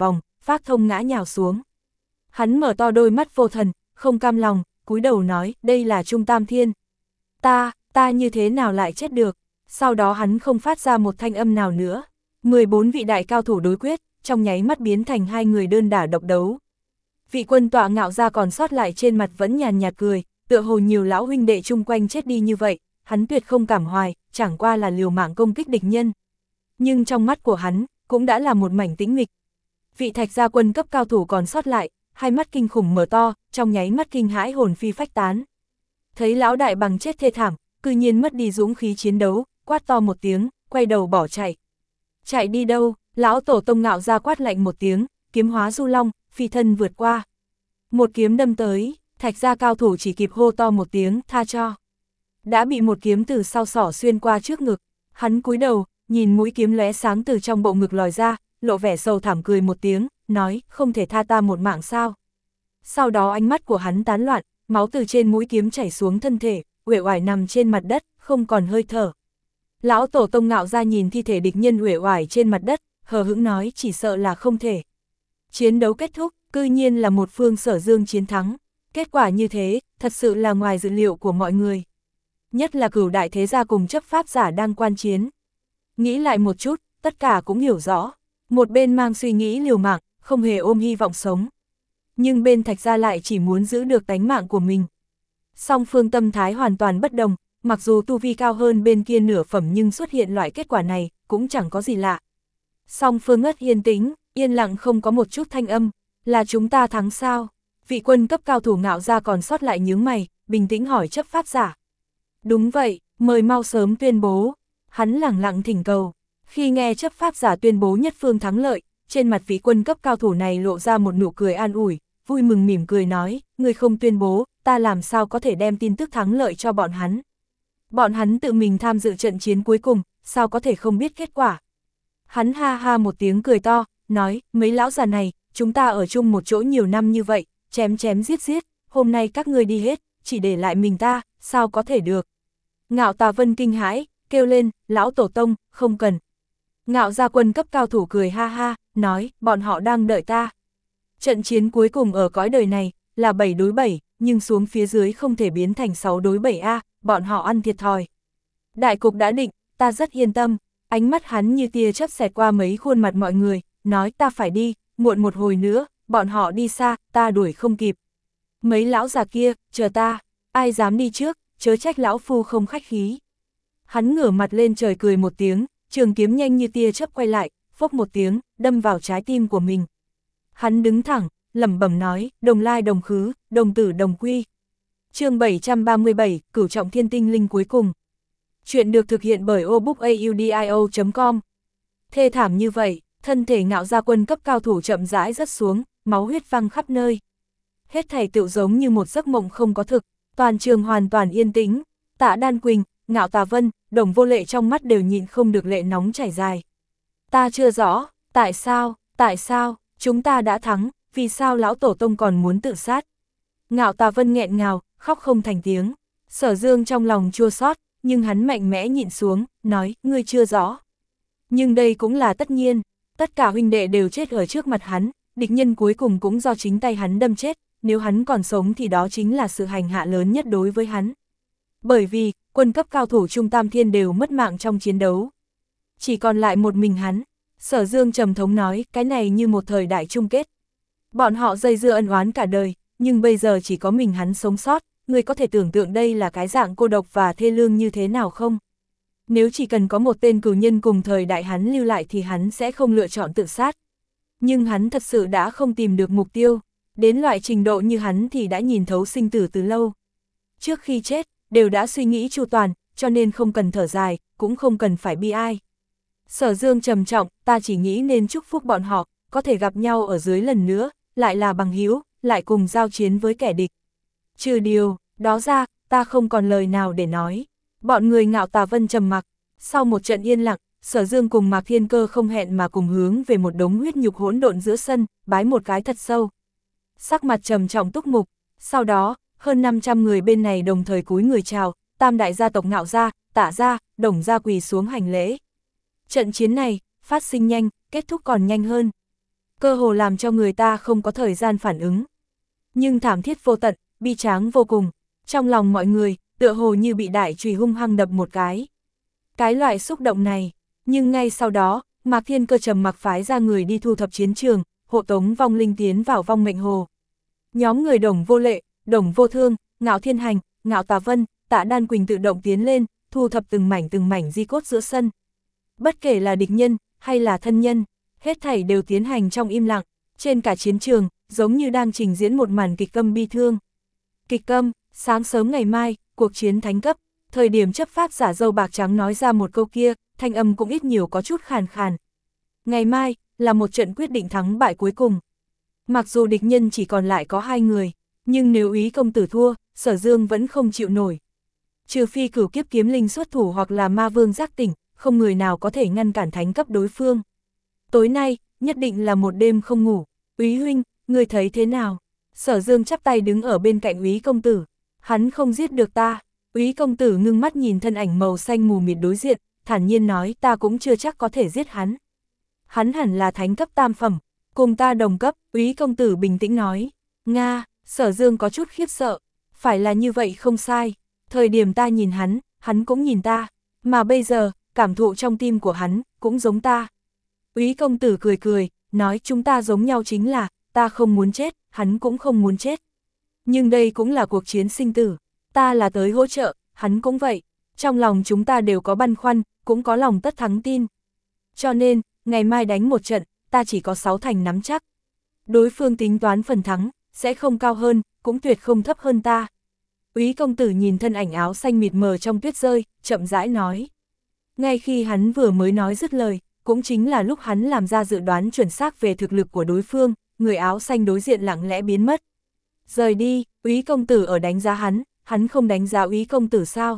Phác Thông ngã nhào xuống. Hắn mở to đôi mắt vô thần, không cam lòng, cúi đầu nói, đây là Trung Tam Thiên. Ta, ta như thế nào lại chết được? Sau đó hắn không phát ra một thanh âm nào nữa. mười bốn vị đại cao thủ đối quyết, trong nháy mắt biến thành hai người đơn đả độc đấu. Vị quân tọa Ngạo Gia còn sót lại trên mặt vẫn nhàn nhạt cười, tựa hồ nhiều lão huynh đệ chung quanh chết đi như vậy, hắn tuyệt không cảm hoài, chẳng qua là liều mạng công kích địch nhân. Nhưng trong mắt của hắn, cũng đã là một mảnh tĩnh mịch. Vị Thạch gia quân cấp cao thủ còn sót lại, hai mắt kinh khủng mở to, trong nháy mắt kinh hãi hồn phi phách tán. Thấy lão đại bằng chết thê thảm, cư nhiên mất đi dũng khí chiến đấu, quát to một tiếng, quay đầu bỏ chạy. Chạy đi đâu? Lão tổ tông Ngạo Gia quát lạnh một tiếng, kiếm hóa du long, phi thân vượt qua. Một kiếm đâm tới, Thạch gia cao thủ chỉ kịp hô to một tiếng, tha cho. Đã bị một kiếm từ sau xỏ xuyên qua trước ngực, hắn cúi đầu, nhìn mũi kiếm lóe sáng từ trong bộ ngực lòi ra, lộ vẻ sầu thảm cười một tiếng, nói, không thể tha ta một mạng sao. Sau đó ánh mắt của hắn tán loạn, máu từ trên mũi kiếm chảy xuống thân thể, uể oải nằm trên mặt đất, không còn hơi thở. Lão tổ tông Ngạo Gia nhìn thi thể địch nhân uể oải trên mặt đất, hờ hững nói chỉ sợ là không thể. Chiến đấu kết thúc, cư nhiên là một phương Sở Dương chiến thắng. Kết quả như thế, thật sự là ngoài dự liệu của mọi người. Nhất là Cửu đại thế gia cùng chấp pháp giả đang quan chiến. Nghĩ lại một chút, tất cả cũng hiểu rõ. Một bên mang suy nghĩ liều mạng, không hề ôm hy vọng sống. Nhưng bên Thạch gia lại chỉ muốn giữ được tánh mạng của mình. Song phương tâm thái hoàn toàn bất đồng, mặc dù tu vi cao hơn bên kia nửa phẩm nhưng xuất hiện loại kết quả này, cũng chẳng có gì lạ. Song phương ất yên tĩnh, yên lặng không có một chút thanh âm, là chúng ta thắng sao? Vị quân cấp cao thủ Ngạo Gia còn sót lại nhướng mày, bình tĩnh hỏi chấp pháp giả. Đúng vậy, mời mau sớm tuyên bố. Hắn lẳng lặng thỉnh cầu. Khi nghe chấp pháp giả tuyên bố nhất phương thắng lợi, trên mặt vị quân cấp cao thủ này lộ ra một nụ cười an ủi, vui mừng mỉm cười nói, người không tuyên bố, ta làm sao có thể đem tin tức thắng lợi cho bọn hắn. Bọn hắn tự mình tham dự trận chiến cuối cùng, sao có thể không biết kết quả. Hắn ha ha một tiếng cười to, nói, mấy lão già này, chúng ta ở chung một chỗ nhiều năm như vậy, chém chém giết giết, hôm nay các ngươi đi hết, chỉ để lại mình ta, sao có thể được. Ngạo Tà Vân kinh hãi, kêu lên, lão tổ tông, không cần. Ngạo Gia quân cấp cao thủ cười ha ha, nói, bọn họ đang đợi ta. Trận chiến cuối cùng ở cõi đời này, là bảy đối bảy, nhưng xuống phía dưới không thể biến thành sáu đối bảy a, bọn họ ăn thiệt thòi. Đại cục đã định, ta rất yên tâm, ánh mắt hắn như tia chớp xẹt qua mấy khuôn mặt mọi người, nói ta phải đi, muộn một hồi nữa, bọn họ đi xa, ta đuổi không kịp. Mấy lão già kia, chờ ta, ai dám đi trước, chớ trách lão phu không khách khí. Hắn ngửa mặt lên trời cười một tiếng, trường kiếm nhanh như tia chớp quay lại, phốc một tiếng, đâm vào trái tim của mình. Hắn đứng thẳng, lẩm bẩm nói, đồng lai đồng khứ, đồng tử đồng quy. Chương bảy trăm ba mươi bảy, Cửu Trọng Thiên Tinh Linh cuối cùng. Chuyện được thực hiện bởi obookaudio chấm com. Thê thảm như vậy, thân thể Ngạo Gia quân cấp cao thủ chậm rãi rớt xuống, máu huyết văng khắp nơi. Hết thảy tựu giống như một giấc mộng không có thực, toàn trường hoàn toàn yên tĩnh. Tạ Đan Quỳnh, Ngạo Tà Vân, Đồng Vô Lệ trong mắt đều nhịn không được lệ nóng chảy dài. Ta chưa rõ, tại sao, tại sao, chúng ta đã thắng, vì sao lão tổ tông còn muốn tự sát. Ngạo Tà Vân nghẹn ngào, khóc không thành tiếng. Sở Dương trong lòng chua xót, nhưng hắn mạnh mẽ nhịn xuống, nói, ngươi chưa rõ. Nhưng đây cũng là tất nhiên, tất cả huynh đệ đều chết ở trước mặt hắn, địch nhân cuối cùng cũng do chính tay hắn đâm chết, nếu hắn còn sống thì đó chính là sự hành hạ lớn nhất đối với hắn. Bởi vì, quân cấp cao thủ Trung Tam Thiên đều mất mạng trong chiến đấu. Chỉ còn lại một mình hắn, Sở Dương trầm thống nói, cái này như một thời đại chung kết. Bọn họ dây dưa ân oán cả đời, nhưng bây giờ chỉ có mình hắn sống sót, người có thể tưởng tượng đây là cái dạng cô độc và thê lương như thế nào không? Nếu chỉ cần có một tên cửu nhân cùng thời đại hắn lưu lại thì hắn sẽ không lựa chọn tự sát. Nhưng hắn thật sự đã không tìm được mục tiêu, đến loại trình độ như hắn thì đã nhìn thấu sinh tử từ lâu. Trước khi chết, đều đã suy nghĩ chu toàn, cho nên không cần thở dài, cũng không cần phải bi ai. Sở Dương trầm trọng, ta chỉ nghĩ nên chúc phúc bọn họ, có thể gặp nhau ở dưới lần nữa, lại là bằng hữu, lại cùng giao chiến với kẻ địch. Trừ điều, đó ra, ta không còn lời nào để nói. Bọn người Ngạo Tà Vân trầm mặc, sau một trận yên lặng, Sở Dương cùng Mạc Thiên Cơ không hẹn mà cùng hướng về một đống huyết nhục hỗn độn giữa sân, bái một cái thật sâu. Sắc mặt trầm trọng túc mục, sau đó, hơn năm trăm người bên này đồng thời cúi người chào, tam đại gia tộc Ngạo gia, Tạ gia, Đồng gia quỳ xuống hành lễ. Trận chiến này, phát sinh nhanh, kết thúc còn nhanh hơn. cơ hồ làm cho người ta không có thời gian phản ứng. Nhưng thảm thiết vô tận, bi tráng vô cùng, trong lòng mọi người, tựa hồ như bị đại chùy hung hăng đập một cái. Cái loại xúc động này, nhưng ngay sau đó, Mạc Thiên Cơ trầm mặc phái ra người đi thu thập chiến trường, hộ tống vong linh tiến vào vong mệnh hồ. Nhóm người Đồng Vô Lệ, Đồng Vô Thương, Ngạo Thiên Hành, Ngạo Tà Vân, Tạ Đan Quỳnh tự động tiến lên, thu thập từng mảnh từng mảnh di cốt giữa sân. Bất kể là địch nhân, hay là thân nhân, hết thảy đều tiến hành trong im lặng, trên cả chiến trường, giống như đang trình diễn một màn kịch câm bi thương. Kịch câm, sáng sớm ngày mai, cuộc chiến thánh cấp, thời điểm chấp pháp giả dâu bạc trắng nói ra một câu kia, thanh âm cũng ít nhiều có chút khàn khàn. Ngày mai, là một trận quyết định thắng bại cuối cùng. Mặc dù địch nhân chỉ còn lại có hai người, nhưng nếu Úy công tử thua, Sở Dương vẫn không chịu nổi. Trừ phi Cửu Kiếp Kiếm Linh xuất thủ hoặc là Ma Vương giác tỉnh, không người nào có thể ngăn cản thánh cấp đối phương. Tối nay, nhất định là một đêm không ngủ. Úy huynh, người thấy thế nào? Sở Dương chắp tay đứng ở bên cạnh Úy công tử. Hắn không giết được ta. Úy công tử ngưng mắt nhìn thân ảnh màu xanh mù mịt đối diện, thản nhiên nói ta cũng chưa chắc có thể giết hắn. Hắn hẳn là thánh cấp tam phẩm, cùng ta đồng cấp, Úy công tử bình tĩnh nói. Nga, Sở Dương có chút khiếp sợ, phải là như vậy không sai. Thời điểm ta nhìn hắn, hắn cũng nhìn ta, mà bây giờ, cảm thụ trong tim của hắn, cũng giống ta. Úy công tử cười cười, nói chúng ta giống nhau chính là, ta không muốn chết, hắn cũng không muốn chết. Nhưng đây cũng là cuộc chiến sinh tử, ta là tới hỗ trợ, hắn cũng vậy. Trong lòng chúng ta đều có băn khoăn, cũng có lòng tất thắng tin. Cho nên, ngày mai đánh một trận, ta chỉ có sáu thành nắm chắc. Đối phương tính toán phần thắng, sẽ không cao hơn, cũng tuyệt không thấp hơn ta. Úy công tử nhìn thân ảnh áo xanh mịt mờ trong tuyết rơi, chậm rãi nói. Ngay khi hắn vừa mới nói dứt lời, cũng chính là lúc hắn làm ra dự đoán chuẩn xác về thực lực của đối phương, người áo xanh đối diện lặng lẽ biến mất. Rời đi, Úy công tử ở đánh giá hắn, hắn không đánh giá Úy công tử sao?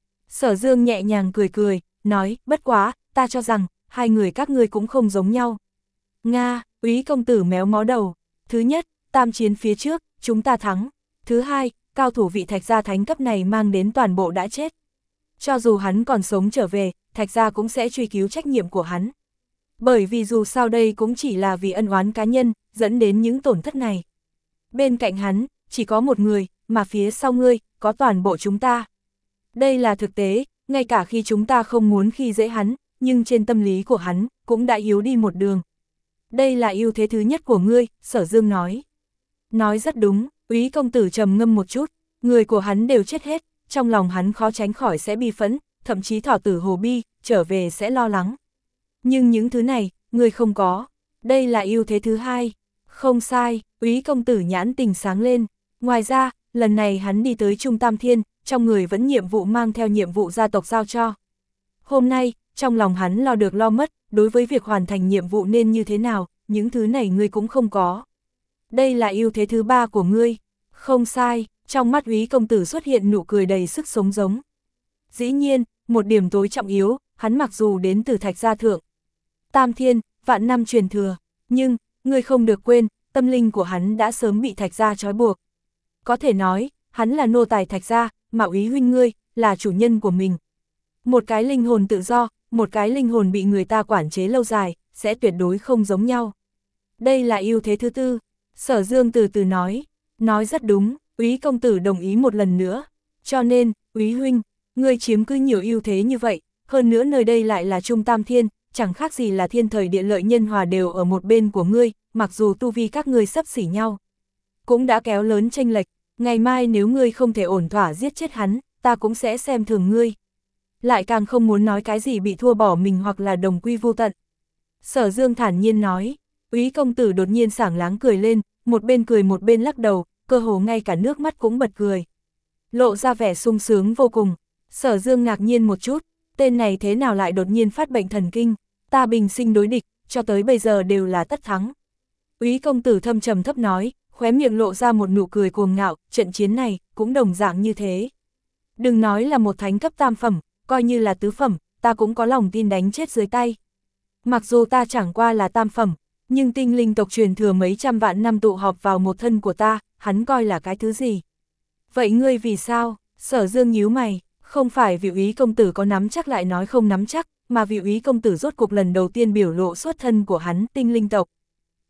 Sở Dương nhẹ nhàng cười cười, nói, bất quá, ta cho rằng, hai người các ngươi cũng không giống nhau. Nga, Úy công tử méo mó đầu. Thứ nhất, tam chiến phía trước, chúng ta thắng. Thứ hai, cao thủ vị Thạch gia thánh cấp này mang đến toàn bộ đã chết. Cho dù hắn còn sống trở về, Thạch gia cũng sẽ truy cứu trách nhiệm của hắn. Bởi vì dù sao đây cũng chỉ là vì ân oán cá nhân, dẫn đến những tổn thất này. Bên cạnh hắn, chỉ có một người, mà phía sau ngươi, có toàn bộ chúng ta. Đây là thực tế, ngay cả khi chúng ta không muốn khi dễ hắn, nhưng trên tâm lý của hắn, cũng đã yếu đi một đường. Đây là ưu thế thứ nhất của ngươi, Sở Dương nói. Nói rất đúng, Úy công tử trầm ngâm một chút, người của hắn đều chết hết, trong lòng hắn khó tránh khỏi sẽ bi phẫn, thậm chí thỏ tử hồ bi, trở về sẽ lo lắng. Nhưng những thứ này, ngươi không có, đây là ưu thế thứ hai. Không sai, Úy công tử nhãn tình sáng lên. Ngoài ra, lần này hắn đi tới Trung Tam Thiên, trong người vẫn nhiệm vụ mang theo nhiệm vụ gia tộc giao cho. Hôm nay, trong lòng hắn lo được lo mất, đối với việc hoàn thành nhiệm vụ nên như thế nào, những thứ này ngươi cũng không có. Đây là ưu thế thứ ba của ngươi. Không sai, trong mắt Úy công tử xuất hiện nụ cười đầy sức sống giống. Dĩ nhiên, một điểm tối trọng yếu, hắn mặc dù đến từ Thạch gia thượng Tam Thiên, vạn năm truyền thừa, nhưng, ngươi không được quên, tâm linh của hắn đã sớm bị Thạch gia trói buộc. Có thể nói, hắn là nô tài Thạch gia, mà Úy huynh ngươi, là chủ nhân của mình. Một cái linh hồn tự do, một cái linh hồn bị người ta quản chế lâu dài, sẽ tuyệt đối không giống nhau. Đây là ưu thế thứ tư, Sở Dương từ từ nói, nói rất đúng, Úy công tử đồng ý một lần nữa. Cho nên, Úy huynh, ngươi chiếm cứ nhiều ưu thế như vậy, hơn nữa nơi đây lại là Trung Tam Thiên, chẳng khác gì là thiên thời địa lợi nhân hòa đều ở một bên của ngươi, mặc dù tu vi các ngươi sắp xỉ nhau. Cũng đã kéo lớn chênh lệch, ngày mai nếu ngươi không thể ổn thỏa giết chết hắn, ta cũng sẽ xem thường ngươi. Lại càng không muốn nói cái gì bị thua bỏ mình hoặc là đồng quy vô tận. Sở Dương thản nhiên nói, Úy công tử đột nhiên sảng láng cười lên, một bên cười một bên lắc đầu, cơ hồ ngay cả nước mắt cũng bật cười. Lộ ra vẻ sung sướng vô cùng. Sở Dương ngạc nhiên một chút, tên này thế nào lại đột nhiên phát bệnh thần kinh, ta bình sinh đối địch, cho tới bây giờ đều là tất thắng. Úy công tử thâm trầm thấp nói, khóe miệng lộ ra một nụ cười cuồng ngạo, trận chiến này, cũng đồng dạng như thế. Đừng nói là một thánh cấp tam phẩm, coi như là tứ phẩm, ta cũng có lòng tin đánh chết dưới tay. Mặc dù ta chẳng qua là tam phẩm, nhưng tinh linh tộc truyền thừa mấy trăm vạn năm tụ họp vào một thân của ta, hắn coi là cái thứ gì? Vậy ngươi vì sao? Sở Dương nhíu mày, không phải vì Úy công tử có nắm chắc lại nói không nắm chắc, mà vì Úy công tử rốt cuộc lần đầu tiên biểu lộ xuất thân của hắn, tinh linh tộc.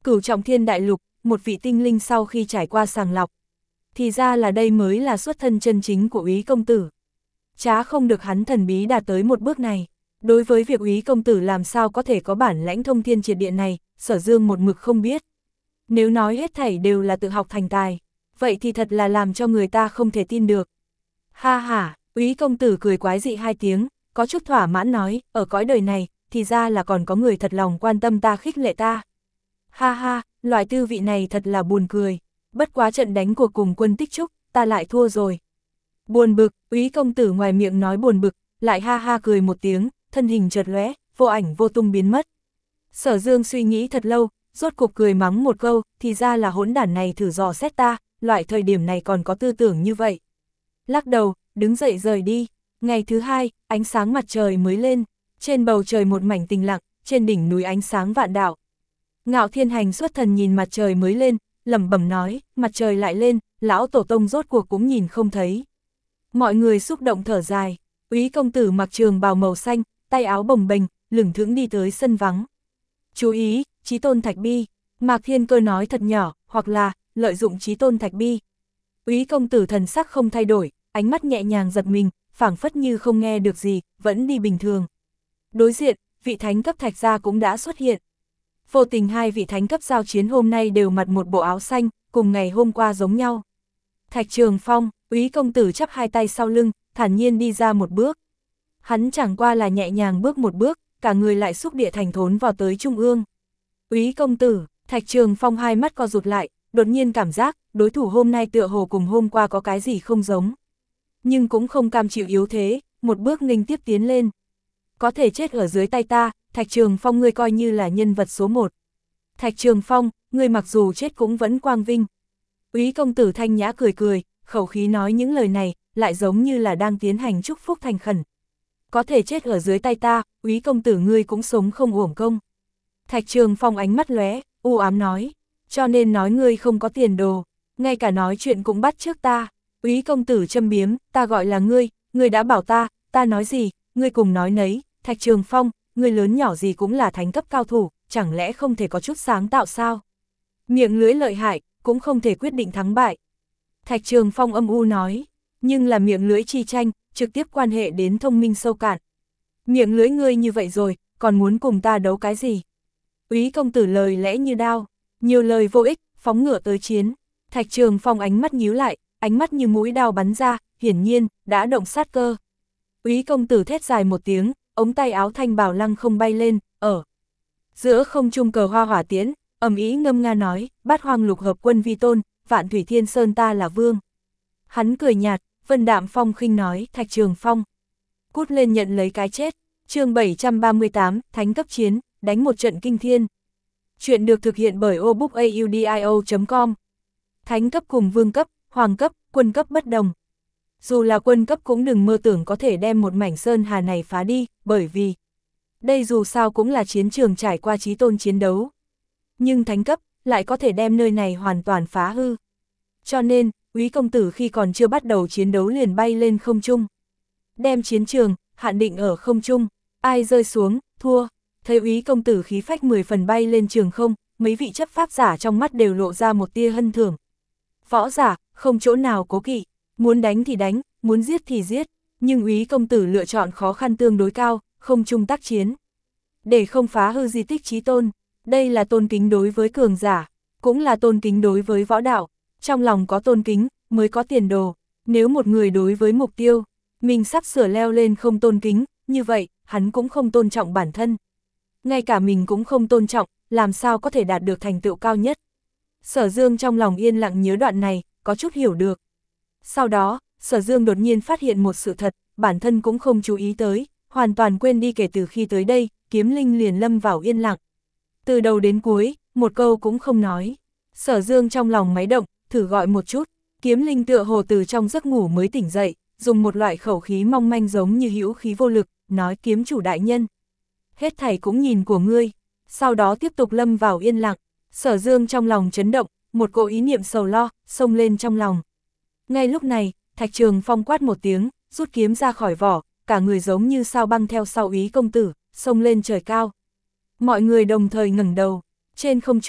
Cửu trọng thiên đại lục, một vị tinh linh sau khi trải qua sàng lọc. Thì ra là đây mới là xuất thân chân chính của Úy công tử. Chả không được hắn thần bí đạt tới một bước này. Đối với việc Úy công tử làm sao có thể có bản lãnh thông thiên triệt địa này, Sở Dương một mực không biết. Nếu nói hết thảy đều là tự học thành tài, vậy thì thật là làm cho người ta không thể tin được. Ha ha, Úy công tử cười quái dị hai tiếng, có chút thỏa mãn nói, ở cõi đời này, thì ra là còn có người thật lòng quan tâm ta, khích lệ ta. Ha ha, loại tư vị này thật là buồn cười, bất quá trận đánh cuộc cùng Quân Tích Trúc, ta lại thua rồi. Buồn bực, Úy công tử ngoài miệng nói buồn bực, lại ha ha cười một tiếng, thân hình chợt lóe, vô ảnh vô tung biến mất. Sở Dương suy nghĩ thật lâu, rốt cuộc cười mắng một câu, thì ra là hỗn đản này thử dò xét ta, loại thời điểm này còn có tư tưởng như vậy. Lắc đầu, đứng dậy rời đi. Ngày thứ hai, ánh sáng mặt trời mới lên, trên bầu trời một mảnh tĩnh lặng, trên đỉnh núi ánh sáng vạn đạo. Ngạo Thiên Hành xuất thần nhìn mặt trời mới lên, lẩm bẩm nói, mặt trời lại lên, lão tổ tông rốt cuộc cũng nhìn không thấy. Mọi người xúc động thở dài, Úy công tử mặc trường bào màu xanh, tay áo bồng bềnh, lững thững đi tới sân vắng. Chú ý, Chí Tôn Thạch Bi, Mạc Thiên Cơ nói thật nhỏ, hoặc là, lợi dụng Chí Tôn Thạch Bi. Úy công tử thần sắc không thay đổi, ánh mắt nhẹ nhàng giật mình, phảng phất như không nghe được gì, vẫn đi bình thường. Đối diện, vị thánh cấp Thạch gia cũng đã xuất hiện. Vô tình hai vị thánh cấp giao chiến hôm nay đều mặc một bộ áo xanh, cùng ngày hôm qua giống nhau. Thạch Trường Phong, Úy công tử chắp hai tay sau lưng, thản nhiên đi ra một bước. Hắn chẳng qua là nhẹ nhàng bước một bước, cả người lại xúc địa thành thốn vào tới trung ương. Úy công tử, Thạch Trường Phong hai mắt co rụt lại, đột nhiên cảm giác, đối thủ hôm nay tựa hồ cùng hôm qua có cái gì không giống. Nhưng cũng không cam chịu yếu thế, một bước nghênh tiếp tiến lên. Có thể chết ở dưới tay ta, Thạch Trường Phong ngươi coi như là nhân vật số một. Thạch Trường Phong, ngươi mặc dù chết cũng vẫn quang vinh. Úy công tử thanh nhã cười cười, khẩu khí nói những lời này, lại giống như là đang tiến hành chúc phúc thành khẩn. Có thể chết ở dưới tay ta, Úy công tử ngươi cũng sống không uổng công. Thạch Trường Phong ánh mắt lóe, u ám nói, cho nên nói ngươi không có tiền đồ, ngay cả nói chuyện cũng bắt trước ta. Úy công tử châm biếm, ta gọi là ngươi, ngươi đã bảo ta, ta nói gì, ngươi cùng nói nấy. Thạch Trường Phong, ngươi lớn nhỏ gì cũng là thánh cấp cao thủ, chẳng lẽ không thể có chút sáng tạo sao? Miệng lưỡi lợi hại, cũng không thể quyết định thắng bại. Thạch Trường Phong âm u nói, nhưng là miệng lưỡi chi tranh, trực tiếp quan hệ đến thông minh sâu cạn. Miệng lưỡi ngươi như vậy rồi, còn muốn cùng ta đấu cái gì? Úy công tử lời lẽ như đao, nhiều lời vô ích, phóng ngựa tới chiến. Thạch Trường Phong ánh mắt nhíu lại, ánh mắt như mũi đao bắn ra, hiển nhiên, đã động sát cơ. Úy công tử thét dài một tiếng, ống tay áo thanh bào lăng không bay lên, ở giữa không trung cờ hoa hỏa tiễn, ầm ĩ ngâm nga nói, bát hoang lục hợp quân vi tôn, vạn thủy thiên sơn ta là vương. Hắn cười nhạt, vân đạm phong khinh nói, Thạch Trường Phong, cút lên nhận lấy cái chết. Chương bảy trăm ba mươi tám, thánh cấp chiến, đánh một trận kinh thiên. Chuyện được thực hiện bởi obookaudio chấm com. Thánh cấp cùng vương cấp, hoàng cấp, quân cấp bất đồng. Dù là quân cấp cũng đừng mơ tưởng có thể đem một mảnh sơn hà này phá đi, bởi vì đây dù sao cũng là chiến trường trải qua chí tôn chiến đấu. Nhưng thánh cấp lại có thể đem nơi này hoàn toàn phá hư. Cho nên, Úy công tử khi còn chưa bắt đầu chiến đấu liền bay lên không trung. Đem chiến trường hạn định ở không trung, ai rơi xuống, thua. Thấy Úy công tử khí phách mười phần bay lên trường không, mấy vị chấp pháp giả trong mắt đều lộ ra một tia hân thưởng. Võ giả, không chỗ nào cố kỵ, muốn đánh thì đánh, muốn giết thì giết, nhưng Úy công tử lựa chọn khó khăn tương đối cao, không chung tác chiến. Để không phá hư di tích chí tôn, đây là tôn kính đối với cường giả, cũng là tôn kính đối với võ đạo. Trong lòng có tôn kính, mới có tiền đồ. Nếu một người đối với mục tiêu, mình sắp sửa leo lên không tôn kính, như vậy, hắn cũng không tôn trọng bản thân. Ngay cả mình cũng không tôn trọng, làm sao có thể đạt được thành tựu cao nhất. Sở Dương trong lòng yên lặng nhớ đoạn này, có chút hiểu được. Sau đó, Sở Dương đột nhiên phát hiện một sự thật, bản thân cũng không chú ý tới, hoàn toàn quên đi kể từ khi tới đây, Kiếm Linh liền lâm vào yên lặng. Từ đầu đến cuối, một câu cũng không nói. Sở Dương trong lòng máy động, thử gọi một chút, Kiếm Linh tựa hồ từ trong giấc ngủ mới tỉnh dậy, dùng một loại khẩu khí mong manh giống như hữu khí vô lực, nói kiếm chủ đại nhân. Hết thảy cũng nhìn của ngươi, sau đó tiếp tục lâm vào yên lặng. Sở Dương trong lòng chấn động, một cỗ ý niệm sầu lo, xông lên trong lòng. Ngay lúc này, Thạch Trường Phong quát một tiếng, rút kiếm ra khỏi vỏ, cả người giống như sao băng theo sau Úy công tử, xông lên trời cao. Mọi người đồng thời ngẩng đầu, trên không trung,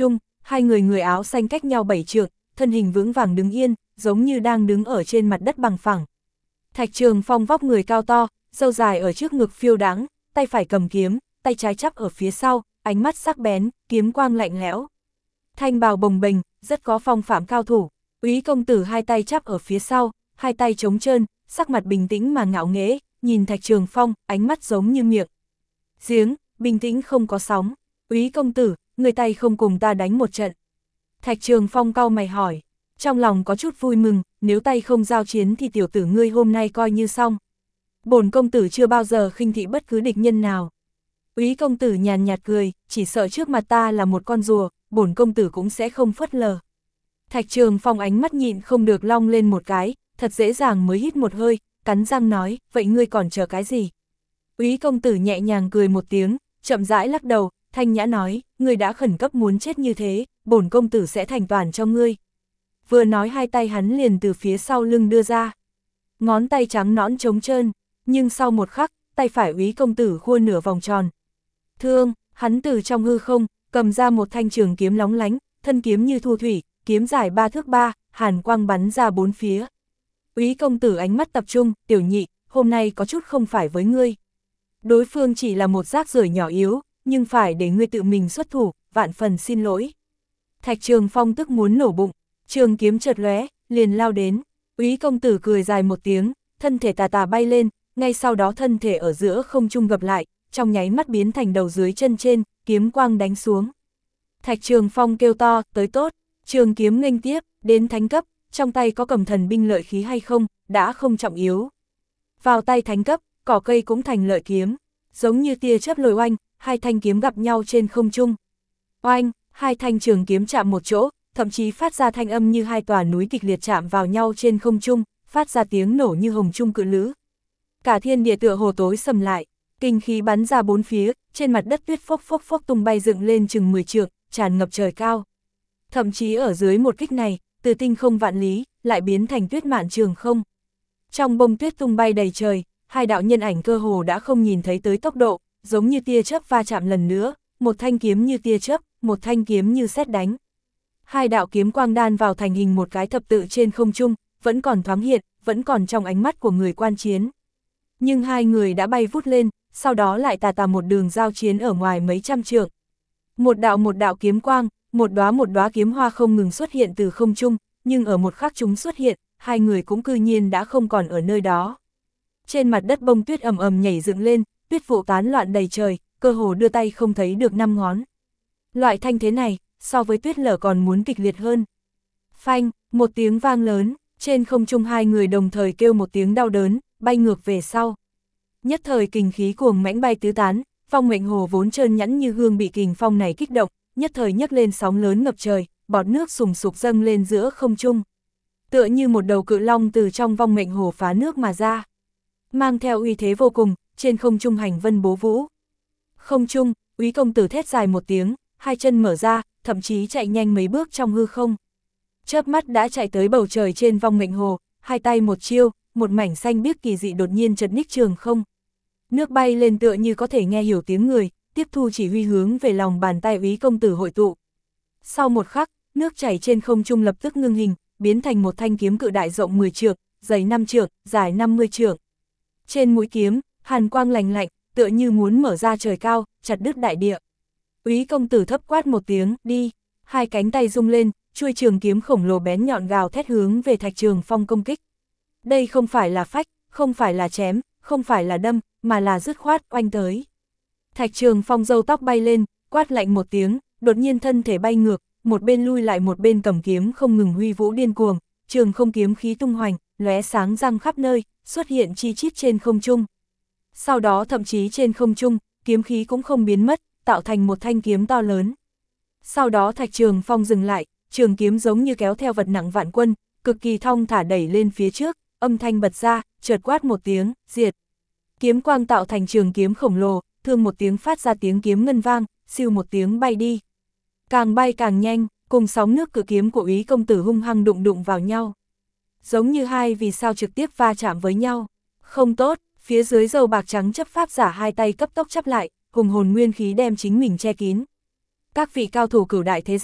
hai người người áo xanh cách nhau bảy trượng, thân hình vững vàng đứng yên, giống như đang đứng ở trên mặt đất bằng phẳng. Thạch Trường Phong vóc người cao to, râu dài ở trước ngực phiêu đáng, tay phải cầm kiếm, tay trái chắp ở phía sau, ánh mắt sắc bén, kiếm quang lạnh lẽo. Thanh bào bồng bềnh, rất có phong phạm cao thủ. Úy công tử hai tay chắp ở phía sau, hai tay trống trơn, sắc mặt bình tĩnh mà ngạo nghễ, nhìn Thạch Trường Phong, ánh mắt giống như miệng giếng, bình tĩnh không có sóng. Úy công tử, người tay không cùng ta đánh một trận. Thạch Trường Phong cau mày hỏi, trong lòng có chút vui mừng, nếu tay không giao chiến thì tiểu tử ngươi hôm nay coi như xong. Bổn công tử chưa bao giờ khinh thị bất cứ địch nhân nào. Úy công tử nhàn nhạt cười, chỉ sợ trước mặt ta là một con rùa, bổn công tử cũng sẽ không phớt lờ. Thạch Trường Phong ánh mắt nhịn không được long lên một cái, thật dễ dàng mới hít một hơi, cắn răng nói, vậy ngươi còn chờ cái gì? Úy công tử nhẹ nhàng cười một tiếng, chậm rãi lắc đầu, thanh nhã nói, ngươi đã khẩn cấp muốn chết như thế, bổn công tử sẽ thành toàn cho ngươi. Vừa nói hai tay hắn liền từ phía sau lưng đưa ra. Ngón tay trắng nõn trống trơn, nhưng sau một khắc, tay phải Úy công tử khua nửa vòng tròn. Thương, hắn từ trong hư không, cầm ra một thanh trường kiếm lóng lánh, thân kiếm như thu thủy, kiếm dài ba thước ba, hàn quang bắn ra bốn phía. Úy công tử ánh mắt tập trung, tiểu nhị, hôm nay có chút không phải với ngươi. Đối phương chỉ là một rác rưởi nhỏ yếu, nhưng phải để ngươi tự mình xuất thủ, vạn phần xin lỗi. Thạch Trường Phong tức muốn nổ bụng, trường kiếm chợt lóe, liền lao đến. Úy công tử cười dài một tiếng, thân thể tà tà bay lên, ngay sau đó thân thể ở giữa không trung gập lại, trong nháy mắt biến thành đầu dưới chân trên, kiếm quang đánh xuống. Thạch Trường Phong kêu to, tới tốt, trường kiếm nghênh tiếp, đến thánh cấp, trong tay có cầm thần binh lợi khí hay không, đã không trọng yếu. Vào tay thánh cấp, cỏ cây cũng thành lợi kiếm, giống như tia chớp lồi oanh, hai thanh kiếm gặp nhau trên không trung. Oanh, hai thanh trường kiếm chạm một chỗ, thậm chí phát ra thanh âm như hai tòa núi kịch liệt chạm vào nhau trên không trung, phát ra tiếng nổ như hồng trung cự lữ. Cả thiên địa tựa hồ tối sầm lại, kinh khí bắn ra bốn phía, trên mặt đất tuyết phốc phốc phốc tung bay dựng lên chừng mười trượng, tràn ngập trời cao. Thậm chí ở dưới một kích này, từ tinh không vạn lý, lại biến thành tuyết mạn trường không. Trong bông tuyết tung bay đầy trời, hai đạo nhân ảnh cơ hồ đã không nhìn thấy tới tốc độ, giống như tia chớp va chạm lần nữa, một thanh kiếm như tia chớp, một thanh kiếm như sét đánh. Hai đạo kiếm quang đan vào thành hình một cái thập tự trên không trung, vẫn còn thoáng hiện, vẫn còn trong ánh mắt của người quan chiến. Nhưng hai người đã bay vút lên, sau đó lại tà tà một đường giao chiến ở ngoài mấy trăm trượng. Một đạo một đạo kiếm quang, một đóa một đóa kiếm hoa không ngừng xuất hiện từ không trung, nhưng ở một khắc chúng xuất hiện, hai người cũng cư nhiên đã không còn ở nơi đó. Trên mặt đất bông tuyết ầm ầm nhảy dựng lên, tuyết vụ tán loạn đầy trời, cơ hồ đưa tay không thấy được năm ngón. Loại thanh thế này, so với tuyết lở còn muốn kịch liệt hơn. Phanh, một tiếng vang lớn, trên không trung hai người đồng thời kêu một tiếng đau đớn, bay ngược về sau. Nhất thời kình khí cuồng mãnh bay tứ tán, Phong Mệnh Hồ vốn trơn nhẵn như gương bị kình phong này kích động, nhất thời nhấc lên sóng lớn ngập trời, bọt nước sùng sục dâng lên giữa không trung. Tựa như một đầu cự long từ trong Phong Mệnh Hồ phá nước mà ra. Mang theo uy thế vô cùng, trên không trung hành vân bố vũ. Không trung, Úy công tử thét dài một tiếng, hai chân mở ra, thậm chí chạy nhanh mấy bước trong hư không. Chớp mắt đã chạy tới bầu trời trên Phong Mệnh Hồ, hai tay một chiêu, một mảnh xanh biếc kỳ dị đột nhiên chật ních trường không. Nước bay lên tựa như có thể nghe hiểu tiếng người, tiếp thu chỉ huy hướng về lòng bàn tay Úy công tử hội tụ. Sau một khắc, nước chảy trên không trung lập tức ngưng hình, biến thành một thanh kiếm cự đại rộng mười trượng, dày năm trượng, dài năm mươi trượng. Trên mũi kiếm, hàn quang lành lạnh, tựa như muốn mở ra trời cao, chặt đứt đại địa. Úy công tử thấp quát một tiếng, đi, hai cánh tay rung lên, chuôi trường kiếm khổng lồ bén nhọn gào thét hướng về Thạch Trường Phong công kích. Đây không phải là phách, không phải là chém, không phải là đâm, mà là dứt khoát oanh tới. Thạch Trường Phong râu tóc bay lên, quát lạnh một tiếng, đột nhiên thân thể bay ngược, một bên lui lại một bên cầm kiếm không ngừng huy vũ điên cuồng, trường không kiếm khí tung hoành, lóe sáng răng khắp nơi, xuất hiện chi chít trên không trung. Sau đó thậm chí trên không trung, kiếm khí cũng không biến mất, tạo thành một thanh kiếm to lớn. Sau đó Thạch Trường Phong dừng lại, trường kiếm giống như kéo theo vật nặng vạn quân, cực kỳ thong thả đẩy lên phía trước, âm thanh bật ra, chợt quát một tiếng, diệt. Kiếm quang tạo thành trường kiếm khổng lồ, thương một tiếng phát ra tiếng kiếm ngân vang, siêu một tiếng bay đi. Càng bay càng nhanh, cùng sóng nước cự kiếm của Úy công tử hung hăng đụng đụng vào nhau. Giống như hai vì sao trực tiếp va chạm với nhau. Không tốt, phía dưới dầu bạc trắng chấp pháp giả hai tay cấp tốc chắp lại, hùng hồn nguyên khí đem chính mình che kín. Các vị cao thủ cửu đại thế gia, cùng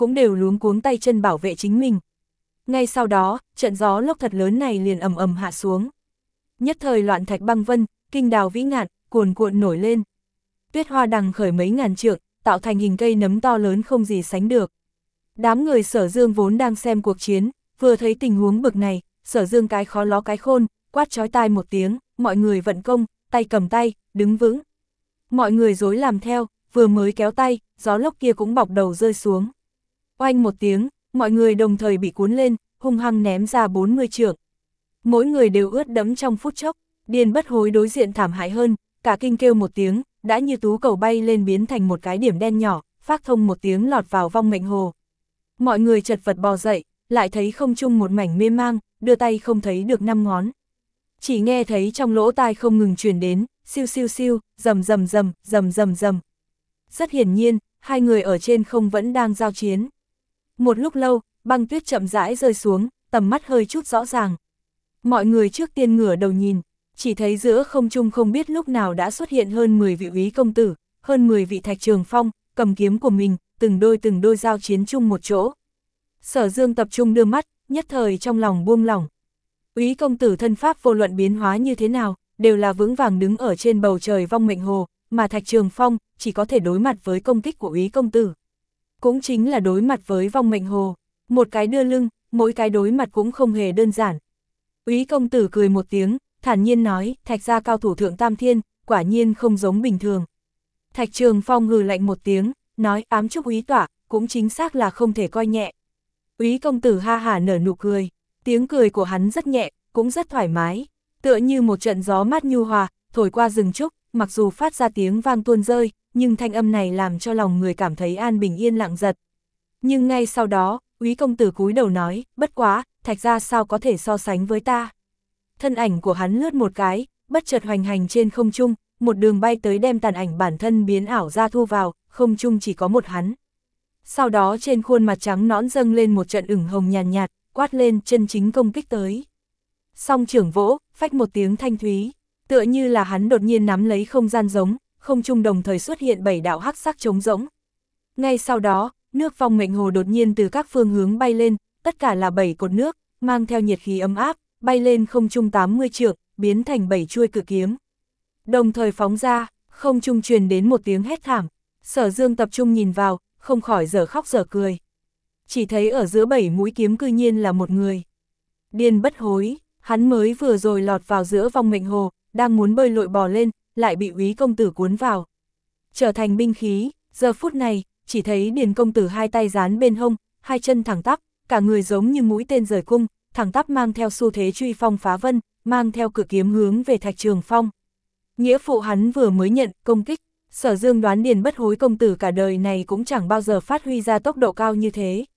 cũng đều luống cuống tay chân bảo vệ chính mình. Ngay sau đó, trận gió lốc thật lớn này liền ầm ầm hạ xuống. Nhất thời loạn thạch băng vân, kinh đào vĩ ngạn, cuồn cuộn nổi lên. Tuyết hoa đằng khởi mấy ngàn trượng, tạo thành hình cây nấm to lớn không gì sánh được. Đám người Sở Dương vốn đang xem cuộc chiến, vừa thấy tình huống bực này, Sở Dương cái khó ló cái khôn, quát chói tai một tiếng, mọi người vận công, tay cầm tay, đứng vững. Mọi người rối làm theo, vừa mới kéo tay, gió lốc kia cũng bọc đầu rơi xuống. Oanh một tiếng, mọi người đồng thời bị cuốn lên, hung hăng ném ra bốn mươi trượng. Mỗi người đều ướt đẫm trong phút chốc, Điền Bất Hối đối diện thảm hại hơn, cả kinh kêu một tiếng, đã như tú cầu bay lên biến thành một cái điểm đen nhỏ, phát thông một tiếng lọt vào vong mệnh hồ. Mọi người chật vật bò dậy, lại thấy không trung một mảnh mê mang, đưa tay không thấy được năm ngón. Chỉ nghe thấy trong lỗ tai không ngừng truyền đến, siêu siêu siêu, rầm rầm rầm, rầm rầm rầm. Rất hiển nhiên, hai người ở trên không vẫn đang giao chiến. Một lúc lâu, băng tuyết chậm rãi rơi xuống, tầm mắt hơi chút rõ ràng. Mọi người trước tiên ngửa đầu nhìn, chỉ thấy giữa không trung không biết lúc nào đã xuất hiện hơn mười vị úy công tử, hơn mười vị Thạch Trường Phong, cầm kiếm của mình, từng đôi từng đôi giao chiến chung một chỗ. Sở Dương tập trung đưa mắt, nhất thời trong lòng buông lỏng. Úy công tử thân pháp vô luận biến hóa như thế nào, đều là vững vàng đứng ở trên bầu trời vong mệnh hồ, mà Thạch Trường Phong chỉ có thể đối mặt với công kích của úy công tử. Cũng chính là đối mặt với vong mệnh hồ, một cái đưa lưng, mỗi cái đối mặt cũng không hề đơn giản. Úy công tử cười một tiếng, thản nhiên nói, Thạch gia cao thủ thượng tam thiên, quả nhiên không giống bình thường. Thạch Trường Phong hừ lạnh một tiếng, nói, ám trúc úy tỏa, cũng chính xác là không thể coi nhẹ. Úy công tử ha hả nở nụ cười, tiếng cười của hắn rất nhẹ, cũng rất thoải mái, tựa như một trận gió mát nhu hòa, thổi qua rừng trúc, mặc dù phát ra tiếng vang tuôn rơi, nhưng thanh âm này làm cho lòng người cảm thấy an bình yên lặng giật. Nhưng ngay sau đó, úy công tử cúi đầu nói, bất quá, Thạch gia sao có thể so sánh với ta. Thân ảnh của hắn lướt một cái, bất chợt hoành hành trên không trung, một đường bay tới đem tàn ảnh bản thân biến ảo ra thu vào, không trung chỉ có một hắn. Sau đó trên khuôn mặt trắng nõn dâng lên một trận ửng hồng nhàn nhạt, nhạt, quát lên chân chính công kích tới. Song trưởng vỗ, phách một tiếng thanh thúy, tựa như là hắn đột nhiên nắm lấy không gian giống, không trung đồng thời xuất hiện bảy đạo hắc sắc trống rỗng. Ngay sau đó, nước vong mệnh hồ đột nhiên từ các phương hướng bay lên, tất cả là bảy cột nước, mang theo nhiệt khí ấm áp, bay lên không trung tám mươi trượng, biến thành bảy chuôi cự kiếm. Đồng thời phóng ra, không trung truyền đến một tiếng hét thảm, Sở Dương tập trung nhìn vào, không khỏi dở khóc dở cười. Chỉ thấy ở giữa bảy mũi kiếm cư nhiên là một người. Điền Bất Hối, hắn mới vừa rồi lọt vào giữa vong mệnh hồ, đang muốn bơi lội bò lên, lại bị úy công tử cuốn vào. Trở thành binh khí, giờ phút này, chỉ thấy Điền công tử hai tay dán bên hông, hai chân thẳng tắp, cả người giống như mũi tên rời cung, thẳng tắp mang theo xu thế truy phong phá vân, mang theo cự kiếm hướng về Thạch Trường Phong. Nghĩa phụ hắn vừa mới nhận công kích, Sở Dương đoán Điền Bất Hối công tử cả đời này cũng chẳng bao giờ phát huy ra tốc độ cao như thế.